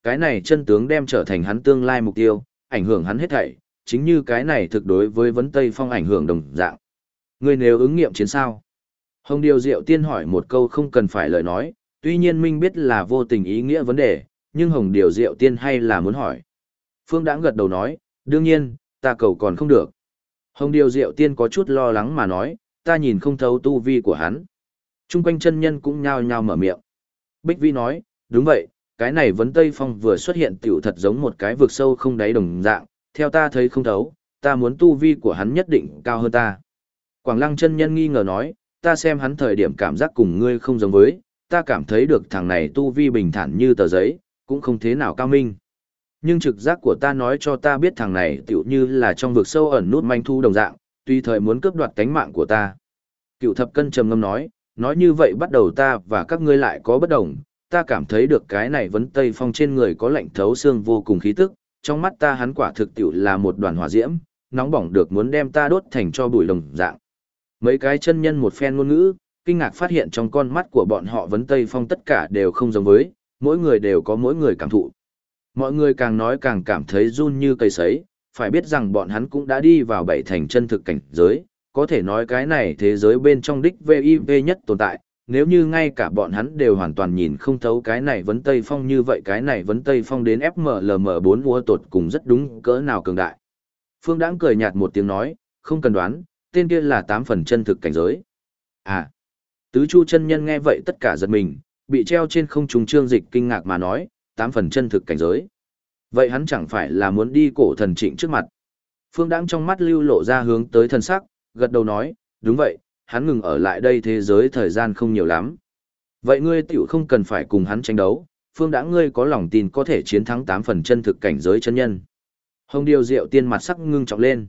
Cái này chân tướng đem trở thành hắn tương lai mục tiêu, ảnh hưởng hắn hết thảy, chính như cái này thực đối với vấn Tây Phong ảnh hưởng đồng dạng. Ngươi nếu ứng nghiệm chiến sao? Hồng Điều Diệu Tiên hỏi một câu không cần phải lời nói, tuy nhiên Minh biết là vô tình ý nghĩa vấn đề, nhưng Hồng Điều Diệu Tiên hay là muốn hỏi. Phương Đãng gật đầu nói, đương nhiên, ta cầu còn không được. Hồng Điều Diệu Tiên có chút lo lắng mà nói, ta nhìn không thấu tu vi của hắn. Trung quanh chân nhân cũng nhao nhao mở miệng. Bích Vi nói, đúng vậy, cái này vấn Tây Phong vừa xuất hiện tiểu thật giống một cái vực sâu không đáy đồng dạng, theo ta thấy không thấu, ta muốn tu vi của hắn nhất định cao hơn ta. Quảng Lăng chân nhân nghi ngờ nói, ta xem hắn thời điểm cảm giác cùng ngươi không giống với, ta cảm thấy được thằng này tu vi bình thản như tờ giấy, cũng không thế nào cao minh. Nhưng trực giác của ta nói cho ta biết thằng này tựu như là trong vực sâu ẩn nút manh thu đồng dạng, tùy thời muốn cướp đoạt tánh mạng của ta. Cựu thập cân trầm ngâm nói như vậy bắt đầu ta và các ngươi lại có bất đồng, ta cảm thấy được cái này vấn Tây Phong trên người có lạnh thấu xương vô cùng khí tức, trong mắt ta hắn quả thực tựu là một đoàn hỏa diễm, nóng bỏng được muốn đem ta đốt thành cho bụi đồng dạng. Mấy cái chân nhân một phen ngôn ngữ, kinh ngạc phát hiện trong con mắt của bọn họ vấn Tây Phong tất cả đều không giống với, mỗi người đều có mỗi người cảm thụ. Mọi người càng nói càng cảm thấy run như cây sấy, phải biết rằng bọn hắn cũng đã đi vào bảy thành chân thực cảnh giới, có thể nói cái này thế giới bên trong đích VIP nhất tồn tại, nếu như ngay cả bọn hắn đều hoàn toàn nhìn không thấu cái này vấn Tây Phong như vậy cái này vấn Tây Phong đến FMLM4 vua tột cùng rất đúng cỡ nào cường đại. Phương Đãng cười nhạt một tiếng nói, không cần đoán, tên kia là 8 phần chân thực cảnh giới. À, tứ chu chân nhân nghe vậy tất cả giật mình, bị treo trên không trung Trương Dịch kinh ngạc mà nói, 8 phần chân thực cảnh giới. Vậy hắn chẳng phải là muốn đi cổ thần Trịnh trước mặt. Phương Đãng trong mắt lưu lộ ra hướng tới thần sắc, gật đầu nói, đúng vậy, hắn ngừng ở lại đây thế giới thời gian không nhiều lắm. Vậy ngươi tiểu không cần phải cùng hắn tranh đấu, Phương Đãng ngươi có lòng tin có thể chiến thắng 8 phần chân thực cảnh giới chân nhân. Hồng Điều Diệu Tiên mặt sắc ngưng trọng lên.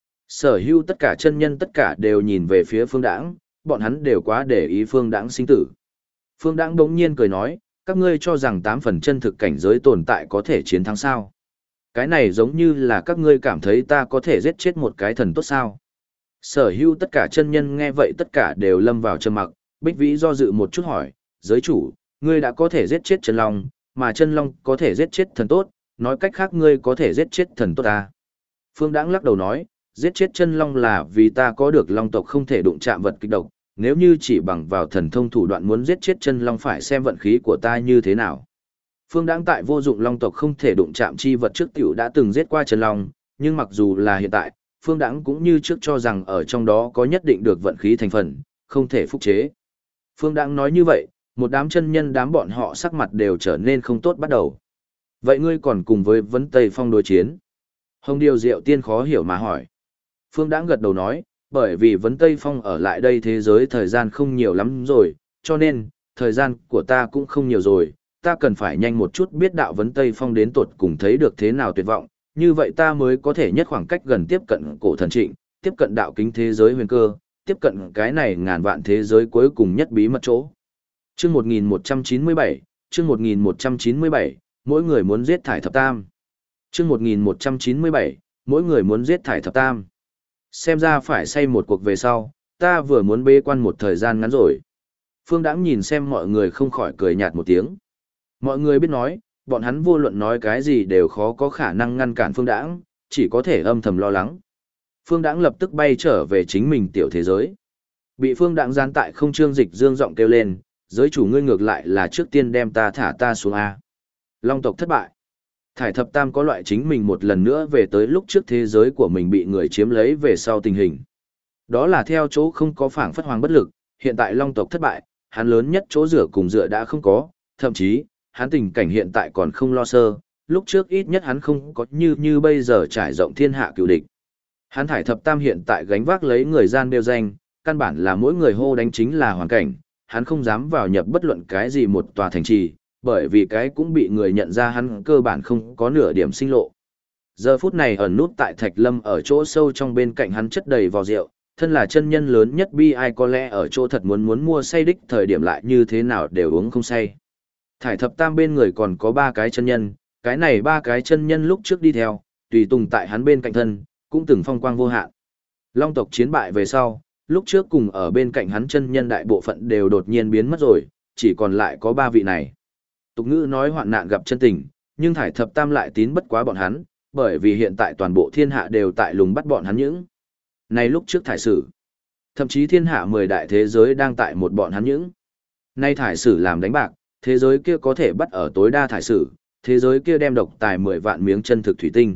Sở hữu tất cả chân nhân tất cả đều nhìn về phía Phương Đãng, bọn hắn đều quá để ý Phương Đãng sinh tử. Phương Đãng bỗng nhiên cười nói, các ngươi cho rằng 8 phần chân thực cảnh giới tồn tại có thể chiến thắng sao? Cái này giống như là các ngươi cảm thấy ta có thể giết chết một cái thần tốt sao? Sở hữu tất cả chân nhân nghe vậy tất cả đều lâm vào trầm mặc, Bích Vĩ do dự một chút hỏi, giới chủ, ngươi đã có thể giết chết chân long, mà chân long có thể giết chết thần tốt, nói cách khác ngươi có thể giết chết thần tốt ta. Phương Đãng lắc đầu nói, giết chết chân long là vì ta có được long tộc không thể đụng chạm vật kịch độc, nếu như chỉ bằng vào thần thông thủ đoạn muốn giết chết chân long phải xem vận khí của ta như thế nào. Phương Đãng tại vô dụng long tộc không thể đụng chạm chi vật trước tiểu đã từng giết qua chân long, nhưng mặc dù là hiện tại, Phương Đãng cũng như trước cho rằng ở trong đó có nhất định được vận khí thành phần, không thể phúc chế. Phương Đãng nói như vậy, một đám chân nhân đám bọn họ sắc mặt đều trở nên không tốt bắt đầu. Vậy ngươi còn cùng với vấn Tây Phong đối chiến? Hồng Điều Diệu Tiên khó hiểu mà hỏi. Phương Đãng gật đầu nói, bởi vì vấn Tây Phong ở lại đây thế giới thời gian không nhiều lắm rồi, cho nên, thời gian của ta cũng không nhiều rồi, ta cần phải nhanh một chút biết đạo vấn Tây Phong đến tột cùng thấy được thế nào tuyệt vọng, như vậy ta mới có thể nhất khoảng cách gần tiếp cận cổ thần Trịnh, tiếp cận đạo kính thế giới huyền cơ, tiếp cận cái này ngàn vạn thế giới cuối cùng nhất bí mật chỗ. Chương 1197, chương 1197, mỗi người muốn giết thải thập tam. Chương 1197, mỗi người muốn giết thải thập tam. Xem ra phải xây một cuộc về sau, ta vừa muốn bế quan một thời gian ngắn rồi. Phương Đãng nhìn xem mọi người không khỏi cười nhạt một tiếng. Mọi người biết nói, bọn hắn vô luận nói cái gì đều khó có khả năng ngăn cản Phương Đãng, chỉ có thể âm thầm lo lắng. Phương Đãng lập tức bay trở về chính mình tiểu thế giới. Bị Phương Đãng gián tại không Trương Dịch dương giọng kêu lên, giới chủ ngươi ngược lại là trước tiên đem ta thả ta xuống A. Long tộc thất bại. Thải thập tam có loại chính mình một lần nữa về tới lúc trước thế giới của mình bị người chiếm lấy về sau tình hình. Đó là theo chỗ không có phảng phất hoàng bất lực, hiện tại Long tộc thất bại, hắn lớn nhất chỗ dựa cùng dựa đã không có, thậm chí, hắn tình cảnh hiện tại còn không lo sơ, lúc trước ít nhất hắn không có như bây giờ trải rộng thiên hạ cựu địch. Hắn thải thập tam hiện tại gánh vác lấy người gian đeo danh, căn bản là mỗi người hô đánh chính là hoàn cảnh, hắn không dám vào nhập bất luận cái gì một tòa thành trì, bởi vì cái cũng bị người nhận ra hắn cơ bản không có nửa điểm sinh lộ. Giờ phút này ẩn nút tại Thạch Lâm ở chỗ sâu trong bên cạnh hắn chất đầy vò rượu, thân là chân nhân lớn nhất bi ai có lẽ ở chỗ thật muốn mua say đích thời điểm lại như thế nào đều uống không say. Thải thập tam bên người còn có 3 cái chân nhân, cái này 3 cái chân nhân lúc trước đi theo, tùy tùng tại hắn bên cạnh thân, cũng từng phong quang vô hạn. Long tộc chiến bại về sau, lúc trước cùng ở bên cạnh hắn chân nhân đại bộ phận đều đột nhiên biến mất rồi, chỉ còn lại có 3 vị này. Tục ngữ nói hoạn nạn gặp chân tình, Nhưng Thải Thập Tam lại tín bất quá bọn hắn, bởi vì hiện tại toàn bộ thiên hạ đều tại lùng bắt bọn hắn những. Này lúc trước thải sử, thậm chí thiên hạ 10 đại thế giới đang tại một bọn hắn những. Nay thải sử làm đánh bạc, thế giới kia có thể bắt ở tối đa thải sử, thế giới kia đem độc tài 10 vạn miếng chân thực thủy tinh.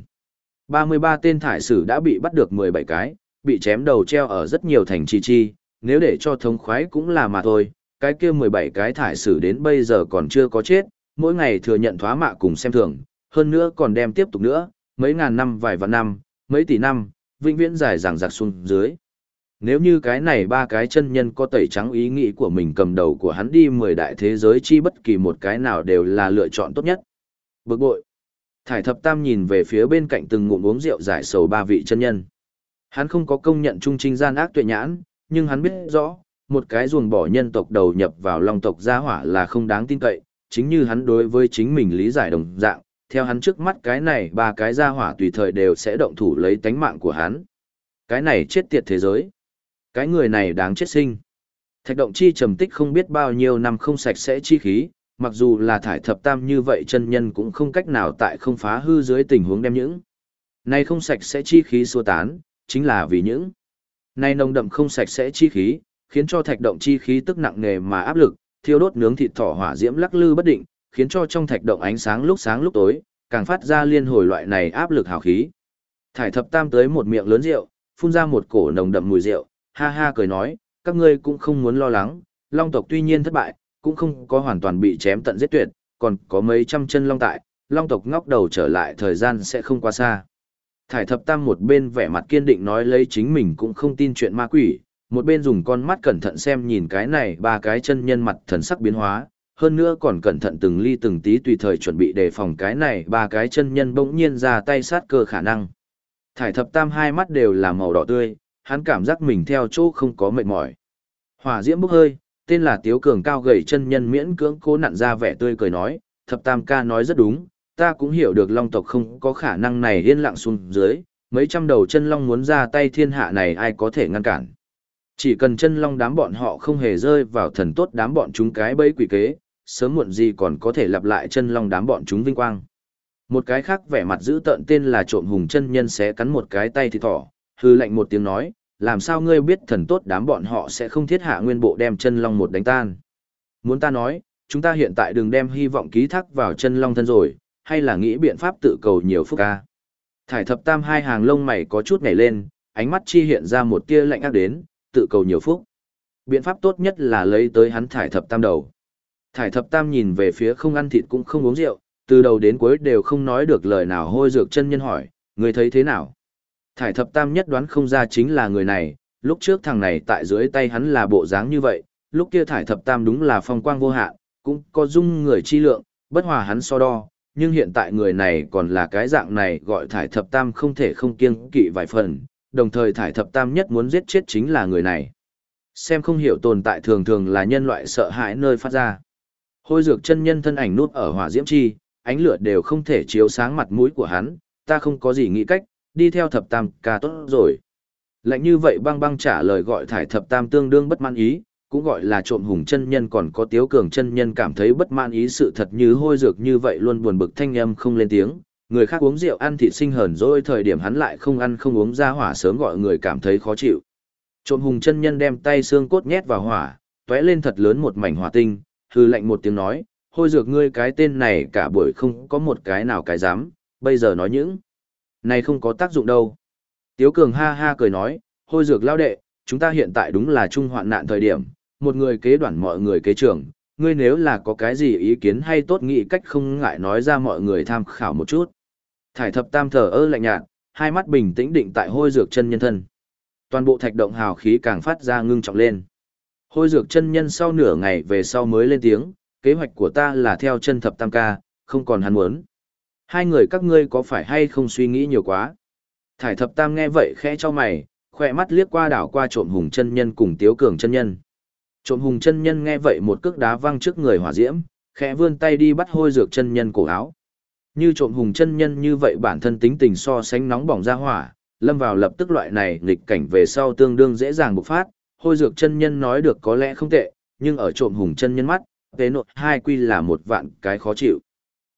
33 tên thải sử đã bị bắt được 17 cái, bị chém đầu treo ở rất nhiều thành chi, nếu để cho thống khoái cũng là mà thôi, cái kia 17 cái thải sử đến bây giờ còn chưa có chết, mỗi ngày thừa nhận thoá mạ cùng xem thường, hơn nữa còn đem tiếp tục nữa, mấy ngàn năm vài vạn năm, mấy tỷ năm, vĩnh viễn dài dằng dặc xuống dưới. Nếu như cái này ba cái chân nhân có tẩy trắng ý nghĩ của mình cầm đầu của hắn đi 10 đại thế giới chi bất kỳ một cái nào đều là lựa chọn tốt nhất. Bực bội. Thải Thập Tam nhìn về phía bên cạnh từng ngụm uống rượu giải sầu ba vị chân nhân. Hắn không có công nhận trung trinh gian ác tuệ nhãn, nhưng hắn biết rõ, một cái ruồng bỏ nhân tộc đầu nhập vào long tộc gia hỏa là không đáng tin cậy, chính như hắn đối với chính mình lý giải đồng dạng, theo hắn trước mắt cái này ba cái gia hỏa tùy thời đều sẽ động thủ lấy tánh mạng của hắn. Cái này chết tiệt thế giới. Cái người này đáng chết sinh. Thạch động chi trầm tích không biết bao nhiêu năm không sạch sẽ chi khí, mặc dù là Thải Thập Tam như vậy chân nhân cũng không cách nào tại không phá hư dưới tình huống đem những. Này không sạch sẽ chi khí xua tán, chính là vì những. Này nồng đậm không sạch sẽ chi khí, khiến cho thạch động chi khí tức nặng nề mà áp lực, thiêu đốt nướng thịt thỏ hỏa diễm lắc lư bất định, khiến cho trong thạch động ánh sáng lúc tối, càng phát ra liên hồi loại này áp lực hào khí. Thải Thập Tam tới một miệng lớn rượu, phun ra một cổ nồng đậm mùi rượu, ha ha cười nói, các ngươi cũng không muốn lo lắng, long tộc tuy nhiên thất bại, cũng không có hoàn toàn bị chém tận giết tuyệt, còn có mấy trăm chân long tại, long tộc ngóc đầu trở lại thời gian sẽ không quá xa. Thải Thập Tam một bên vẻ mặt kiên định nói lấy chính mình cũng không tin chuyện ma quỷ, một bên dùng con mắt cẩn thận xem nhìn cái này ba cái chân nhân mặt thần sắc biến hóa, hơn nữa còn cẩn thận từng ly từng tí tùy thời chuẩn bị đề phòng cái này ba cái chân nhân bỗng nhiên ra tay sát cơ khả năng. Thải Thập Tam hai mắt đều là màu đỏ tươi, hắn cảm giác mình theo chỗ không có mệt mỏi. Hỏa diễm bốc hơi, tên là Tiếu Cường cao gầy chân nhân miễn cưỡng cố nặn ra vẻ tươi cười nói, Thập Tam ca nói rất đúng, ta cũng hiểu được long tộc không có khả năng này yên lặng xuống dưới, mấy trăm đầu chân long muốn ra tay thiên hạ này ai có thể ngăn cản. Chỉ cần chân long đám bọn họ không hề rơi vào thần tốt đám bọn chúng cái bẫy quỷ kế, sớm muộn gì còn có thể lặp lại chân long đám bọn chúng vinh quang. Một cái khác vẻ mặt giữ tợn tên là Trộm Hùng chân nhân sẽ cắn một cái tay thịt thỏ, hư lạnh một tiếng nói, làm sao ngươi biết thần tốt đám bọn họ sẽ không thiết hạ nguyên bộ đem chân long một đánh tan. Muốn ta nói, chúng ta hiện tại đừng đem hy vọng ký thác vào chân long thân rồi, hay là nghĩ biện pháp tự cầu nhiều phúc ca. Thải Thập Tam hai hàng lông mày có chút nhảy lên, ánh mắt chi hiện ra một tia lạnh ác đến, tự cầu nhiều phúc. Biện pháp tốt nhất là lấy tới hắn Thải Thập Tam đầu. Thải Thập Tam nhìn về phía không ăn thịt cũng không uống rượu, từ đầu đến cuối đều không nói được lời nào. Hôi Dược chân nhân hỏi, người thấy thế nào? Thải Thập Tam nhất đoán không ra chính là người này, lúc trước thằng này tại dưới tay hắn là bộ dáng như vậy, lúc kia Thải Thập Tam đúng là phong quang vô hạn, cũng có dung người chi lượng, bất hòa hắn so đo, nhưng hiện tại người này còn là cái dạng này gọi Thải Thập Tam không thể không kiêng kỵ vài phần, đồng thời Thải Thập Tam nhất muốn giết chết chính là người này. Xem không hiểu tồn tại thường thường là nhân loại sợ hãi nơi phát ra. Hôi Dược chân nhân thân ảnh núp ở hỏa diễm chi, ánh lửa đều không thể chiếu sáng mặt mũi của hắn, ta không có gì nghĩ cách, đi theo Thập Tam ca tốt rồi. Lạnh như vậy băng băng trả lời gọi Thải Thập Tam tương đương bất mãn ý, cũng gọi là Trộm Hùng chân nhân còn có Tiếu Cường chân nhân cảm thấy bất mãn ý sự thật như Hôi Dược như vậy luôn buồn bực thanh âm không lên tiếng, người khác uống rượu ăn thịt sinh hờn dỗi thời điểm hắn lại không ăn không uống ra hỏa sớm gọi người cảm thấy khó chịu. Trộm Hùng chân nhân đem tay xương cốt nhét vào hỏa, tóe lên thật lớn một mảnh hỏa tinh, hư lạnh một tiếng nói, Hôi Dược ngươi cái tên này cả buổi không có một cái nào cái dám, bây giờ nói những này không có tác dụng đâu. Tiếu Cường ha ha cười nói, Hôi Dược lao đệ, chúng ta hiện tại đúng là chung hoạn nạn thời điểm, một người kế đoản mọi người kế trưởng, ngươi nếu là có cái gì ý kiến hay tốt nghị cách không ngại nói ra mọi người tham khảo một chút. Thải Thập Tam thờ ơ lạnh nhạt, hai mắt bình tĩnh định tại Hôi Dược chân nhân thân. Toàn bộ thạch động hào khí càng phát ra ngưng trọng lên. Hôi Dược chân nhân sau nửa ngày về sau mới lên tiếng, kế hoạch của ta là theo chân Thập Tam ca, không còn hắn muốn. Hai người các ngươi có phải hay không suy nghĩ nhiều quá? Thải Thập Tam nghe vậy khẽ cho mày, khỏe mắt liếc qua đảo qua Trộm Hùng chân nhân cùng Tiếu Cường chân nhân. Trộm Hùng chân nhân nghe vậy một cước đá văng trước người hỏa diễm, khẽ vươn tay đi bắt Hôi Dược chân nhân cổ áo. Như Trộm Hùng chân nhân như vậy bản thân tính tình so sánh nóng bỏng ra hỏa, lâm vào lập tức loại này nghịch cảnh về sau tương đương dễ dàng bộc phát. Hôi Dược chân nhân nói được có lẽ không tệ, nhưng ở Trộm Hùng chân nhân mắt, tế nộ hai quy là một vạn cái khó chịu.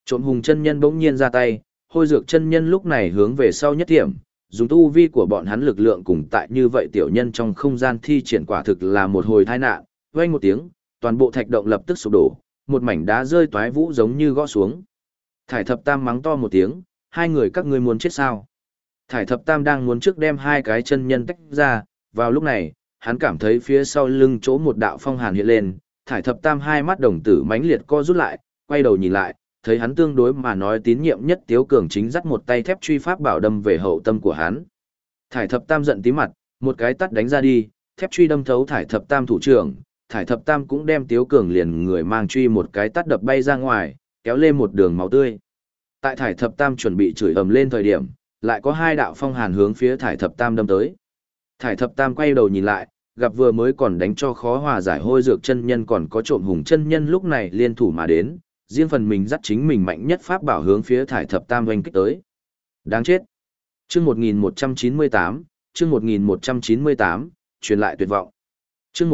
Trộm hùng chân nhân bỗng nhiên ra tay, hôi dược chân nhân lúc này hướng về sau nhất điểm, dùng tu vi của bọn hắn lực lượng cùng tại như vậy tiểu nhân trong không gian thi triển quả thực là một hồi tai nạn, vang một tiếng, toàn bộ thạch động lập tức sụp đổ, một mảnh đá rơi toái vũ giống như gõ xuống. Thải thập tam mắng to một tiếng, hai người các ngươi muốn chết sao? Thải thập tam đang muốn trước đem hai cái chân nhân tách ra, vào lúc này, hắn cảm thấy phía sau lưng chỗ một đạo phong hàn hiện lên, thải thập tam hai mắt đồng tử mãnh liệt co rút lại, quay đầu nhìn lại, thấy hắn tương đối mà nói tín nhiệm nhất Tiếu Cường chính dắt một tay thép truy pháp bảo đâm về hậu tâm của hắn. Thải thập tam giận tí mặt, một cái tát đánh ra đi, thép truy đâm thấu thải thập tam thủ trưởng, thải thập tam cũng đem Tiếu Cường liền người mang truy một cái tát đập bay ra ngoài, kéo lên một đường máu tươi. Tại thải thập tam chuẩn bị chửi ầm lên thời điểm, lại có hai đạo phong hàn hướng phía thải thập tam đâm tới. Thải thập tam quay đầu nhìn lại, gặp vừa mới còn đánh cho khó hòa giải hôi dược chân nhân còn có trộm hùng chân nhân lúc này liên thủ mà đến, riêng phần mình dắt chính mình mạnh nhất pháp bảo hướng phía thải thập tam oanh kích tới. Đáng chết. Chương 1198, chương 1198, truyền lại tuyệt vọng. Chương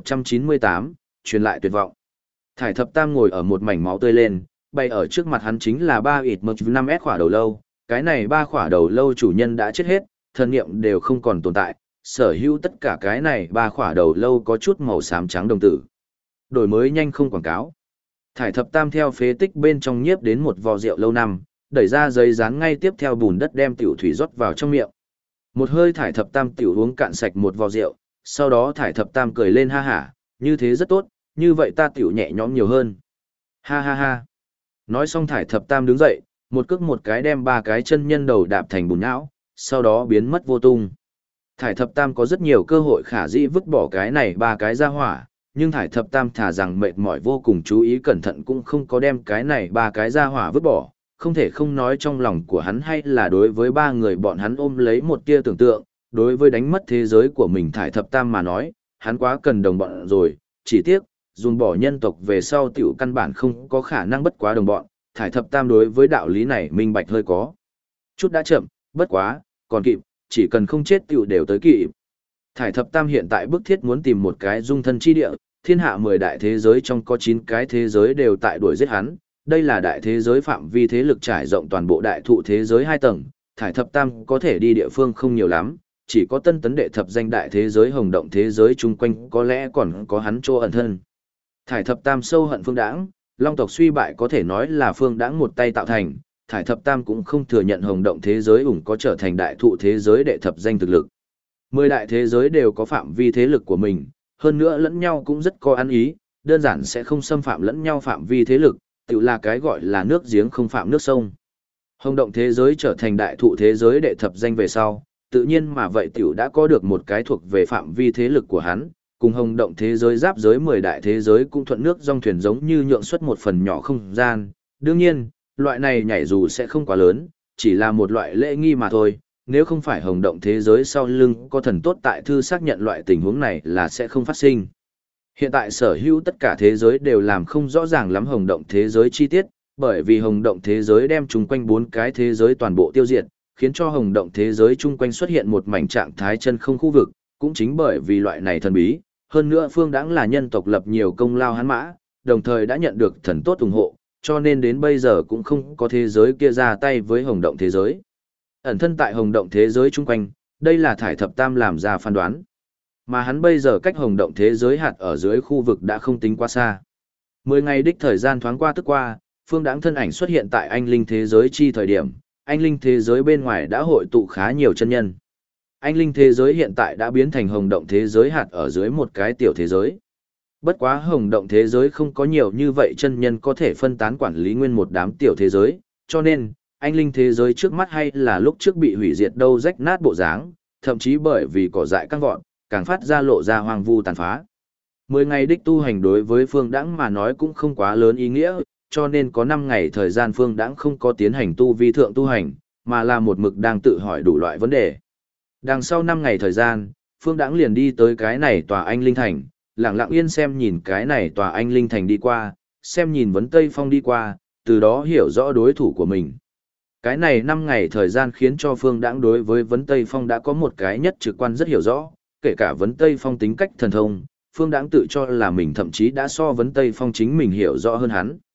1198, truyền lại tuyệt vọng. Thải thập tam ngồi ở một mảnh máu tươi lên, bay ở trước mặt hắn chính là 3 ịt mực 5S khỏa đầu lâu, cái này 3 khỏa đầu lâu chủ nhân đã chết hết, thần niệm đều không còn tồn tại, sở hữu tất cả cái này 3 khỏa đầu lâu có chút màu xám trắng đồng tử. Đổi mới nhanh không quảng cáo. Thải thập tam theo phế tích bên trong nhiếp đến một vò rượu lâu năm, đẩy ra giấy dán ngay tiếp theo bùn đất đem tiểu thủy rót vào trong miệng. Một hơi thải thập tam tiểu uống cạn sạch một vò rượu, sau đó thải thập tam cười lên ha hả, như thế rất tốt, như vậy ta tiểu nhẹ nhõm nhiều hơn. Ha ha ha. Nói xong thải thập tam đứng dậy, một cước một cái đem 3 cái chân nhân đầu đạp thành bùn nhão, sau đó biến mất vô tung. Thải thập tam có rất nhiều cơ hội khả dĩ vứt bỏ cái này 3 cái ra hỏa, nhưng thải thập tam thà rằng mệt mỏi vô cùng chú ý cẩn thận cũng không có đem cái này 3 cái ra hỏa vứt bỏ, không thể không nói trong lòng của hắn hay là đối với 3 người bọn hắn ôm lấy một tia tưởng tượng, đối với đánh mất thế giới của mình thải thập tam mà nói, hắn quá cần đồng bọn rồi, chỉ tiếc, dùng bỏ nhân tộc về sau tiểu căn bản không có khả năng bất quá đồng bọn, thải thập tam đối với đạo lý này minh bạch hơi có. Chút đã chậm, bất quá, còn kịp, chỉ cần không chết tiểu đều tới kịp. Thải thập tam hiện tại bức thiết muốn tìm một cái dung thân chi địa, thiên hạ 10 đại thế giới trong có 9 cái thế giới đều tại đuổi giết hắn, đây là đại thế giới phạm vi thế lực trải rộng toàn bộ đại thụ thế giới 2 tầng, thải thập tam có thể đi địa phương không nhiều lắm, chỉ có tân tấn đệ thập danh đại thế giới hồng động thế giới chung quanh có lẽ còn có hắn chỗ ẩn thân. Thải thập tam sâu hận Phương Đãng, Long tộc suy bại có thể nói là Phương Đãng một tay tạo thành, thải thập tam cũng không thừa nhận hồng động thế giới ủng có trở thành đại thụ thế giới đệ thập danh thực lực. 10 đại thế giới đều có phạm vi thế lực của mình, hơn nữa lẫn nhau cũng rất có ăn ý, đơn giản sẽ không xâm phạm lẫn nhau phạm vi thế lực, tự là cái gọi là nước giếng không phạm nước sông. Hồng động thế giới trở thành đại thụ thế giới đệ thập danh về sau, tự nhiên mà vậy tiểu đã có được một cái thuộc về phạm vi thế lực của hắn, cùng hồng động thế giới giáp giới 10 đại thế giới cũng thuận nước dòng thuyền giống như nhượng xuất một phần nhỏ không gian. Đương nhiên, loại này nhảy dù sẽ không quá lớn, chỉ là một loại lễ nghi mà thôi, nếu không phải hồng động thế giới sau lưng có thần tốt tại thư xác nhận loại tình huống này là sẽ không phát sinh. Hiện tại sở hữu tất cả thế giới đều làm không rõ ràng lắm hồng động thế giới chi tiết, bởi vì hồng động thế giới đem chung quanh 4 cái thế giới toàn bộ tiêu diệt, khiến cho hồng động thế giới chung quanh xuất hiện một mảnh trạng thái chân không khu vực, cũng chính bởi vì loại này thần bí, hơn nữa Phương Đãng là nhân tộc lập nhiều công lao hắn mã, đồng thời đã nhận được thần tốt ủng hộ, cho nên đến bây giờ cũng không có thế giới kia ra tay với hồng động thế giới. Ẩn thân tại hồng động thế giới chung quanh, đây là thải thập tam làm ra phán đoán. Mà hắn bây giờ cách hồng động thế giới hạt ở dưới khu vực đã không tính quá xa. 10 ngày đích thời gian thoáng qua tức qua, Phương Đãng thân ảnh xuất hiện tại anh linh thế giới chi thời điểm, anh linh thế giới bên ngoài đã hội tụ khá nhiều chân nhân. Anh linh thế giới hiện tại đã biến thành hồng động thế giới hạt ở dưới một cái tiểu thế giới. Bất quá hồng động thế giới không có nhiều như vậy chân nhân có thể phân tán quản lý nguyên một đám tiểu thế giới, cho nên, anh linh thế giới trước mắt hay là lúc trước bị hủy diệt đâu rách nát bộ dáng, thậm chí bởi vì cỏ dại căng vọt, càng phát ra lộ ra hoang vu tàn phá. 10 ngày đích tu hành đối với Phương Đãng mà nói cũng không quá lớn ý nghĩa, cho nên có 5 ngày thời gian Phương Đãng không có tiến hành tu vi thượng tu hành, mà là một mực đang tự hỏi đủ loại vấn đề. Đằng sau 5 ngày thời gian, Phương Đãng liền đi tới cái này tòa anh linh thành, lặng lặng yên xem nhìn cái này tòa anh linh thành đi qua, xem nhìn vấn Tây Phong đi qua, từ đó hiểu rõ đối thủ của mình. Cái này 5 ngày thời gian khiến cho Phương Đãng đối với vấn Tây Phong đã có một cái nhất trực quan rất hiểu rõ, kể cả vấn Tây Phong tính cách thần thông, Phương Đãng tự cho là mình thậm chí đã so vấn Tây Phong chính mình hiểu rõ hơn hắn.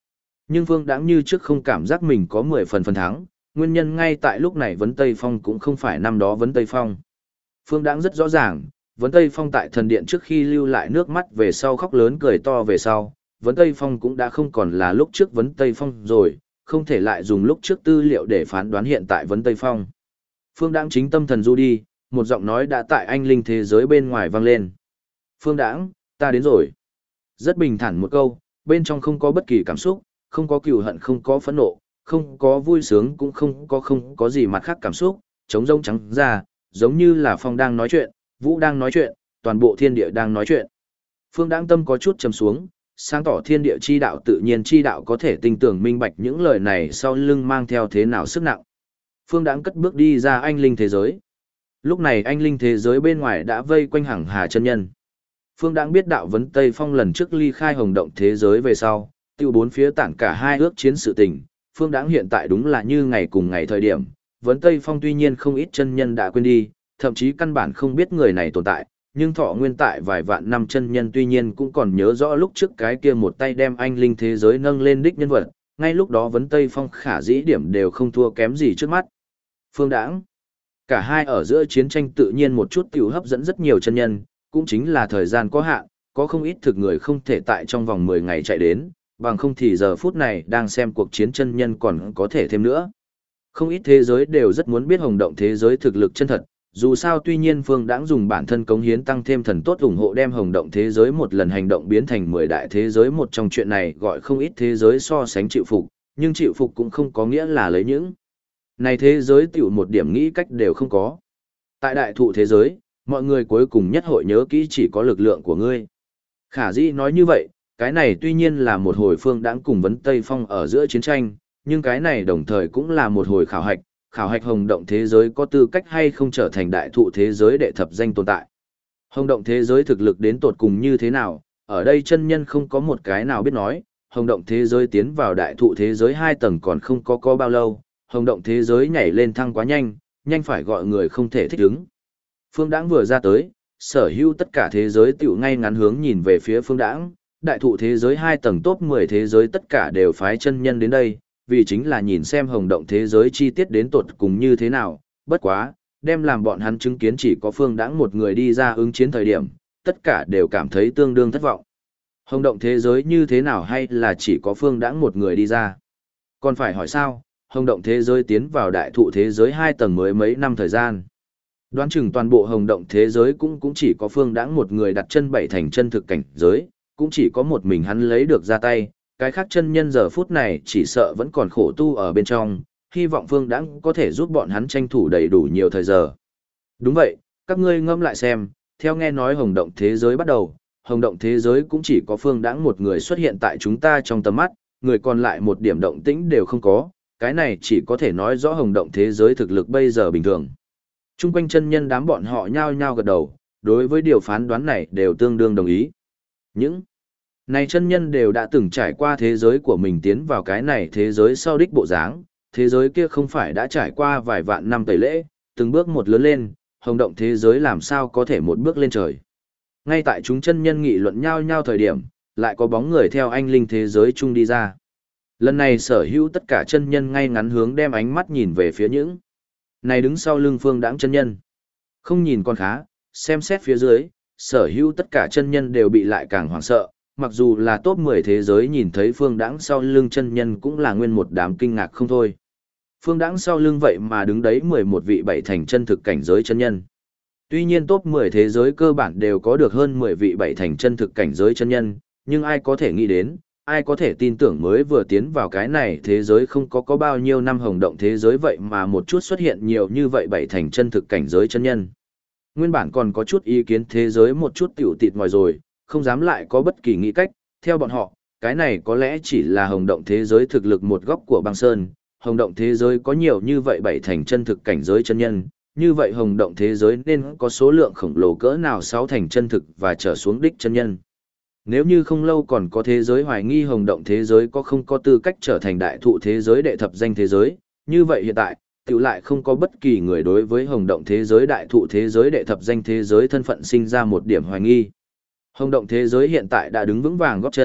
Nhưng Phương Đãng như trước không cảm giác mình có 10 phần phần thắng, nguyên nhân ngay tại lúc này Vấn Tây Phong cũng không phải năm đó Vấn Tây Phong. Phương Đãng rất rõ ràng, Vấn Tây Phong tại thần điện trước khi lưu lại nước mắt về sau khóc lớn cười to về sau, Vấn Tây Phong cũng đã không còn là lúc trước Vấn Tây Phong rồi, không thể lại dùng lúc trước tư liệu để phán đoán hiện tại Vấn Tây Phong. Phương Đãng chính tâm thần du đi, một giọng nói đã tại anh linh thế giới bên ngoài vang lên. Phương Đãng, ta đến rồi. Rất bình thản một câu, bên trong không có bất kỳ cảm xúc, không có cừu hận, không có phẫn nộ, không có vui sướng, cũng không có gì mặt khác cảm xúc, trống rỗng trắng ra, giống như là Phong đang nói chuyện, Vũ đang nói chuyện, toàn bộ thiên địa đang nói chuyện. Phương Đãng tâm có chút trầm xuống, sáng tỏ thiên địa chi đạo tự nhiên chi đạo có thể tinh tưởng minh bạch những lời này sau lưng mang theo thế nào sức nặng. Phương Đãng cất bước đi ra anh linh thế giới. Lúc này anh linh thế giới bên ngoài đã vây quanh Hằng Hà chân nhân. Phương Đãng biết đạo Vấn Tây Phong lần trước ly khai hồng động thế giới về sau, tiêu bốn phía tản cả hai ước chiến sự tình. Phương Đãng hiện tại đúng là như ngày cùng ngày thời điểm, Vấn Tây Phong tuy nhiên không ít chân nhân đã quên đi, thậm chí căn bản không biết người này tồn tại, nhưng thọ nguyên tại vài vạn năm chân nhân tuy nhiên cũng còn nhớ rõ lúc trước cái kia một tay đem anh linh thế giới nâng lên đích nhân vật, ngay lúc đó Vấn Tây Phong khả dĩ điểm đều không thua kém gì trước mắt. Phương Đãng, cả hai ở giữa chiến tranh tự nhiên một chút tiểu hấp dẫn rất nhiều chân nhân, cũng chính là thời gian có hạn, có không ít thực người không thể tại trong vòng 10 ngày chạy đến, bằng không thì giờ phút này đang xem cuộc chiến chân nhân còn có thể thêm nữa. Không ít thế giới đều rất muốn biết hồng động thế giới thực lực chân thật, dù sao tuy nhiên Phương Đãng dùng bản thân cống hiến tăng thêm thần tốt ủng hộ đem hồng động thế giới một lần hành động biến thành 10 đại thế giới một trong chuyện này gọi không ít thế giới so sánh chịu phục, nhưng chịu phục cũng không có nghĩa là lấy những này thế giới tiểu một điểm nghĩ cách đều không có. Tại đại thụ thế giới, mọi người cuối cùng nhất hội nhớ kỹ chỉ có lực lượng của ngươi. Khả dĩ nói như vậy, cái này tuy nhiên là một hồi Phương Đãng cùng Vấn Tây Phong ở giữa chiến tranh, nhưng cái này đồng thời cũng là một hồi khảo hạch hồng động thế giới có tư cách hay không trở thành đại thụ thế giới đệ thập danh tồn tại. Hồng động thế giới thực lực đến tột cùng như thế nào, ở đây chân nhân không có một cái nào biết nói, hồng động thế giới tiến vào đại thụ thế giới 2 tầng còn không có bao lâu, hồng động thế giới nhảy lên thăng quá nhanh, nhanh phải gọi người không thể thích ứng. Phương Đãng vừa ra tới, sở hữu tất cả thế giới tiểu ngay ngắn hướng nhìn về phía Phương Đãng, đại thụ thế giới 2 tầng top 10 thế giới tất cả đều phái chân nhân đến đây, vì chính là nhìn xem hồng động thế giới chi tiết đến tột cùng như thế nào, bất quá, đem làm bọn hắn chứng kiến chỉ có Phương Đãng một người đi ra ứng chiến thời điểm, tất cả đều cảm thấy tương đương thất vọng. Hồng động thế giới như thế nào hay là chỉ có Phương Đãng một người đi ra? Còn phải hỏi sao, hồng động thế giới tiến vào đại thụ thế giới 2 tầng mới mấy năm thời gian. Đoán chừng toàn bộ hồng động thế giới cũng chỉ có Phương Đãng một người đặt chân 7 thành chân thực cảnh giới, cũng chỉ có một mình hắn lấy được ra tay, cái khác chân nhân giờ phút này chỉ sợ vẫn còn khổ tu ở bên trong, hy vọng Phương Đãng có thể giúp bọn hắn tranh thủ đầy đủ nhiều thời giờ. Đúng vậy, các ngươi ngẫm lại xem, theo nghe nói hồng động thế giới bắt đầu, hồng động thế giới cũng chỉ có Phương Đãng một người xuất hiện tại chúng ta trong tầm mắt, người còn lại một điểm động tĩnh đều không có, cái này chỉ có thể nói rõ hồng động thế giới thực lực bây giờ bình thường. Trung quanh chân nhân đám bọn họ nhao nhao gật đầu, đối với điều phán đoán này đều tương đương đồng ý. Những này chân nhân đều đã từng trải qua thế giới của mình tiến vào cái này thế giới sau đích bộ dáng, thế giới kia không phải đã trải qua vài vạn năm tẩy lễ, từng bước một lớn lên, hồng động thế giới làm sao có thể một bước lên trời. Ngay tại chúng chân nhân nghị luận nhau nhau thời điểm, lại có bóng người theo anh linh thế giới chung đi ra. Lần này sở hữu tất cả chân nhân ngay ngắn hướng đem ánh mắt nhìn về phía những này đứng sau lưng Phương Đãng chân nhân. Không nhìn con khá, xem xét phía dưới, sở hữu tất cả chân nhân đều bị lại càng hoảng sợ, mặc dù là top 10 thế giới nhìn thấy Phương Đãng sau lưng chân nhân cũng là nguyên một đám kinh ngạc không thôi. Phương Đãng sau lưng vậy mà đứng đấy 11 vị 7 thành chân thực cảnh giới chân nhân. Tuy nhiên top 10 thế giới cơ bản đều có được hơn 10 vị 7 thành chân thực cảnh giới chân nhân, nhưng ai có thể nghĩ đến, ai có thể tin tưởng mới vừa tiến vào cái này thế giới không có bao nhiêu năm hồng động thế giới vậy mà một chút xuất hiện nhiều như vậy 7 thành chân thực cảnh giới chân nhân. Nguyên bản còn có chút ý kiến thế giới một chút tiểu tịt ngoài rồi, không dám lại có bất kỳ nghĩ cách, theo bọn họ, cái này có lẽ chỉ là hồng động thế giới thực lực một góc của băng sơn, hồng động thế giới có nhiều như vậy 7 thành chân thực cảnh giới chân nhân, như vậy hồng động thế giới nên có số lượng khổng lồ cỡ nào 6 thành chân thực và trở xuống đích chân nhân. Nếu như không lâu còn có thế giới hoài nghi hồng động thế giới không có tư cách trở thành đại thụ thế giới đệ thập danh thế giới, như vậy hiện tại, tự lại không có bất kỳ người đối với hồng động thế giới đại thụ thế giới đệ thập danh thế giới thân phận sinh ra một điểm hoài nghi. Hồng động thế giới hiện tại đã đứng vững vàng góp chân,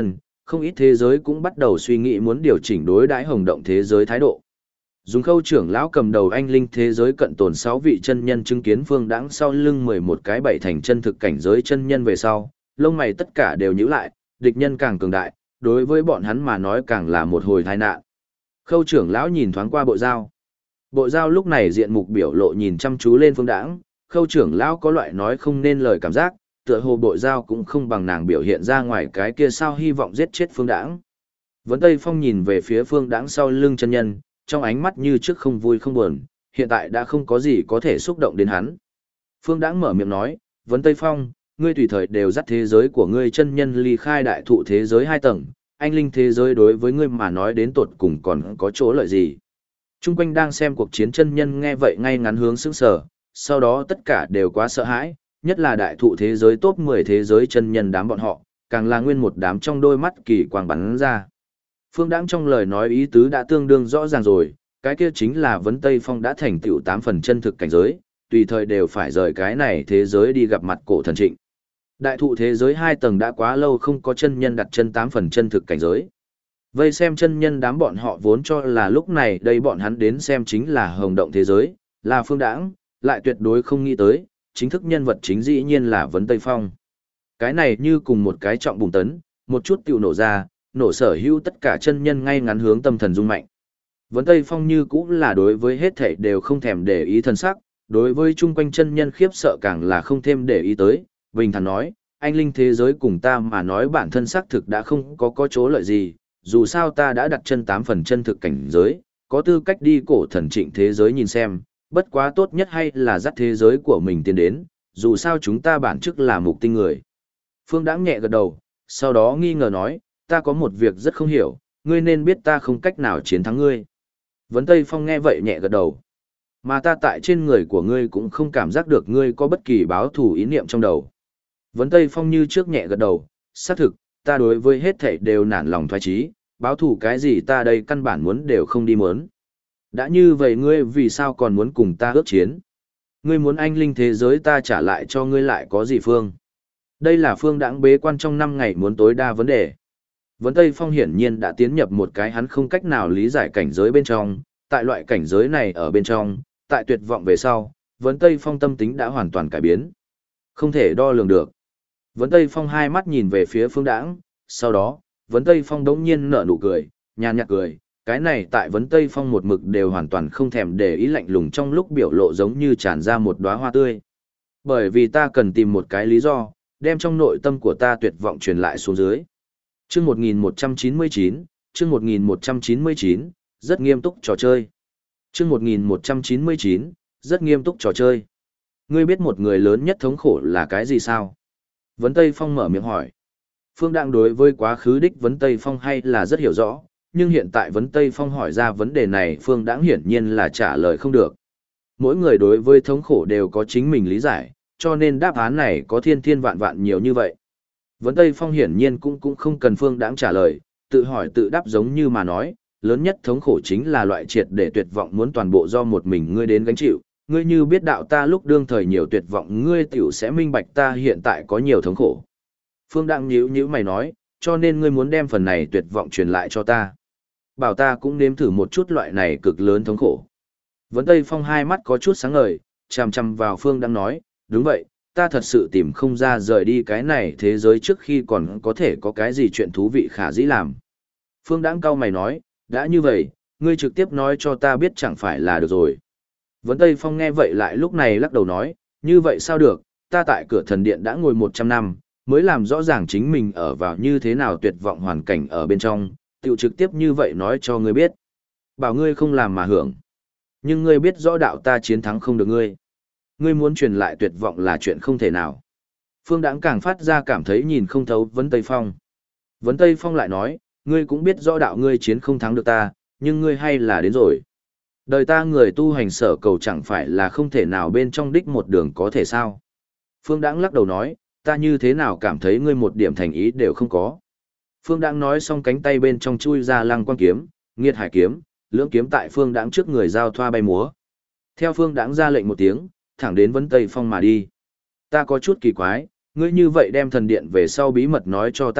không ít thế giới cũng bắt đầu suy nghĩ muốn điều chỉnh đối đãi hồng động thế giới thái độ. Dùng Khâu trưởng lão cầm đầu anh linh thế giới cận tồn 6 vị chân nhân chứng kiến Phương Đãng sau lưng 11 cái bảy thành chân thực cảnh giới chân nhân về sau, lông mày tất cả đều nhíu lại, địch nhân càng cường đại, đối với bọn hắn mà nói càng là một hồi tai nạn. Khâu trưởng lão nhìn thoáng qua bộ dao. Bộ dao lúc này diện mục biểu lộ nhìn chăm chú lên Phương Đãng, Khâu trưởng lão có loại nói không nên lời cảm giác, tựa hồ bộ dao cũng không bằng nàng biểu hiện ra ngoài cái kia sao hy vọng giết chết Phương Đãng. Vấn Tây Phong nhìn về phía Phương Đãng sau lưng chân nhân, trong ánh mắt như trước không vui không buồn, hiện tại đã không có gì có thể xúc động đến hắn. Phương Đãng mở miệng nói, Vấn Tây Phong, ngươi tùy thời đều dắt thế giới của ngươi chân nhân ly khai đại thụ thế giới 2 tầng, anh linh thế giới đối với ngươi mà nói đến tột cùng còn có chỗ lợi gì. Trung quanh đang xem cuộc chiến chân nhân nghe vậy ngay ngắn hướng sững sờ, sau đó tất cả đều quá sợ hãi, nhất là đại thụ thế giới top 10 thế giới chân nhân đám bọn họ, càng là nguyên một đám trong đôi mắt kỳ quang bắn ra. Phương Đãng trong lời nói ý tứ đã tương đương rõ ràng rồi, cái kia chính là Vấn Tây Phong đã thành tựu 8 phần chân thực cảnh giới, tùy thời đều phải rời cái này thế giới đi gặp mặt cổ thần Trịnh. Đại thụ thế giới 2 tầng đã quá lâu không có chân nhân đặt chân 8 phần chân thực cảnh giới. Vây xem chân nhân đám bọn họ vốn cho là lúc này đây bọn hắn đến xem chính là hồng động thế giới, là Phương Đãng, lại tuyệt đối không nghĩ tới, chính thức nhân vật chính dĩ nhiên là Vấn Tây Phong. Cái này như cùng một cái trọng bùng tấn, một chút tiêu nổ ra, nổ sở hữu tất cả chân nhân ngay ngắn hướng tâm thần rung mạnh. Vấn Tây Phong như cũng là đối với hết thảy đều không thèm để ý thần sắc, đối với chung quanh chân nhân khiếp sợ càng là không thêm để ý tới, bình thản nói, anh linh thế giới cùng ta mà nói bản thân xác thực đã không có chỗ lợi gì, dù sao ta đã đặt chân 8 phần chân thực cảnh giới, có tư cách đi cổ thần Trịnh thế giới nhìn xem, bất quá tốt nhất hay là dắt thế giới của mình tiến đến, dù sao chúng ta bản chức là mục tinh người. Phương Đãng nhẹ gật đầu, sau đó nghi ngờ nói, ta có một việc rất không hiểu, ngươi nên biết ta không cách nào chiến thắng ngươi. Vấn Tây Phong nghe vậy nhẹ gật đầu. Mà ta tại trên người của ngươi cũng không cảm giác được ngươi có bất kỳ báo thù ý niệm trong đầu. Vấn Tây Phong như trước nhẹ gật đầu, xác thực, ta đối với hết thảy đều nản lòng thoái chí, báo thù cái gì ta đây căn bản muốn đều không đi muốn. Đã như vậy ngươi vì sao còn muốn cùng ta ước chiến? Ngươi muốn anh linh thế giới ta trả lại cho ngươi lại có gì Phương? Đây là Phương Đãng bế quan trong 5 ngày muốn tối đa vấn đề. Vấn Tây Phong hiển nhiên đã tiến nhập một cái hắn không cách nào lý giải cảnh giới bên trong, tại loại cảnh giới này ở bên trong, tại tuyệt vọng về sau, Vấn Tây Phong tâm tính đã hoàn toàn cải biến. Không thể đo lường được. Vấn Tây Phong hai mắt nhìn về phía Phương Đãng, sau đó, Vấn Tây Phong đống nhiên nở nụ cười, nhàn nhạt cười, cái này tại Vấn Tây Phong một mực đều hoàn toàn không thèm để ý lạnh lùng trong lúc biểu lộ giống như tràn ra một đóa hoa tươi. Bởi vì ta cần tìm một cái lý do, đem trong nội tâm của ta tuyệt vọng truyền lại xuống dưới. Chương 1199, chương 1199, rất nghiêm túc trò chơi. Chương 1199, rất nghiêm túc trò chơi. Ngươi biết một người lớn nhất thống khổ là cái gì sao? Vấn Tây Phong mở miệng hỏi. Phương Đãng đối với quá khứ đích Vấn Tây Phong hay là rất hiểu rõ, nhưng hiện tại Vấn Tây Phong hỏi ra vấn đề này Phương Đãng hiển nhiên là trả lời không được. Mỗi người đối với thống khổ đều có chính mình lý giải, cho nên đáp án này có thiên thiên vạn vạn nhiều như vậy. Vấn Tây Phong hiển nhiên cũng không cần Phương Đãng trả lời, tự hỏi tự đáp giống như mà nói, lớn nhất thống khổ chính là loại triệt để tuyệt vọng muốn toàn bộ do một mình ngươi đến gánh chịu, ngươi như biết đạo ta lúc đương thời nhiều tuyệt vọng ngươi tiểu sẽ minh bạch ta hiện tại có nhiều thống khổ. Phương Đãng nhíu mày nói, cho nên ngươi muốn đem phần này tuyệt vọng truyền lại cho ta. Bảo ta cũng nếm thử một chút loại này cực lớn thống khổ. Vấn Tây Phong hai mắt có chút sáng ngời, chằm chằm vào Phương Đãng nói, đúng vậy, ta thật sự tìm không ra rời đi cái này thế giới trước khi còn có thể có cái gì chuyện thú vị khả dĩ làm. Phương Đãng cau mày nói, đã như vậy, ngươi trực tiếp nói cho ta biết chẳng phải là được rồi. Vấn Tây Phong nghe vậy lại lúc này lắc đầu nói, như vậy sao được, ta tại cửa thần điện đã ngồi 100 năm, mới làm rõ ràng chính mình ở vào như thế nào tuyệt vọng hoàn cảnh ở bên trong, tự trực tiếp như vậy nói cho ngươi biết. Bảo ngươi không làm mà hưởng. Nhưng ngươi biết rõ đạo ta chiến thắng không được ngươi. Ngươi muốn truyền lại tuyệt vọng là chuyện không thể nào. Phương Đãng càng phát ra cảm thấy nhìn không thấu Vấn Tây Phong. Vấn Tây Phong lại nói, ngươi cũng biết rõ đạo ngươi chiến không thắng được ta, nhưng ngươi hay là đến rồi. Đời ta người tu hành sở cầu chẳng phải là không thể nào bên trong đích một đường có thể sao. Phương Đãng lắc đầu nói, ta như thế nào cảm thấy ngươi một điểm thành ý đều không có. Phương Đãng nói xong cánh tay bên trong chui ra lăng quang kiếm, nghiệt hải kiếm, lưỡng kiếm tại Phương Đãng trước người giao thoa bay múa. Theo Phương Đãng ra lệnh một tiếng, thẳng đến Vấn Tây Phong mà đi. Ta có chút kỳ quái, ngươi như vậy đem thần điện về sau bí mật nói cho ta biết,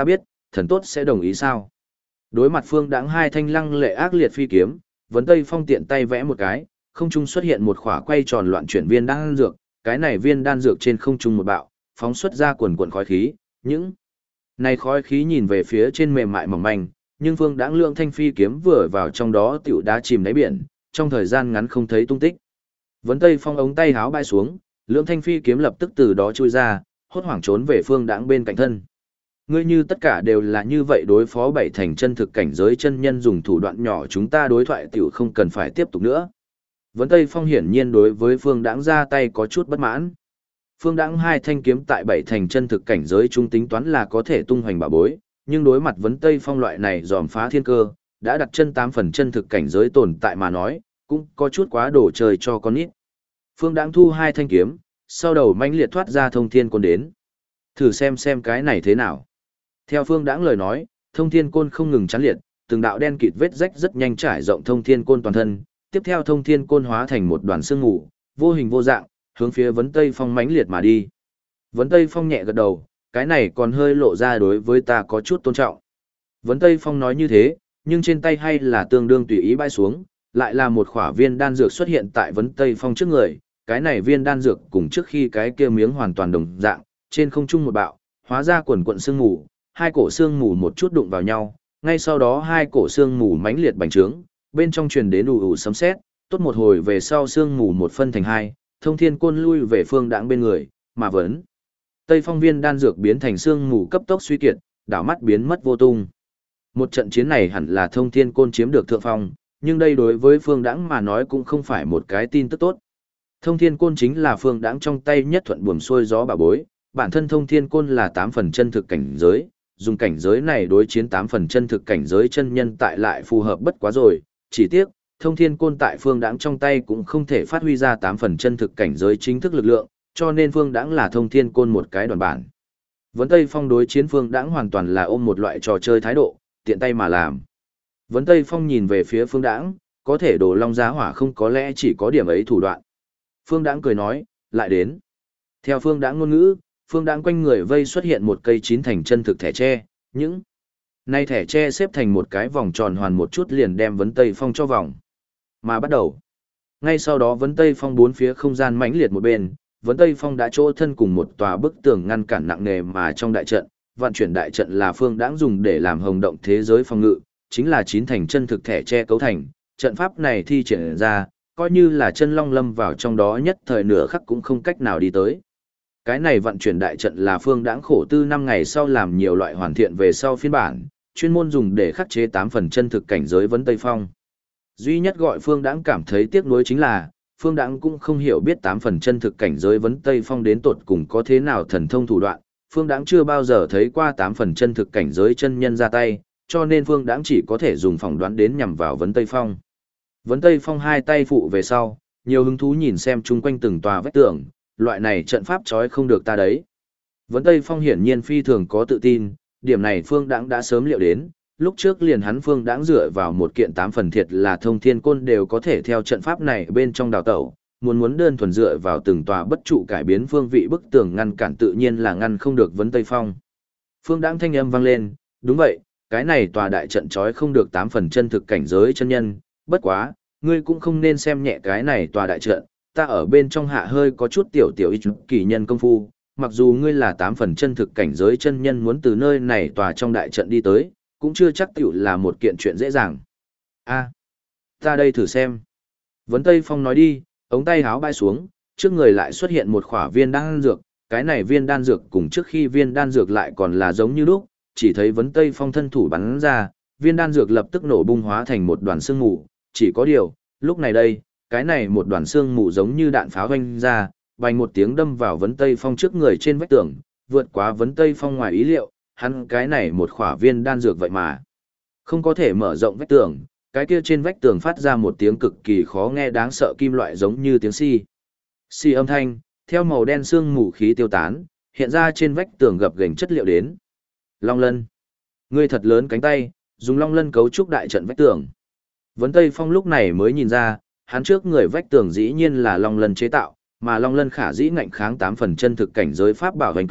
thần tốt sẽ đồng ý sao? Đối mặt Phương Đãng hai thanh lăng lệ ác liệt phi kiếm, Vấn Tây Phong tiện tay vẽ một cái, không trung xuất hiện một khỏa quay tròn loạn chuyển viên đan dược, cái này viên đan dược trên không trung một bạo, phóng xuất ra quần quần khói khí, những này khói khí nhìn về phía trên mềm mại mỏng manh, nhưng Phương Đãng lượng thanh phi kiếm vừa vào trong đó tiểu đá chìm đáy biển, trong thời gian ngắn không thấy tung tích. Vấn Tây Phong ống tay háo bay xuống, lượng thanh phi kiếm lập tức từ đó chui ra, hốt hoảng trốn về Phương Đãng bên cạnh thân. Ngươi như tất cả đều là như vậy đối phó bảy thành chân thực cảnh giới chân nhân dùng thủ đoạn nhỏ, chúng ta đối thoại tiểu không cần phải tiếp tục nữa. Vấn Tây Phong hiển nhiên đối với Phương Đãng ra tay có chút bất mãn. Phương Đãng hai thanh kiếm tại bảy thành chân thực cảnh giới trung tính toán là có thể tung hoành bảo bối, nhưng đối mặt Vấn Tây Phong loại này dòm phá thiên cơ, đã đặt chân 8 phần chân thực cảnh giới tồn tại mà nói, cũng có chút quá đổ trời cho con nít. Phương Đãng thu hai thanh kiếm, sau đầu mãnh liệt thoát ra thông thiên côn đến. Thử xem cái này thế nào. Theo Phương Đãng lời nói, thông thiên côn không ngừng chắn liệt, từng đạo đen kịt vết rách rất nhanh trải rộng thông thiên côn toàn thân, tiếp theo thông thiên côn hóa thành một đoàn sương mù, vô hình vô dạng, hướng phía Vấn Tây Phong mãnh liệt mà đi. Vấn Tây Phong nhẹ gật đầu, cái này còn hơi lộ ra đối với ta có chút tôn trọng. Vấn Tây Phong nói như thế, nhưng trên tay hay là tương đương tùy ý bãi xuống, lại là một khỏa viên đan dược xuất hiện tại Vấn Tây Phong trước người, cái này viên đan dược cùng trước khi cái kia miếng hoàn toàn đồng dạng, trên không trung một bạo, hóa ra quần quần sương mù, hai cổ sương mù một chút đụng vào nhau, ngay sau đó hai cổ sương mù mãnh liệt bành trướng, bên trong truyền đến ù ù sấm sét, tốt một hồi về sau sương mù một phân thành hai, thông thiên côn lui về Phương Đãng bên người, mà Vấn Tây Phong viên đan dược biến thành sương mù cấp tốc suy kiệt, đảo mắt biến mất vô tung. Một trận chiến này hẳn là thông thiên côn chiếm được thượng phong, nhưng đây đối với Phương Đãng mà nói cũng không phải một cái tin tức tốt. Thông thiên côn chính là Phương Đãng trong tay nhất thuận buồm xuôi gió bà bối, bản thân thông thiên côn là 8 phần chân thực cảnh giới, dùng cảnh giới này đối chiến 8 phần chân thực cảnh giới chân nhân tại lại phù hợp bất quá rồi, chỉ tiếc, thông thiên côn tại Phương Đãng trong tay cũng không thể phát huy ra 8 phần chân thực cảnh giới chính thức lực lượng, cho nên Phương Đãng là thông thiên côn một cái đoàn bản. Vấn Tây Phong đối chiến Phương Đãng hoàn toàn là ôm một loại trò chơi thái độ, tiện tay mà làm. Vấn Tây Phong nhìn về phía Phương Đãng, có thể đổ long giá hỏa không có lẽ chỉ có điểm ấy thủ đoạn. Phương Đãng cười nói, lại đến. Theo Phương Đãng ngôn ngữ, Phương Đãng quanh người vây xuất hiện một cây chín thành chân thực thẻ tre, những nay thẻ tre xếp thành một cái vòng tròn hoàn một chút liền đem Vấn Tây Phong cho vòng. Mà bắt đầu. Ngay sau đó Vấn Tây Phong bốn phía không gian mãnh liệt một bên, Vấn Tây Phong đã chỗ thân cùng một tòa bức tường ngăn cản nặng nề mà trong đại trận, vận chuyển đại trận là Phương Đãng dùng để làm hồng động thế giới phòng ngự, chính là chín thành chân thực thẻ tre cấu thành, trận pháp này thi triển ra, coi như là chân long lâm vào trong đó nhất thời nửa khắc cũng không cách nào đi tới. Cái này vận chuyển đại trận là Phương Đãng khổ tư 5 ngày sau làm nhiều loại hoàn thiện về sau phiên bản, chuyên môn dùng để khắc chế 8 phần chân thực cảnh giới Vấn Tây Phong. Duy nhất gọi Phương Đãng cảm thấy tiếc nuối chính là, Phương Đãng cũng không hiểu biết 8 phần chân thực cảnh giới Vấn Tây Phong đến tột cùng có thế nào thần thông thủ đoạn, Phương Đãng chưa bao giờ thấy qua 8 phần chân thực cảnh giới chân nhân ra tay, cho nên Phương Đãng chỉ có thể dùng phỏng đoán đến nhằm vào Vấn Tây Phong. Vấn Tây Phong hai tay phụ về sau, nhiều hứng thú nhìn xem chung quanh từng tòa vách tường, loại này trận pháp chói không được ta đấy. Vấn Tây Phong hiển nhiên phi thường có tự tin, điểm này Phương Đãng đã sớm liệu đến, lúc trước liền hắn Phương Đãng dựa vào một kiện 8 phần thiệt là thông thiên côn đều có thể theo trận pháp này bên trong đào tẩu, muốn đơn thuần dựa vào từng tòa bất trụ cải biến phương vị bức tường ngăn cản tự nhiên là ngăn không được Vấn Tây Phong. Phương Đãng thanh âm vang lên, đúng vậy, cái này tòa đại trận chói không được 8 phần chân thực cảnh giới chân nhân, bất quá, ngươi cũng không nên xem nhẹ cái này tòa đại trận, ta ở bên trong hạ hơi có chút tiểu ít kỳ nhân công phu, mặc dù ngươi là 8 phần chân thực cảnh giới chân nhân muốn từ nơi này tòa trong đại trận đi tới, cũng chưa chắc tiểu là một kiện chuyện dễ dàng. A, ta đây thử xem. Vấn Tây Phong nói đi, ống tay háo bay xuống, trước người lại xuất hiện một khỏa viên đan dược, cái này viên đan dược cùng trước khi viên đan dược lại còn là giống như lúc, chỉ thấy Vấn Tây Phong thân thủ bắn ra, viên đan dược lập tức nổ bung hóa thành một đoàn sương mù, chỉ có điều, lúc này đây, cái này một đoàn sương mù giống như đạn pháo hoanh ra, vành một tiếng đâm vào Vấn Tây Phong trước người trên vách tường, vượt quá Vấn Tây Phong ngoài ý liệu, hắn cái này một khỏa viên đan dược vậy mà không có thể mở rộng vách tường, cái kia trên vách tường phát ra một tiếng cực kỳ khó nghe đáng sợ kim loại giống như tiếng xi. Xi âm thanh, theo màu đen sương mù khí tiêu tán, hiện ra trên vách tường gập ghềnh chất liệu đến. Long lân. Ngươi thật lớn cánh tay, dùng long lân cấu trúc đại trận vách tường. Vấn Tây Phong lúc này mới nhìn ra, hắn trước người vách tường dĩ nhiên là long lân chế tạo, mà long lân khả dĩ ngạnh kháng 8 phần chân thực cảnh giới pháp bảo hành kích,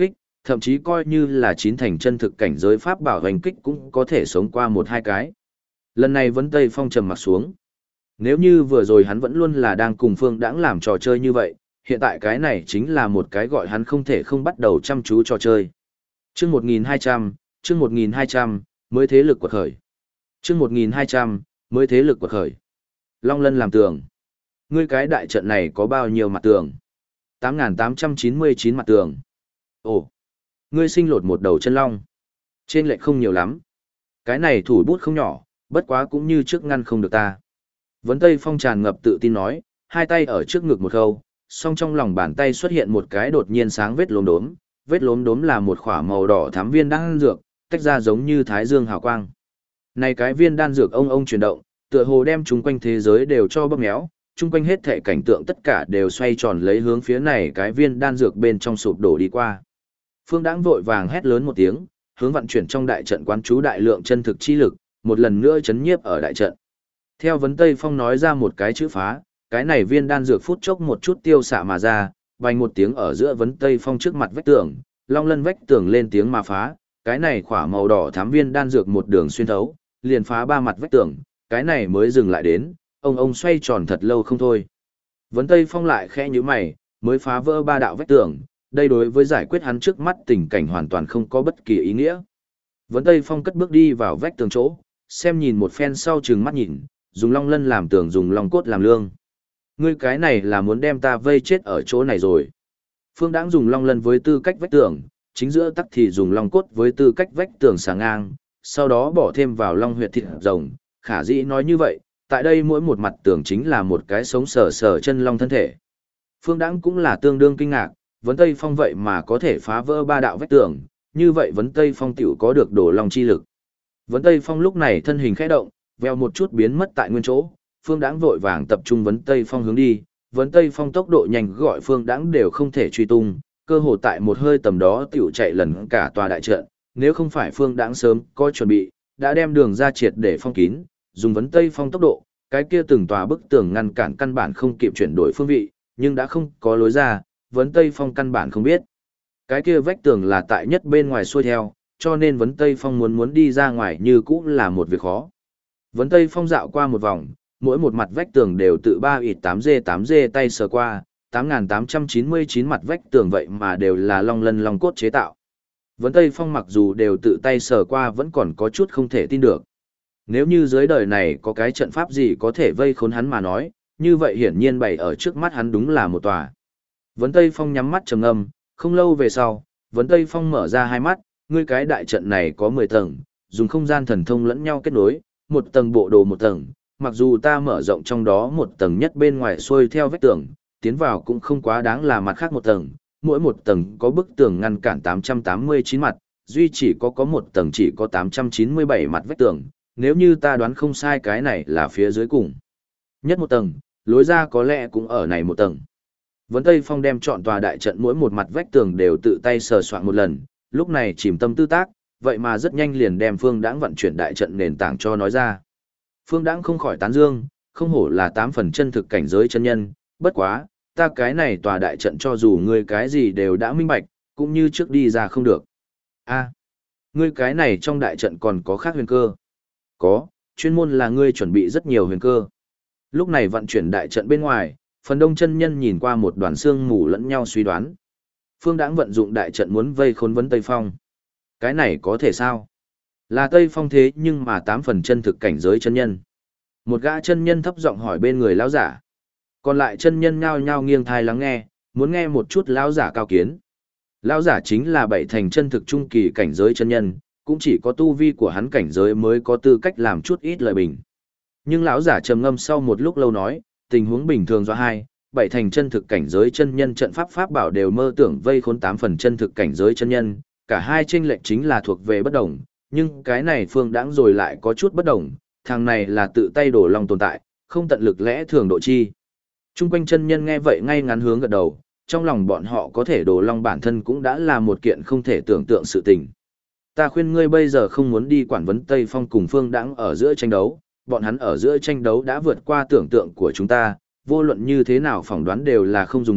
Thậm chí coi như là chín thành chân thực cảnh giới pháp bảo hành kích cũng có thể sống qua một hai cái. Lần này Vấn Tây Phong trầm mặt xuống. Nếu như vừa rồi hắn vẫn luôn là đang cùng Phương Đãng làm trò chơi như vậy, hiện tại cái này chính là một cái gọi hắn không thể không bắt đầu chăm chú trò chơi. Chương 1200, chương 1200, mới thế lực quật khởi. Chương 1200, mới thế lực quật khởi. Long Lân làm tường. Ngươi cái đại trận này có bao nhiêu mặt tường? 8.899 mặt tường. Ồ, ngươi sinh lột một đầu chân long. Trên lệch không nhiều lắm. Cái này thủ bút không nhỏ, bất quá cũng như trước ngăn không được ta. Vấn Tây Phong tràn ngập tự tin nói, hai tay ở trước ngực một khâu, song trong lòng bàn tay xuất hiện một cái đột nhiên sáng vết lốm đốm là một khỏa màu đỏ thắm viên đan dược, tách ra giống như thái dương hào quang. Này cái viên đan dược ông chuyển động, tựa hồ đem chúng quanh thế giới đều cho bóp méo, chung quanh hết thể cảnh tượng tất cả đều xoay tròn lấy hướng phía này cái viên đan dược bên trong sụp đổ đi qua. Phương Đãng vội vàng hét lớn một tiếng, hướng vận chuyển trong đại trận quán chú đại lượng chân thực chi lực, một lần nữa chấn nhiếp ở đại trận. Theo Vấn Tây Phong nói ra một cái chữ phá, cái này viên đan dược phút chốc một chút tiêu xạ mà ra, vang một tiếng ở giữa Vấn Tây Phong trước mặt vách tường, Long Lân vách tường lên tiếng mà phá, cái này khỏa màu đỏ thắm viên đan dược một đường xuyên thấu, liền phá ba mặt vách tường, cái này mới dừng lại đến, ông xoay tròn thật lâu không thôi. Vấn Tây Phong lại khẽ nhíu mày, mới phá vỡ ba đạo vách tường, đây đối với giải quyết hắn trước mắt tình cảnh hoàn toàn không có bất kỳ ý nghĩa. Vấn Tây Phong cất bước đi vào vách tường chỗ, xem nhìn một phen sau trừng mắt nhìn, dùng long lân làm tường dùng long cốt làm lương. Ngươi cái này là muốn đem ta vây chết ở chỗ này rồi. Phương Đãng dùng long lân với tư cách vách tường, chính giữa tắc thì dùng long cốt với tư cách vách tường sáng ngang, sau đó bỏ thêm vào long huyệt thịt rồng. Khả dĩ nói như vậy, tại đây mỗi một mặt tường chính là một cái sống sờ sờ chân long thân thể. Phương Đãng cũng là tương đương kinh ngạc, Vấn Tây Phong vậy mà có thể phá vỡ ba đạo vách tường, như vậy Vấn Tây Phong tiểu có được đồ long chi lực. Vấn Tây Phong lúc này thân hình khẽ động, veo một chút biến mất tại nguyên chỗ, Phương Đãng vội vàng tập trung Vấn Tây Phong hướng đi, Vấn Tây Phong tốc độ nhanh gọi Phương Đãng đều không thể truy tung, cơ hồ tại một hơi tầm đó tiểu chạy lần cả tòa đại trận, nếu không phải Phương Đãng sớm có chuẩn bị, đã đem đường ra triệt để phong kín, dùng Vấn Tây Phong tốc độ, cái kia từng tòa bức tường ngăn cản căn bản không kịp chuyển đổi phương vị, nhưng đã không có lối ra, Vấn Tây Phong căn bản không biết. Cái kia vách tường là tại nhất bên ngoài xuôi theo, cho nên Vấn Tây Phong muốn đi ra ngoài như cũ là một việc khó. Vấn Tây Phong dạo qua một vòng, mỗi một mặt vách tường đều tự 3x8G tay sờ qua, 8.899 mặt vách tường vậy mà đều là long lân long cốt chế tạo. Vấn Tây Phong mặc dù đều tự tay sờ qua vẫn còn có chút không thể tin được. Nếu như dưới đời này có cái trận pháp gì có thể vây khốn hắn mà nói, như vậy hiển nhiên bày ở trước mắt hắn đúng là một tòa. Vấn Tây Phong nhắm mắt trầm ngâm, không lâu về sau, Vấn Tây Phong mở ra hai mắt, ngươi cái đại trận này có 10 tầng, dùng không gian thần thông lẫn nhau kết nối, một tầng bộ đồ một tầng, mặc dù ta mở rộng trong đó một tầng nhất bên ngoài xuôi theo vách tường, tiến vào cũng không quá đáng là mặt khác một tầng, mỗi một tầng có bức tường ngăn cản 889 mặt, duy chỉ có một tầng chỉ có 897 mặt vách tường, nếu như ta đoán không sai cái này là phía dưới cùng. Nhất một tầng, lối ra có lẽ cũng ở này một tầng. Vấn Tây Phong đem chọn tòa đại trận mỗi một mặt vách tường đều tự tay sờ soạn một lần, lúc này chìm tâm tư tác, vậy mà rất nhanh liền đem Phương Đãng vận chuyển đại trận nền tảng cho nói ra. Phương Đãng không khỏi tán dương, không hổ là 8 phần chân thực cảnh giới chân nhân, bất quá, ta cái này tòa đại trận cho dù ngươi cái gì đều đã minh bạch, cũng như trước đi ra không được. A, ngươi cái này trong đại trận còn có khác huyền cơ. Có, chuyên môn là ngươi chuẩn bị rất nhiều huyền cơ. Lúc này vận chuyển đại trận bên ngoài, phần đông chân nhân nhìn qua một đoàn xương mù lẫn nhau suy đoán. Phương Đãng vận dụng đại trận muốn vây khốn Vấn Tây Phong. Cái này có thể sao? Là Tây Phong thế nhưng mà 8 phần chân thực cảnh giới chân nhân. Một gã chân nhân thấp giọng hỏi bên người lão giả. Còn lại chân nhân nhao nhao nghiêng thai lắng nghe, muốn nghe một chút lão giả cao kiến. Lão giả chính là 7 thành chân thực trung kỳ cảnh giới chân nhân, cũng chỉ có tu vi của hắn cảnh giới mới có tư cách làm chút ít lời bình. Nhưng lão giả trầm ngâm sau một lúc lâu nói, tình huống bình thường do 7 thành chân thực cảnh giới chân nhân trận pháp pháp bảo đều mơ tưởng vây khốn 8 phần chân thực cảnh giới chân nhân, cả hai chênh lệch chính là thuộc về bất đồng, nhưng cái này Phương Đãng rồi lại có chút bất đồng, thằng này là tự tay đổ lòng tồn tại, không tận lực lẽ thường độ chi. Trung quanh chân nhân nghe vậy ngay ngắn hướng gật đầu, trong lòng bọn họ có thể đổ long bản thân cũng đã là một kiện không thể tưởng tượng sự tình. Ta khuyên ngươi bây giờ không muốn đi quản vấn Tây Phong cùng Phương Đãng ở giữa tranh đấu, bọn hắn ở giữa tranh đấu đã vượt qua tưởng tượng của chúng ta, vô luận như thế nào phỏng đoán đều là không dùng được,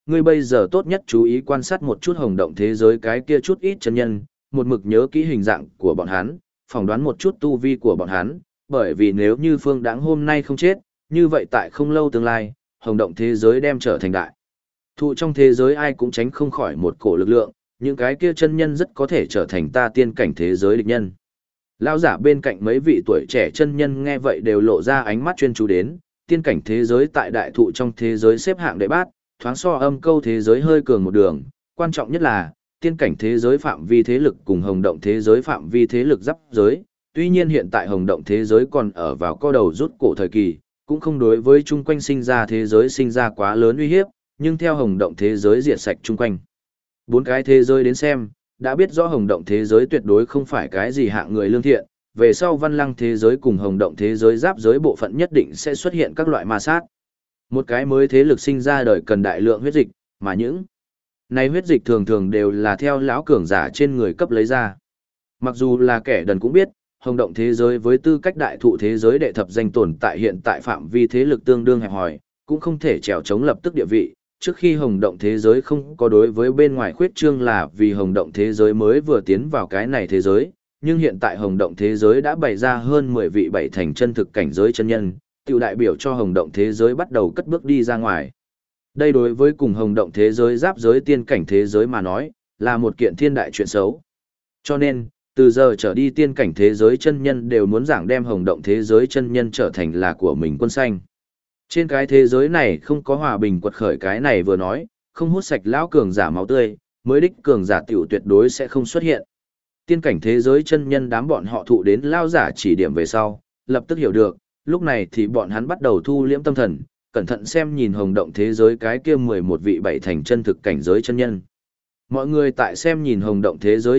ngươi bây giờ tốt nhất chú ý quan sát một chút hồng động thế giới cái kia chút ít chân nhân, một mực nhớ kỹ hình dạng của bọn hắn, phỏng đoán một chút tu vi của bọn hắn, bởi vì nếu như Phương Đãng hôm nay không chết, như vậy tại không lâu tương lai, hồng động thế giới đem trở thành đại thụ trong thế giới ai cũng tránh không khỏi một cổ lực lượng, những cái kia chân nhân rất có thể trở thành ta tiên cảnh thế giới địch nhân. Lão giả bên cạnh mấy vị tuổi trẻ chân nhân nghe vậy đều lộ ra ánh mắt chuyên chú đến, tiên cảnh thế giới tại đại thụ trong thế giới xếp hạng đệ bát, thoáng so âm câu thế giới hơi cường một đường, quan trọng nhất là, tiên cảnh thế giới phạm vi thế lực cùng hồng động thế giới phạm vi thế lực giáp giới, tuy nhiên hiện tại hồng động thế giới còn ở vào co đầu rút cổ thời kỳ, cũng không đối với chung quanh sinh ra thế giới sinh ra quá lớn uy hiếp, nhưng theo hồng động thế giới diệt sạch chung quanh. Bốn cái thế giới đến xem, đã biết rõ hồng động thế giới tuyệt đối không phải cái gì hạng người lương thiện, về sau văn lăng thế giới cùng hồng động thế giới giáp giới bộ phận nhất định sẽ xuất hiện các loại ma sát. Một cái mới thế lực sinh ra đời cần đại lượng huyết dịch, mà những này huyết dịch thường thường đều là theo lão cường giả trên người cấp lấy ra. Mặc dù là kẻ đần cũng biết, hồng động thế giới với tư cách đại thụ thế giới đệ thập danh tồn tại hiện tại phạm vi thế lực tương đương hẹp hòi, cũng không thể trèo chống lập tức địa vị. Trước khi hồng động thế giới không có đối với bên ngoài khuyết trương là vì hồng động thế giới mới vừa tiến vào cái này thế giới, nhưng hiện tại hồng động thế giới đã bày ra hơn 10 vị bảy thành chân thực cảnh giới chân nhân, tiểu đại biểu cho hồng động thế giới bắt đầu cất bước đi ra ngoài. Đây đối với cùng hồng động thế giới giáp giới tiên cảnh thế giới mà nói, là một kiện thiên đại chuyện xấu. Cho nên, từ giờ trở đi tiên cảnh thế giới chân nhân đều muốn giảng đem hồng động thế giới chân nhân trở thành là của mình quân xanh. Trên cái thế giới này không có hòa bình quật khởi cái này vừa nói, không hút sạch lão cường giả máu tươi, mới đích cường giả tiểu tuyệt đối sẽ không xuất hiện. Tiên cảnh thế giới chân nhân đám bọn họ thụ đến lao giả chỉ điểm về sau, lập tức hiểu được, lúc này thì bọn hắn bắt đầu thu liễm tâm thần, cẩn thận xem nhìn hồng động thế giới cái kia 11 vị bảy thành chân thực cảnh giới chân nhân. Mọi người tại xem nhìn hồng động thế giới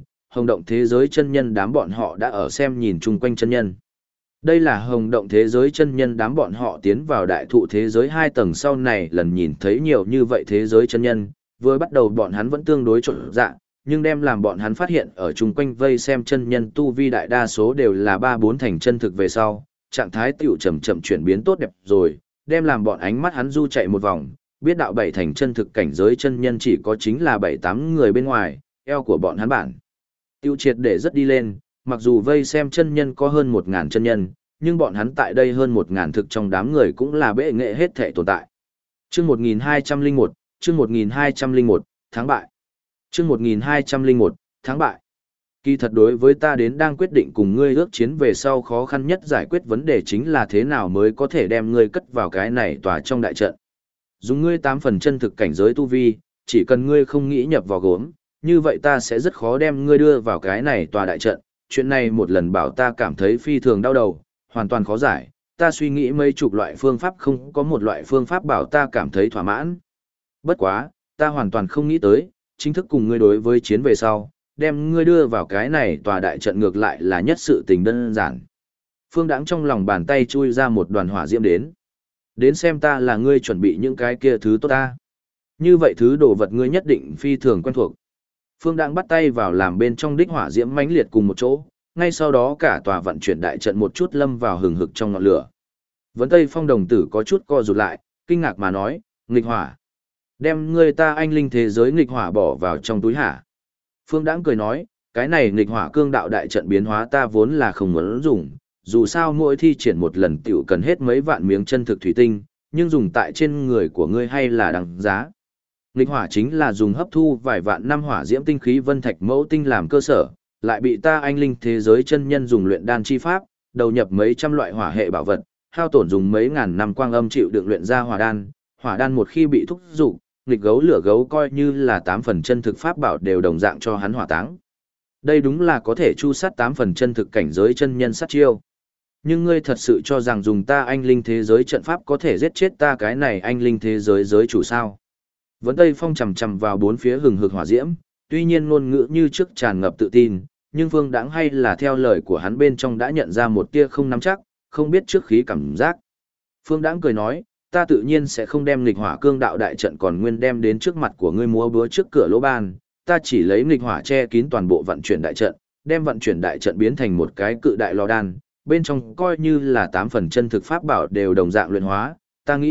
chân nhân đám bọn họ đã ở xem nhìn chung quanh chân nhân. Đây là hồng động thế giới chân nhân đám bọn họ tiến vào đại thụ thế giới 2 tầng sau này lần nhìn thấy nhiều như vậy thế giới chân nhân, vừa bắt đầu bọn hắn vẫn tương đối trộn dạ, nhưng đem làm bọn hắn phát hiện ở chung quanh vây xem chân nhân tu vi đại đa số đều là 3-4 thành chân thực về sau, trạng thái tiểu chậm chậm chuyển biến tốt đẹp rồi, đem làm bọn ánh mắt hắn du chạy một vòng, biết đạo 7 thành chân thực cảnh giới chân nhân chỉ có chính là 7-8 người bên ngoài, eo của bọn hắn bản. Tiêu triệt để rất đi lên, mặc dù vây xem chân nhân có hơn 1.000 chân nhân, nhưng bọn hắn tại đây hơn 1.000 thực trong đám người cũng là bệ nghệ hết thể tồn tại. Chương 1201, chương 1201, thắng bại. Chương 1201, thắng bại. Kỳ thật đối với ta đến đang quyết định cùng ngươi ước chiến về sau khó khăn nhất giải quyết vấn đề chính là thế nào mới có thể đem ngươi cất vào cái này tòa trong đại trận. Dùng ngươi 8 phần chân thực cảnh giới tu vi, chỉ cần ngươi không nghĩ nhập vào gốm, như vậy ta sẽ rất khó đem ngươi đưa vào cái này tòa đại trận. Chuyện này một lần bảo ta cảm thấy phi thường đau đầu, hoàn toàn khó giải, ta suy nghĩ mấy chục loại phương pháp không có một loại phương pháp bảo ta cảm thấy thỏa mãn. Bất quá, ta hoàn toàn không nghĩ tới, chính thức cùng ngươi đối với chiến về sau, đem ngươi đưa vào cái này tòa đại trận ngược lại là nhất sự tình đơn giản. Phương Đãng trong lòng bàn tay chui ra một đoàn hỏa diễm đến. Đến xem ta là ngươi chuẩn bị những cái kia thứ tốt ta. Như vậy thứ đồ vật ngươi nhất định phi thường quen thuộc. Phương Đãng bắt tay vào làm bên trong đích hỏa diễm mãnh liệt cùng một chỗ, ngay sau đó cả tòa vận chuyển đại trận một chút lâm vào hừng hực trong ngọn lửa. Vấn Tây Phong đồng tử có chút co rụt lại, kinh ngạc mà nói, nghịch hỏa. Đem ngươi ta anh linh thế giới nghịch hỏa bỏ vào trong túi hả? Phương Đãng cười nói, cái này nghịch hỏa cương đạo đại trận biến hóa ta vốn là không muốn dùng, dù sao mỗi thi triển một lần tiểu cần hết mấy vạn miếng chân thực thủy tinh, nhưng dùng tại trên người của ngươi hay là đáng giá. Nghịch hỏa chính là dùng hấp thu vài vạn năm hỏa diễm tinh khí vân thạch mẫu tinh làm cơ sở, lại bị ta anh linh thế giới chân nhân dùng luyện đan chi pháp, đầu nhập mấy trăm loại hỏa hệ bảo vật, hao tổn dùng mấy ngàn năm quang âm chịu đựng luyện ra hỏa đan một khi bị thúc dục, nghịch gấu lửa gấu coi như là 8 phần chân thực pháp bảo đều đồng dạng cho hắn hỏa táng. Đây đúng là có thể chu sát 8 phần chân thực cảnh giới chân nhân sát chiêu. Nhưng ngươi thật sự cho rằng dùng ta anh linh thế giới trận pháp có thể giết chết ta cái này anh linh thế giới giới chủ sao? Vấn Tây Phong chầm chầm vào bốn phía hừng hực hỏa diễm, tuy nhiên ngôn ngữ như trước tràn ngập tự tin, nhưng Phương Đãng hay là theo lời của hắn bên trong đã nhận ra một tia không nắm chắc, không biết trước khí cảm giác. Phương Đãng cười nói, ta tự nhiên sẽ không đem nghịch hỏa cương đạo đại trận còn nguyên đem đến trước mặt của ngươi múa búa trước cửa lỗ ban, ta chỉ lấy nghịch hỏa che kín toàn bộ vận chuyển đại trận, đem vận chuyển đại trận biến thành một cái cự đại lò đan, bên trong coi như là 8 phần chân thực pháp bảo đều đồng dạng luyện hóa, ta nghĩ,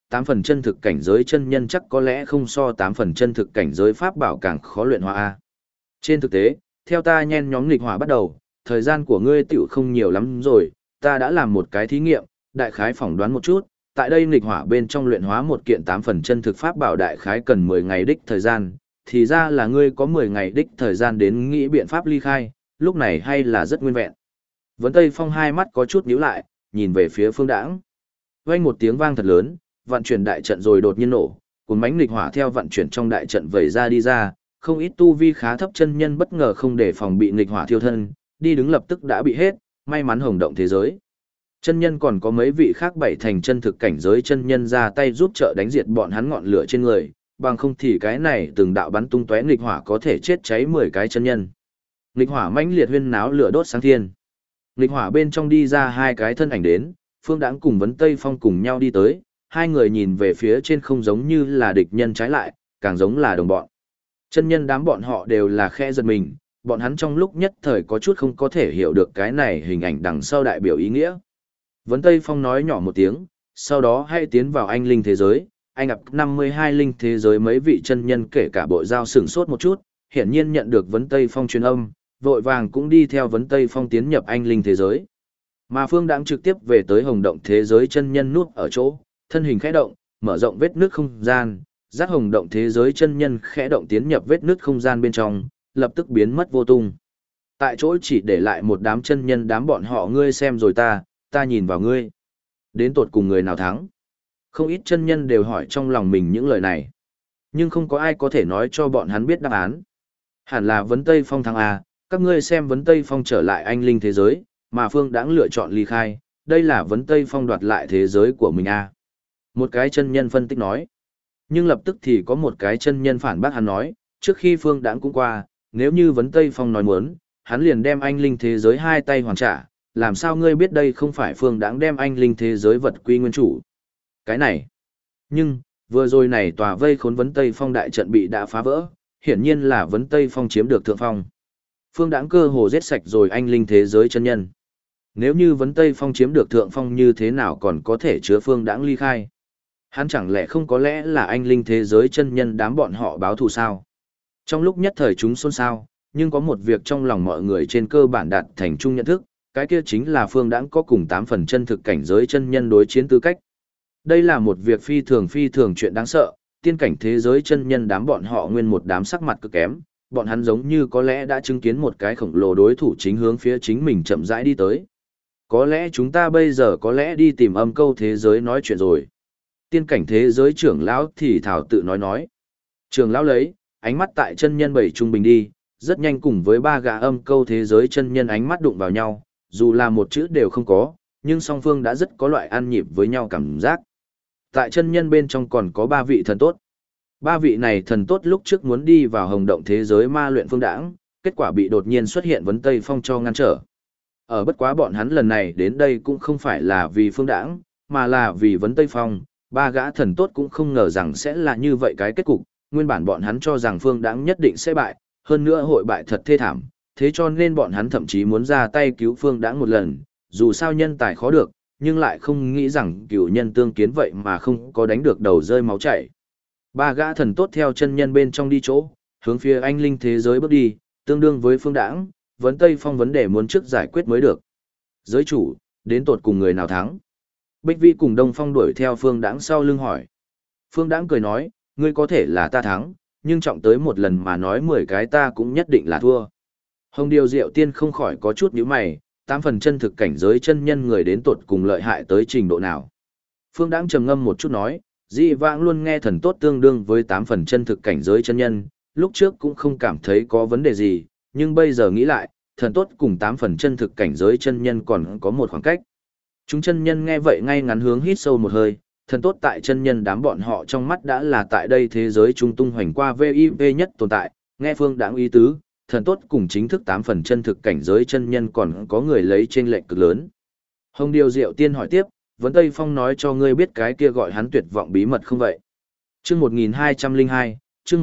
tám phần chân thực cảnh giới chân nhân chắc có lẽ không so tám phần chân thực cảnh giới pháp bảo càng khó luyện hóa a. Trên thực tế, theo ta nhen nhóm nghịch hỏa bắt đầu, thời gian của ngươi tiểu không nhiều lắm rồi, ta đã làm một cái thí nghiệm, đại khái phỏng đoán một chút, tại đây nghịch hỏa bên trong luyện hóa một kiện 8 phần chân thực pháp bảo đại khái cần 10 ngày đích thời gian, thì ra là ngươi có 10 ngày đích thời gian đến nghĩ biện pháp ly khai, lúc này hay là rất nguyên vẹn. Vấn Tây Phong hai mắt có chút nhíu lại, nhìn về phía Phương Đãng. Vang một tiếng vang thật lớn, vận chuyển đại trận rồi đột nhiên nổ, cuốn mãnh nghịch hỏa theo vận chuyển trong đại trận vẩy ra đi ra, không ít tu vi khá thấp chân nhân bất ngờ không để phòng bị nghịch hỏa thiêu thân, đi đứng lập tức đã bị hết, may mắn hồng động thế giới. Chân nhân còn có mấy vị khác bảy thành chân thực cảnh giới chân nhân ra tay giúp trợ đánh diệt bọn hắn ngọn lửa trên người, bằng không thì cái này từng đạo bắn tung tóe nghịch hỏa có thể chết cháy 10 cái chân nhân. Nghịch hỏa mãnh liệt huyên náo lửa đốt sáng thiên. Nghịch hỏa bên trong đi ra hai cái thân ảnh đến, Phương Đãng cùng Vấn Tây Phong cùng nhau đi tới, hai người nhìn về phía trên không giống như là địch nhân trái lại, càng giống là đồng bọn. Chân nhân đám bọn họ đều là khe giật mình, bọn hắn trong lúc nhất thời có chút không có thể hiểu được cái này hình ảnh đằng sau đại biểu ý nghĩa. Vấn Tây Phong nói nhỏ một tiếng, sau đó hãy tiến vào anh linh thế giới, anh ập 52 linh thế giới mấy vị chân nhân kể cả bộ giao sửng sốt một chút, hiển nhiên nhận được Vấn Tây Phong truyền âm, vội vàng cũng đi theo Vấn Tây Phong tiến nhập anh linh thế giới. Mà Phương Đãng trực tiếp về tới hồng động thế giới chân nhân nút ở chỗ, thân hình khẽ động, mở rộng vết nước không gian, giác hồng động thế giới chân nhân khẽ động tiến nhập vết nước không gian bên trong, lập tức biến mất vô tung. Tại chỗ chỉ để lại một đám chân nhân đám bọn họ ngươi xem rồi ta nhìn vào ngươi. Đến tột cùng người nào thắng? Không ít chân nhân đều hỏi trong lòng mình những lời này. Nhưng không có ai có thể nói cho bọn hắn biết đáp án. Hẳn là Vấn Tây Phong thắng à, các ngươi xem Vấn Tây Phong trở lại anh linh thế giới, mà Phương Đãng lựa chọn ly khai, đây là Vấn Tây Phong đoạt lại thế giới của mình à. Một cái chân nhân phân tích nói. Nhưng lập tức thì có một cái chân nhân phản bác hắn nói, trước khi Phương Đãng cũng qua, nếu như Vấn Tây Phong nói muốn, hắn liền đem anh linh thế giới hai tay hoàn trả, làm sao ngươi biết đây không phải Phương Đãng đem anh linh thế giới vật quy nguyên chủ. Cái này. Nhưng, vừa rồi này tòa vây khốn Vấn Tây Phong đại trận bị đã phá vỡ, hiển nhiên là Vấn Tây Phong chiếm được thượng phong. Phương Đãng cơ hồ giết sạch rồi anh linh thế giới chân nhân. Nếu như Vấn Tây Phong chiếm được thượng phong như thế nào còn có thể chứa Phương Đãng ly khai? Hắn chẳng lẽ không có lẽ là anh linh thế giới chân nhân đám bọn họ báo thù sao? Trong lúc nhất thời chúng xôn xao, nhưng có một việc trong lòng mọi người trên cơ bản đạt thành chung nhận thức, cái kia chính là Phương Đãng có cùng 8 phần chân thực cảnh giới chân nhân đối chiến tư cách. Đây là một việc phi thường chuyện đáng sợ, tiên cảnh thế giới chân nhân đám bọn họ nguyên một đám sắc mặt cực kém, bọn hắn giống như có lẽ đã chứng kiến một cái khổng lồ đối thủ chính hướng phía chính mình chậm rãi đi tới. Có lẽ chúng ta bây giờ có lẽ đi tìm âm câu thế giới nói chuyện rồi. Tiên cảnh thế giới trưởng lão thì thảo tự nói. Trưởng lão lấy, ánh mắt tại chân nhân bảy trung bình đi, rất nhanh cùng với ba gã âm câu thế giới chân nhân ánh mắt đụng vào nhau, dù là một chữ đều không có, nhưng song phương đã rất có loại ăn nhịp với nhau cảm giác. Tại chân nhân bên trong còn có ba vị thần tốt. Ba vị này thần tốt lúc trước muốn đi vào hồng động thế giới ma luyện Phương Đãng, kết quả bị đột nhiên xuất hiện Vấn Tây Phong cho ngăn trở. Ở bất quá bọn hắn lần này đến đây cũng không phải là vì Phương Đãng, mà là vì Vấn Tây Phong. Ba gã thần tốt cũng không ngờ rằng sẽ là như vậy cái kết cục, nguyên bản bọn hắn cho rằng Phương Đãng nhất định sẽ bại, hơn nữa hội bại thật thê thảm, thế cho nên bọn hắn thậm chí muốn ra tay cứu Phương Đãng một lần, dù sao nhân tài khó được, nhưng lại không nghĩ rằng cửu nhân tương kiến vậy mà không có đánh được đầu rơi máu chảy. Ba gã thần tốt theo chân nhân bên trong đi chỗ, hướng phía anh linh thế giới bước đi, tương đương với Phương Đãng, Vấn Tây Phong vấn đề muốn trước giải quyết mới được. Giới chủ, đến tột cùng người nào thắng? Bích Vĩ cùng Đông Phong đuổi theo Phương Đãng sau lưng hỏi. Phương Đãng cười nói, ngươi có thể là ta thắng, nhưng trọng tới một lần mà nói 10 cái ta cũng nhất định là thua. Hồng Điều Diệu Tiên không khỏi có chút nhíu mày, 8 phần chân thực cảnh giới chân nhân người đến tột cùng lợi hại tới trình độ nào. Phương Đãng trầm ngâm một chút nói, dị vãng luôn nghe thần tốt tương đương với 8 phần chân thực cảnh giới chân nhân, lúc trước cũng không cảm thấy có vấn đề gì, nhưng bây giờ nghĩ lại, thần tốt cùng 8 phần chân thực cảnh giới chân nhân còn có một khoảng cách. Chúng chân nhân nghe vậy ngay ngắn hướng hít sâu một hơi, thần tốt tại chân nhân đám bọn họ trong mắt đã là tại đây thế giới trung tung hoành qua VIV nhất tồn tại, nghe Phương Đãng ý tứ, thần tốt cùng chính thức 8 phần chân thực cảnh giới chân nhân còn có người lấy trên lệnh cực lớn. Hồng Điều Diệu Tiên hỏi tiếp, Vấn Tây Phong nói cho ngươi biết cái kia gọi hắn tuyệt vọng bí mật không vậy? Chương 1202, chương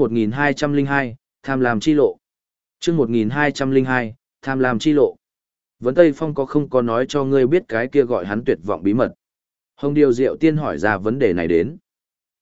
1202, tham lam chi lộ. Chương 1202, tham lam chi lộ. Vấn Tây Phong có không có nói cho ngươi biết cái kia gọi hắn tuyệt vọng bí mật? Hồng Điều Diệu Tiên hỏi ra vấn đề này đến.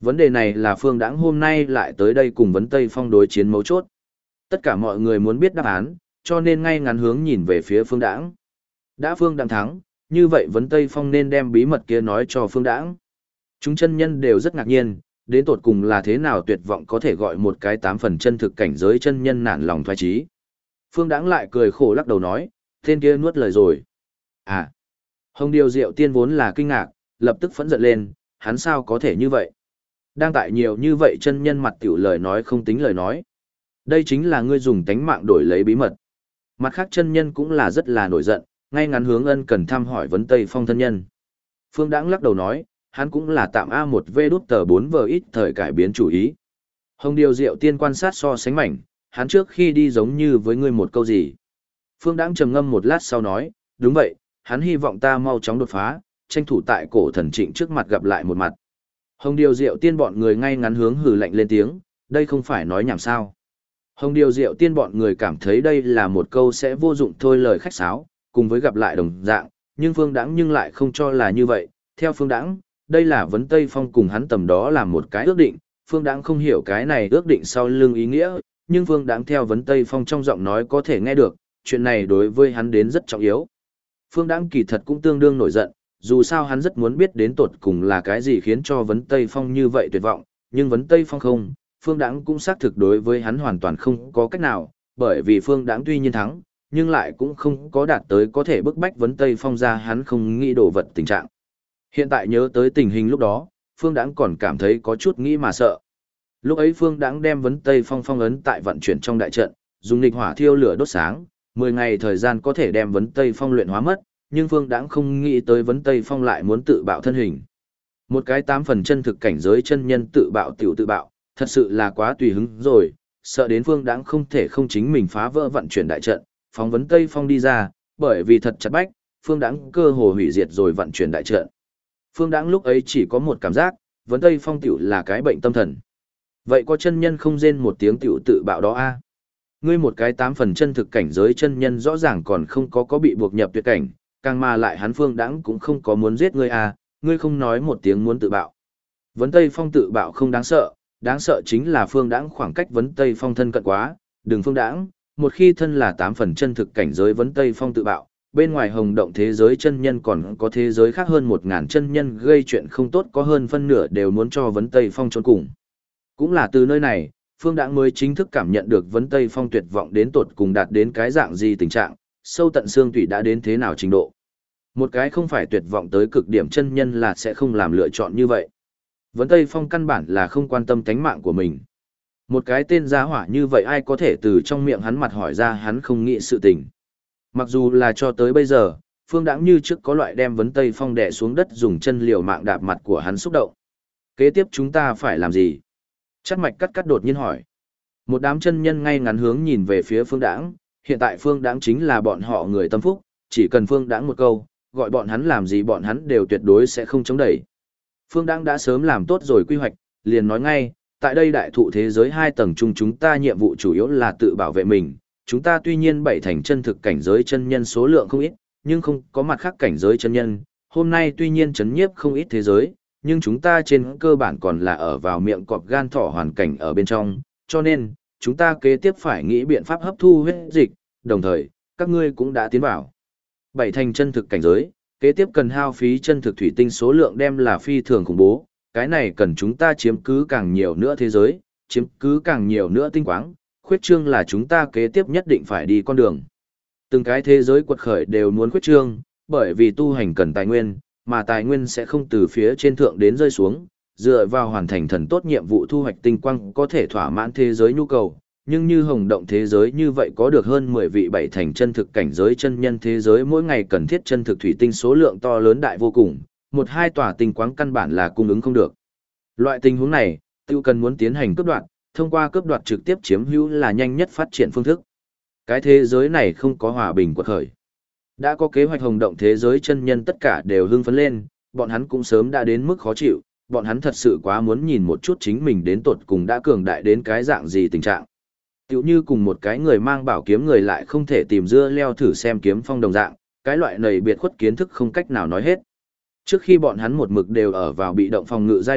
Vấn đề này là Phương Đãng hôm nay lại tới đây cùng Vấn Tây Phong đối chiến mấu chốt. Tất cả mọi người muốn biết đáp án, cho nên ngay ngắn hướng nhìn về phía Phương Đãng. Đã Phương Đãng thắng, như vậy Vấn Tây Phong nên đem bí mật kia nói cho Phương Đãng. Chúng chân nhân đều rất ngạc nhiên, đến tột cùng là thế nào tuyệt vọng có thể gọi một cái 8 phần chân thực cảnh giới chân nhân nản lòng thoái chí. Phương Đãng lại cười khổ lắc đầu nói, tên kia nuốt lời rồi. À, Hồng Điều Diệu Tiên vốn là kinh ngạc, lập tức phẫn giận lên, hắn sao có thể như vậy? Đang tại nhiều như vậy chân nhân mặt tiểu lời nói không tính lời nói. Đây chính là ngươi dùng tánh mạng đổi lấy bí mật. Mặt khác chân nhân cũng là rất là nổi giận, ngay ngắn hướng ân cần thăm hỏi Vấn Tây Phong thân nhân. Phương Đãng lắc đầu nói, hắn cũng là tạm A1V đút tờ 4 vờ ít thời cải biến chủ ý. Hồng Điều Diệu Tiên quan sát so sánh mảnh, hắn trước khi đi giống như với ngươi một câu gì. Phương Đãng trầm ngâm một lát sau nói, đúng vậy, hắn hy vọng ta mau chóng đột phá, tranh thủ tại cổ thần trịnh trước mặt gặp lại một mặt. Hồng Điều Diệu Tiên bọn người ngay ngắn hướng hừ lạnh lên tiếng, đây không phải nói nhảm sao. Hồng Điều Diệu Tiên bọn người cảm thấy đây là một câu sẽ vô dụng thôi lời khách sáo, cùng với gặp lại đồng dạng, nhưng Phương Đãng nhưng lại không cho là như vậy. Theo Phương Đãng, đây là Vấn Tây Phong cùng hắn tầm đó làm một cái ước định, Phương Đãng không hiểu cái này ước định sau lưng ý nghĩa, nhưng Phương Đãng theo Vấn Tây Phong trong giọng nói có thể nghe được, chuyện này đối với hắn đến rất trọng yếu. Phương Đãng kỳ thật cũng tương đương nổi giận, dù sao hắn rất muốn biết đến tột cùng là cái gì khiến cho Vấn Tây Phong như vậy tuyệt vọng, nhưng Vấn Tây Phong không, Phương Đãng cũng xác thực đối với hắn hoàn toàn không có cách nào, bởi vì Phương Đãng tuy nhiên thắng, nhưng lại cũng không có đạt tới có thể bức bách Vấn Tây Phong ra hắn không nghĩ đổ vật tình trạng. Hiện tại nhớ tới tình hình lúc đó, Phương Đãng còn cảm thấy có chút nghĩ mà sợ. Lúc ấy Phương Đãng đem Vấn Tây Phong phong ấn tại vận chuyển trong đại trận, dùng nghịch hỏa thiêu lửa đốt sáng, 10 ngày thời gian có thể đem Vấn Tây Phong luyện hóa mất, nhưng Phương Đãng không nghĩ tới Vấn Tây Phong lại muốn tự bạo thân hình. Một cái 8 phần chân thực cảnh giới chân nhân tự bạo tiểu tự bạo, thật sự là quá tùy hứng rồi, sợ đến Phương Đãng không thể không chính mình phá vỡ vận chuyển đại trận, phóng Vấn Tây Phong đi ra, bởi vì thật chặt bách, Phương Đãng cơ hồ hủy diệt rồi vận chuyển đại trận. Phương Đãng lúc ấy chỉ có một cảm giác, Vấn Tây Phong tiểu là cái bệnh tâm thần. Vậy có chân nhân không rên một tiếng tiểu tự bạo đó a? Ngươi một cái 8 phần chân thực cảnh giới chân nhân rõ ràng còn không có bị buộc nhập tuyệt cảnh, càng mà lại hắn Phương Đãng cũng không có muốn giết ngươi a, ngươi không nói một tiếng muốn tự bạo. Vấn Tây Phong tự bạo không đáng sợ chính là Phương Đãng khoảng cách Vấn Tây Phong thân cận quá, đừng Phương Đãng, một khi thân là 8 phần chân thực cảnh giới Vấn Tây Phong tự bạo, bên ngoài hồng động thế giới chân nhân còn có thế giới khác hơn 1000 chân nhân gây chuyện không tốt có hơn phân nửa đều muốn cho Vấn Tây Phong chôn cùng. Cũng là từ nơi này, Phương Đãng mới chính thức cảm nhận được Vấn Tây Phong tuyệt vọng đến tột cùng đạt đến cái dạng gì tình trạng, sâu tận xương tủy đã đến thế nào trình độ. Một cái không phải tuyệt vọng tới cực điểm chân nhân là sẽ không làm lựa chọn như vậy. Vấn Tây Phong căn bản là không quan tâm tánh mạng của mình. Một cái tên giá hỏa như vậy ai có thể từ trong miệng hắn mặt hỏi ra hắn không nghĩ sự tình. Mặc dù là cho tới bây giờ, Phương Đãng như trước có loại đem Vấn Tây Phong đè xuống đất dùng chân liều mạng đạp mặt của hắn xúc động. Kế tiếp chúng ta phải làm gì? Chắc mạch cắt đột nhiên hỏi. Một đám chân nhân ngay ngắn hướng nhìn về phía Phương Đãng, hiện tại Phương Đãng chính là bọn họ người tâm phúc, chỉ cần Phương Đãng một câu, gọi bọn hắn làm gì bọn hắn đều tuyệt đối sẽ không chống đẩy. Phương Đãng đã sớm làm tốt rồi quy hoạch, liền nói ngay, tại đây đại thụ thế giới 2 tầng chung chúng ta nhiệm vụ chủ yếu là tự bảo vệ mình, chúng ta tuy nhiên 7 thành chân thực cảnh giới chân nhân số lượng không ít, nhưng không có mặt khác cảnh giới chân nhân, hôm nay tuy nhiên chấn nhiếp không ít thế giới, nhưng chúng ta trên cơ bản còn là ở vào miệng cọp gan thỏ hoàn cảnh ở bên trong, cho nên, chúng ta kế tiếp phải nghĩ biện pháp hấp thu huyết dịch, đồng thời, các ngươi cũng đã tiến vào 7 thành chân thực cảnh giới, kế tiếp cần hao phí chân thực thủy tinh số lượng đem là phi thường khủng bố, cái này cần chúng ta chiếm cứ càng nhiều nữa thế giới, chiếm cứ càng nhiều nữa tinh quáng, khuyết trương là chúng ta kế tiếp nhất định phải đi con đường. Từng cái thế giới quật khởi đều muốn khuyết trương, bởi vì tu hành cần tài nguyên, mà tài nguyên sẽ không từ phía trên thượng đến rơi xuống, dựa vào hoàn thành thần tốt nhiệm vụ thu hoạch tinh quang có thể thỏa mãn thế giới nhu cầu, nhưng như hồng động thế giới như vậy có được hơn 10 vị 7 thành chân thực cảnh giới chân nhân thế giới mỗi ngày cần thiết chân thực thủy tinh số lượng to lớn đại vô cùng, một hai tòa tinh quáng căn bản là cung ứng không được. Loại tình huống này, tiêu cần muốn tiến hành cướp đoạt, thông qua cướp đoạt trực tiếp chiếm hữu là nhanh nhất phát triển phương thức. Cái thế giới này không có hòa bình quật khởi. Đã có kế hoạch hồng động thế giới chân nhân tất cả đều hưng phấn lên, bọn hắn cũng sớm đã đến mức khó chịu, bọn hắn thật sự quá muốn nhìn một chút chính mình đến tột cùng đã cường đại đến cái dạng gì tình trạng. Tiểu như cùng một cái người mang bảo kiếm người lại không thể tìm dưa leo thử xem kiếm phong đồng dạng, cái loại này biệt khuất kiến thức không cách nào nói hết. Trước khi bọn hắn một mực đều ở vào bị động phòng ngự giai đoạn,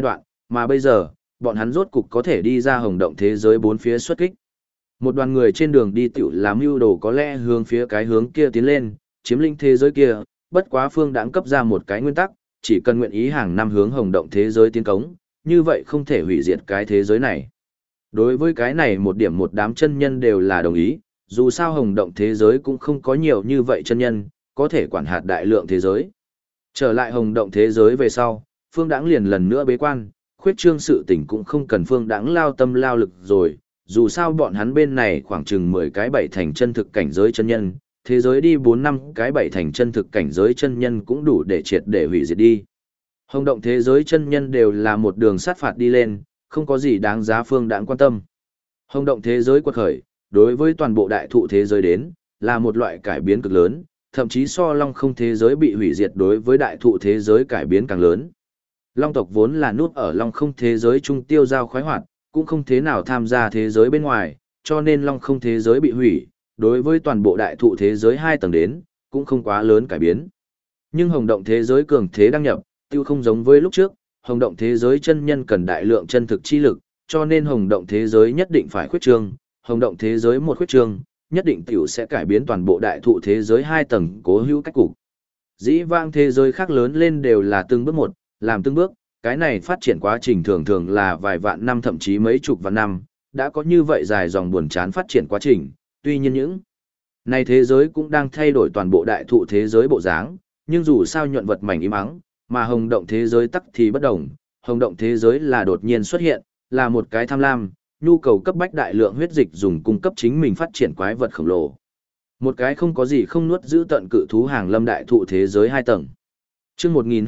mà bây giờ, bọn hắn rốt cục có thể đi ra hồng động thế giới bốn phía xuất kích. Một đoàn người trên đường đi tiểu làm mưu đồ có lẽ hướng phía cái hướng kia tiến lên, chiếm lĩnh thế giới kia, bất quá Phương Đãng cấp ra một cái nguyên tắc, chỉ cần nguyện ý hàng năm hướng hồng động thế giới tiến cống, như vậy không thể hủy diệt cái thế giới này. Đối với cái này một điểm một đám chân nhân đều là đồng ý, dù sao hồng động thế giới cũng không có nhiều như vậy chân nhân, có thể quản hạt đại lượng thế giới. Trở lại hồng động thế giới về sau, Phương Đãng liền lần nữa bế quan, khuyết trương sự tình cũng không cần Phương Đãng lao tâm lao lực rồi, dù sao bọn hắn bên này khoảng chừng 10 cái bảy thành chân thực cảnh giới chân nhân, thế giới đi 4 năm cái bảy thành chân thực cảnh giới chân nhân cũng đủ để triệt để hủy diệt đi. Hồng động thế giới chân nhân đều là một đường sát phạt đi lên, không có gì đáng giá Phương Đãng quan tâm. Hồng động thế giới quật khởi, đối với toàn bộ đại thụ thế giới đến, là một loại cải biến cực lớn, thậm chí so long không thế giới bị hủy diệt đối với đại thụ thế giới cải biến càng lớn. Long tộc vốn là nút ở long không thế giới trung tiêu giao khoái hoạt, cũng không thế nào tham gia thế giới bên ngoài, cho nên long không thế giới bị hủy, đối với toàn bộ đại thụ thế giới 2 tầng đến, cũng không quá lớn cải biến. Nhưng hồng động thế giới cường thế đăng nhập, tiêu không giống với lúc trước, hồng động thế giới chân nhân cần đại lượng chân thực chi lực, cho nên hồng động thế giới nhất định phải khuyết trương, hồng động thế giới một khuyết trương, nhất định tiểu sẽ cải biến toàn bộ đại thụ thế giới 2 tầng cố hữu cách cục. Dĩ vãng thế giới khác lớn lên đều là từng bước một, làm từng bước, cái này phát triển quá trình thường thường là vài vạn năm thậm chí mấy chục vạn năm, đã có như vậy dài dòng buồn chán phát triển quá trình, tuy nhiên những này thế giới cũng đang thay đổi toàn bộ đại thụ thế giới bộ dáng, nhưng dù sao nhuận vật mảnh im ắng, mà hồng động thế giới tắc thì bất đồng, hồng động thế giới là đột nhiên xuất hiện, là một cái tham lam, nhu cầu cấp bách đại lượng huyết dịch dùng cung cấp chính mình phát triển quái vật khổng lồ. Một cái không có gì không nuốt giữ tận cự thú hàng lâm đại thụ thế giới 2 tầng. Chương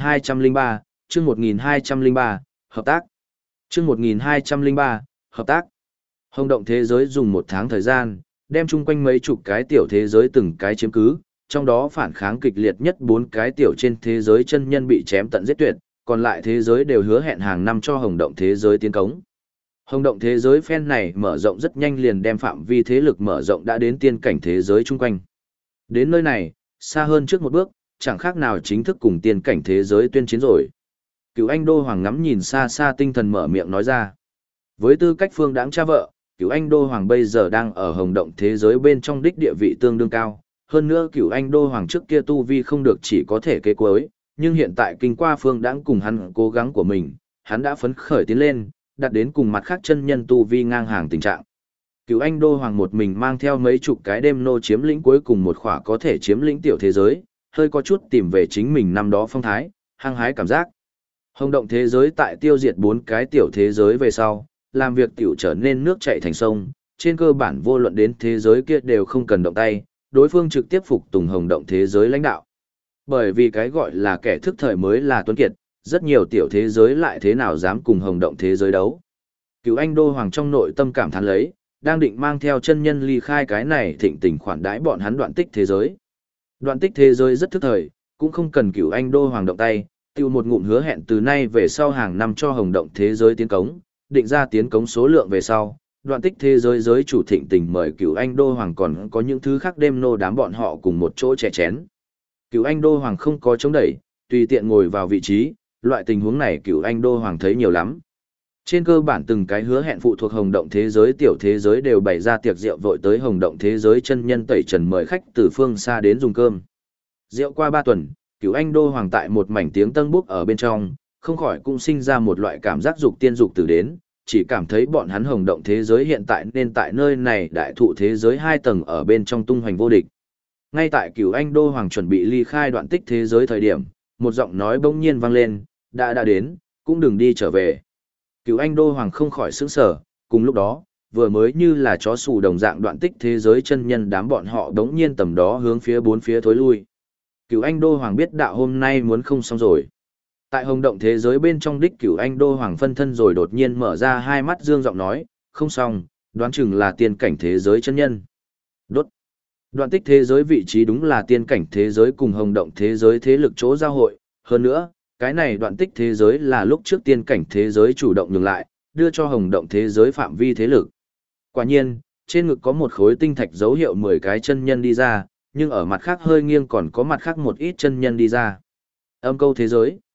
1203, chương 1203, hợp tác. Chương 1203, hợp tác. Hồng động thế giới dùng 1 tháng thời gian, đem chung quanh mấy chục cái tiểu thế giới từng cái chiếm cứ, trong đó phản kháng kịch liệt nhất 4 cái tiểu trên thế giới chân nhân bị chém tận giết tuyệt, còn lại thế giới đều hứa hẹn hàng năm cho hồng động thế giới tiến cống. Hồng động thế giới phen này mở rộng rất nhanh liền đem phạm vi thế lực mở rộng đã đến tiên cảnh thế giới chung quanh. Đến nơi này, xa hơn trước một bước, chẳng khác nào chính thức cùng tiên cảnh thế giới tuyên chiến rồi. Cửu Anh Đô Hoàng ngắm nhìn xa xa tinh thần mở miệng nói ra. Với tư cách Phương Đãng cha vợ, Cửu Anh Đô Hoàng bây giờ đang ở hồng động thế giới bên trong đích địa vị tương đương cao. Hơn nữa Cửu Anh Đô Hoàng trước kia tu vi không được chỉ có thể kế cuối, nhưng hiện tại kinh qua Phương Đãng cùng hắn cố gắng của mình, hắn đã phấn khởi tiến lên, đạt đến cùng mặt khác chân nhân tu vi ngang hàng tình trạng. Cửu Anh Đô Hoàng một mình mang theo mấy chục cái đêm nô chiếm lĩnh cuối cùng một khỏa có thể chiếm lĩnh tiểu thế giới, hơi có chút tìm về chính mình năm đó phong thái, hăng hái cảm giác. Hồng động thế giới tại tiêu diệt 4 cái tiểu thế giới về sau, làm việc tiểu trở nên nước chảy thành sông, trên cơ bản vô luận đến thế giới kia đều không cần động tay, đối phương trực tiếp phục tùng hồng động thế giới lãnh đạo. Bởi vì cái gọi là kẻ thức thời mới là tuấn kiệt, rất nhiều tiểu thế giới lại thế nào dám cùng hồng động thế giới đấu. Cửu Anh Đô Hoàng trong nội tâm cảm thán lấy, đang định mang theo chân nhân ly khai cái này thịnh tình khoản đãi bọn hắn đoạn tích thế giới. Đoạn tích thế giới rất thức thời, cũng không cần Cửu Anh Đô Hoàng động tay, tiêu một ngụm hứa hẹn từ nay về sau hàng năm cho hồng động thế giới tiến cống, định ra tiến cống số lượng về sau. Đoạn tích thế giới giới chủ thịnh tình mời Cửu Anh Đô Hoàng còn có những thứ khác đêm nô đám bọn họ cùng một chỗ chè chén. Cửu Anh Đô Hoàng không có chống đẩy, tùy tiện ngồi vào vị trí, loại tình huống này Cửu Anh Đô Hoàng thấy nhiều lắm. Trên cơ bản từng cái hứa hẹn phụ thuộc hồng động thế giới tiểu thế giới đều bày ra tiệc rượu vội tới hồng động thế giới chân nhân tẩy trần mời khách từ phương xa đến dùng cơm. Rượu qua 3 tuần, Cửu Anh Đô Hoàng tại một mảnh tiếng tân búc ở bên trong, không khỏi cũng sinh ra một loại cảm giác dục tiên dục tử đến, chỉ cảm thấy bọn hắn hồng động thế giới hiện tại nên tại nơi này đại thụ thế giới 2 tầng ở bên trong tung hoành vô địch. Ngay tại Cửu Anh Đô Hoàng chuẩn bị ly khai đoạn tích thế giới thời điểm, một giọng nói bỗng nhiên vang lên, đã đến, cũng đừng đi trở về. Cửu Anh Đô Hoàng không khỏi sững sờ, cùng lúc đó, vừa mới như là chó sù đồng dạng đoạn tích thế giới chân nhân đám bọn họ đống nhiên tầm đó hướng phía 4 phía thối lui. Cửu Anh Đô Hoàng biết đạo hôm nay muốn không xong rồi. Tại hồng động thế giới bên trong đích Cửu Anh Đô Hoàng phân thân rồi đột nhiên mở ra hai mắt dương giọng nói, không xong, đoán chừng là tiên cảnh thế giới chân nhân. Đốt. Đoạn tích thế giới vị trí đúng là tiên cảnh thế giới cùng hồng động thế giới thế lực chỗ giao hội, hơn nữa, cái này đoạn tích thế giới là lúc trước tiên cảnh thế giới chủ động nhường lại, đưa cho hồng động thế giới phạm vi thế lực. Quả nhiên, trên ngực có một khối tinh thạch dấu hiệu 10 cái chân nhân đi ra, nhưng ở mặt khác hơi nghiêng còn có mặt khác một ít chân nhân đi ra. Âm câu thế giới.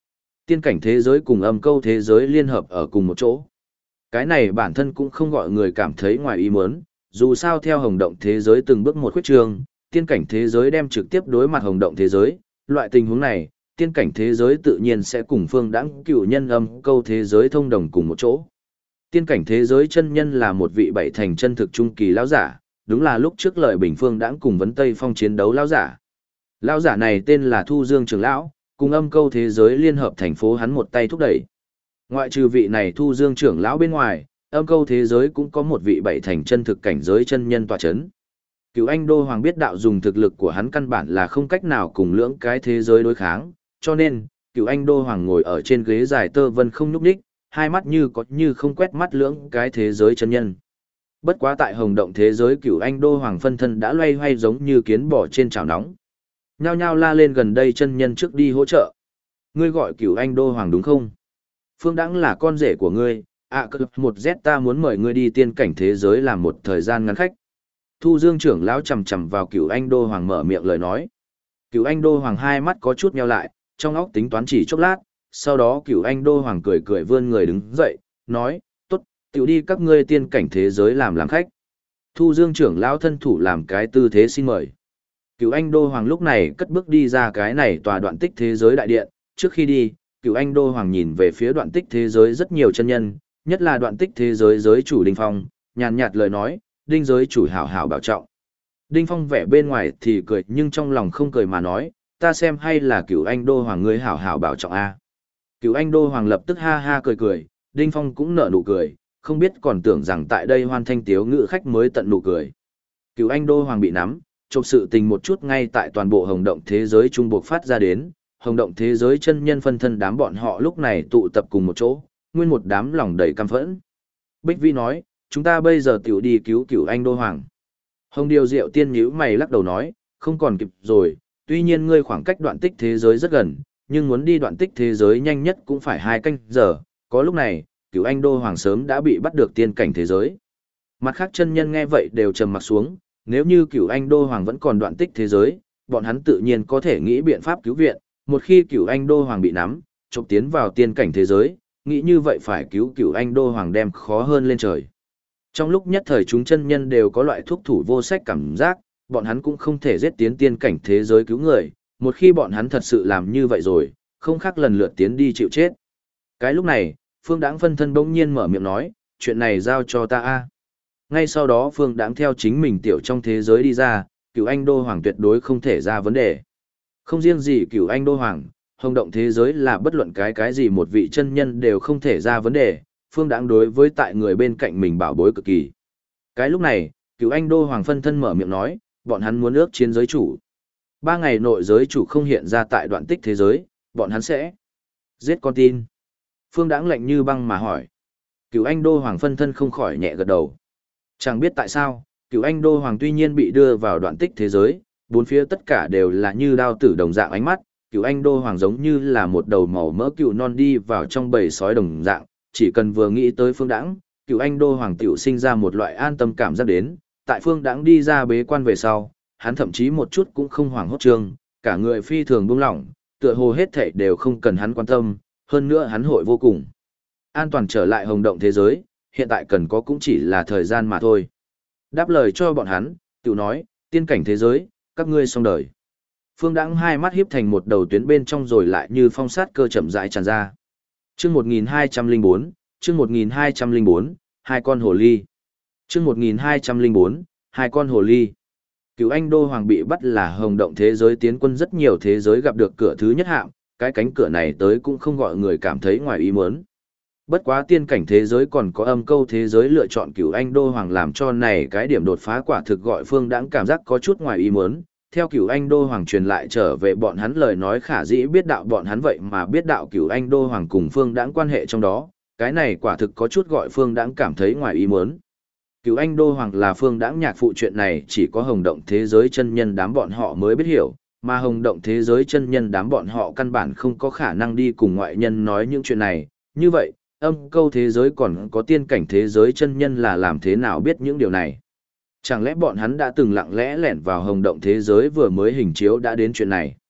tiên cảnh thế giới cùng âm câu thế giới liên hợp ở cùng một chỗ. Cái này bản thân cũng không gọi người cảm thấy ngoài ý muốn, dù sao theo hồng động thế giới từng bước một khuyết trường, tiên cảnh thế giới đem trực tiếp đối mặt hồng động thế giới, loại tình huống này, tiên cảnh thế giới tự nhiên sẽ cùng phương đãng cựu nhân âm câu thế giới thông đồng cùng một chỗ. Tiên cảnh thế giới chân nhân là một vị bảy thành chân thực trung kỳ lão giả, đúng là lúc trước lợi bình phương đãng cùng vấn Tây Phong chiến đấu lão giả. Lão giả này tên là Thu Dương trưởng lão, cùng âm câu thế giới liên hợp thành phố hắn một tay thúc đẩy. Ngoại trừ vị này Thu Dương trưởng lão bên ngoài, âm câu thế giới cũng có một vị bảy thành chân thực cảnh giới chân nhân tọa chấn. Cửu Anh Đô Hoàng biết đạo dùng thực lực của hắn căn bản là không cách nào cùng lưỡng cái thế giới đối kháng, cho nên, Cửu Anh Đô Hoàng ngồi ở trên ghế dài tơ vân không nhúc nhích, hai mắt như có như không quét mắt lưỡng cái thế giới chân nhân. Bất quá tại hồng động thế giới Cửu Anh Đô Hoàng phân thân đã loay hoay giống như kiến bò trên chảo nóng. Nhao nhao la lên gần đây chân nhân trước đi hỗ trợ. Ngươi gọi Cửu Anh Đô Hoàng đúng không? Phương Đãng là con rể của ngươi, một Z ta muốn mời ngươi đi tiên cảnh thế giới làm một thời gian ngắn khách. Thu Dương trưởng lão chầm chầm vào Cửu Anh Đô Hoàng mở miệng lời nói. Cửu Anh Đô Hoàng hai mắt có chút nheo lại, trong óc tính toán chỉ chốc lát, sau đó Cửu Anh Đô Hoàng cười cười vươn người đứng dậy, nói, tốt, tiểu đi các ngươi tiên cảnh thế giới làm khách. Thu Dương trưởng lão thân thủ làm cái tư thế xin mời. Cửu Anh Đô Hoàng lúc này cất bước đi ra cái này tòa đoạn tích thế giới đại điện, trước khi đi, Cửu Anh Đô Hoàng nhìn về phía đoạn tích thế giới rất nhiều chân nhân, nhất là đoạn tích thế giới giới chủ Đinh Phong, nhàn nhạt lời nói, Đinh giới chủ hảo hảo bảo trọng. Đinh Phong vẻ bên ngoài thì cười nhưng trong lòng không cười mà nói, ta xem hay là Cửu Anh Đô Hoàng ngươi hảo hảo bảo trọng a. Cửu Anh Đô Hoàng lập tức ha ha cười cười, Đinh Phong cũng nở nụ cười, không biết còn tưởng rằng tại đây hoan thanh tiếu ngữ khách mới tận nụ cười. Cửu Anh Đô Hoàng bị nắm, chộp sự tình một chút ngay tại toàn bộ hồng động thế giới trung buộc phát ra đến, hồng động thế giới chân nhân phân thân đám bọn họ lúc này tụ tập cùng một chỗ, nguyên một đám lòng đầy căm phẫn. Bích Vi nói, chúng ta bây giờ tiểu đi cứu Cửu Anh Đô Hoàng. Hồng Điều Diệu Tiên nhíu mày lắc đầu nói, không còn kịp rồi, tuy nhiên ngươi khoảng cách đoạn tích thế giới rất gần, nhưng muốn đi đoạn tích thế giới nhanh nhất cũng phải 2 canh giờ, có lúc này, Cửu Anh Đô Hoàng sớm đã bị bắt được tiên cảnh thế giới. Mặt khác chân nhân nghe vậy đều trầm mặc xuống, nếu như Cửu Anh Đô Hoàng vẫn còn đoạn tích thế giới, bọn hắn tự nhiên có thể nghĩ biện pháp cứu viện, một khi Cửu Anh Đô Hoàng bị nắm, trộm tiến vào tiên cảnh thế giới, nghĩ như vậy phải cứu Cửu Anh Đô Hoàng đem khó hơn lên trời. Trong lúc nhất thời chúng chân nhân đều có loại thuốc thủ vô sách cảm giác, bọn hắn cũng không thể giết tiến tiên cảnh thế giới cứu người, một khi bọn hắn thật sự làm như vậy rồi, không khác lần lượt tiến đi chịu chết. Cái lúc này, Phương Đãng phân thân bỗng nhiên mở miệng nói, chuyện này giao cho ta a. Ngay sau đó Phương Đãng theo chính mình tiểu trong thế giới đi ra, Cửu Anh Đô Hoàng tuyệt đối không thể ra vấn đề. Không riêng gì Cửu Anh Đô Hoàng, hồng động thế giới là bất luận cái gì một vị chân nhân đều không thể ra vấn đề, Phương Đãng đối với tại người bên cạnh mình bảo bối cực kỳ. Cái lúc này, Cửu Anh Đô Hoàng phân thân mở miệng nói, bọn hắn muốn ước chiến giới chủ. 3 ngày nội giới chủ không hiện ra tại đoạn tích thế giới, bọn hắn sẽ giết con tin. Phương Đãng lạnh như băng mà hỏi. Cửu Anh Đô Hoàng phân thân không khỏi nhẹ gật đầu. Chẳng biết tại sao, Cửu Anh Đô Hoàng tuy nhiên bị đưa vào đoạn tích thế giới, bốn phía tất cả đều là như đao tử đồng dạng ánh mắt, Cửu Anh Đô Hoàng giống như là một đầu màu mỡ cừu non đi vào trong bầy sói đồng dạng, chỉ cần vừa nghĩ tới Phương Đãng, Cửu Anh Đô Hoàng tiểu sinh ra một loại an tâm cảm giác đến, tại Phương Đãng đi ra bế quan về sau, hắn thậm chí một chút cũng không hoảng hốt trương, cả người phi thường buông lỏng, tựa hồ hết thảy đều không cần hắn quan tâm, hơn nữa hắn hội vô cùng an toàn trở lại hồng động thế giới, hiện tại cần có cũng chỉ là thời gian mà thôi. Đáp lời cho bọn hắn, tiểu nói, tiên cảnh thế giới, các ngươi xong đời. Phương Đãng hai mắt híp thành một đầu tuyến bên trong rồi lại như phong sát cơ chậm rãi tràn ra. Chương 1204, chương 1204, hai con hồ ly. Chương 1204, hai con hồ ly. Cửu Anh Đô Hoàng bị bắt là hồng động thế giới tiến quân rất nhiều thế giới gặp được cửa thứ nhất hạng, cái cánh cửa này tới cũng không gọi người cảm thấy ngoài ý muốn. Bất quá tiên cảnh thế giới còn có âm câu thế giới lựa chọn Cửu Anh Đô Hoàng làm cho này cái điểm đột phá quả thực gọi Phương Đãng cảm giác có chút ngoài ý muốn. Theo Cửu Anh Đô Hoàng truyền lại trở về bọn hắn lời nói khả dĩ biết đạo bọn hắn vậy mà biết đạo Cửu Anh Đô Hoàng cùng Phương Đãng quan hệ trong đó, cái này quả thực có chút gọi Phương Đãng cảm thấy ngoài ý muốn. Cửu Anh Đô Hoàng là Phương Đãng nhạc phụ chuyện này chỉ có hồng động thế giới chân nhân đám bọn họ mới biết hiểu, mà hồng động thế giới chân nhân đám bọn họ căn bản không có khả năng đi cùng ngoại nhân nói những chuyện này, như vậy, âm câu thế giới còn có tiên cảnh thế giới chân nhân là làm thế nào biết những điều này? Chẳng lẽ bọn hắn đã từng lặng lẽ lẻn vào hồng động thế giới vừa mới hình chiếu đã đến chuyện này?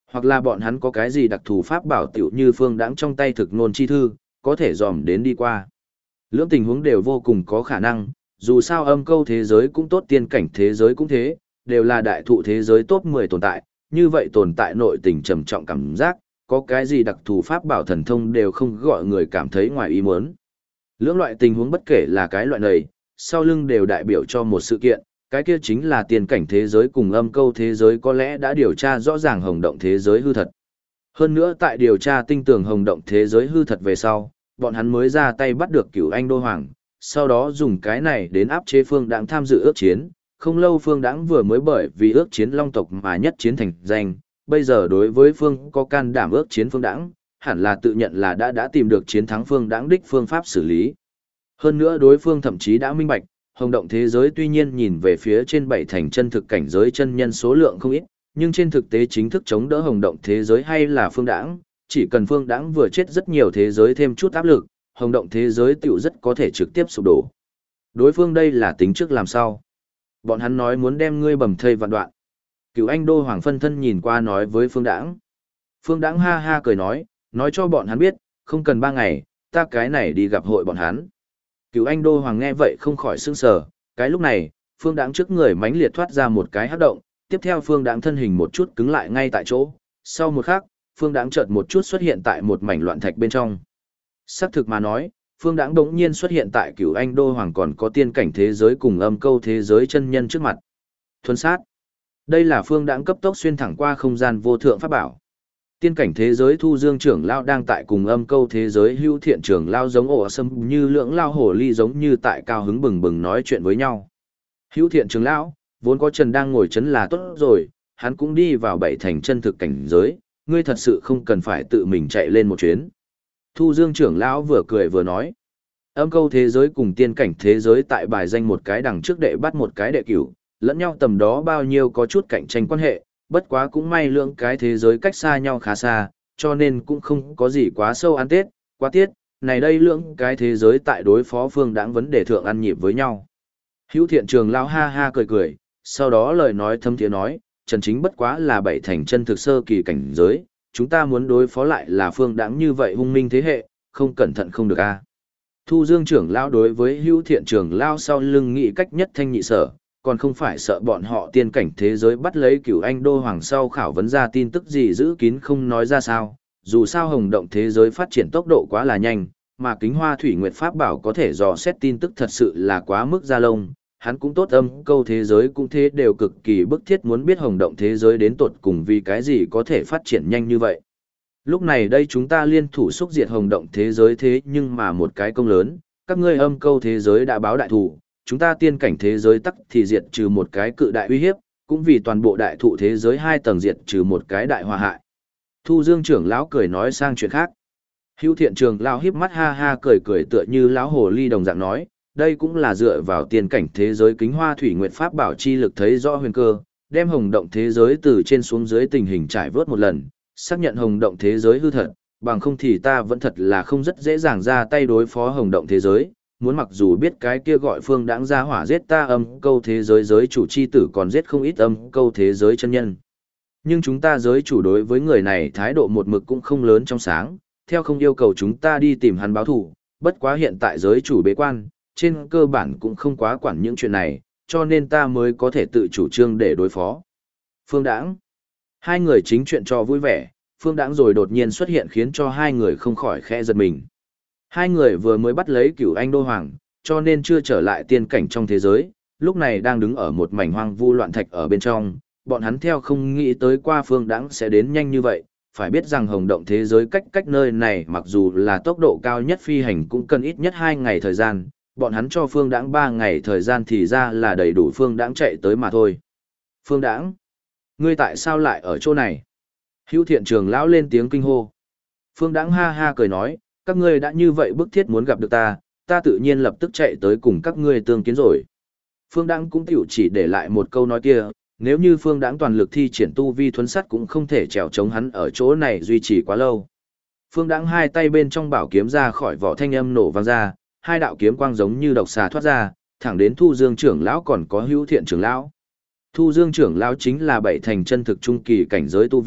Hoặc là bọn hắn có cái gì đặc thù pháp bảo tiểu như Phương Đãng trong tay thực ngôn chi thư, có thể dòm đến đi qua. Lưỡng tình huống đều vô cùng có khả năng, dù sao âm câu thế giới cũng tốt, tiên cảnh thế giới cũng thế, đều là đại thụ thế giới top 10 tồn tại, như vậy tồn tại nội tình trầm trọng cảm giác, có cái gì đặc thù pháp bảo thần thông đều không gọi người cảm thấy ngoài ý muốn. Lưỡng loại tình huống bất kể là cái loại này, sau lưng đều đại biểu cho một sự kiện, cái kia chính là tiên cảnh thế giới cùng âm câu thế giới có lẽ đã điều tra rõ ràng hồng động thế giới hư thật. Hơn nữa tại điều tra tinh tường hồng động thế giới hư thật về sau, bọn hắn mới ra tay bắt được Cửu Anh Đô Hoàng, sau đó dùng cái này đến áp chế Phương Đãng tham dự ước chiến. Không lâu Phương Đãng vừa mới bởi vì ước chiến Long tộc mà nhất chiến thành danh, bây giờ đối với Phương có can đảm ước chiến Phương Đãng, hẳn là tự nhận là đã tìm được chiến thắng Phương Đãng đích phương pháp xử lý. Hơn nữa đối phương thậm chí đã minh bạch, hồng động thế giới tuy nhiên nhìn về phía trên bảy thành chân thực cảnh giới chân nhân số lượng không ít, nhưng trên thực tế chính thức chống đỡ hồng động thế giới hay là Phương Đãng, chỉ cần Phương Đãng vừa chết rất nhiều thế giới thêm chút áp lực, hồng động thế giới tiểu rất có thể trực tiếp sụp đổ. Đối phương đây là tính trước làm sao? Bọn hắn nói muốn đem ngươi bầm thây vạn đoạn. Cửu Anh Đô Hoàng phân thân nhìn qua nói với Phương Đãng. Phương Đãng ha ha cười nói cho bọn hắn biết, không cần 3 ngày, ta cái này đi gặp hội bọn hắn. Cửu Anh Đô Hoàng nghe vậy không khỏi sững sờ, cái lúc này, Phương Đãng trước người mãnh liệt thoát ra một cái hắc động, tiếp theo Phương Đãng thân hình một chút cứng lại ngay tại chỗ, sau một khắc, Phương Đãng chợt một chút xuất hiện tại một mảnh loạn thạch bên trong. Xác thực mà nói, Phương Đãng đống nhiên xuất hiện tại Cửu Anh Đô Hoàng còn có tiên cảnh thế giới cùng âm câu thế giới chân nhân trước mặt. Thuần sát. Đây là Phương Đãng cấp tốc xuyên thẳng qua không gian vô thượng pháp bảo. Tiên cảnh thế giới Thu Dương trưởng lao đang tại cùng âm câu thế giới Hữu Thiện trưởng lao giống ổ sâm như lưỡng lao hổ ly giống như tại cao hứng bừng bừng nói chuyện với nhau. Hữu Thiện trưởng lão, vốn có Trần đang ngồi chấn là tốt rồi, hắn cũng đi vào bảy thành chân thực cảnh giới, ngươi thật sự không cần phải tự mình chạy lên một chuyến. Thu Dương trưởng lão vừa cười vừa nói, âm câu thế giới cùng tiên cảnh thế giới tại bài danh một cái đằng trước đệ bắt một cái đệ cửu, lẫn nhau tầm đó bao nhiêu có chút cạnh tranh quan hệ, bất quá cũng may lượng cái thế giới cách xa nhau khá xa, cho nên cũng không có gì quá sâu ăn tết, quá tiết, này đây lượng cái thế giới tại đối phó Phương Đãng vấn đề thượng ăn nhịp với nhau. Hữu Thiện trường lão ha ha cười cười, sau đó lời nói thâm thiế nói, Trần Chính bất quá là bảy thành chân thực sơ kỳ cảnh giới, chúng ta muốn đối phó lại là Phương Đãng như vậy hung minh thế hệ, không cẩn thận không được a. Thu Dương trưởng lão đối với Hữu Thiện trưởng lão sau lưng nghĩ cách nhất thanh nhị sở, còn không phải sợ bọn họ tiên cảnh thế giới bắt lấy Cửu Anh Đô Hoàng sau khảo vấn ra tin tức gì giữ kín không nói ra sao, dù sao hồng động thế giới phát triển tốc độ quá là nhanh, mà Kính Hoa Thủy Nguyệt Pháp Bảo có thể dò xét tin tức thật sự là quá mức ra lông, hắn cũng tốt, âm câu thế giới cũng thế, đều cực kỳ bức thiết muốn biết hồng động thế giới đến tột cùng vì cái gì có thể phát triển nhanh như vậy. Lúc này đây chúng ta liên thủ xúc diệt hồng động thế giới thế nhưng mà một cái công lớn, các ngươi âm câu thế giới đã báo đại thủ, chúng ta tiên cảnh thế giới tắc thì diệt trừ một cái cự đại uy hiếp, cũng vì toàn bộ đại thụ thế giới 2 tầng diệt trừ một cái đại hòa hại. Thu Dương trưởng lão cười nói sang chuyện khác. Hữu Thiện trường lão híp mắt ha ha cười cười tựa như lão hồ ly đồng dạng nói, đây cũng là dựa vào tiên cảnh thế giới Kính Hoa Thủy Nguyệt Pháp Bảo chi lực thấy rõ huyền cơ, đem hồng động thế giới từ trên xuống dưới tình hình trải vớt một lần, xác nhận hồng động thế giới hư thật, bằng không thì ta vẫn thật là không rất dễ dàng ra tay đối phó hồng động thế giới. Muốn mặc dù biết cái kia gọi Phương Đãng ra hỏa giết ta âm câu thế giới giới chủ chi tử còn giết không ít âm câu thế giới chân nhân. Nhưng chúng ta giới chủ đối với người này thái độ một mực cũng không lớn trong sáng, theo không yêu cầu chúng ta đi tìm hắn báo thù, bất quá hiện tại giới chủ bế quan, trên cơ bản cũng không quá quản những chuyện này, cho nên ta mới có thể tự chủ trương để đối phó. Phương Đãng. Hai người chính chuyện cho vui vẻ, Phương Đãng rồi đột nhiên xuất hiện khiến cho hai người không khỏi khẽ giật mình. Hai người vừa mới bắt lấy Cửu Anh Đô Hoàng, cho nên chưa trở lại tiên cảnh trong thế giới, lúc này đang đứng ở một mảnh hoang vu loạn thạch ở bên trong, bọn hắn theo không nghĩ tới qua Phương Đãng sẽ đến nhanh như vậy, phải biết rằng hồng động thế giới cách nơi này mặc dù là tốc độ cao nhất phi hành cũng cần ít nhất 2 ngày thời gian, bọn hắn cho Phương Đãng 3 ngày thời gian thì ra là đầy đủ Phương Đãng chạy tới mà thôi. Phương Đãng, ngươi tại sao lại ở chỗ này? Hữu Thiện trường lão lên tiếng kinh hô. Phương Đãng ha ha cười nói, các ngươi đã như vậy bức thiết muốn gặp được ta, ta tự nhiên lập tức chạy tới cùng các ngươi tương kiến rồi. Phương Đãng cũng tiểu chỉ để lại một câu nói kia, nếu như Phương Đãng toàn lực thi triển tu vi thuấn sắt cũng không thể trèo chống hắn ở chỗ này duy trì quá lâu. Phương Đãng hai tay bên trong bảo kiếm ra khỏi vỏ thanh âm nổ vang ra, hai đạo kiếm quang giống như độc xà thoát ra, thẳng đến Thu Dương trưởng lão còn có Hữu Thiện trưởng lão. Thu Dương trưởng lão chính là bảy thành chân thực trung kỳ cảnh giới tu vi,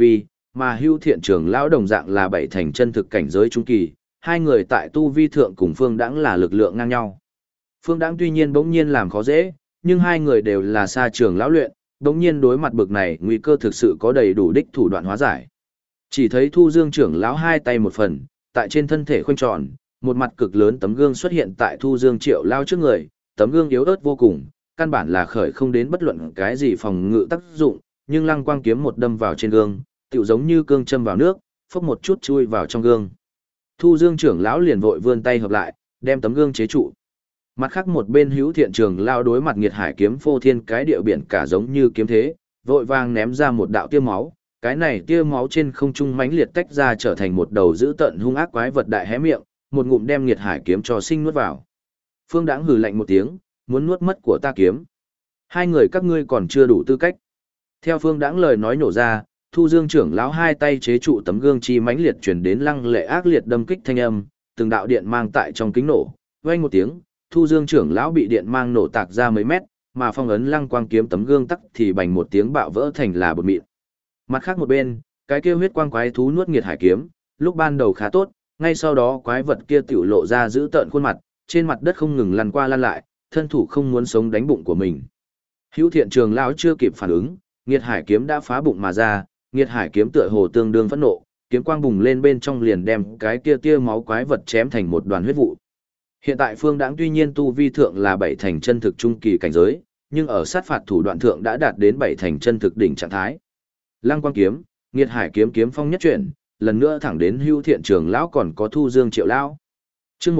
mà Hưu Thiện Trường lão đồng dạng là bảy thành chân thực cảnh giới trung kỳ, hai người tại tu vi thượng cùng Phương Đãng là lực lượng ngang nhau. Phương Đãng tuy nhiên bỗng nhiên làm khó dễ, nhưng hai người đều là xa trường lão luyện, bỗng nhiên đối mặt bực này nguy cơ thực sự có đầy đủ đích thủ đoạn hóa giải. Chỉ thấy Thu Dương trưởng lão hai tay một phần, tại trên thân thể khoanh tròn, một mặt cực lớn tấm gương xuất hiện tại Thu Dương Triệu lao trước người, tấm gương yếu ớt vô cùng, căn bản là khởi không đến bất luận cái gì phòng ngự tác dụng, nhưng lăng quang kiếm một đâm vào trên gương, tựu giống như cương châm vào nước, phốc một chút chui vào trong gương. Thu Dương trưởng lão liền vội vươn tay hợp lại, đem tấm gương chế trụ. Mặt khác một bên Hữu Thiện Trường lao đối mặt nghiệt hải kiếm phô thiên cái địa biển cả giống như kiếm thế, vội vàng ném ra một đạo tia máu, cái này tia máu trên không trung mãnh liệt tách ra trở thành một đầu dữ tợn hung ác quái vật đại hé miệng, một ngụm đem nghiệt hải kiếm cho sinh nuốt vào. Phương Đãng hừ lạnh một tiếng, muốn nuốt mất của ta kiếm. Hai người các ngươi còn chưa đủ tư cách. Theo Phương Đãng lời nói nổ ra, Thu Dương trưởng lão hai tay chế trụ tấm gương chi mãnh liệt truyền đến lăng lệ ác liệt đâm kích thanh âm, từng đạo điện mang tại trong kính nổ, vang một tiếng, Thu Dương trưởng lão bị điện mang nổ tạc ra mấy mét, mà phong ấn lăng quang kiếm tấm gương tắc thì bành một tiếng bạo vỡ thành là bột mịn. Mặt khác một bên, cái kia huyết quang quái thú nuốt nghiệt hải kiếm, lúc ban đầu khá tốt, ngay sau đó quái vật kia tiểu lộ ra giữ tợn khuôn mặt, trên mặt đất không ngừng lăn qua lăn lại, thân thủ không muốn sống đánh bụng của mình. Hữu Thiện Trường lão chưa kịp phản ứng, nghiệt hải kiếm đã phá bụng mà ra, nghiệt hải kiếm tựa hồ tương đương phẫn nộ, kiếm quang bùng lên bên trong liền đem cái kia tia máu quái vật chém thành một đoàn huyết vụ. Hiện tại Phương Đãng tuy nhiên tu vi thượng là bảy thành chân thực trung kỳ cảnh giới, nhưng ở sát phạt thủ đoạn thượng đã đạt đến bảy thành chân thực đỉnh trạng thái. Lăng quang kiếm, nghiệt hải kiếm kiếm phong nhất chuyển, lần nữa thẳng đến Hữu Thiện Trường lão còn có Thu Dương Triệu lão. Chương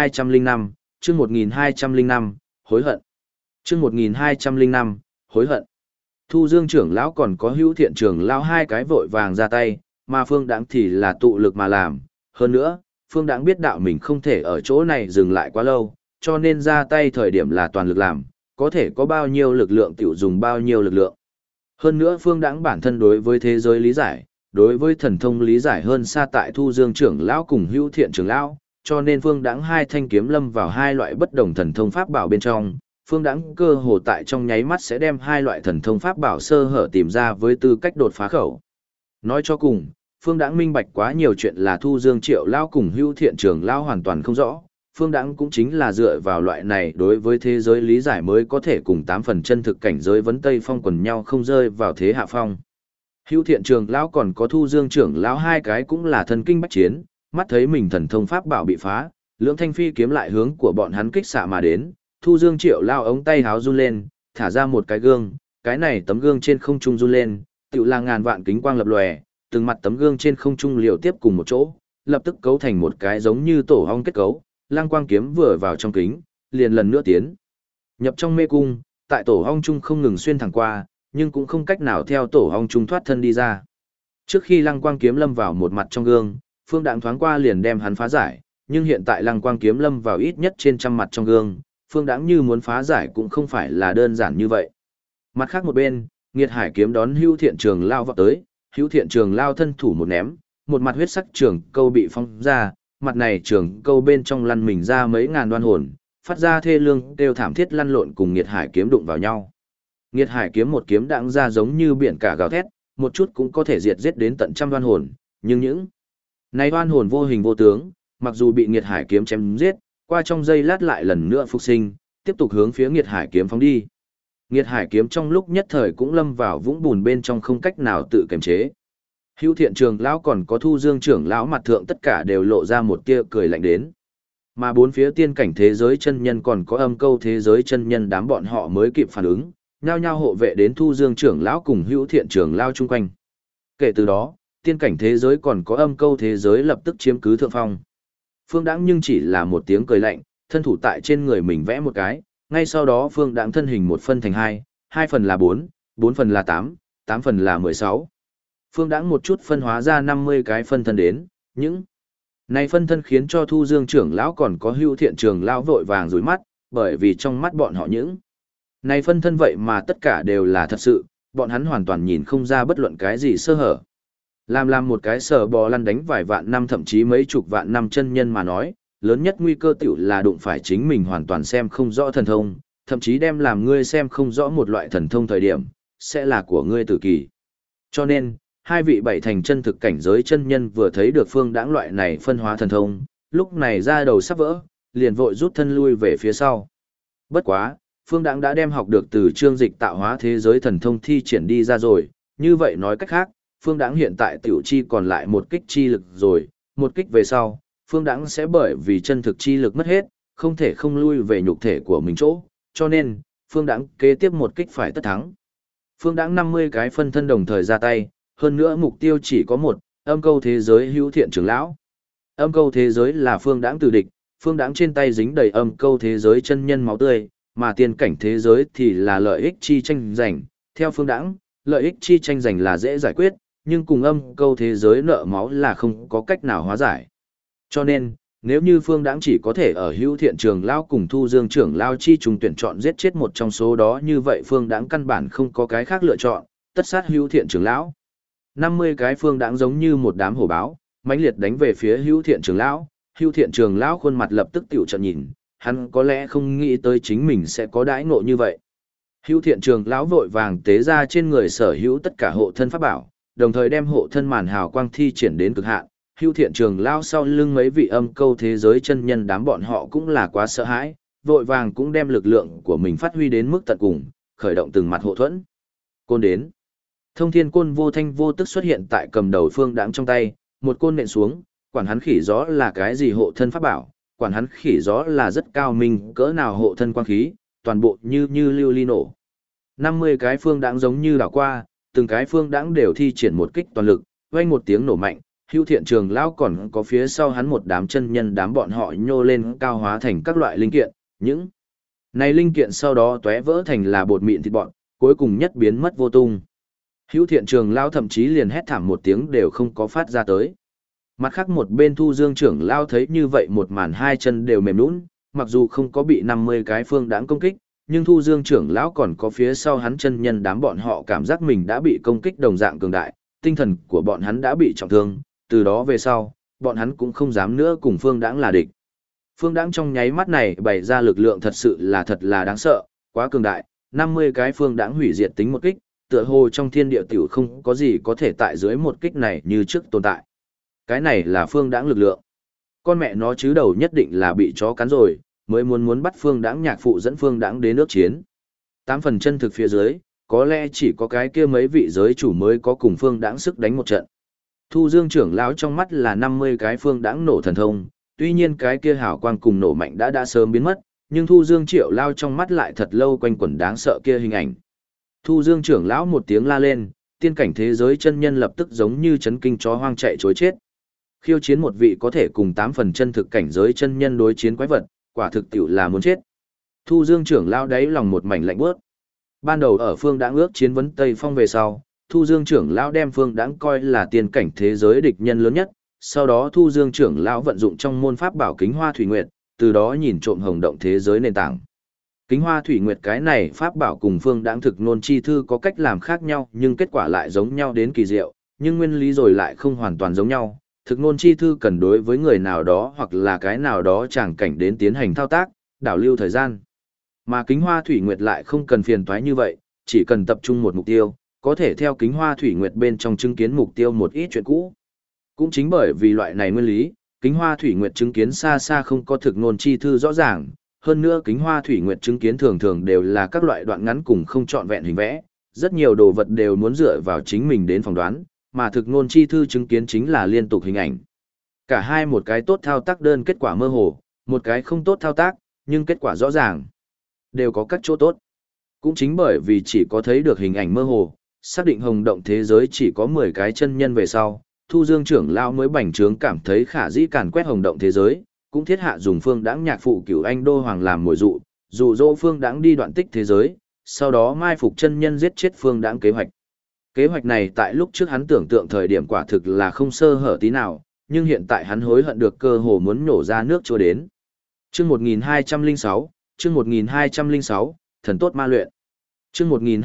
1205, chương 1205, hối hận. Chương 1205, hối hận. Thu Dương trưởng lão còn có Hữu Thiện Trường lão hai cái vội vàng ra tay, mà Phương Đãng thì là tụ lực mà làm, hơn nữa, Phương Đãng biết đạo mình không thể ở chỗ này dừng lại quá lâu, cho nên ra tay thời điểm là toàn lực làm, có thể có bao nhiêu lực lượng tiểu dùng bao nhiêu lực lượng. Hơn nữa Phương Đãng bản thân đối với thế giới lý giải, đối với thần thông lý giải hơn xa tại Thu Dương trưởng lão cùng Hữu Thiện trưởng lão, cho nên Phương Đãng hai thanh kiếm lâm vào hai loại bất đồng thần thông pháp bảo bên trong, Phương Đãng cơ hồ tại trong nháy mắt sẽ đem hai loại thần thông pháp bảo sơ hở tìm ra với tư cách đột phá khẩu. Nói cho cùng, Phương Đãng minh bạch quá nhiều chuyện là Thu Dương Triệu lão cùng Hữu Thiện trưởng lão hoàn toàn không rõ, Phương Đãng cũng chính là dựa vào loại này đối với thế giới lý giải mới có thể cùng 8 phần chân thực cảnh giới vấn Tây Phong quần nhau không rơi vào thế hạ phong. Hữu Thiện trưởng lão còn có Thu Dương trưởng lão hai cái cũng là thần kinh bách chiến, mắt thấy mình thần thông pháp bảo bị phá, lưỡng thanh phi kiếm lại hướng của bọn hắn kích xạ mà đến, Thu Dương Triệu lão ống tay háo run lên, thả ra một cái gương, cái này tấm gương trên không trung run lên, tựu là ngàn vạn kính quang lập lòe, từng mặt tấm gương trên không trung liều tiếp cùng một chỗ, lập tức cấu thành một cái giống như tổ ong kết cấu, lăng quang kiếm vừa vào trong kính, liền lần nữa tiến nhập trong mê cung, tại tổ ong trung không ngừng xuyên thẳng qua, nhưng cũng không cách nào theo tổ ong trung thoát thân đi ra. Trước khi lăng quang kiếm lâm vào một mặt trong gương, Phương Đãng thoáng qua liền đem hắn phá giải, nhưng hiện tại lăng quang kiếm lâm vào ít nhất trên trăm mặt trong gương, Phương Đãng như muốn phá giải cũng không phải là đơn giản như vậy. Mặt khác một bên, nghiệt hải kiếm đón Hữu Thiện Trường lao vào tới, Hữu Thiện Trường lao thân thủ một ném, một mặt huyết sắc trường câu bị phong ra, mặt này trường câu bên trong lăn mình ra mấy ngàn đoan hồn, phát ra thê lương kêu thảm thiết lăn lộn cùng nghiệt hải kiếm đụng vào nhau. Nghiệt hải kiếm một kiếm đãng ra giống như biển cả gào thét, một chút cũng có thể diệt giết đến tận trăm đoan hồn, nhưng những này đoan hồn vô hình vô tướng, mặc dù bị nghiệt hải kiếm chém giết, qua trong giây lát lại lần nữa phục sinh, tiếp tục hướng phía nghiệt hải kiếm phóng đi. Nghiệt hải kiếm trong lúc nhất thời cũng lâm vào vũng bùn bên trong không cách nào tự kiềm chế. Hữu Thiện Trường lão còn có Thu Dương trưởng lão mặt thượng tất cả đều lộ ra một tia cười lạnh đến. Mà bốn phía tiên cảnh thế giới chân nhân còn có âm câu thế giới chân nhân đám bọn họ mới kịp phản ứng, nhao nhao hộ vệ đến Thu Dương trưởng lão cùng Hữu Thiện trưởng lão chung quanh. Kể từ đó, tiên cảnh thế giới còn có âm câu thế giới lập tức chiếm cứ thượng phong. Phương Đãng nhưng chỉ là một tiếng cười lạnh, thân thủ tại trên người mình vẽ một cái, ngay sau đó Phương Đãng thân hình một phân thành hai, hai phần là 4, 4 phần là 8, 8 phần là 16. Phương Đãng một chút phân hóa ra 50 cái phân thân đến, những này phân thân khiến cho Thu Dương trưởng lão còn có Hữu Thiện trưởng lão vội vàng rối mắt, bởi vì trong mắt bọn họ những này phân thân vậy mà tất cả đều là thật sự, bọn hắn hoàn toàn nhìn không ra bất luận cái gì sơ hở. Làm một cái sờ bò lăn đánh vài vạn năm thậm chí mấy chục vạn năm chân nhân mà nói, lớn nhất nguy cơ tiểu là đụng phải chính mình hoàn toàn xem không rõ thần thông, thậm chí đem làm ngươi xem không rõ một loại thần thông thời điểm, sẽ là của ngươi tử kỳ. Cho nên, hai vị bảy thành chân thực cảnh giới chân nhân vừa thấy được Phương Đãng loại này phân hóa thần thông, lúc này ra đầu sắp vỡ, liền vội rút thân lui về phía sau. Bất quá, Phương Đãng đã đem học được từ chương dịch tạo hóa thế giới thần thông thi triển đi ra rồi, như vậy nói cách khác, Phương Đãng hiện tại tiểu chi còn lại một kích chi lực rồi, một kích về sau, Phương Đãng sẽ bởi vì chân thực chi lực mất hết, không thể không lui về nhục thể của mình chỗ, cho nên, Phương Đãng kế tiếp một kích phải tất thắng. Phương Đãng 50 cái phân thân đồng thời ra tay, hơn nữa mục tiêu chỉ có một, âm câu thế giới hữu thiện trưởng lão. Âm câu thế giới là Phương Đãng từ địch, Phương Đãng trên tay dính đầy âm câu thế giới chân nhân máu tươi, mà tiên cảnh thế giới thì là lợi ích chi tranh giành. Theo Phương Đãng, lợi ích chi tranh giành là dễ giải quyết, nhưng cùng âm câu thế giới nợ máu là không có cách nào hóa giải. Cho nên, nếu như Phương Đãng chỉ có thể ở hữu thiện trường lao cùng Thu Dương trưởng lao chi trùng tuyển chọn giết chết một trong số đó, như vậy Phương Đãng căn bản không có cái khác lựa chọn, tất sát hữu thiện trưởng lão. 50 cái Phương Đãng giống như một đám hổ báo, mãnh liệt đánh về phía hữu thiện trưởng lão. Hữu thiện trưởng lão khuôn mặt lập tức tiểu trận nhìn, hắn có lẽ không nghĩ tới chính mình sẽ có đãi ngộ như vậy. Hữu thiện trưởng lão vội vàng tế ra trên người sở hữu tất cả hộ thân pháp bảo, đồng thời đem hộ thân màn hào quang thi triển đến cực hạn. Hưu thiện trường lao sau lưng mấy vị âm câu thế giới chân nhân đám bọn họ cũng là quá sợ hãi, vội vàng cũng đem lực lượng của mình phát huy đến mức tận cùng, khởi động từng mặt hộ thuẫn. Côn đến. Thông thiên côn vô thanh vô tức xuất hiện tại cầm đầu Phương Đãng trong tay, một côn nện xuống, quản hắn khỉ gió là cái gì hộ thân pháp bảo, quản hắn khỉ gió là rất cao minh cỡ nào hộ thân quang khí, toàn bộ như lưu ly nổ. 50 cái Phương Đãng giống như đảo qua, từng cái Phương Đãng đều thi triển một kích toàn lực, vang một tiếng nổ mạnh. Hưu thiện trường lão còn có phía sau hắn một đám chân nhân đám bọn họ nhô lên cao hóa thành các loại linh kiện, những này linh kiện sau đó tóe vỡ thành là bột mịn thịt bọn, cuối cùng nhất biến mất vô tung. Hưu thiện trường lão thậm chí liền hét thảm một tiếng đều không có phát ra tới. Mặt khác một bên Thu Dương trưởng lão thấy như vậy một màn hai chân đều mềm nhũn, mặc dù không có bị 50 cái Phương Đãng công kích, nhưng Thu Dương trưởng lão còn có phía sau hắn chân nhân đám bọn họ cảm giác mình đã bị công kích đồng dạng cường đại, tinh thần của bọn hắn đã bị trọng thương. Từ đó về sau, bọn hắn cũng không dám nữa cùng Phương Đãng là địch. Phương Đãng trong nháy mắt này bày ra lực lượng thật là đáng sợ, quá cường đại, 50 cái Phương Đãng hủy diệt tính một kích, tựa hồ trong thiên địa tiểu không có gì có thể tại dưới một kích này như trước tồn tại. Cái này là Phương Đãng lực lượng. Con mẹ nó chứ đầu nhất định là bị chó cắn rồi, mới muốn bắt Phương Đãng nhạc phụ dẫn Phương Đãng đến nước chiến. 8 phần chân thực phía dưới, có lẽ chỉ có cái kia mấy vị giới chủ mới có cùng Phương Đãng sức đánh một trận. Thu Dương trưởng lão trong mắt là 50 cái Phương Đãng nổ thần thông, tuy nhiên cái kia hào quang cùng nổ mạnh đã sớm biến mất, nhưng Thu Dương Triệu Lao trong mắt lại thật lâu quanh quẩn đáng sợ kia hình ảnh. Thu Dương trưởng lão một tiếng la lên, tiên cảnh thế giới chân nhân lập tức giống như chấn kinh chó hoang chạy trối chết. Khiêu chiến một vị có thể cùng 8 phần chân thực cảnh giới chân nhân đối chiến quái vật, quả thực tiểu là muốn chết. Thu Dương trưởng lão đáy lòng một mảnh lạnh buốt. Ban đầu ở Phương Đãng ước chiến vấn Tây Phong về sau, Thu Dương trưởng lão đem Phương Đãng coi là tiên cảnh thế giới địch nhân lớn nhất, sau đó Thu Dương trưởng lão vận dụng trong môn pháp bảo Kính Hoa Thủy Nguyệt, từ đó nhìn trộm hồng động thế giới nền tảng. Kính Hoa Thủy Nguyệt cái này pháp bảo cùng Phương Đãng thực nôn chi thư có cách làm khác nhau, nhưng kết quả lại giống nhau đến kỳ diệu, nhưng nguyên lý rồi lại không hoàn toàn giống nhau. Thực nôn chi thư cần đối với người nào đó hoặc là cái nào đó chẳng cảnh đến tiến hành thao tác, đảo lưu thời gian. Mà Kính Hoa Thủy Nguyệt lại không cần phiền toái như vậy, chỉ cần tập trung một mục tiêu, có thể theo Kính Hoa Thủy Nguyệt bên trong chứng kiến mục tiêu một ít chuyện cũ. Cũng chính bởi vì loại này nguyên lý, Kính Hoa Thủy Nguyệt chứng kiến xa xa không có thực nôn chi thư rõ ràng, hơn nữa Kính Hoa Thủy Nguyệt chứng kiến thường thường đều là các loại đoạn ngắn cùng không trọn vẹn hình vẽ, rất nhiều đồ vật đều muốn dựa vào chính mình đến phỏng đoán, mà thực nôn chi thư chứng kiến chính là liên tục hình ảnh. Cả hai một cái tốt thao tác đơn kết quả mơ hồ, một cái không tốt thao tác, nhưng kết quả rõ ràng, đều có các chỗ tốt. Cũng chính bởi vì chỉ có thấy được hình ảnh mơ hồ, xác định hồng động thế giới chỉ có 10 cái chân nhân về sau, Thu Dương trưởng lão mới bành trướng cảm thấy khả dĩ càn quét hồng động thế giới, cũng thiết hạ dùng Phương Đãng nhạc phụ Cửu Anh Đô Hoàng làm mồi dụ, dụ dỗ Phương Đãng đi đoạn tích thế giới, sau đó mai phục chân nhân giết chết Phương Đãng kế hoạch. Kế hoạch này tại lúc trước hắn tưởng tượng thời điểm quả thực là không sơ hở tí nào, nhưng hiện tại hắn hối hận được cơ hồ muốn nổ ra nước chua đến. Chương 1206, chương 1206, thần tốt ma luyện. Chương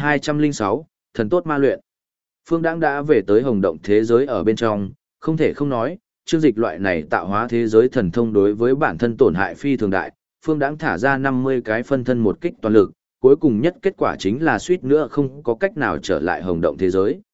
1206, thần tốt ma luyện. Phương Đãng đã về tới hồng động thế giới ở bên trong, không thể không nói, chương dịch loại này tạo hóa thế giới thần thông đối với bản thân tổn hại phi thường đại. Phương Đãng thả ra 50 cái phân thân một kích toàn lực, cuối cùng nhất kết quả chính là suýt nữa không có cách nào trở lại hồng động thế giới.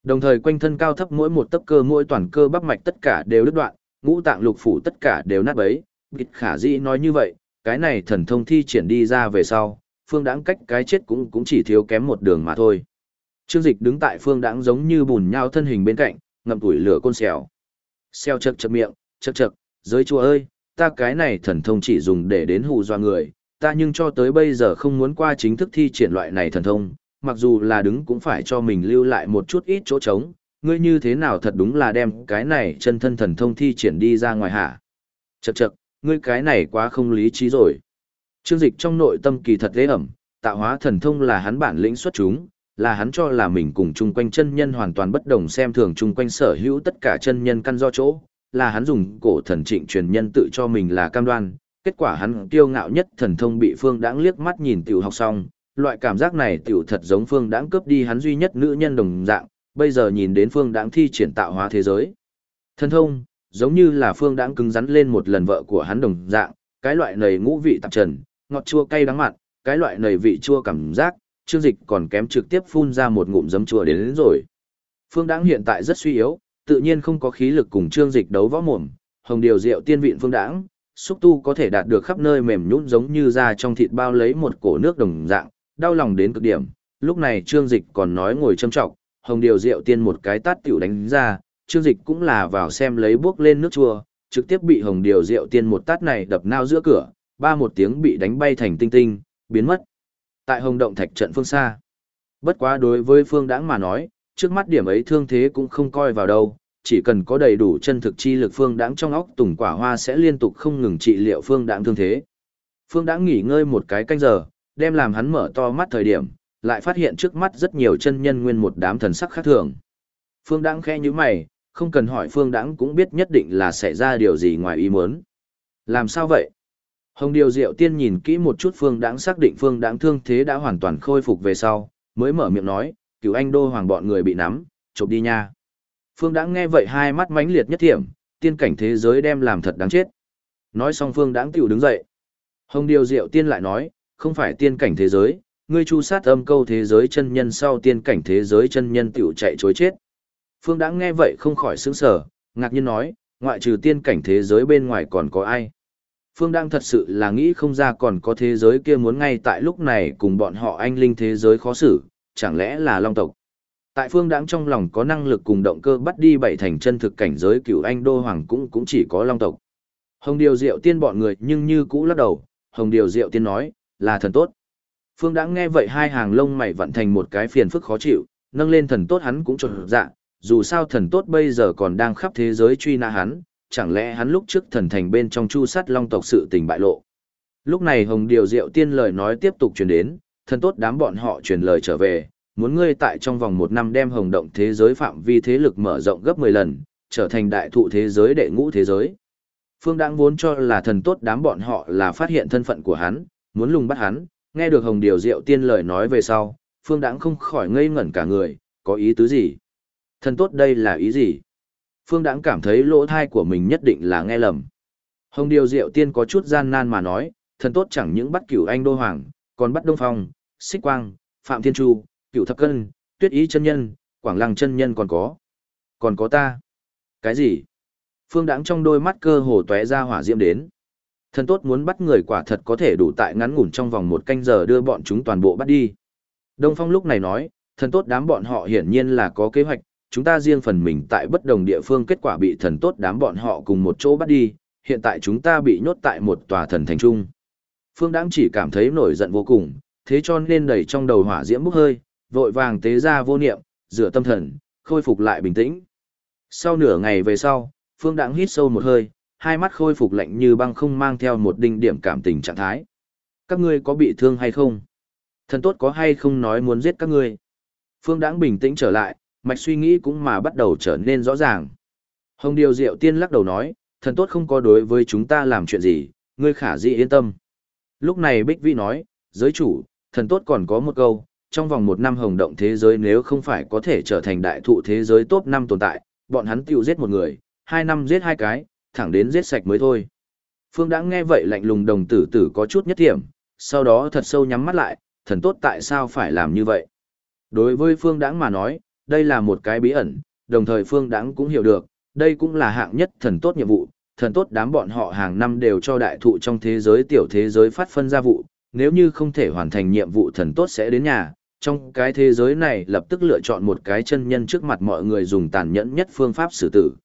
Đồng thời quanh thân cao thấp mỗi một tấc cơ mỗi toàn cơ bắp mạch tất cả đều đứt đoạn, ngũ tạng lục phủ tất cả đều nát bấy. Bịt Khả Dĩ nói như vậy, cái này thần thông thi triển đi ra về sau, Phương Đãng cách cái chết cũng chỉ thiếu kém một đường mà thôi. Trương Dịch đứng tại Phương Đãng giống như bùn nhão thân hình bên cạnh, ngậm tuổi lửa côn xèo. Xèo chật chật miệng, chật chật, giới chúa ơi, ta cái này thần thông chỉ dùng để đến hù dọa người, ta nhưng cho tới bây giờ không muốn qua chính thức thi triển loại này thần thông, mặc dù là đứng cũng phải cho mình lưu lại một chút ít chỗ trống, ngươi như thế nào thật đúng là đem cái này chân thân thần thông thi triển đi ra ngoài hả? Chậc chậc, ngươi cái này quá không lý trí rồi. Trương Dịch trong nội tâm kỳ thật ghê ẩm, tạo hóa thần thông là hắn bản lĩnh xuất chúng, là hắn cho là mình cùng chung quanh chân nhân hoàn toàn bất đồng xem thường chung quanh sở hữu tất cả chân nhân căn do chỗ, là hắn dùng cổ thần trịnh truyền nhân tự cho mình là cam đoan, kết quả hắn kiêu ngạo nhất thần thông bị Phương Đãng liếc mắt nhìn tiểu học xong, loại cảm giác này tiểu thật giống Phương Đãng cướp đi hắn duy nhất nữ nhân đồng dạng, bây giờ nhìn đến Phương Đãng thi triển tạo hóa thế giới. Thần thông, giống như là Phương Đãng cứng rắn lên một lần vợ của hắn đồng dạng, cái loại nầy ngũ vị tạp trần, ngọt chua cay đắng mặn, cái loại nầy vị chua cảm giác, Trương Dịch còn kém trực tiếp phun ra một ngụm giấm chua đến rồi. Phương Đãng hiện tại rất suy yếu, tự nhiên không có khí lực cùng Trương Dịch đấu võ mồm, hồng điều rượu tiên vịn Phương Đãng, xúc tu có thể đạt được khắp nơi mềm nhũn giống như da trong thịt bao lấy một cổ nước đồng dạng, đau lòng đến cực điểm. Lúc này Trương Dịch còn nói ngồi châm trọng, hồng điều rượu tiên một cái tát tiểu đánh ra, Trương Dịch cũng là vào xem lấy bước lên nước chua, trực tiếp bị hồng điều rượu tiên một tát này đập nao giữa cửa, ba một tiếng bị đánh bay thành tinh tinh, biến mất. Tại hồng động thạch trận phương xa. Bất quá đối với Phương Đãng mà nói, trước mắt điểm ấy thương thế cũng không coi vào đâu, chỉ cần có đầy đủ chân thực chi lực Phương Đãng trong óc tùng quả hoa sẽ liên tục không ngừng trị liệu Phương Đãng thương thế. Phương Đãng nghỉ ngơi một cái canh giờ, đem làm hắn mở to mắt thời điểm, lại phát hiện trước mắt rất nhiều chân nhân nguyên một đám thần sắc khác thường. Phương Đãng khẽ nhíu mày, không cần hỏi Phương Đãng cũng biết nhất định là xảy ra điều gì ngoài ý muốn. Làm sao vậy? Hồng Điều Diệu Tiên nhìn kỹ một chút Phương Đãng xác định Phương Đãng thương thế đã hoàn toàn khôi phục về sau, mới mở miệng nói, Cửu Anh Đô Hoàng bọn người bị nắm, chộp đi nha. Phương Đãng nghe vậy hai mắt mãnh liệt nhất thiểm, tiên cảnh thế giới đem làm thật đáng chết. Nói xong Phương Đãng tiểu đứng dậy. Hồng Điều Diệu Tiên lại nói, không phải tiên cảnh thế giới, ngươi chu sát âm câu thế giới chân nhân sau tiên cảnh thế giới chân nhân tiểu chạy chối chết. Phương Đãng nghe vậy không khỏi sững sờ, ngạc nhiên nói, ngoại trừ tiên cảnh thế giới bên ngoài còn có ai? Phương Đãng thật sự là nghĩ không ra còn có thế giới kia muốn ngay tại lúc này cùng bọn họ anh linh thế giới khó xử, chẳng lẽ là Long tộc? Tại Phương Đãng trong lòng có năng lực cùng động cơ bắt đi bảy thành chân thực cảnh giới Cửu Anh Đô Hoàng cũng chỉ có Long tộc. Hồng Điều Diệu Tiên bọn người nhưng như cũ lắc đầu, Hồng Điều Diệu Tiên nói, là thần tốt. Phương Đãng nghe vậy hai hàng lông mày vặn thành một cái phiền phức khó chịu, nâng lên thần tốt hắn cũng chột dạ, dù sao thần tốt bây giờ còn đang khắp thế giới truy nã hắn, chẳng lẽ hắn lúc trước thần thành bên trong chu sát Long tộc sự tình bại lộ. Lúc này Hồng Điều Diệu Tiên lời nói tiếp tục truyền đến, thần tốt đám bọn họ truyền lời trở về, muốn ngươi tại trong vòng 1 năm đem hồng động thế giới phạm vi thế lực mở rộng gấp 10 lần, trở thành đại thụ thế giới đệ ngũ thế giới. Phương Đãng vốn cho là thần tốt đám bọn họ là phát hiện thân phận của hắn, muốn lùng bắt hắn, nghe được Hồng Điều Diệu Tiên lời nói về sau, Phương Đãng không khỏi ngây ngẩn cả người, có ý tứ gì? Thần tốt đây là ý gì? Phương Đãng cảm thấy lỗ thai của mình nhất định là nghe lầm. Hồng Điều Diệu Tiên có chút gian nan mà nói, thần tốt chẳng những bắt Cửu Anh Đô Hoàng, còn bắt Đông Phong, Xích Quang, Phạm Thiên Chu, Cửu Thập Cân, Tuyết Ý chân nhân, Quảng Lăng chân nhân còn có ta. Cái gì? Phương Đãng trong đôi mắt cơ hồ tóe ra hỏa diễm đến. Thần tốt muốn bắt người quả thật có thể đủ tại ngắn ngủn trong vòng 1 canh giờ đưa bọn chúng toàn bộ bắt đi. Đông Phong lúc này nói, thần tốt đám bọn họ hiển nhiên là có kế hoạch, chúng ta riêng phần mình tại bất đồng địa phương kết quả bị thần tốt đám bọn họ cùng một chỗ bắt đi, hiện tại chúng ta bị nhốt tại một tòa thần thành trung. Phương Đãng chỉ cảm thấy nổi giận vô cùng, thế cho nên đẩy trong đầu hỏa diễm bốc hơi, vội vàng tế ra vô niệm, rửa tâm thần, khôi phục lại bình tĩnh. Sau nửa ngày về sau, Phương Đãng hít sâu một hơi, hai mắt khôi phục lạnh như băng không mang theo một đinh điểm cảm tình trạng thái. Các ngươi có bị thương hay không? Thần tốt có hay không nói muốn giết các ngươi? Phương Đãng bình tĩnh trở lại, mạch suy nghĩ cũng mà bắt đầu trở nên rõ ràng. Hồng Điều Diệu Tiên lắc đầu nói, thần tốt không có đối với chúng ta làm chuyện gì, ngươi khả dĩ yên tâm. Lúc này Bích Vĩ nói, giới chủ, thần tốt còn có một câu, trong vòng 1 năm hồng động thế giới nếu không phải có thể trở thành đại thụ thế giới top 5 tồn tại, bọn hắn tiêu giết một người, 2 năm giết 2 cái, thẳng đến giết sạch mới thôi. Phương Đãng nghe vậy lạnh lùng đồng tử tử có chút nhất thiểm, sau đó thật sâu nhắm mắt lại, thần tốt tại sao phải làm như vậy? Đối với Phương Đãng mà nói, đây là một cái bí ẩn, đồng thời Phương Đãng cũng hiểu được, đây cũng là hạng nhất thần tốt nhiệm vụ, thần tốt đám bọn họ hàng năm đều cho đại thụ trong thế giới tiểu thế giới phát phân gia vụ, nếu như không thể hoàn thành nhiệm vụ thần tốt sẽ đến nhà, trong cái thế giới này lập tức lựa chọn một cái chân nhân trước mặt mọi người dùng tàn nhẫn nhất phương pháp xử tử.